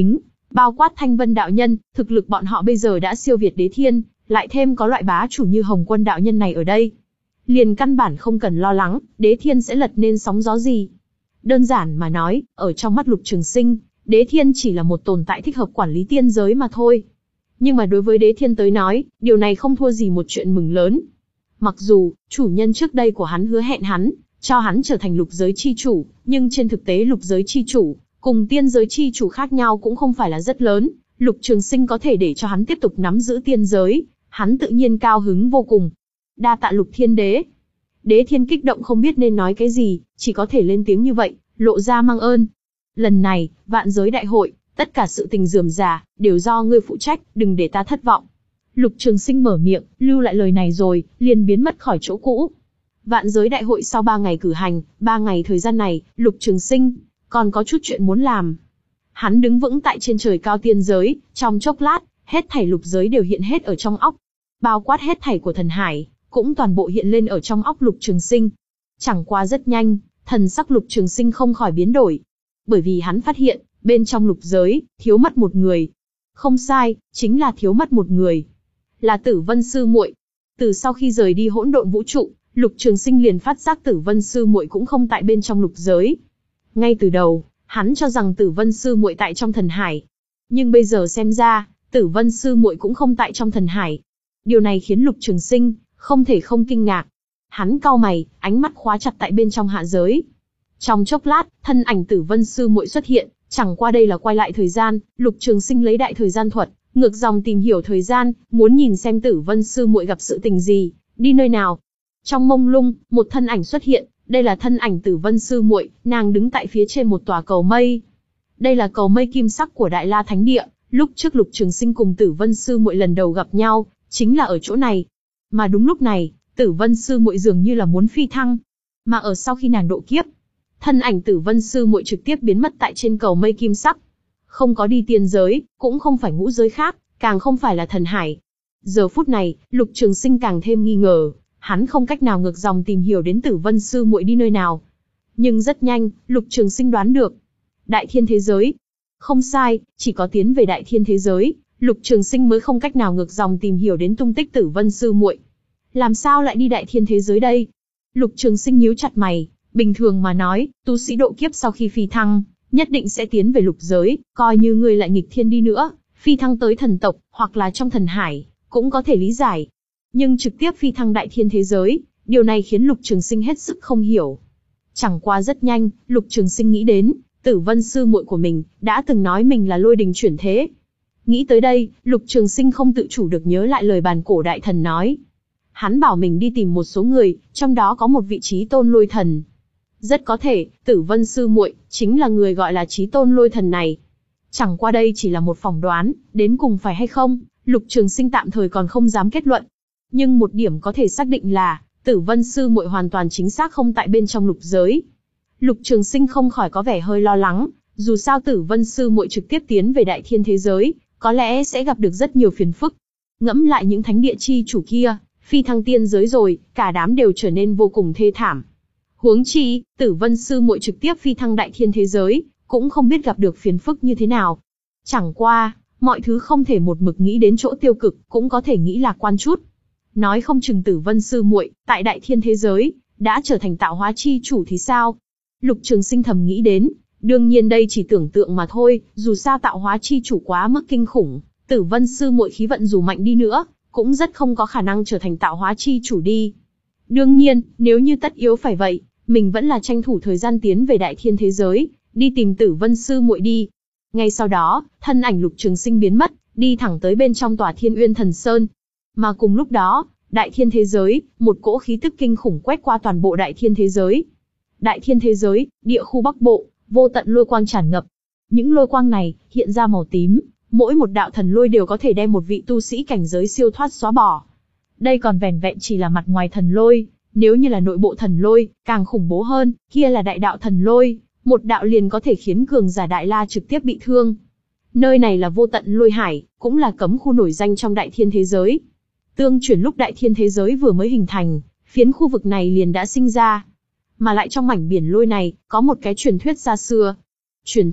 Bao quát Thanh Vân đạo nhân, thực lực bọn họ bây giờ đã siêu việt Đế Thiên, lại thêm có loại bá chủ như Hồng Quân đạo nhân này ở đây. Liền căn bản không cần lo lắng, Đế Thiên sẽ lật nên sóng gió gì. Đơn giản mà nói, ở trong mắt Lục Trường Sinh, Đế Thiên chỉ là một tồn tại thích hợp quản lý tiên giới mà thôi. Nhưng mà đối với Đế Thiên tới nói, điều này không thua gì một chuyện mừng lớn. Mặc dù, chủ nhân trước đây của hắn hứa hẹn hắn, cho hắn trở thành lục giới chi chủ, nhưng trên thực tế lục giới chi chủ, cùng tiên giới chi chủ khác nhau cũng không phải là rất lớn. Lục Trường Sinh có thể để cho hắn tiếp tục nắm giữ tiên giới, hắn tự nhiên cao hứng vô cùng. Đa tạ Lục Thiên Đế. Đế Thiên kích động không biết nên nói cái gì, chỉ có thể lên tiếng như vậy, lộ ra mang ơn. Lần này, vạn giới đại hội, tất cả sự tình rườm rà, đều do ngươi phụ trách, đừng để ta thất vọng. Lục Trường Sinh mở miệng, lưu lại lời này rồi, liền biến mất khỏi chỗ cũ. Vạn giới đại hội sau ba ngày cử hành, ba ngày thời gian này, Lục Trường Sinh còn có chút chuyện muốn làm. Hắn đứng vững tại trên trời cao tiên giới, trong chốc lát, hết thảy lục giới đều hiện hết ở trong óc. Bao quát hết thảy của thần hải, cũng toàn bộ hiện lên ở trong óc Lục Trường Sinh. Chẳng qua rất nhanh, thần sắc Lục Trường Sinh không khỏi biến đổi. Bởi vì hắn phát hiện, bên trong lục giới, thiếu mất một người. Không sai, chính là thiếu mất một người. Là Tử Vân sư muội. Từ sau khi rời đi hỗn độn vũ trụ, Lục Trường Sinh liền phát giác Tử Vân sư muội cũng không tại bên trong lục giới. Ngay từ đầu, hắn cho rằng Tử Vân sư muội tại trong thần hải. Nhưng bây giờ xem ra, Tử Vân sư muội cũng không tại trong thần hải. Điều này khiến Lục Trường Sinh không thể không kinh ngạc. Hắn cau mày, ánh mắt khóa chặt tại bên trong hạ giới. Trong chốc lát, thân ảnh Tử Vân sư muội xuất hiện, chẳng qua đây là quay lại thời gian, Lục Trường Sinh lấy đại thời gian thuật, ngược dòng tìm hiểu thời gian, muốn nhìn xem Tử Vân sư muội gặp sự tình gì, đi nơi nào. Trong mông lung, một thân ảnh xuất hiện, đây là thân ảnh Tử Vân sư muội, nàng đứng tại phía trên một tòa cầu mây. Đây là cầu mây kim sắc của Đại La Thánh Địa, lúc trước Lục Trường Sinh cùng Tử Vân sư muội lần đầu gặp nhau, chính là ở chỗ này. Mà đúng lúc này, Tử Vân sư muội dường như là muốn phi thăng, mà ở sau khi nàng độ kiếp, thân ảnh Tử Vân sư muội trực tiếp biến mất tại trên cầu mây kim sắc. Không có đi tiên giới, cũng không phải ngũ giới khác, càng không phải là thần hải. Giờ phút này, Lục Trường Sinh càng thêm nghi ngờ, hắn không cách nào ngược dòng tìm hiểu đến Tử Vân sư muội đi nơi nào. Nhưng rất nhanh, Lục Trường Sinh đoán được. Đại thiên thế giới. Không sai, chỉ có tiến về đại thiên thế giới, Lục Trường Sinh mới không cách nào ngược dòng tìm hiểu đến tung tích Tử Vân sư muội. Làm sao lại đi đại thiên thế giới đây? Lục Trường Sinh nhíu chặt mày, bình thường mà nói, tu sĩ độ kiếp sau khi phi thăng, nhất định sẽ tiến về lục giới, coi như người lại nghịch thiên đi nữa, phi thăng tới thần tộc, hoặc là trong thần hải, cũng có thể lý giải. Nhưng trực tiếp phi thăng đại thiên thế giới, điều này khiến Lục Trường Sinh hết sức không hiểu. Chẳng qua rất nhanh, Lục Trường Sinh nghĩ đến, Tử Vân sư muội của mình, đã từng nói mình là lôi đình chuyển thế. Nghĩ tới đây, Lục Trường Sinh không tự chủ được nhớ lại lời bàn cổ đại thần nói. Hắn bảo mình đi tìm một số người, trong đó có một vị trí tôn lôi thần. Rất có thể, Tử Vân sư muội chính là người gọi là chí tôn lôi thần này. Chẳng qua đây chỉ là một phỏng đoán, đến cùng phải hay không, Lục Trường Sinh tạm thời còn không dám kết luận. Nhưng một điểm có thể xác định là, Tử Vân sư muội hoàn toàn chính xác không tại bên trong lục giới. Lục Trường Sinh không khỏi có vẻ hơi lo lắng, dù sao Tử Vân sư muội trực tiếp tiến về đại thiên thế giới, có lẽ sẽ gặp được rất nhiều phiền phức. Ngẫm lại những thánh địa chi chủ kia, phi thăng tiên giới rồi, cả đám đều trở nên vô cùng thê thảm. Huống chi, Tử Vân sư muội trực tiếp phi thăng đại thiên thế giới, cũng không biết gặp được phiền phức như thế nào. Chẳng qua, mọi thứ không thể một mực nghĩ đến chỗ tiêu cực, cũng có thể nghĩ lạc quan chút. Nói không chừng Tử Vân sư muội tại đại thiên thế giới đã trở thành tạo hóa chi chủ thì sao? Lục Trường Sinh thầm nghĩ đến, đương nhiên đây chỉ tưởng tượng mà thôi, dù sao tạo hóa chi chủ quá mức kinh khủng, Tử Vân sư muội khí vận dù mạnh đi nữa, cũng rất không có khả năng trở thành tạo hóa chi chủ đi. Đương nhiên, nếu như tất yếu phải vậy, mình vẫn là tranh thủ thời gian tiến về đại thiên thế giới, đi tìm Tử Vân sư muội đi. Ngay sau đó, thân ảnh Lục Trường Sinh biến mất, đi thẳng tới bên trong tòa Thiên Uyên Thần Sơn. Mà cùng lúc đó, đại thiên thế giới, một cỗ khí tức kinh khủng quét qua toàn bộ đại thiên thế giới. Đại thiên thế giới, địa khu Bắc Bộ, vô tận lôi quang tràn ngập. Những lôi quang này hiện ra màu tím, mỗi một đạo thần lôi đều có thể đem một vị tu sĩ cảnh giới siêu thoát xóa bỏ. Đây còn vẻn vẹn chỉ là mặt ngoài thần lôi, nếu như là nội bộ thần lôi, càng khủng bố hơn, kia là đại đạo thần lôi, một đạo liền có thể khiến cường giả Đại La trực tiếp bị thương. Nơi này là vô tận lôi hải, cũng là cấm khu nổi danh trong đại thiên thế giới. Tương truyền lúc đại thiên thế giới vừa mới hình thành, phiến khu vực này liền đã sinh ra. Mà lại trong mảnh biển lôi này, có một cái truyền thuyết xa xưa. Truyền thuyết,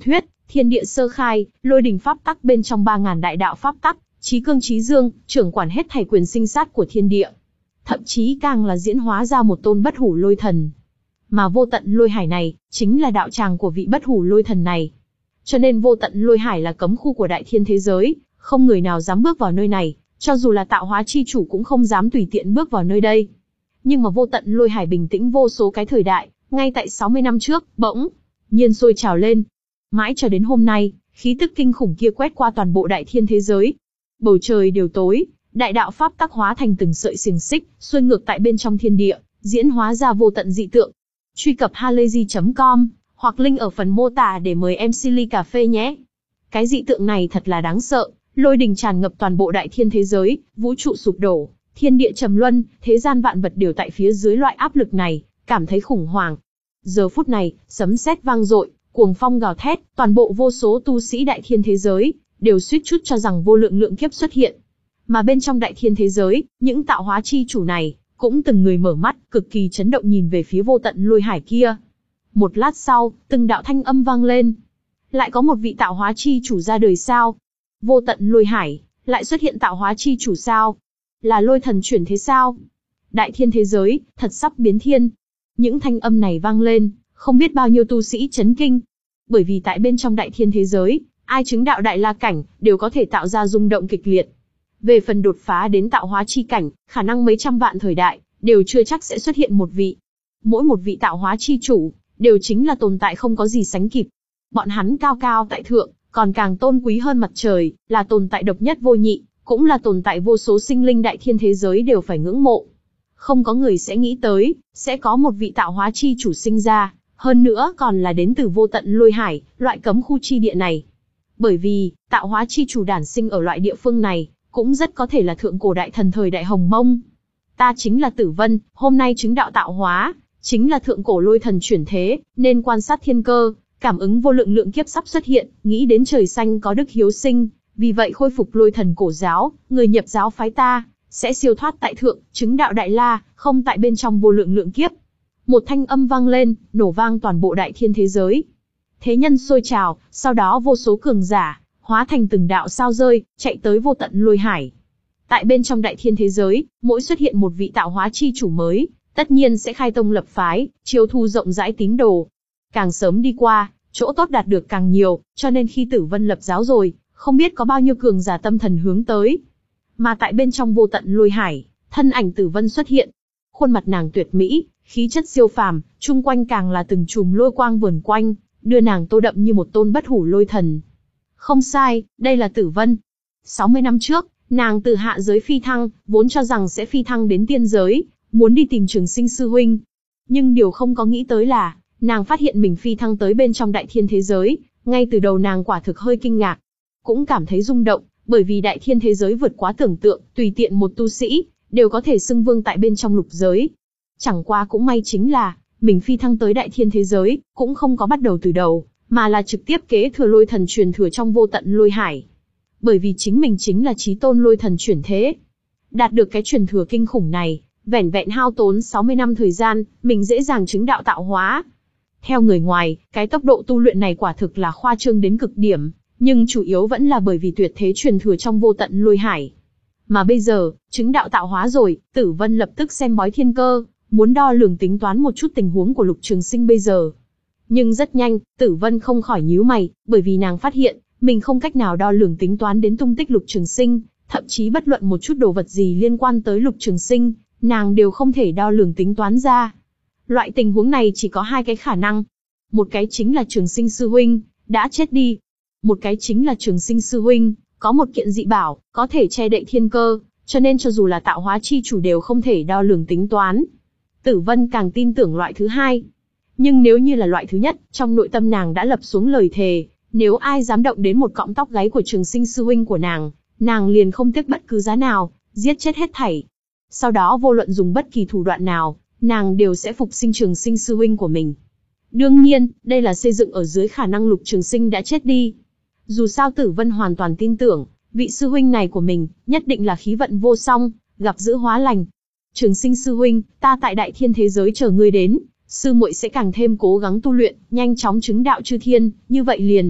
Thiên địa sơ khai, lôi đình pháp tắc bên trong ba ngàn đại đạo pháp tắc, chí cương chí dương, trưởng quản hết thảy quyền sinh sát của thiên địa. Thậm chí càng là diễn hóa ra một tôn bất hủ lôi thần. Mà vô tận lôi hải này, chính là đạo tràng của vị bất hủ lôi thần này. Cho nên vô tận lôi hải là cấm khu của đại thiên thế giới, không người nào dám bước vào nơi này, cho dù là tạo hóa chi chủ cũng không dám tùy tiện bước vào nơi đây. Nhưng mà vô tận lôi hải bình tĩnh vô số cái thời đại, ngay tại sáu mươi năm trước, bỗng nhiên sôi trào lên. Mãi cho đến hôm nay, khí tức kinh khủng kia quét qua toàn bộ đại thiên thế giới. Bầu trời đều tối, đại đạo pháp tắc hóa thành từng sợi xiềng xích, xuôi ngược tại bên trong thiên địa, diễn hóa ra vô tận dị tượng. Truy cập halayzi chấm com, hoặc link ở phần mô tả để mời em xê ly cà phê nhé. Cái dị tượng này thật là đáng sợ, lôi đình tràn ngập toàn bộ đại thiên thế giới, vũ trụ sụp đổ, thiên địa trầm luân, thế gian vạn vật đều tại phía dưới loại áp lực này, cảm thấy khủng hoảng. Giờ phút này, sấm sét vang dội, cuồng phong gào thét, toàn bộ vô số tu sĩ đại thiên thế giới, đều suýt chút cho rằng vô lượng lượng kiếp xuất hiện. Mà bên trong đại thiên thế giới, những tạo hóa chi chủ này, cũng từng người mở mắt, cực kỳ chấn động nhìn về phía vô tận lôi hải kia. Một lát sau, từng đạo thanh âm vang lên. Lại có một vị tạo hóa chi chủ ra đời sao? Vô tận lôi hải, lại xuất hiện tạo hóa chi chủ sao? Là lôi thần chuyển thế sao? Đại thiên thế giới, thật sắp biến thiên. Những thanh âm này vang lên, không biết bao nhiêu tu sĩ chấn kinh. Bởi vì tại bên trong đại thiên thế giới, ai chứng đạo đại la cảnh, đều có thể tạo ra rung động kịch liệt. Về phần đột phá đến tạo hóa chi cảnh, khả năng mấy trăm vạn thời đại, đều chưa chắc sẽ xuất hiện một vị. Mỗi một vị tạo hóa chi chủ, đều chính là tồn tại không có gì sánh kịp. Bọn hắn cao cao tại thượng, còn càng tôn quý hơn mặt trời, là tồn tại độc nhất vô nhị, cũng là tồn tại vô số sinh linh đại thiên thế giới đều phải ngưỡng mộ. Không có người sẽ nghĩ tới, sẽ có một vị tạo hóa chi chủ sinh ra, hơn nữa còn là đến từ vô tận lôi hải, loại cấm khu chi địa này. Bởi vì, tạo hóa chi chủ đản sinh ở loại địa phương này, cũng rất có thể là thượng cổ đại thần thời đại Hồng Mông. Ta chính là Tử Vân, hôm nay chứng đạo tạo hóa, chính là thượng cổ lôi thần chuyển thế, nên quan sát thiên cơ, cảm ứng vô lượng lượng kiếp sắp xuất hiện, nghĩ đến trời xanh có đức hiếu sinh, vì vậy khôi phục lôi thần cổ giáo, người nhập giáo phái ta, sẽ siêu thoát tại thượng, chứng đạo đại la, không tại bên trong vô lượng lượng kiếp. Một thanh âm vang lên, nổ vang toàn bộ đại thiên thế giới. Thế nhân sôi trào, sau đó vô số cường giả, hóa thành từng đạo sao rơi, chạy tới vô tận lôi hải. Tại bên trong đại thiên thế giới, mỗi xuất hiện một vị tạo hóa chi chủ mới, tất nhiên sẽ khai tông lập phái, chiêu thu rộng rãi tín đồ. Càng sớm đi qua, chỗ tốt đạt được càng nhiều, cho nên khi Tử Vân lập giáo rồi, không biết có bao nhiêu cường giả tâm thần hướng tới. Mà tại bên trong vô tận lôi hải, thân ảnh Tử Vân xuất hiện. Khuôn mặt nàng tuyệt mỹ, khí chất siêu phàm, chung quanh càng là từng chùm lôi quang vờn quanh, đưa nàng tô đậm như một tôn bất hủ lôi thần. Không sai, đây là Tử Vân. sáu mươi năm trước, nàng từ hạ giới phi thăng, vốn cho rằng sẽ phi thăng đến tiên giới, muốn đi tìm Trường Sinh sư huynh. Nhưng điều không có nghĩ tới là, nàng phát hiện mình phi thăng tới bên trong đại thiên thế giới, ngay từ đầu nàng quả thực hơi kinh ngạc. Cũng cảm thấy rung động, bởi vì đại thiên thế giới vượt quá tưởng tượng, tùy tiện một tu sĩ, đều có thể xưng vương tại bên trong lục giới. Chẳng qua cũng may chính là, mình phi thăng tới đại thiên thế giới, cũng không có bắt đầu từ đầu, mà là trực tiếp kế thừa lôi thần truyền thừa trong vô tận lôi hải. Bởi vì chính mình chính là chí tôn lôi thần chuyển thế. Đạt được cái truyền thừa kinh khủng này, vẻn vẹn hao tốn sáu mươi năm thời gian, mình dễ dàng chứng đạo tạo hóa. Theo người ngoài, cái tốc độ tu luyện này quả thực là khoa trương đến cực điểm, nhưng chủ yếu vẫn là bởi vì tuyệt thế truyền thừa trong vô tận lôi hải. Mà bây giờ, chứng đạo tạo hóa rồi, Tử Vân lập tức xem bói thiên cơ, muốn đo lường tính toán một chút tình huống của Lục Trường Sinh bây giờ. Nhưng rất nhanh, Tử Vân không khỏi nhíu mày, bởi vì nàng phát hiện, mình không cách nào đo lường tính toán đến tung tích Lục Trường Sinh, thậm chí bất luận một chút đồ vật gì liên quan tới Lục Trường Sinh, nàng đều không thể đo lường tính toán ra. Loại tình huống này chỉ có hai cái khả năng. Một cái chính là Trường Sinh sư huynh đã chết đi. Một cái chính là Trường Sinh sư huynh có một kiện dị bảo, có thể che đậy thiên cơ, cho nên cho dù là tạo hóa chi chủ đều không thể đo lường tính toán. Tử Vân càng tin tưởng loại thứ hai. Nhưng nếu như là loại thứ nhất, trong nội tâm nàng đã lập xuống lời thề, nếu ai dám động đến một cọng tóc gáy của Trường Sinh sư huynh của nàng, nàng liền không tiếc bất cứ giá nào, giết chết hết thảy. Sau đó vô luận dùng bất kỳ thủ đoạn nào, nàng đều sẽ phục sinh Trường Sinh sư huynh của mình. Đương nhiên, đây là xây dựng ở dưới khả năng Lục Trường Sinh đã chết đi. Dù sao Tử Vân hoàn toàn tin tưởng, vị sư huynh này của mình, nhất định là khí vận vô song, gặp dữ hóa lành. Trường Sinh sư huynh, ta tại đại thiên thế giới chờ ngươi đến, sư muội sẽ càng thêm cố gắng tu luyện, nhanh chóng chứng đạo chư thiên, như vậy liền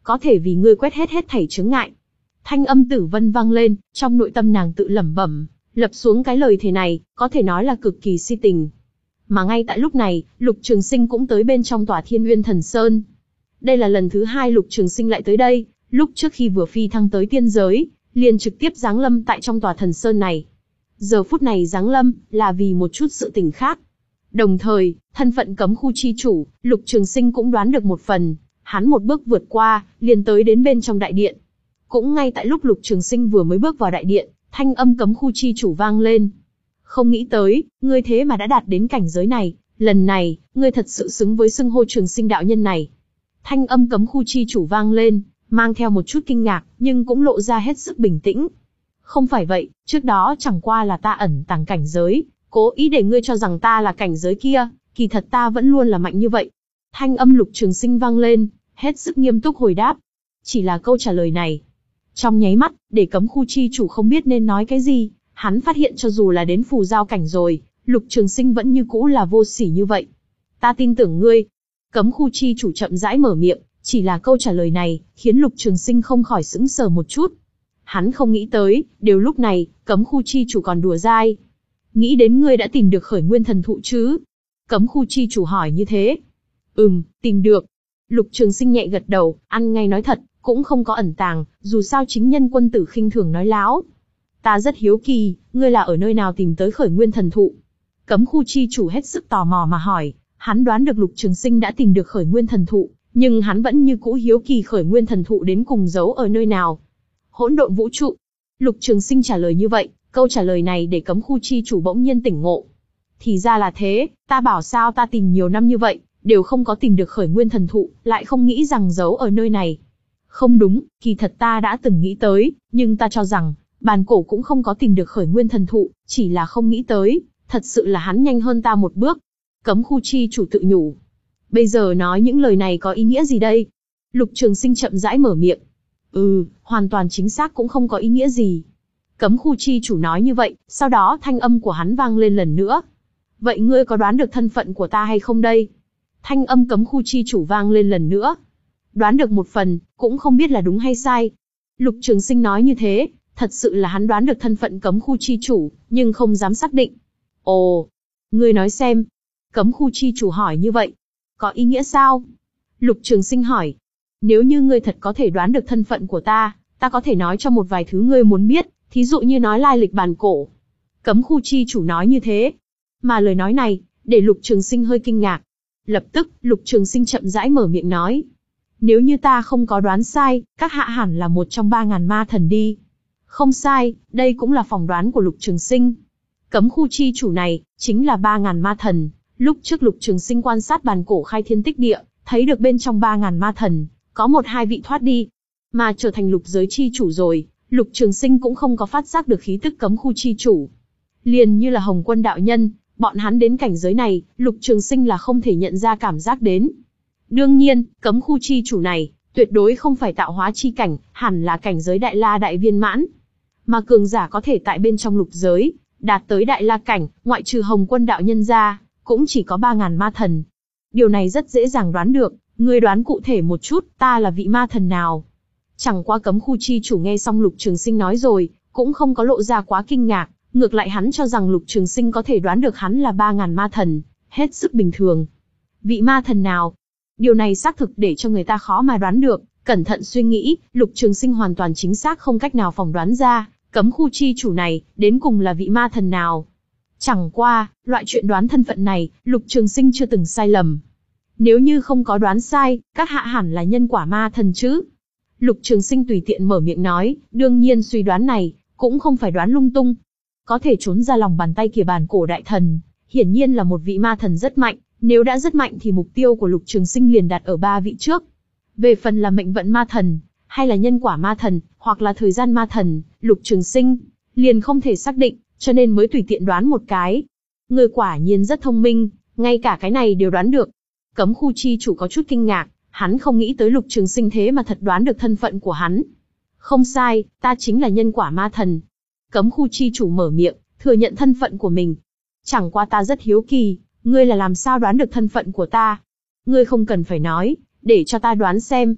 có thể vì ngươi quét hết hết thảy chướng ngại. Thanh âm Tử Vân vang lên, trong nội tâm nàng tự lẩm bẩm, lập xuống cái lời thề này, có thể nói là cực kỳ si tình. Mà ngay tại lúc này, Lục Trường Sinh cũng tới bên trong tòa Thiên Uyên Thần Sơn. Đây là lần thứ hai Lục Trường Sinh lại tới đây, lúc trước khi vừa phi thăng tới tiên giới, liền trực tiếp giáng lâm tại trong tòa Thần Sơn này. Giờ phút này giáng lâm, là vì một chút sự tình khác. Đồng thời, thân phận cấm khu chi chủ, Lục Trường Sinh cũng đoán được một phần, hắn một bước vượt qua, liền tới đến bên trong đại điện. Cũng ngay tại lúc Lục Trường Sinh vừa mới bước vào đại điện, thanh âm cấm khu chi chủ vang lên. Không nghĩ tới, ngươi thế mà đã đạt đến cảnh giới này, lần này, ngươi thật sự xứng với xưng hô Trường Sinh đạo nhân này. Thanh âm cấm khu chi chủ vang lên, mang theo một chút kinh ngạc, nhưng cũng lộ ra hết sức bình tĩnh. Không phải vậy, trước đó chẳng qua là ta ẩn tàng cảnh giới, cố ý để ngươi cho rằng ta là cảnh giới kia, kỳ thật ta vẫn luôn là mạnh như vậy. Thanh âm Lục Trường Sinh vang lên, hết sức nghiêm túc hồi đáp. Chỉ là câu trả lời này, trong nháy mắt, để cấm khu chi chủ không biết nên nói cái gì, hắn phát hiện cho dù là đến phù giao cảnh rồi, Lục Trường Sinh vẫn như cũ là vô sỉ như vậy. Ta tin tưởng ngươi. Cấm khu chi chủ chậm rãi mở miệng, chỉ là câu trả lời này, khiến Lục Trường Sinh không khỏi sững sờ một chút. Hắn không nghĩ tới, đều lúc này, cấm khu chi chủ còn đùa dai. Nghĩ đến ngươi đã tìm được khởi nguyên thần thụ chứ? Cấm khu chi chủ hỏi như thế. Ừm, tìm được. Lục Trường Sinh nhẹ gật đầu, ăn ngay nói thật, cũng không có ẩn tàng, dù sao chính nhân quân tử khinh thường nói láo. Ta rất hiếu kỳ, ngươi là ở nơi nào tìm tới khởi nguyên thần thụ? Cấm khu chi chủ hết sức tò mò mà hỏi, hắn đoán được Lục Trường Sinh đã tìm được khởi nguyên thần thụ, nhưng hắn vẫn như cũ hiếu kỳ khởi nguyên thần thụ đến cùng giấu ở nơi nào. Hỗn độn vũ trụ. Lục Trường Sinh trả lời như vậy, câu trả lời này để cấm khu chi chủ bỗng nhiên tỉnh ngộ. Thì ra là thế, ta bảo sao ta tìm nhiều năm như vậy, đều không có tìm được khởi nguyên thần thụ, lại không nghĩ rằng giấu ở nơi này. Không đúng, kỳ thật ta đã từng nghĩ tới, nhưng ta cho rằng, bàn cổ cũng không có tìm được khởi nguyên thần thụ, chỉ là không nghĩ tới, thật sự là hắn nhanh hơn ta một bước. Cấm khu chi chủ tự nhủ. Bây giờ nói những lời này có ý nghĩa gì đây? Lục Trường Sinh chậm rãi mở miệng. Ừ, hoàn toàn chính xác cũng không có ý nghĩa gì. Cấm khu chi chủ nói như vậy, sau đó thanh âm của hắn vang lên lần nữa. Vậy ngươi có đoán được thân phận của ta hay không đây? Thanh âm cấm khu chi chủ vang lên lần nữa. Đoán được một phần, cũng không biết là đúng hay sai. Lục Trường Sinh nói như thế, thật sự là hắn đoán được thân phận cấm khu chi chủ, nhưng không dám xác định. Ồ, ngươi nói xem. Cấm khu chi chủ hỏi như vậy. Có ý nghĩa sao? Lục Trường Sinh hỏi. Nếu như ngươi thật có thể đoán được thân phận của ta, ta có thể nói cho một vài thứ ngươi muốn biết, thí dụ như nói lai lịch bàn cổ. Cấm khu chi chủ nói như thế. Mà lời nói này, để Lục Trường Sinh hơi kinh ngạc. Lập tức, Lục Trường Sinh chậm rãi mở miệng nói. Nếu như ta không có đoán sai, các hạ hẳn là một trong ba ngàn ma thần đi. Không sai, đây cũng là phỏng đoán của Lục Trường Sinh. Cấm khu chi chủ này, chính là ba ngàn ma thần. Lúc trước Lục Trường Sinh quan sát bàn cổ khai thiên tích địa, thấy được bên trong ba ngàn ma thần, có một hai vị thoát đi. Mà trở thành lục giới chi chủ rồi, Lục Trường Sinh cũng không có phát giác được khí tức cấm khu chi chủ. Liền như là Hồng Quân đạo nhân, bọn hắn đến cảnh giới này, Lục Trường Sinh là không thể nhận ra cảm giác đến. Đương nhiên, cấm khu chi chủ này, tuyệt đối không phải tạo hóa chi cảnh, hẳn là cảnh giới đại la đại viên mãn. Mà cường giả có thể tại bên trong lục giới, đạt tới đại la cảnh, ngoại trừ Hồng Quân đạo nhân ra, cũng chỉ có ba ngàn ma thần. Điều này rất dễ dàng đoán được, ngươi đoán cụ thể một chút, ta là vị ma thần nào? Chẳng qua cấm khu chi chủ nghe xong Lục Trường Sinh nói rồi, cũng không có lộ ra quá kinh ngạc, ngược lại hắn cho rằng Lục Trường Sinh có thể đoán được hắn là ba ngàn ma thần, hết sức bình thường. Vị ma thần nào? Điều này xác thực để cho người ta khó mà đoán được, cẩn thận suy nghĩ, Lục Trường Sinh hoàn toàn chính xác không cách nào phỏng đoán ra, cấm khu chi chủ này, đến cùng là vị ma thần nào. Chẳng qua, loại chuyện đoán thân phận này, Lục Trường Sinh chưa từng sai lầm. Nếu như không có đoán sai, các hạ hẳn là nhân quả ma thần chứ. Lục Trường Sinh tùy tiện mở miệng nói, đương nhiên suy đoán này, cũng không phải đoán lung tung. Có thể trốn ra lòng bàn tay kia bàn cổ đại thần, hiển nhiên là một vị ma thần rất mạnh, nếu đã rất mạnh thì mục tiêu của Lục Trường Sinh liền đặt ở ba vị trước. Về phần là mệnh vận ma thần, hay là nhân quả ma thần, hoặc là thời gian ma thần, Lục Trường Sinh liền không thể xác định, cho nên mới tùy tiện đoán một cái. Người quả nhiên rất thông minh, ngay cả cái này đều đoán được. Cấm khu chi chủ có chút kinh ngạc, hắn không nghĩ tới Lục Trường Sinh thế mà thật đoán được thân phận của hắn. Không sai, ta chính là nhân quả ma thần. Cấm khu chi chủ mở miệng, thừa nhận thân phận của mình. Chẳng qua ta rất hiếu kỳ, ngươi là làm sao đoán được thân phận của ta? Ngươi không cần phải nói, để cho ta đoán xem.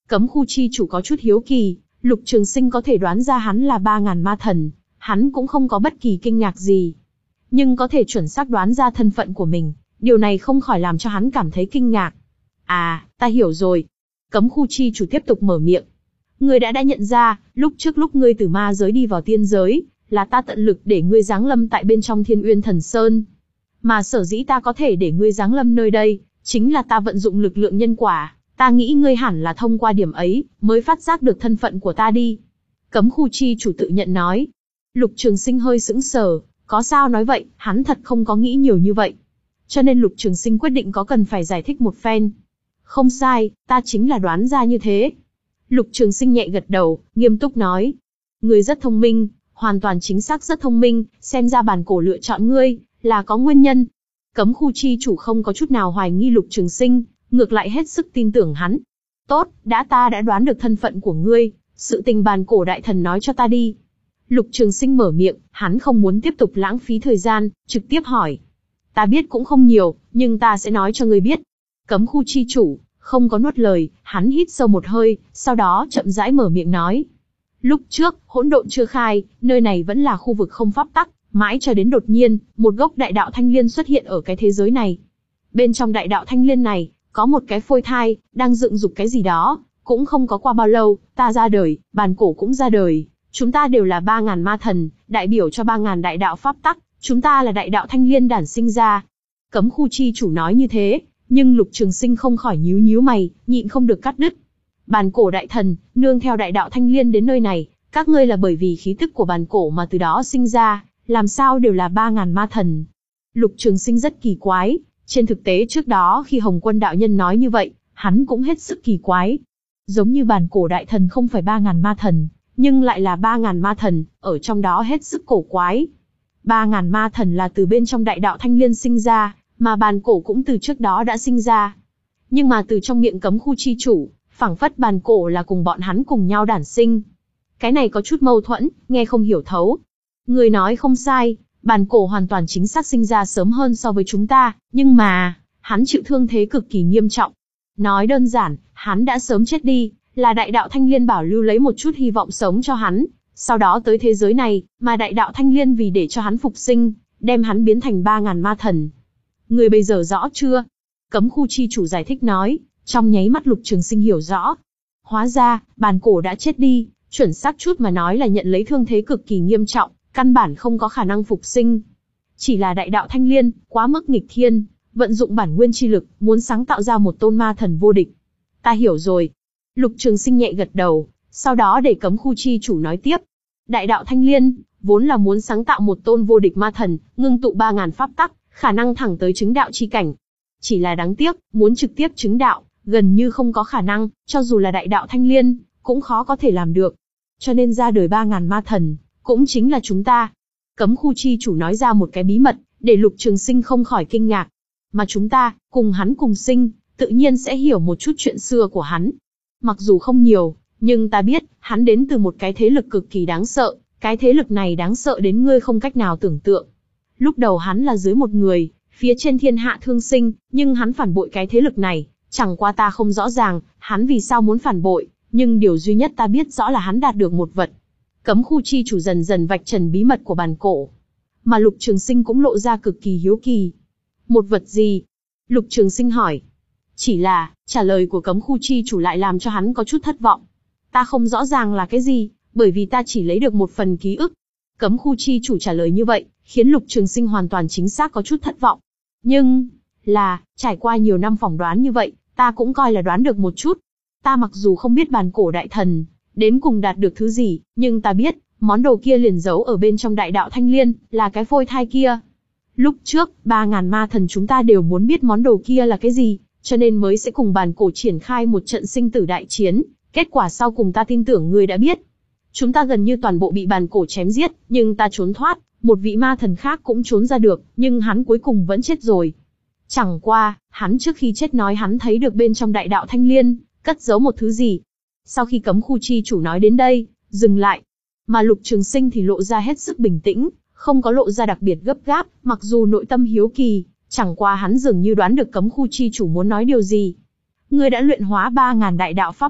Cấm khu chi chủ có chút hiếu kỳ, Lục Trường Sinh có thể đoán ra hắn là ba ngàn ma thần, hắn cũng không có bất kỳ kinh ngạc gì. Nhưng có thể chuẩn xác đoán ra thân phận của mình, điều này không khỏi làm cho hắn cảm thấy kinh ngạc. À, ta hiểu rồi. Cấm khu chi chủ tiếp tục mở miệng. Ngươi đã đã nhận ra, lúc trước lúc ngươi từ ma giới đi vào tiên giới, là ta tận lực để ngươi giáng lâm tại bên trong Thiên Uyên Thần Sơn. Mà sở dĩ ta có thể để ngươi giáng lâm nơi đây, chính là ta vận dụng lực lượng nhân quả, ta nghĩ ngươi hẳn là thông qua điểm ấy, mới phát giác được thân phận của ta đi. Cấm khu chi chủ tự nhận nói. Lục Trường Sinh hơi sững sờ, có sao nói vậy, hắn thật không có nghĩ nhiều như vậy. Cho nên Lục Trường Sinh quyết định có cần phải giải thích một phen. Không sai, ta chính là đoán ra như thế. Lục Trường Sinh nhẹ gật đầu, nghiêm túc nói. Ngươi rất thông minh, hoàn toàn chính xác rất thông minh, xem ra bản cổ lựa chọn ngươi, là có nguyên nhân. Cấm khu chi chủ không có chút nào hoài nghi Lục Trường Sinh, ngược lại hết sức tin tưởng hắn. Tốt, đã ta đã đoán được thân phận của ngươi, sự tình bản cổ đại thần nói cho ta đi. Lục Trường Sinh mở miệng, hắn không muốn tiếp tục lãng phí thời gian, trực tiếp hỏi. Ta biết cũng không nhiều, nhưng ta sẽ nói cho ngươi biết. Cấm khu chi chủ không có nuốt lời, hắn hít sâu một hơi, sau đó chậm rãi mở miệng nói. Lúc trước, hỗn độn chưa khai, nơi này vẫn là khu vực không pháp tắc, mãi cho đến đột nhiên, một gốc đại đạo thanh liên xuất hiện ở cái thế giới này. Bên trong đại đạo thanh liên này, có một cái phôi thai, đang dựng dục cái gì đó, cũng không có qua bao lâu, ta ra đời, bản cổ cũng ra đời. Chúng ta đều là ba ngàn ma thần, đại biểu cho ba ngàn đại đạo pháp tắc, chúng ta là đại đạo thanh liên đản sinh ra. Cấm khu chi chủ nói như thế, nhưng Lục Trường Sinh không khỏi nhíu nhíu mày, nhịn không được cắt đứt. Bản cổ đại thần, nương theo đại đạo thanh liên đến nơi này, các ngươi là bởi vì khí tức của bản cổ mà từ đó sinh ra, làm sao đều là ba ngàn ma thần. Lục Trường Sinh rất kỳ quái, trên thực tế trước đó khi Hồng Quân đạo nhân nói như vậy, hắn cũng hết sức kỳ quái. Giống như bản cổ đại thần không phải ba ngàn ma thần, nhưng lại là ba ngàn ma thần, ở trong đó hết sức cổ quái. Ba ngàn ma thần là từ bên trong đại đạo thanh liên sinh ra, mà bản cổ cũng từ trước đó đã sinh ra. Nhưng mà từ trong miệng cấm khu chi chủ, phảng phất bản cổ là cùng bọn hắn cùng nhau đản sinh. Cái này có chút mâu thuẫn, nghe không hiểu thấu. Người nói không sai, bản cổ hoàn toàn chính xác sinh ra sớm hơn so với chúng ta, nhưng mà, hắn chịu thương thế cực kỳ nghiêm trọng. Nói đơn giản, hắn đã sớm chết đi, là đại đạo thanh liên bảo lưu lấy một chút hy vọng sống cho hắn, sau đó tới thế giới này, mà đại đạo thanh liên vì để cho hắn phục sinh, đem hắn biến thành ba ngàn ma thần. Người bây giờ rõ chưa? Cấm khu chi chủ giải thích nói, trong nháy mắt Lục Trường Sinh hiểu rõ. Hóa ra, bản cổ đã chết đi, chuẩn xác chút mà nói là nhận lấy thương thế cực kỳ nghiêm trọng, căn bản không có khả năng phục sinh. Chỉ là đại đạo thanh liên, quá mức nghịch thiên, vận dụng bản nguyên chi lực, muốn sáng tạo ra một tôn ma thần vô địch. Ta hiểu rồi. Lục Trường Sinh nhẹ gật đầu, sau đó để cấm khu chi chủ nói tiếp. Đại đạo thanh liên, vốn là muốn sáng tạo một tôn vô địch ma thần, ngưng tụ ba ngàn pháp tắc, khả năng thẳng tới chứng đạo chi cảnh. Chỉ là đáng tiếc, muốn trực tiếp chứng đạo, gần như không có khả năng, cho dù là đại đạo thanh liên, cũng khó có thể làm được. Cho nên ra đời ba ngàn ma thần, cũng chính là chúng ta. Cấm khu chi chủ nói ra một cái bí mật, để Lục Trường Sinh không khỏi kinh ngạc. Mà chúng ta, cùng hắn cùng sinh, tự nhiên sẽ hiểu một chút chuyện xưa của hắn. Mặc dù không nhiều, nhưng ta biết, hắn đến từ một cái thế lực cực kỳ đáng sợ, cái thế lực này đáng sợ đến ngươi không cách nào tưởng tượng. Lúc đầu hắn là dưới một người, phía trên thiên hạ thương sinh, nhưng hắn phản bội cái thế lực này, chẳng qua ta không rõ ràng, hắn vì sao muốn phản bội, nhưng điều duy nhất ta biết rõ là hắn đạt được một vật. Cấm khu chi chủ dần dần vạch trần bí mật của bản cổ. Mà Lục Trường Sinh cũng lộ ra cực kỳ hiếu kỳ. Một vật gì? Lục Trường Sinh hỏi. Chỉ là, trả lời của cấm khu chi chủ lại làm cho hắn có chút thất vọng. Ta không rõ ràng là cái gì, bởi vì ta chỉ lấy được một phần ký ức. Cấm khu chi chủ trả lời như vậy, khiến Lục Trường Sinh hoàn toàn chính xác có chút thất vọng. Nhưng, là, trải qua nhiều năm phỏng đoán như vậy, ta cũng coi là đoán được một chút. Ta mặc dù không biết bản cổ đại thần đến cùng đạt được thứ gì, nhưng ta biết, món đồ kia liền giấu ở bên trong đại đạo thanh liên, là cái phôi thai kia. Lúc trước, ba ngàn ma thần chúng ta đều muốn biết món đồ kia là cái gì, cho nên mới sẽ cùng bản cổ triển khai một trận sinh tử đại chiến, kết quả sau cùng ta tin tưởng ngươi đã biết. Chúng ta gần như toàn bộ bị bản cổ chém giết, nhưng ta trốn thoát, một vị ma thần khác cũng trốn ra được, nhưng hắn cuối cùng vẫn chết rồi. Chẳng qua, hắn trước khi chết nói hắn thấy được bên trong đại đạo thanh liên, cất giấu một thứ gì. Sau khi cấm khu chi chủ nói đến đây, dừng lại. Mà Lục Trường Sinh thì lộ ra hết sức bình tĩnh, không có lộ ra đặc biệt gấp gáp, mặc dù nội tâm hiếu kỳ, chẳng qua hắn dường như đoán được cấm khu chi chủ muốn nói điều gì. Ngươi đã luyện hóa ba ngàn đại đạo pháp tắc,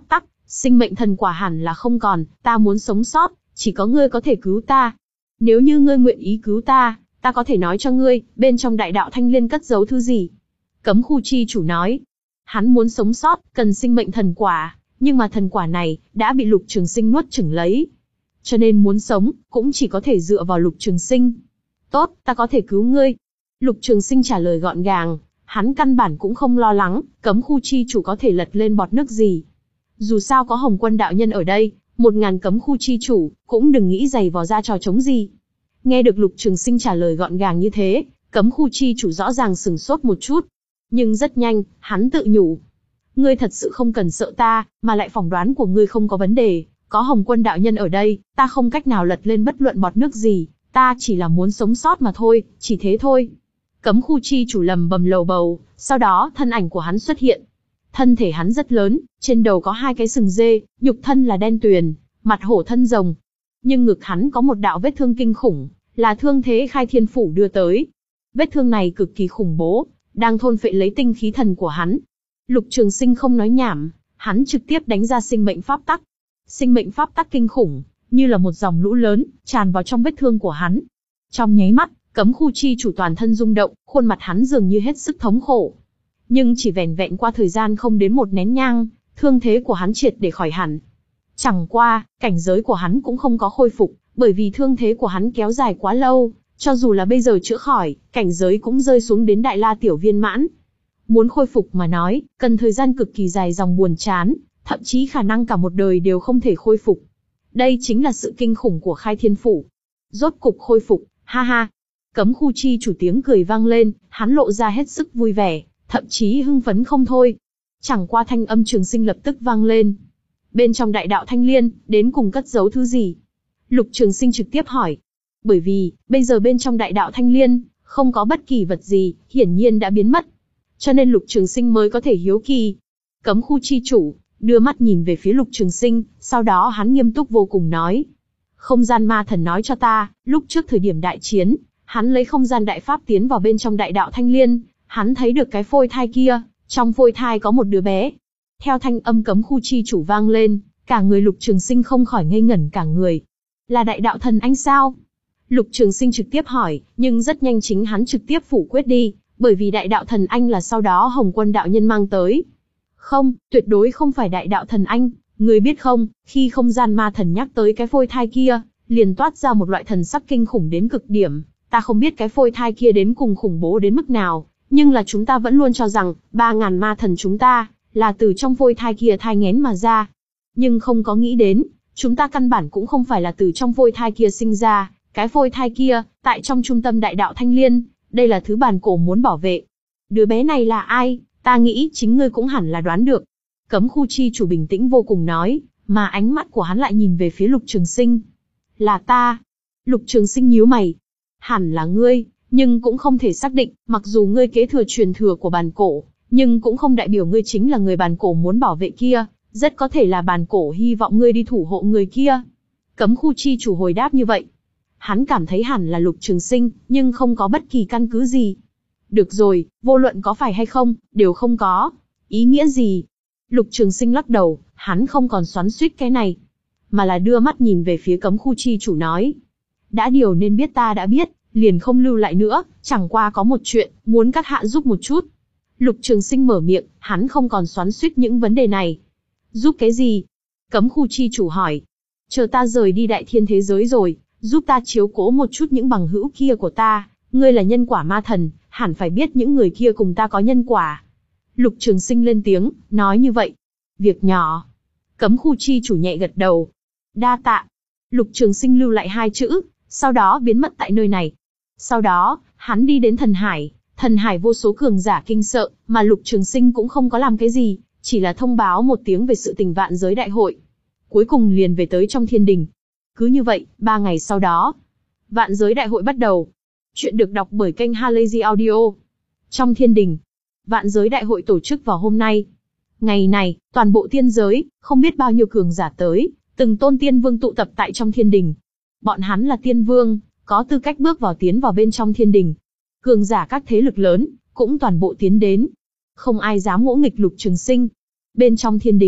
Sinh mệnh thần quả hẳn là không còn, ta muốn sống sót, chỉ có ngươi có thể cứu ta. Nếu như ngươi nguyện ý cứu ta, ta có thể nói cho ngươi, bên trong đại đạo Thanh Liên cất giấu thứ gì. Cấm khu chi chủ nói. Hắn muốn sống sót, cần sinh mệnh thần quả, nhưng mà thần quả này, đã bị Lục Trường Sinh nuốt chửng lấy. Cho nên muốn sống, cũng chỉ có thể dựa vào Lục Trường Sinh. Tốt, ta có thể cứu ngươi. Lục Trường Sinh trả lời gọn gàng, hắn căn bản cũng không lo lắng, cấm khu chi chủ có thể lật lên bọt nước gì. Dù sao có Hồng Quân đạo nhân ở đây, một ngàn cấm khu chi chủ, cũng đừng nghĩ giày vò ra trò chống gì. Nghe được Lục Trường Sinh trả lời gọn gàng như thế, cấm khu chi chủ rõ ràng sừng sốt một chút. Nhưng rất nhanh, hắn tự nhủ. Ngươi thật sự không cần sợ ta, mà lại phỏng đoán của ngươi không có vấn đề. Có Hồng Quân đạo nhân ở đây, ta không cách nào lật lên bất luận bọt nước gì. Ta chỉ là muốn sống sót mà thôi, chỉ thế thôi. Cấm khu chi chủ lầm bầm lầu bầu, sau đó thân ảnh của hắn xuất hiện. Thân thể hắn rất lớn, trên đầu có hai cái sừng dê, nhục thân là đen tuyền, mặt hổ thân rồng. Nhưng ngực hắn có một đạo vết thương kinh khủng, là thương thế khai thiên phủ đưa tới. Vết thương này cực kỳ khủng bố, đang thôn phệ lấy tinh khí thần của hắn. Lục Trường Sinh không nói nhảm, hắn trực tiếp đánh ra sinh mệnh pháp tắc. Sinh mệnh pháp tắc kinh khủng, như là một dòng lũ lớn, tràn vào trong vết thương của hắn. Trong nháy mắt, cấm khu chi chủ toàn thân rung động, khuôn mặt hắn dường như hết sức thống khổ. Nhưng chỉ vẻn vẹn qua thời gian không đến một nén nhang, thương thế của hắn triệt để khỏi hẳn. Chẳng qua, cảnh giới của hắn cũng không có khôi phục, bởi vì thương thế của hắn kéo dài quá lâu, cho dù là bây giờ chữa khỏi, cảnh giới cũng rơi xuống đến đại la tiểu viên mãn. Muốn khôi phục mà nói, cần thời gian cực kỳ dài dòng buồn chán, thậm chí khả năng cả một đời đều không thể khôi phục. Đây chính là sự kinh khủng của khai thiên phủ. Rốt cục khôi phục, ha ha. Cấm khu chi chủ tiếng cười vang lên, hắn lộ ra hết sức vui vẻ, thậm chí hưng phấn không thôi. Chẳng qua thanh âm Trường Sinh lập tức vang lên. Bên trong đại đạo Thanh Liên, đến cùng cất giấu thứ gì? Lục Trường Sinh trực tiếp hỏi. Bởi vì, bây giờ bên trong đại đạo Thanh Liên, không có bất kỳ vật gì, hiển nhiên đã biến mất. Cho nên Lục Trường Sinh mới có thể hiếu kỳ. Cấm khu chi chủ, đưa mắt nhìn về phía Lục Trường Sinh, sau đó hắn nghiêm túc vô cùng nói. Không gian ma thần nói cho ta, lúc trước thời điểm đại chiến, hắn lấy không gian đại pháp tiến vào bên trong đại đạo Thanh Liên, hắn thấy được cái phôi thai kia, trong phôi thai có một đứa bé. Theo thanh âm cấm khu chi chủ vang lên, cả người Lục Trường Sinh không khỏi ngây ngẩn cả người. Là đại đạo thần anh sao? Lục Trường Sinh trực tiếp hỏi, nhưng rất nhanh chính hắn trực tiếp phủ quyết đi, bởi vì đại đạo thần anh là sau đó Hồng Quân đạo nhân mang tới. Không, tuyệt đối không phải đại đạo thần anh, ngươi biết không, khi không gian ma thần nhắc tới cái phôi thai kia, liền toát ra một loại thần sắc kinh khủng đến cực điểm. Ta không biết cái phôi thai kia đến cùng khủng bố đến mức nào, nhưng là chúng ta vẫn luôn cho rằng, ba ngàn ma thần chúng ta, là từ trong phôi thai kia thai nghén mà ra. Nhưng không có nghĩ đến, chúng ta căn bản cũng không phải là từ trong phôi thai kia sinh ra, cái phôi thai kia, tại trong trung tâm đại đạo Thanh Liên, đây là thứ bản cổ muốn bảo vệ. Đứa bé này là ai, ta nghĩ chính ngươi cũng hẳn là đoán được. Cấm khu chi chủ bình tĩnh vô cùng nói, mà ánh mắt của hắn lại nhìn về phía Lục Trường Sinh. Là ta. Lục Trường Sinh nhíu mày. Hẳn là ngươi, nhưng cũng không thể xác định, mặc dù ngươi kế thừa truyền thừa của bản cổ, nhưng cũng không đại biểu ngươi chính là người bản cổ muốn bảo vệ kia, rất có thể là bản cổ hy vọng ngươi đi thủ hộ người kia. Cấm khu chi chủ hồi đáp như vậy. Hắn cảm thấy hẳn là Lục Trường Sinh, nhưng không có bất kỳ căn cứ gì. Được rồi, vô luận có phải hay không, đều không có. Ý nghĩa gì? Lục Trường Sinh lắc đầu, hắn không còn xoắn xuýt cái này, mà là đưa mắt nhìn về phía cấm khu chi chủ nói. Đã điều nên biết ta đã biết, liền không lưu lại nữa, chẳng qua có một chuyện, muốn các hạ giúp một chút. Lục Trường Sinh mở miệng, hắn không còn xoắn xuýt những vấn đề này. Giúp cái gì? Cấm khu chi chủ hỏi. Chờ ta rời đi đại thiên thế giới rồi, giúp ta chiếu cố một chút những bằng hữu kia của ta, ngươi là nhân quả ma thần, hẳn phải biết những người kia cùng ta có nhân quả. Lục Trường Sinh lên tiếng, nói như vậy. Việc nhỏ. Cấm khu chi chủ nhẹ gật đầu. Đa tạ. Lục Trường Sinh lưu lại hai chữ, sau đó biến mất tại nơi này. Sau đó, hắn đi đến thần hải, thần hải vô số cường giả kinh sợ, mà Lục Trường Sinh cũng không có làm cái gì, chỉ là thông báo một tiếng về sự tình vạn giới đại hội. Cuối cùng liền về tới trong thiên đình. Cứ như vậy, ba ngày sau đó, vạn giới đại hội bắt đầu. Chuyện được đọc bởi kênh Halazy Audio. Trong thiên đình, vạn giới đại hội tổ chức vào hôm nay. Ngày này, toàn bộ tiên giới, không biết bao nhiêu cường giả tới, từng tôn tiên vương tụ tập tại trong thiên đình. Bọn hắn là tiên vương, có tư cách bước vào tiến vào bên trong thiên đình. Cường giả các thế lực lớn, cũng toàn bộ tiến đến. Không ai dám ngỗ nghịch Lục Trường Sinh. Bên trong thiên đình,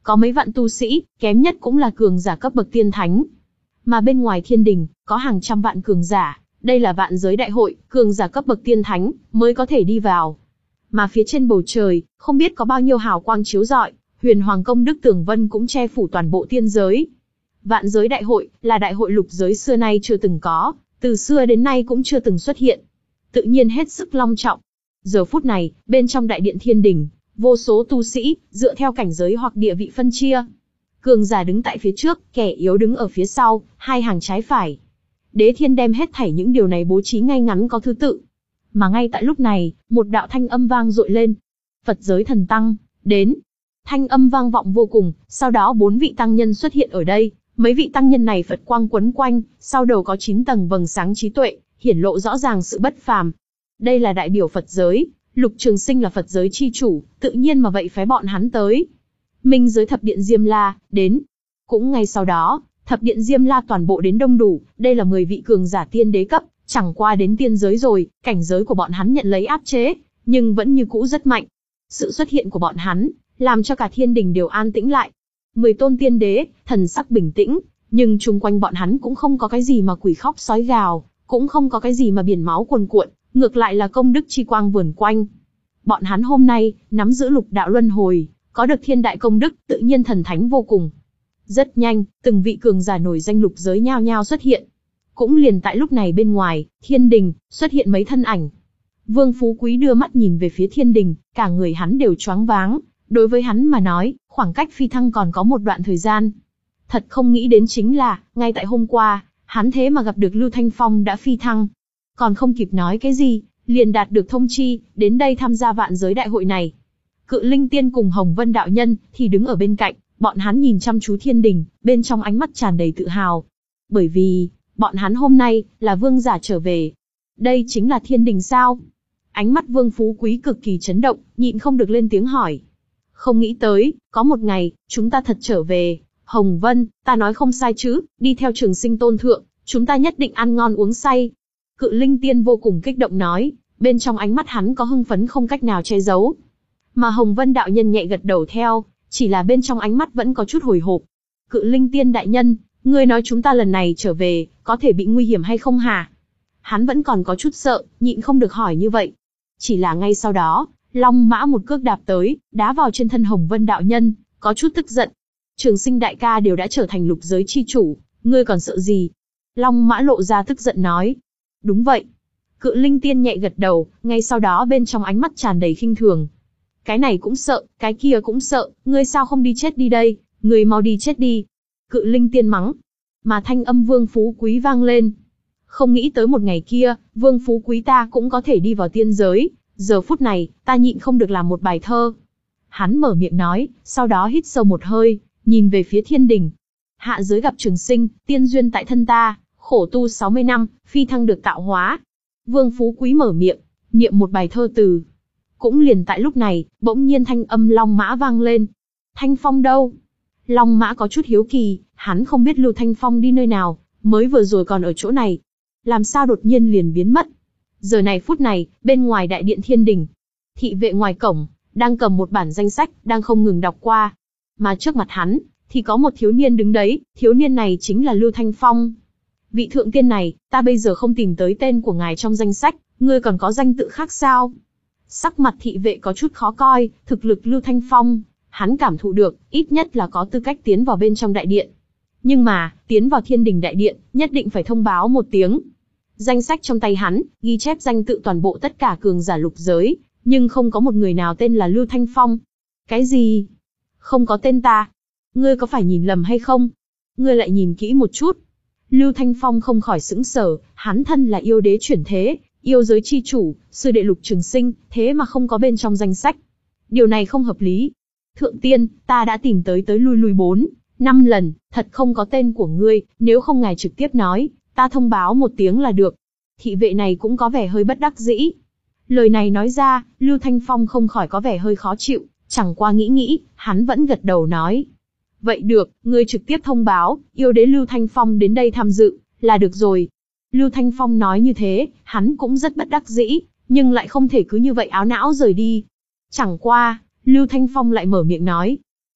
có mấy vạn tu sĩ, kém nhất cũng là cường giả cấp bậc tiên thánh. Mà bên ngoài thiên đình, có hàng trăm vạn cường giả, đây là vạn giới đại hội, cường giả cấp bậc tiên thánh, mới có thể đi vào. Mà phía trên bầu trời, không biết có bao nhiêu hào quang chiếu rọi, huyền hoàng công đức tường vân cũng che phủ toàn bộ tiên giới. Vạn giới đại hội, là đại hội lục giới xưa nay chưa từng có, từ xưa đến nay cũng chưa từng xuất hiện. Tự nhiên hết sức long trọng. Giờ phút này, bên trong đại điện thiên đình, vô số tu sĩ, dựa theo cảnh giới hoặc địa vị phân chia. Cường giả đứng tại phía trước, kẻ yếu đứng ở phía sau, hai hàng trái phải. Đế Thiên đem hết thảy những điều này bố trí ngay ngắn có thứ tự. Mà ngay tại lúc này, một đạo thanh âm vang dội lên. Phật giới thần tăng, đến. Thanh âm vang vọng vô cùng, sau đó bốn vị tăng nhân xuất hiện ở đây. Mấy vị tăng nhân này Phật quang quấn quanh, sau đầu có chín tầng vầng sáng trí tuệ, hiển lộ rõ ràng sự bất phàm. Đây là đại biểu Phật giới, Lục Trường Sinh là Phật giới chi chủ, tự nhiên mà vậy phái bọn hắn tới. Minh giới thập điện Diêm La, đến. Cũng ngay sau đó, thập điện Diêm La toàn bộ đến đông đủ, đây là mười vị cường giả tiên đế cấp, chẳng qua đến tiên giới rồi, cảnh giới của bọn hắn nhận lấy áp chế, nhưng vẫn như cũ rất mạnh. Sự xuất hiện của bọn hắn, làm cho cả thiên đình đều an tĩnh lại. Mười tôn tiên đế, thần sắc bình tĩnh, nhưng chung quanh bọn hắn cũng không có cái gì mà quỷ khóc sói gào, cũng không có cái gì mà biển máu cuồn cuộn, ngược lại là công đức chi quang vườn quanh. Bọn hắn hôm nay, nắm giữ lục đạo luân hồi, có được thiên đại công đức, tự nhiên thần thánh vô cùng. Rất nhanh, từng vị cường giả nổi danh lục giới nhao nhao xuất hiện. Cũng liền tại lúc này bên ngoài, thiên đình, xuất hiện mấy thân ảnh. Vương Phú Quý đưa mắt nhìn về phía thiên đình, cả người hắn đều choáng váng. Đối với hắn mà nói, khoảng cách phi thăng còn có một đoạn thời gian. Thật không nghĩ đến chính là, ngay tại hôm qua, hắn thế mà gặp được Lưu Thanh Phong đã phi thăng. Còn không kịp nói cái gì, liền đạt được thông chi, đến đây tham gia vạn giới đại hội này. Cự Linh Tiên cùng Hồng Vân đạo nhân thì đứng ở bên cạnh, bọn hắn nhìn chăm chú thiên đình, bên trong ánh mắt tràn đầy tự hào. Bởi vì, bọn hắn hôm nay là vương giả trở về. Đây chính là thiên đình sao? Ánh mắt Vương Phú Quý cực kỳ chấn động, nhịn không được lên tiếng hỏi. Không nghĩ tới, có một ngày, chúng ta thật trở về. Hồng Vân, ta nói không sai chứ, đi theo Trường Sinh tôn thượng, chúng ta nhất định ăn ngon uống say. Cự Linh Tiên vô cùng kích động nói, bên trong ánh mắt hắn có hưng phấn không cách nào che giấu. Mà Hồng Vân đạo nhân nhẹ gật đầu theo, chỉ là bên trong ánh mắt vẫn có chút hồi hộp. Cự Linh Tiên đại nhân, ngươi nói chúng ta lần này trở về, có thể bị nguy hiểm hay không hả? Hắn vẫn còn có chút sợ, nhịn không được hỏi như vậy. Chỉ là ngay sau đó, Long Mã một cước đạp tới, đá vào trên thân Hồng Vân đạo nhân, có chút tức giận. Trường Sinh đại ca đều đã trở thành lục giới chi chủ, ngươi còn sợ gì? Long Mã lộ ra tức giận nói. Đúng vậy. Cự Linh Tiên nhẹ gật đầu, ngay sau đó bên trong ánh mắt tràn đầy khinh thường. Cái này cũng sợ, cái kia cũng sợ, ngươi sao không đi chết đi đây, ngươi mau đi chết đi. Cự Linh Tiên mắng. Mà thanh âm Vương Phú Quý vang lên. Không nghĩ tới một ngày kia, Vương Phú Quý ta cũng có thể đi vào tiên giới, giờ phút này, ta nhịn không được làm một bài thơ. Hắn mở miệng nói, sau đó hít sâu một hơi, nhìn về phía thiên đình. Hạ giới gặp Trường Sinh, tiên duyên tại thân ta, khổ tu sáu mươi năm, phi thăng được tạo hóa. Vương Phú Quý mở miệng, niệm một bài thơ từ. Cũng liền tại lúc này, bỗng nhiên thanh âm Long Mã vang lên. Thanh Phong đâu? Long Mã có chút hiếu kỳ, hắn không biết Lưu Thanh Phong đi nơi nào, mới vừa rồi còn ở chỗ này. Làm sao đột nhiên liền biến mất? Giờ này phút này, bên ngoài đại điện thiên đình, thị vệ ngoài cổng, đang cầm một bản danh sách, đang không ngừng đọc qua. Mà trước mặt hắn, thì có một thiếu niên đứng đấy, thiếu niên này chính là Lưu Thanh Phong. Vị thượng tiên này, ta bây giờ không tìm tới tên của ngài trong danh sách, ngươi còn có danh tự khác sao? Sắc mặt thị vệ có chút khó coi, thực lực Lưu Thanh Phong, hắn cảm thụ được, ít nhất là có tư cách tiến vào bên trong đại điện. Nhưng mà, tiến vào thiên đình đại điện, nhất định phải thông báo một tiếng. Danh sách trong tay hắn, ghi chép danh tự toàn bộ tất cả cường giả lục giới, nhưng không có một người nào tên là Lưu Thanh Phong. Cái gì? Không có tên ta? Ngươi có phải nhìn lầm hay không? Ngươi lại nhìn kỹ một chút. Lưu Thanh Phong không khỏi sững sờ, hắn thân là yêu đế chuyển thế, yêu giới chi chủ, sư đệ Lục Trường Sinh, thế mà không có bên trong danh sách. Điều này không hợp lý. Thượng tiên, ta đã tìm tới tới lui lui bốn, năm lần, thật không có tên của ngươi, nếu không ngài trực tiếp nói, ta thông báo một tiếng là được. Thị vệ này cũng có vẻ hơi bất đắc dĩ. Lời này nói ra, Lưu Thanh Phong không khỏi có vẻ hơi khó chịu, chẳng qua nghĩ nghĩ, hắn vẫn gật đầu nói. Vậy được, ngươi trực tiếp thông báo, yêu đế Lưu Thanh Phong đến đây tham dự, là được rồi. Lưu Thanh Phong nói như thế, hắn cũng rất bất đắc dĩ, nhưng lại không thể cứ như vậy áo não rời đi. Chẳng qua, Lưu Thanh Phong lại mở miệng nói.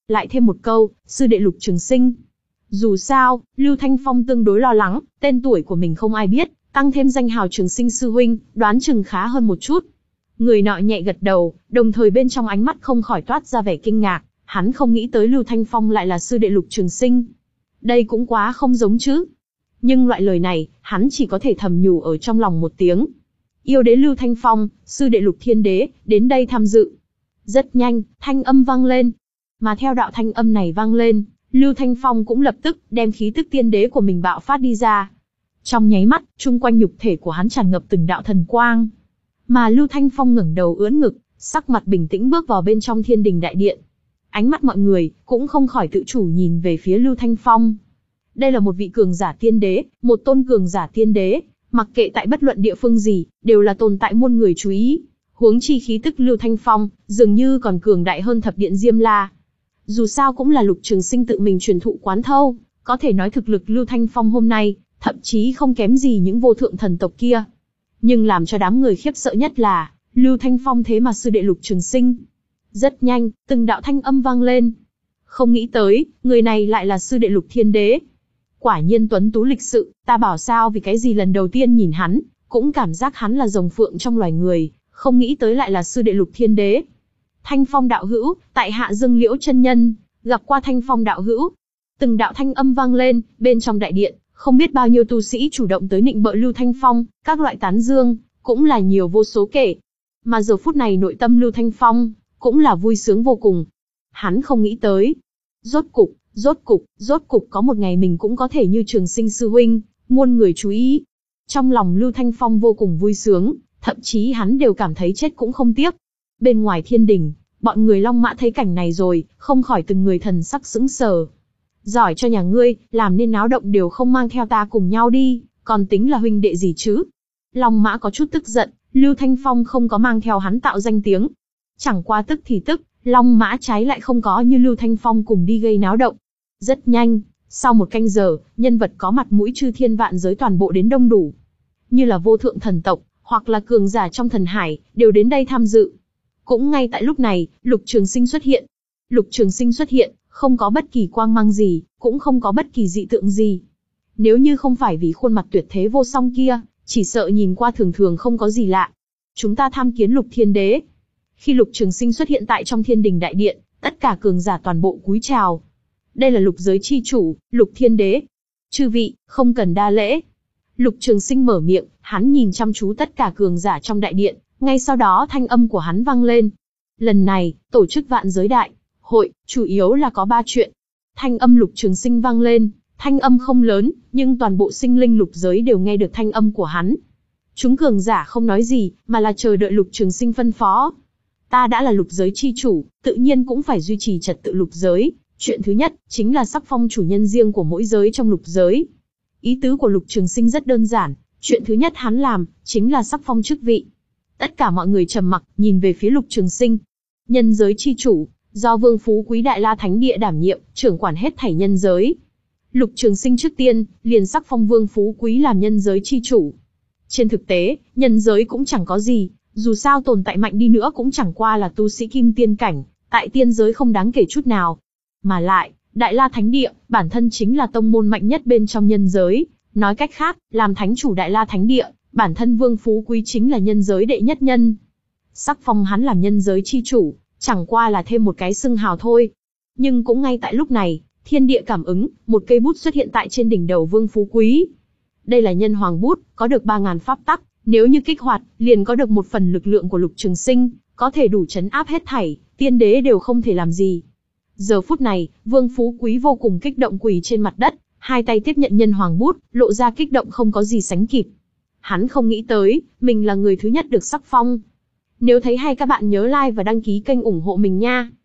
Lại thêm một câu, sư đệ Lục Trường Sinh. Dù sao, Lưu Thanh Phong tương đối lo lắng, tên tuổi của mình không ai biết, tăng thêm danh hào Trường Sinh sư huynh, đoán chừng khá hơn một chút. Người nọ nhẹ gật đầu, đồng thời bên trong ánh mắt không khỏi toát ra vẻ kinh ngạc, hắn không nghĩ tới Lưu Thanh Phong lại là sư đệ Lục Trường Sinh. Đây cũng quá không giống chứ. Nhưng loại lời này, hắn chỉ có thể thầm nhủ ở trong lòng một tiếng. Yêu đế Lưu Thanh Phong, sư đệ Lục Thiên Đế, đến đây tham dự. Rất nhanh, thanh âm vang lên. Mà theo đạo thanh âm này vang lên, Lưu Thanh Phong cũng lập tức đem khí tức tiên đế của mình bạo phát đi ra. Trong nháy mắt, chung quanh nhục thể của hắn tràn ngập từng đạo thần quang. Mà Lưu Thanh Phong ngẩng đầu ưỡn ngực, sắc mặt bình tĩnh bước vào bên trong thiên đình đại điện. Ánh mắt mọi người cũng không khỏi tự chủ nhìn về phía Lưu Thanh Phong. Đây là một vị cường giả tiên đế, một tôn cường giả tiên đế, mặc kệ tại bất luận địa phương gì, đều là tồn tại muôn người chú ý. Huống chi khí tức Lưu Thanh Phong, dường như còn cường đại hơn thập điện Diêm La. Dù sao cũng là Lục Trường Sinh tự mình truyền thụ quán thâu, có thể nói thực lực Lưu Thanh Phong hôm nay, thậm chí không kém gì những vô thượng thần tộc kia. Nhưng làm cho đám người khiếp sợ nhất là, Lưu Thanh Phong thế mà sư đệ Lục Trường Sinh. Rất nhanh, từng đạo thanh âm vang lên. Không nghĩ tới, người này lại là sư đệ Lục Thiên Đế. Quả nhiên tuấn tú lịch sự, ta bảo sao vì cái gì lần đầu tiên nhìn hắn, cũng cảm giác hắn là rồng phượng trong loài người, không nghĩ tới lại là sư đệ Lục Thiên Đế. Thanh Phong đạo hữu, tại hạ Dương Liễu chân nhân, gặp qua Thanh Phong đạo hữu. Từng đạo thanh âm vang lên, bên trong đại điện, không biết bao nhiêu tu sĩ chủ động tới nịnh bợ Lưu Thanh Phong, các loại tán dương, cũng là nhiều vô số kể. Mà giờ phút này nội tâm Lưu Thanh Phong, cũng là vui sướng vô cùng. Hắn không nghĩ tới. Rốt cục, rốt cục, rốt cục có một ngày mình cũng có thể như Trường Sinh sư huynh, muôn người chú ý. Trong lòng Lưu Thanh Phong vô cùng vui sướng, thậm chí hắn đều cảm thấy chết cũng không tiếc. Bên ngoài thiên đình, bọn người Long Mã thấy cảnh này rồi, không khỏi từng người thần sắc sững sờ. Giỏi cho nhà ngươi, làm nên náo động đều không mang theo ta cùng nhau đi, còn tính là huynh đệ gì chứ? Long Mã có chút tức giận, Lưu Thanh Phong không có mang theo hắn tạo danh tiếng. Chẳng qua tức thì tức, Long Mã trái lại không có như Lưu Thanh Phong cùng đi gây náo động. Rất nhanh, sau một canh giờ, nhân vật có mặt mũi chư thiên vạn giới toàn bộ đến đông đủ. Như là vô thượng thần tộc, hoặc là cường giả trong thần hải, đều đến đây tham dự. Cũng ngay tại lúc này, Lục Trường Sinh xuất hiện. Lục Trường Sinh xuất hiện, không có bất kỳ quang mang gì, cũng không có bất kỳ dị tượng gì. Nếu như không phải vì khuôn mặt tuyệt thế vô song kia, chỉ sợ nhìn qua thường thường không có gì lạ. Chúng ta tham kiến Lục Thiên Đế. Khi Lục Trường Sinh xuất hiện tại trong thiên đình đại điện, tất cả cường giả toàn bộ cúi chào. Đây là lục giới chi chủ, Lục Thiên Đế. Chư vị, không cần đa lễ. Lục Trường Sinh mở miệng, hắn nhìn chăm chú tất cả cường giả trong đại điện, ngay sau đó thanh âm của hắn vang lên. Lần này, tổ chức vạn giới đại hội, chủ yếu là có ba chuyện. Thanh âm Lục Trường Sinh vang lên, thanh âm không lớn, nhưng toàn bộ sinh linh lục giới đều nghe được thanh âm của hắn. Chúng cường giả không nói gì, mà là chờ đợi Lục Trường Sinh phân phó. Ta đã là lục giới chi chủ, tự nhiên cũng phải duy trì trật tự lục giới. Chuyện thứ nhất, chính là sắc phong chủ nhân riêng của mỗi giới trong lục giới. Ý tứ của Lục Trường Sinh rất đơn giản, chuyện thứ nhất hắn làm, chính là sắc phong chức vị. Tất cả mọi người trầm mặc, nhìn về phía Lục Trường Sinh. Nhân giới chi chủ, do Vương Phú Quý Đại La Thánh Địa đảm nhiệm, trưởng quản hết thảy nhân giới. Lục Trường Sinh trước tiên, liền sắc phong Vương Phú Quý làm nhân giới chi chủ. Trên thực tế, nhân giới cũng chẳng có gì, dù sao tồn tại mạnh đi nữa cũng chẳng qua là tu sĩ kim tiên cảnh, tại tiên giới không đáng kể chút nào. Mà lại, Đại La Thánh Địa, bản thân chính là tông môn mạnh nhất bên trong nhân giới. Nói cách khác, làm thánh chủ Đại La Thánh Địa, bản thân Vương Phú Quý chính là nhân giới đệ nhất nhân. Sắc phong hắn làm nhân giới chi chủ, chẳng qua là thêm một cái xưng hào thôi. Nhưng cũng ngay tại lúc này, thiên địa cảm ứng, một cây bút xuất hiện tại trên đỉnh đầu Vương Phú Quý. Đây là nhân hoàng bút, có được ba ngàn pháp tắc, nếu như kích hoạt, liền có được một phần lực lượng của Lục Trường Sinh, có thể đủ trấn áp hết thảy, tiên đế đều không thể làm gì. Giờ phút này, Vương Phú Quý vô cùng kích động quỳ trên mặt đất, hai tay tiếp nhận nhân hoàng bút, lộ ra kích động không có gì sánh kịp. Hắn không nghĩ tới, mình là người thứ nhất được sắc phong. Nếu thấy hay các bạn nhớ like và đăng ký kênh ủng hộ mình nha.